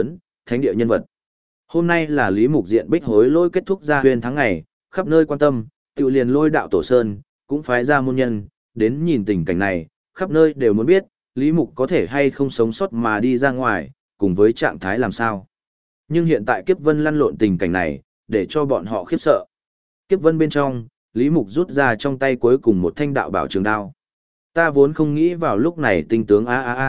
thánh địa nhân vật. Hôm nay là Lý Mục diện Bích Hối Lôi kết thúc gia huyên tháng ngày, khắp nơi quan tâm, tự liền Lôi đạo tổ sơn, cũng phái ra môn nhân, đến nhìn tình cảnh này, khắp nơi đều muốn biết, Lý Mục có thể hay không sống sót mà đi ra ngoài, cùng với trạng thái làm sao. Nhưng hiện tại kiếp vân lăn lộn tình cảnh này, để cho bọn họ khiếp sợ. Kiếp vân bên trong, Lý Mục rút ra trong tay cuối cùng một thanh đạo bảo trường đao. Ta vốn không nghĩ vào lúc này tinh tướng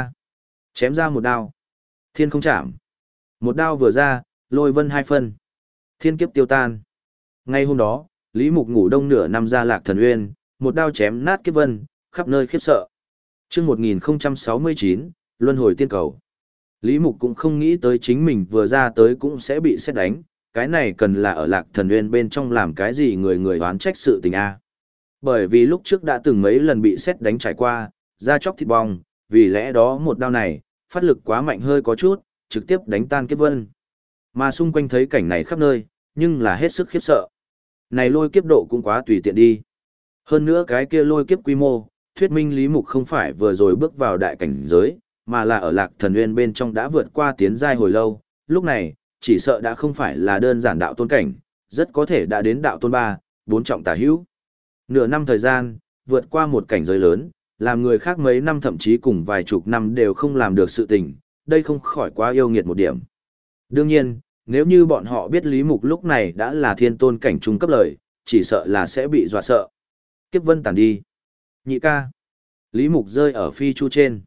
chém ra một đao. Thiên không chạm. Một đao vừa ra, lôi vân hai phân. Thiên kiếp tiêu tan. Ngay hôm đó, Lý Mục ngủ đông nửa năm ra Lạc Thần Uyên, một đao chém nát kiếp vân, khắp nơi khiếp sợ. Chương 1069, Luân hồi tiên cầu. Lý Mục cũng không nghĩ tới chính mình vừa ra tới cũng sẽ bị sét đánh, cái này cần là ở Lạc Thần Uyên bên trong làm cái gì người người oán trách sự tình a. Bởi vì lúc trước đã từng mấy lần bị sét đánh trải qua, da chóc thịt bong, vì lẽ đó một đao này, phát lực quá mạnh hơi có chút, trực tiếp đánh tan kiếp vân. Mà xung quanh thấy cảnh này khắp nơi, nhưng là hết sức khiếp sợ. Này lôi kiếp độ cũng quá tùy tiện đi. Hơn nữa cái kia lôi kiếp quy mô, thuyết minh Lý Mục không phải vừa rồi bước vào đại cảnh giới, mà là ở Lạc Thần Uyên bên trong đã vượt qua tiến giai hồi lâu, lúc này, chỉ sợ đã không phải là đơn giản đạo tôn cảnh, rất có thể đã đến đạo tôn 3, 4 trọng tả hữu. Nửa năm thời gian, vượt qua một cảnh giới lớn, làm người khác mấy năm thậm chí cùng vài chục năm đều không làm được sự tình, đây không khỏi quá yêu nghiệt một điểm. Đương nhiên, nếu như bọn họ biết Lý Mục lúc này đã là thiên tôn cảnh trung cấp lời, chỉ sợ là sẽ bị dọa sợ. Kiếp vân tản đi. Nhị ca. Lý Mục rơi ở phi chu trên.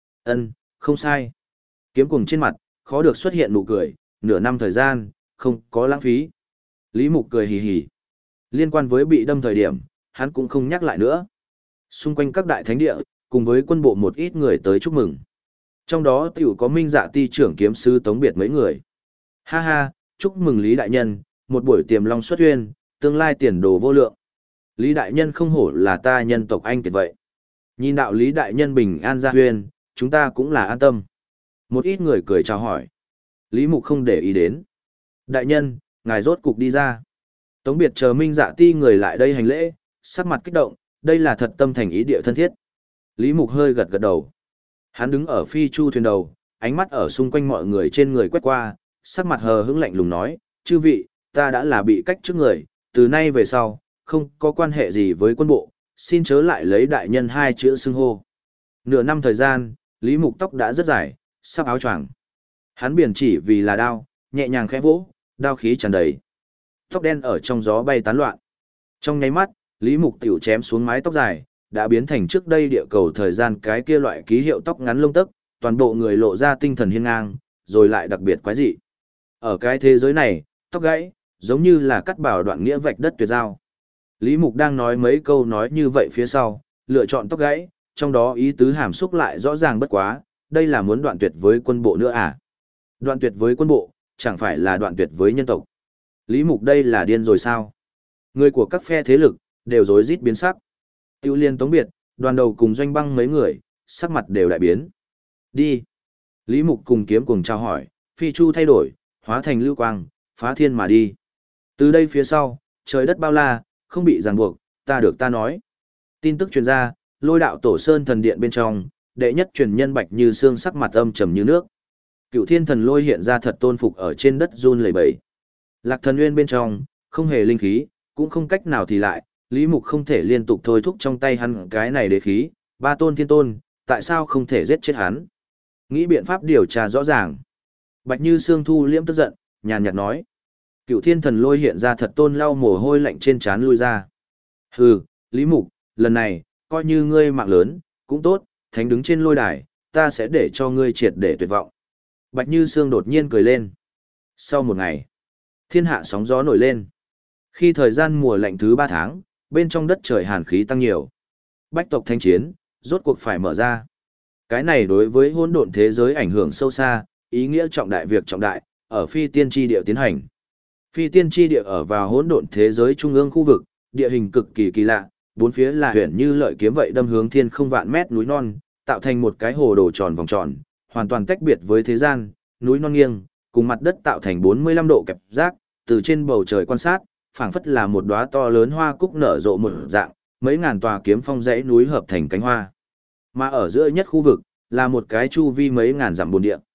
Không sai. Kiếm cuồng trên mặt, khó được xuất hiện nụ cười, nửa năm thời gian, không có lãng phí. Lý Mục cười hì hì. Liên quan với bị đâm thời điểm, hắn cũng không nhắc lại nữa. Xung quanh các đại thánh địa, cùng với quân bộ một ít người tới chúc mừng. Trong đó tiểu có Minh Dạ Ti trưởng kiếm sư Tống Biệt mấy người. Ha ha, chúc mừng Lý Đại Nhân, một buổi tiềm long xuất huyên, tương lai tiền đồ vô lượng. Lý Đại Nhân không hổ là ta nhân tộc anh kiệt vậy. Nhìn đạo Lý Đại Nhân bình an ra huyên, chúng ta cũng là an tâm. Một ít người cười chào hỏi. Lý Mục không để ý đến. Đại Nhân, ngài rốt cục đi ra. Tống Biệt chờ Minh Dạ Ti người lại đây hành lễ, sắc mặt kích động, đây là thật tâm thành ý địa thân thiết. Lý Mục hơi gật gật đầu. Hắn đứng ở phi chu thuyền đầu, ánh mắt ở xung quanh mọi người trên người quét qua, sắc mặt hờ hững lạnh lùng nói, chư vị, ta đã là bị cách trước người, từ nay về sau, không có quan hệ gì với quân bộ, xin chớ lại lấy đại nhân hai chữ xưng hô. Nửa năm thời gian, Lý Mục tóc đã rất dài, sắp áo choàng. Hắn biển chỉ vì là đao, nhẹ nhàng khẽ vỗ, đao khí tràn đầy. Tóc đen ở trong gió bay tán loạn. Trong nháy mắt, Lý Mục tiểu chém xuống mái tóc dài, đã biến thành trước đây địa cầu thời gian cái kia loại ký hiệu tóc ngắn lông tấc, toàn bộ người lộ ra tinh thần hiên ngang, rồi lại đặc biệt quái dị. Ở cái thế giới này, tóc gãy, giống như là cắt bảo đoạn nghĩa vạch đất tuyệt giao. Lý Mục đang nói mấy câu nói như vậy phía sau, lựa chọn tóc gãy, trong đó ý tứ hàm xúc lại rõ ràng bất quá, đây là muốn đoạn tuyệt với quân bộ nữa à? Đoạn tuyệt với quân bộ, chẳng phải là đoạn tuyệt với nhân tộc. Lý Mục đây là điên rồi sao? Người của các phe thế lực, đều rối rít biến sắc. Tiêu Liên Tống Biệt, đoàn đầu cùng Doanh Băng mấy người, sắc mặt đều đại biến. Đi. Lý Mục cùng kiếm cùng chào hỏi, phi chu thay đổi, hóa thành lưu quang, phá thiên mà đi. Từ đây phía sau, trời đất bao la, không bị ràng buộc, ta được ta nói. Tin tức truyền ra, Lôi đạo tổ sơn thần điện bên trong, đệ nhất truyền nhân Bạch Như Sương sắc mặt âm trầm như nước. Cựu thiên thần lôi hiện ra thật tôn phục ở trên đất run lẩy bẩy. Lạc Thần Uyên bên trong, không hề linh khí, cũng không cách nào thì lại, Lý Mục không thể liên tục thôi thúc trong tay hắn cái này đế khí, ba tôn thiên tôn, tại sao không thể giết chết hắn? Nghĩ biện pháp điều tra rõ ràng. Bạch Như Sương thu liễm tức giận, nhàn nhạt nói. Cựu thiên thần lôi hiện ra thật tôn lau mồ hôi lạnh trên trán lui ra. Hừ, Lý Mục, lần này, coi như ngươi mạng lớn, cũng tốt, thánh đứng trên lôi đài, ta sẽ để cho ngươi triệt để tuyệt vọng. Bạch Như Sương đột nhiên cười lên. Sau một ngày, thiên hạ sóng gió nổi lên. Khi thời gian mùa lạnh thứ 3 tháng, bên trong đất trời hàn khí tăng nhiều. Bách tộc thanh chiến, rốt cuộc phải mở ra. Cái này đối với hỗn độn thế giới ảnh hưởng sâu xa, ý nghĩa trọng đại việc trọng đại, ở phi tiên tri địa tiến hành. Phi tiên tri địa ở vào hỗn độn thế giới trung ương khu vực, địa hình cực kỳ kỳ lạ, bốn phía là huyền như lợi kiếm vậy đâm hướng thiên không vạn mét núi non, tạo thành một cái hồ đồ tròn vòng tròn, hoàn toàn tách biệt với thế gian, núi non nghiêng, cùng mặt đất tạo thành 45 độ kẹp giác, từ trên bầu trời quan sát, phảng phất là một đóa to lớn hoa cúc nở rộ một dạng, mấy ngàn tòa kiếm phong dãy núi hợp thành cánh hoa. Mà ở giữa nhất khu vực, là một cái chu vi mấy ngàn dặm bồn địa.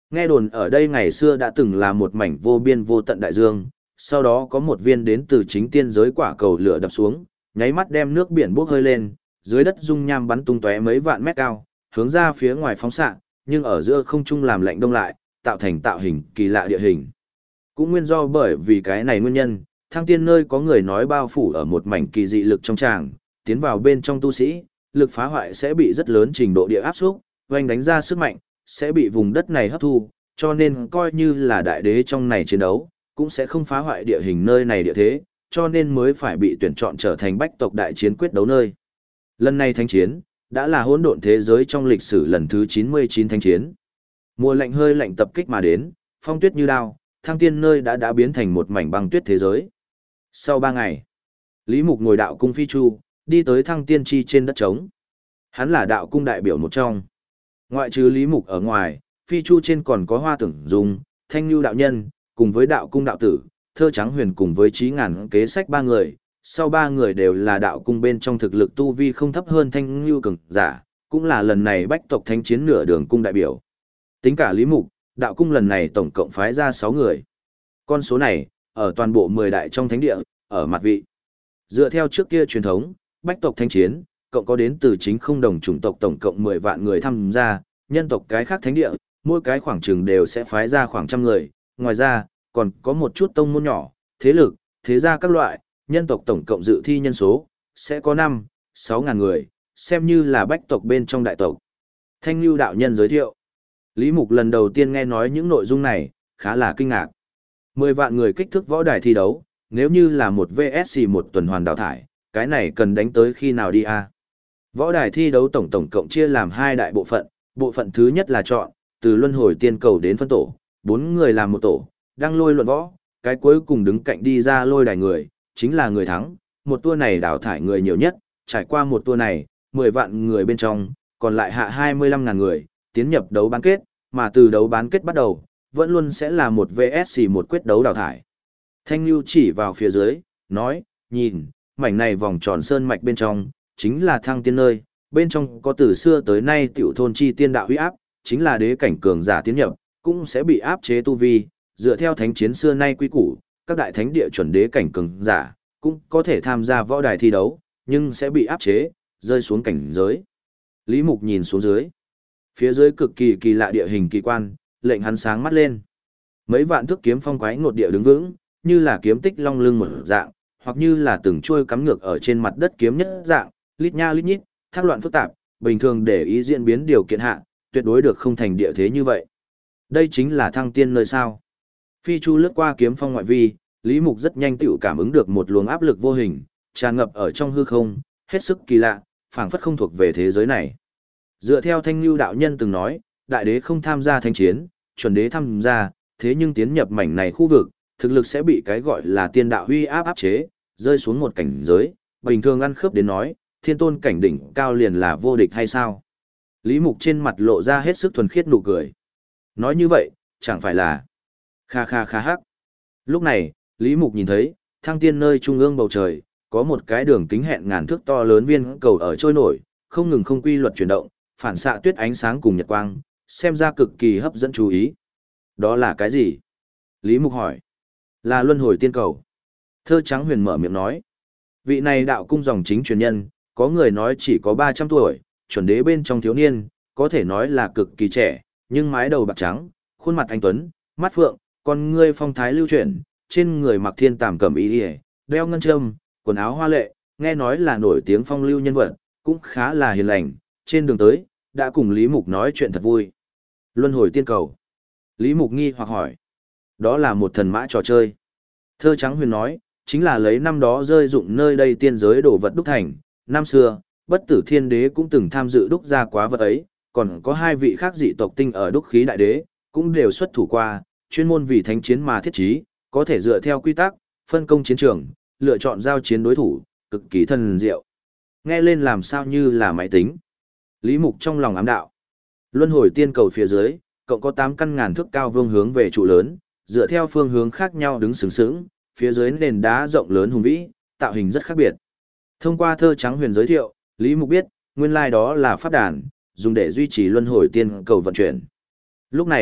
Nghe đồn ở đây ngày xưa đã từng là một mảnh vô biên vô tận đại dương, sau đó có một viên đến từ chính tiên giới quả cầu lửa đập xuống, nháy mắt đem nước biển bốc hơi lên, dưới đất dung nham bắn tung tóe mấy vạn mét cao, hướng ra phía ngoài phóng xạ, nhưng ở giữa không trung làm lạnh đông lại, tạo thành tạo hình kỳ lạ địa hình. Cũng nguyên do bởi vì cái này nguyên nhân, thăng tiên nơi có người nói bao phủ ở một mảnh kỳ dị lực trong tràng, tiến vào bên trong tu sĩ, lực phá hoại sẽ bị rất lớn trình độ địa áp xúc, oanh đánh ra sức mạnh, sẽ bị vùng đất này hấp thu, cho nên coi như là đại đế trong này chiến đấu, cũng sẽ không phá hoại địa hình nơi này địa thế, cho nên mới phải bị tuyển chọn trở thành bách tộc đại chiến quyết đấu nơi. Lần này thánh chiến, đã là hỗn độn thế giới trong lịch sử lần thứ 99 thánh chiến. Mùa lạnh hơi lạnh tập kích mà đến, phong tuyết như đao, thăng tiên nơi đã biến thành một mảnh băng tuyết thế giới. Sau 3 ngày, Lý Mục ngồi đạo cung phi chu, đi tới thăng tiên chi trên đất trống. Hắn là đạo cung đại biểu một trong. Ngoại trừ Lý Mục ở ngoài, phi chu trên còn có Hoa Tưởng Dung, Thanh Nhu đạo nhân, cùng với đạo cung đạo tử, Thơ Trắng Huyền cùng với Chí Ngàn kế sách 3 người. Sau 3 người đều là đạo cung bên trong thực lực tu vi không thấp hơn Thanh Nhu cường giả, cũng là lần này bách tộc thánh chiến nửa đường cung đại biểu. Tính cả Lý Mục, đạo cung lần này tổng cộng phái ra 6 người. Con số này, ở toàn bộ 10 đại trong thánh địa, ở mặt vị. Dựa theo trước kia truyền thống, bách tộc thánh chiến, cộng có đến từ chính không đồng chủng tộc tổng cộng 10 vạn người tham gia, nhân tộc cái khác thánh địa, mỗi cái khoảng chừng đều sẽ phái ra khoảng trăm người. Ngoài ra, còn có một chút tông môn nhỏ, thế lực, thế gia các loại, nhân tộc tổng cộng dự thi nhân số, sẽ có 5-6 ngàn người, xem như là bách tộc bên trong đại tộc. Thanh Nhu đạo nhân giới thiệu. Lý Mục lần đầu tiên nghe nói những nội dung này, khá là kinh ngạc. 10 vạn người kích thước võ đài thi đấu, nếu như là một VSC một tuần hoàn đào thải, cái này cần đánh tới khi nào đi a? Võ đài thi đấu tổng cộng chia làm 2 đại bộ phận thứ nhất là chọn, từ luân hồi tiên cầu đến phân tổ, 4 người làm một tổ, đăng lôi luận võ, cái cuối cùng đứng cạnh đi ra lôi đài người, chính là người thắng, một tour này đào thải người nhiều nhất, trải qua một tour này, 10 vạn người bên trong, còn lại hạ 25.000 người, tiến nhập đấu bán kết, mà từ đấu bán kết bắt đầu, vẫn luôn sẽ là một VSC một quyết đấu đào thải. Thanh Nhu chỉ vào phía dưới, nói, nhìn, mảnh này vòng tròn sơn mạch bên trong, chính là thăng tiên nơi, bên trong có từ xưa tới nay tiểu thôn chi tiên đạo huy áp, chính là đế cảnh cường giả tiến nhập, cũng sẽ bị áp chế tu vi, dựa theo thánh chiến xưa nay quy củ, các đại thánh địa chuẩn đế cảnh cường giả, cũng có thể tham gia võ đài thi đấu, nhưng sẽ bị áp chế, rơi xuống cảnh giới. Lý Mục nhìn xuống dưới. Phía dưới cực kỳ kỳ lạ địa hình kỳ quan, lệnh hắn sáng mắt lên. Mấy vạn thước kiếm phong quái ngột địa đứng vững, như là kiếm tích long lưng một dạng, hoặc như là từng chuôi cắm ngược ở trên mặt đất kiếm nhất dạng, lít nha lít nhít, thác loạn phức tạp, bình thường để ý diễn biến điều kiện hạ, tuyệt đối được không thành địa thế như vậy. Đây chính là thăng tiên nơi sao? Phi chu lướt qua kiếm phong ngoại vi, Lý Mục rất nhanh tựu cảm ứng được một luồng áp lực vô hình, tràn ngập ở trong hư không, hết sức kỳ lạ, phảng phất không thuộc về thế giới này. Dựa theo Thanh Nhu đạo nhân từng nói, đại đế không tham gia thánh chiến, chuẩn đế tham gia, thế nhưng tiến nhập mảnh này khu vực, thực lực sẽ bị cái gọi là tiên đạo huy áp chế, rơi xuống một cảnh giới, bình thường ăn khớp đến nói, thiên tôn cảnh đỉnh cao liền là vô địch hay sao? Lý Mục trên mặt lộ ra hết sức thuần khiết nụ cười. Nói như vậy, chẳng phải là kha kha kha hắc. Lúc này, Lý Mục nhìn thấy, thăng tiên nơi trung ương bầu trời, có một cái đường kính hẹn ngàn thước to lớn viên cầu ở trôi nổi, không ngừng không quy luật chuyển động, phản xạ tuyết ánh sáng cùng nhật quang, xem ra cực kỳ hấp dẫn chú ý. Đó là cái gì? Lý Mục hỏi. Là luân hồi tiên cầu. Thơ Trắng Huyền mở miệng nói. Vị này đạo cung dòng chính truyền nhân, có người nói chỉ có 300 tuổi, chuẩn đế bên trong thiếu niên, có thể nói là cực kỳ trẻ, nhưng mái đầu bạc trắng, khuôn mặt anh tuấn, mắt phượng, con ngươi phong thái lưu chuyển, trên người mặc thiên tàm cẩm y, đeo ngân châm, quần áo hoa lệ, nghe nói là nổi tiếng phong lưu nhân vật, cũng khá là hiền lành, trên đường tới, đã cùng Lý Mục nói chuyện thật vui. Luân hồi tiên cầu. Lý Mục nghi hoặc hỏi. Đó là một thần mã trò chơi. Thơ Trắng Huyền nói, chính là lấy năm đó rơi dụng nơi đây tiên giới đồ vật đúc thành. Năm xưa, bất tử thiên đế cũng từng tham dự đúc ra quá vật ấy, còn có 2 vị khác dị tộc tinh ở đúc khí đại đế, cũng đều xuất thủ qua, chuyên môn vì thánh chiến mà thiết trí, có thể dựa theo quy tắc, phân công chiến trường, lựa chọn giao chiến đối thủ, cực kỳ thần diệu. Nghe lên làm sao như là máy tính. Lý Mục trong lòng ám đạo. Luân hồi tiên cầu phía dưới, cộng có 8 căn ngàn thước cao vương hướng về trụ lớn, dựa theo phương hướng khác nhau đứng sướng sướng, phía dưới nền đá rộng lớn hùng vĩ, tạo hình rất khác biệt. Thông qua Thơ Trắng Huyền giới thiệu, Lý Mục biết, nguyên lai đó là pháp đàn, dùng để duy trì luân hồi tiên cầu vận chuyển. Lúc này,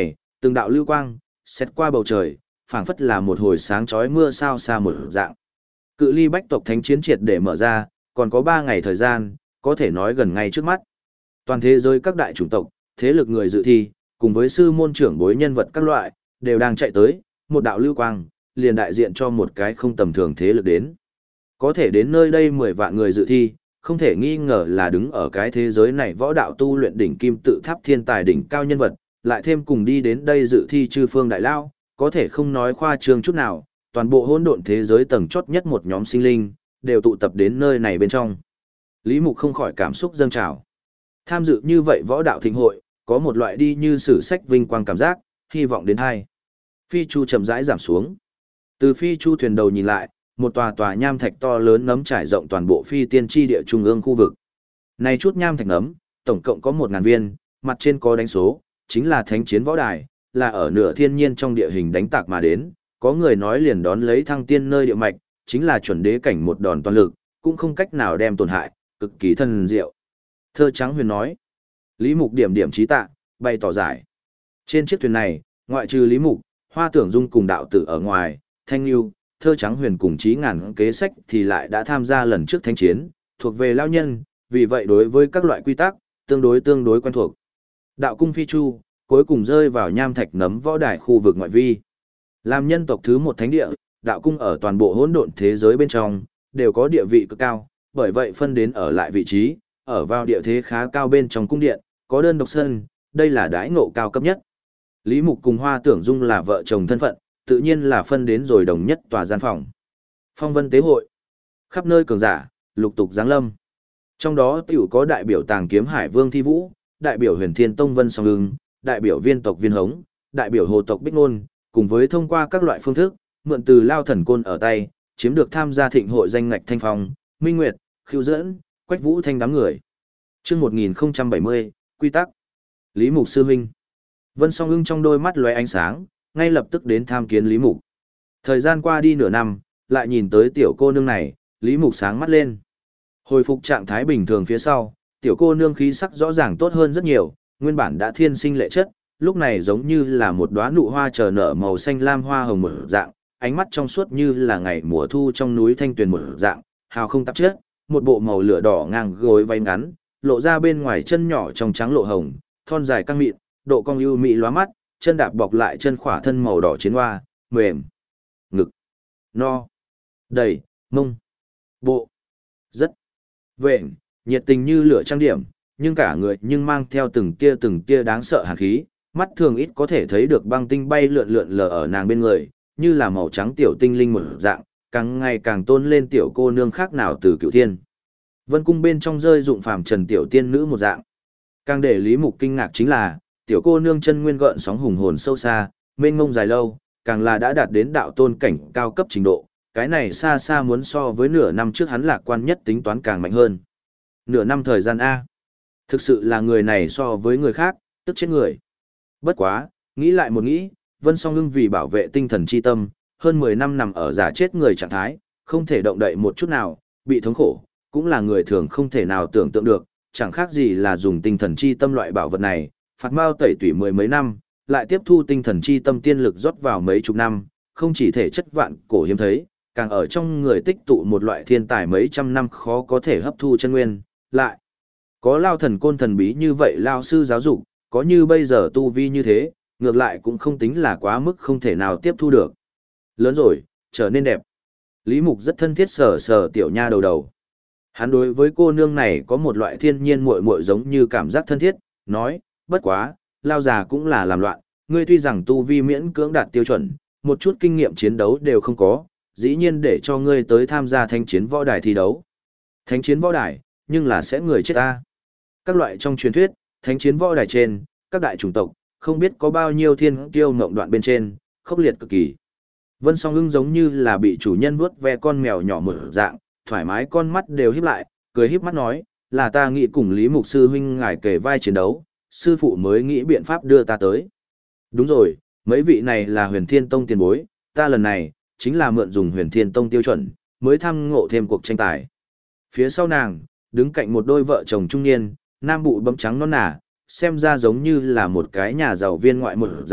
Từng đạo lưu quang, xét qua bầu trời, phảng phất là một hồi sáng chói mưa sao xa một dạng. Cự ly bách tộc thánh chiến triệt để mở ra, còn có 3 ngày thời gian, có thể nói gần ngay trước mắt. Toàn thế giới các đại chủng tộc, thế lực người dự thi, cùng với sư môn trưởng bối nhân vật các loại, đều đang chạy tới, một đạo lưu quang, liền đại diện cho một cái không tầm thường thế lực đến. Có thể đến nơi đây 10 vạn người dự thi, không thể nghi ngờ là đứng ở cái thế giới này võ đạo tu luyện đỉnh kim tự tháp thiên tài đỉnh cao nhân vật, lại thêm cùng đi đến đây dự thi chư phương đại lao, có thể không nói khoa trương chút nào, toàn bộ hỗn độn thế giới tầng chót nhất một nhóm sinh linh, đều tụ tập đến nơi này bên trong. Lý Mục không khỏi cảm xúc dâng trào. Tham dự như vậy võ đạo thịnh hội, có một loại đi như sử sách vinh quang cảm giác, hy vọng đến hai. Phi chu chậm rãi giảm xuống. Từ phi chu thuyền đầu nhìn lại, một tòa tòa nham thạch to lớn nấm trải rộng toàn bộ phi tiên tri địa trung ương khu vực. Này chút nham thạch nấm, tổng cộng có 1000 viên, mặt trên có đánh số, chính là thánh chiến võ đài, là ở nửa thiên nhiên trong địa hình đánh tạc mà đến, có người nói liền đón lấy thăng tiên nơi địa mạch, chính là chuẩn đế cảnh một đòn toàn lực, cũng không cách nào đem tổn hại, cực kỳ thần diệu. Thơ Trắng Huyền nói. Lý Mục điểm điểm trí tạ, bày tỏ giải. Trên chiếc thuyền này, ngoại trừ Lý Mục, Hoa Tưởng Dung cùng đạo tử ở ngoài, Thanh Nhu, Thơ Trắng Huyền cùng Chí Ngàn kế sách thì lại đã tham gia lần trước thánh chiến, thuộc về lao nhân, vì vậy đối với các loại quy tắc, tương đối quen thuộc. Đạo cung phi chu, cuối cùng rơi vào nham thạch nấm võ đài khu vực ngoại vi. Làm nhân tộc thứ một thánh địa, đạo cung ở toàn bộ hỗn độn thế giới bên trong, đều có địa vị cực cao, bởi vậy phân đến ở lại vị trí, ở vào địa thế khá cao bên trong cung điện, có đơn độc sân, đây là đãi ngộ cao cấp nhất. Lý Mục cùng Hoa Tưởng Dung là vợ chồng thân phận, tự nhiên là phân đến rồi đồng nhất tòa gian phòng. Phong vân tế hội, khắp nơi cường giả, lục tục giáng lâm. Trong đó tiểu có đại biểu Tàng Kiếm Hải Vương Thi Vũ, đại biểu Huyền Thiên Tông Vân Song Ưng, đại biểu Viên tộc Viên Hống, đại biểu Hồ tộc Bích Nôn, cùng với thông qua các loại phương thức, mượn từ Lao Thần Côn ở tay, chiếm được tham gia thịnh hội danh ngạch Thanh Phong, Minh Nguyệt, Khưu Dẫn, Quách Vũ Thanh đám người. Chương 1070, quy tắc. Lý Mục sư huynh. Vân Song Ưng trong đôi mắt lóe ánh sáng, ngay lập tức đến tham kiến Lý Mục. Thời gian qua đi nửa năm, lại nhìn tới tiểu cô nương này, Lý Mục sáng mắt lên. Hồi phục trạng thái bình thường phía sau, tiểu cô nương khí sắc rõ ràng tốt hơn rất nhiều, nguyên bản đã thiên sinh lệ chất, lúc này giống như là một đóa nụ hoa chờ nở màu xanh lam hoa hồng một dạng, ánh mắt trong suốt như là ngày mùa thu trong núi thanh tuyền một dạng, hào không tạp chất, một bộ màu lửa đỏ ngang gối váy ngắn, lộ ra bên ngoài chân nhỏ trong trắng lộ hồng, thon dài căng mịn, độ cong ưu mỹ lóa mắt, chân đạp bọc lại chân khỏa thân màu đỏ chiến hoa, mềm, ngực, no, đầy, mông, bộ, rất vẹn, nhiệt tình như lửa trang điểm, nhưng cả người nhưng mang theo từng tia đáng sợ hàn khí, mắt thường ít có thể thấy được băng tinh bay lượn lượn lờ ở nàng bên người, như là màu trắng tiểu tinh linh một dạng, càng ngày càng tôn lên tiểu cô nương khác nào từ cựu thiên. Vân cung bên trong rơi dụng phàm trần tiểu tiên nữ một dạng. Càng để Lý Mục kinh ngạc chính là, tiểu cô nương chân nguyên gợn sóng hùng hồn sâu xa, mênh mông dài lâu, càng là đã đạt đến đạo tôn cảnh cao cấp trình độ, cái này xa xa muốn so với nửa năm trước hắn lạc quan nhất tính toán càng mạnh hơn. Nửa năm thời gian A. Thực sự là người này so với người khác, tức chết người. Bất quá, nghĩ lại một nghĩ, Vân Song Ưng vì bảo vệ tinh thần chi tâm, hơn 10 năm nằm ở giả chết người trạng thái, không thể động đậy một chút nào, bị thống khổ, cũng là người thường không thể nào tưởng tượng được, chẳng khác gì là dùng tinh thần chi tâm loại bảo vật này, phạt mao tẩy tủy mười mấy năm, lại tiếp thu tinh thần chi tâm tiên lực rót vào mấy chục năm, không chỉ thể chất vạn cổ hiếm thấy, càng ở trong người tích tụ một loại thiên tài mấy trăm năm khó có thể hấp thu chân nguyên, lại có Lao Thần Côn thần bí như vậy lao sư giáo dục, có như bây giờ tu vi như thế, ngược lại cũng không tính là quá mức không thể nào tiếp thu được. Lớn rồi, trở nên đẹp. Lý Mục rất thân thiết sờ sờ tiểu nha đầu đầu. Hắn đối với cô nương này có một loại thiên nhiên muội muội giống như cảm giác thân thiết, nói, bất quá, Lao già cũng là làm loạn, ngươi tuy rằng tu vi miễn cưỡng đạt tiêu chuẩn, một chút kinh nghiệm chiến đấu đều không có, dĩ nhiên để cho ngươi tới tham gia thánh chiến võ đài thi đấu. Thánh chiến võ đài, nhưng là sẽ người chết ta. Các loại trong truyền thuyết, thánh chiến võ đài trên, các đại chủng tộc, không biết có bao nhiêu thiên kiêu ngộng đoạn bên trên, khốc liệt cực kỳ. Vân Song Ưng giống như là bị chủ nhân vuốt ve con mèo nhỏ một dạng, thoải mái con mắt đều híp lại, cười híp mắt nói, là ta nghĩ cùng Lý Mục sư huynh ngài kề vai chiến đấu, sư phụ mới nghĩ biện pháp đưa ta tới. Đúng rồi, mấy vị này là Huyền Thiên Tông tiền bối, ta lần này, chính là mượn dùng Huyền Thiên Tông tiêu chuẩn, mới tham ngộ thêm cuộc tranh tài. Phía sau nàng, đứng cạnh một đôi vợ chồng trung niên, nam bụ bấm trắng non nả, xem ra giống như là một cái nhà giàu viên ngoại một dạng,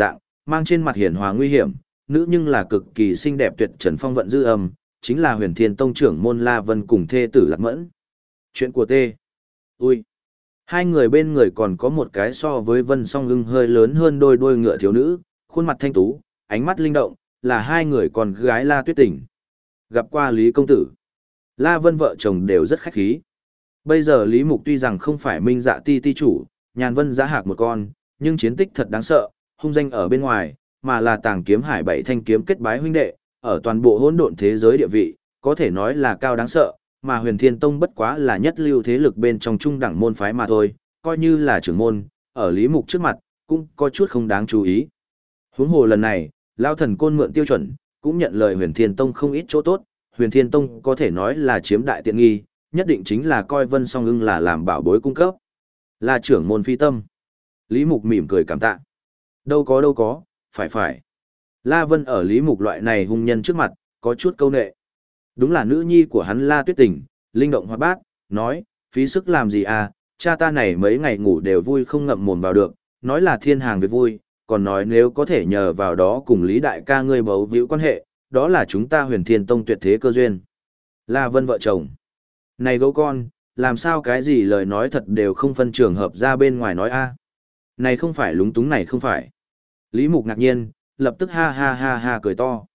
mang trên mặt hiển hòa nguy hiểm, nữ nhưng là cực kỳ xinh đẹp tuyệt trần phong vận dư âm, chính là Huyền Thiên Tông trưởng môn La Vân cùng thê tử Lạc Mẫn. Chuyện của Tê. Ui. Hai người bên người còn có một cái so với Vân Song Ưng hơi lớn hơn đôi đuôi ngựa thiếu nữ, khuôn mặt thanh tú, ánh mắt linh động, là hai người con gái La Tuyết Tình. Gặp qua Lý công tử. La Vân vợ chồng đều rất khách khí. Bây giờ Lý Mục tuy rằng không phải Minh Dạ Ti ti chủ, Nhàn Vân Giá Hạc một con, nhưng chiến tích thật đáng sợ, hung danh ở bên ngoài, mà là Tàng Kiếm Hải bảy thanh kiếm kết bái huynh đệ, ở toàn bộ hỗn độn thế giới địa vị, có thể nói là cao đáng sợ, mà Huyền Thiên Tông bất quá là nhất lưu thế lực bên trong trung đẳng môn phái mà thôi, coi như là trưởng môn, ở Lý Mục trước mặt, cũng có chút không đáng chú ý. Huống hồ lần này, Lao Thần Côn mượn tiêu chuẩn, cũng nhận lời Huyền Thiên Tông không ít chỗ tốt, Huyền Thiên Tông có thể nói là chiếm đại tiện nghi, nhất định chính là coi Vân Song Ưng là làm bảo bối cung cấp. Là trưởng môn phi tâm. Lý Mục mỉm cười cảm tạ. Đâu có, phải. La Vân ở Lý Mục loại này hung nhân trước mặt, có chút câu nệ. Đúng là nữ nhi của hắn La Tuyết Tình, linh động hoạt bát, nói, phí sức làm gì à, cha ta này mấy ngày ngủ đều vui không ngậm mồm vào được, nói là thiên hàng việc vui, còn nói nếu có thể nhờ vào đó cùng Lý Đại ca ngươi bấu víu quan hệ, đó là chúng ta Huyền Thiên Tông tuyệt thế cơ duyên. La Vân vợ chồng. Này gấu con, làm sao cái gì lời nói thật đều không phân trường hợp ra bên ngoài nói a? Này không phải lúng túng này không phải. Lý Mục ngạc nhiên, lập tức ha ha ha ha cười to.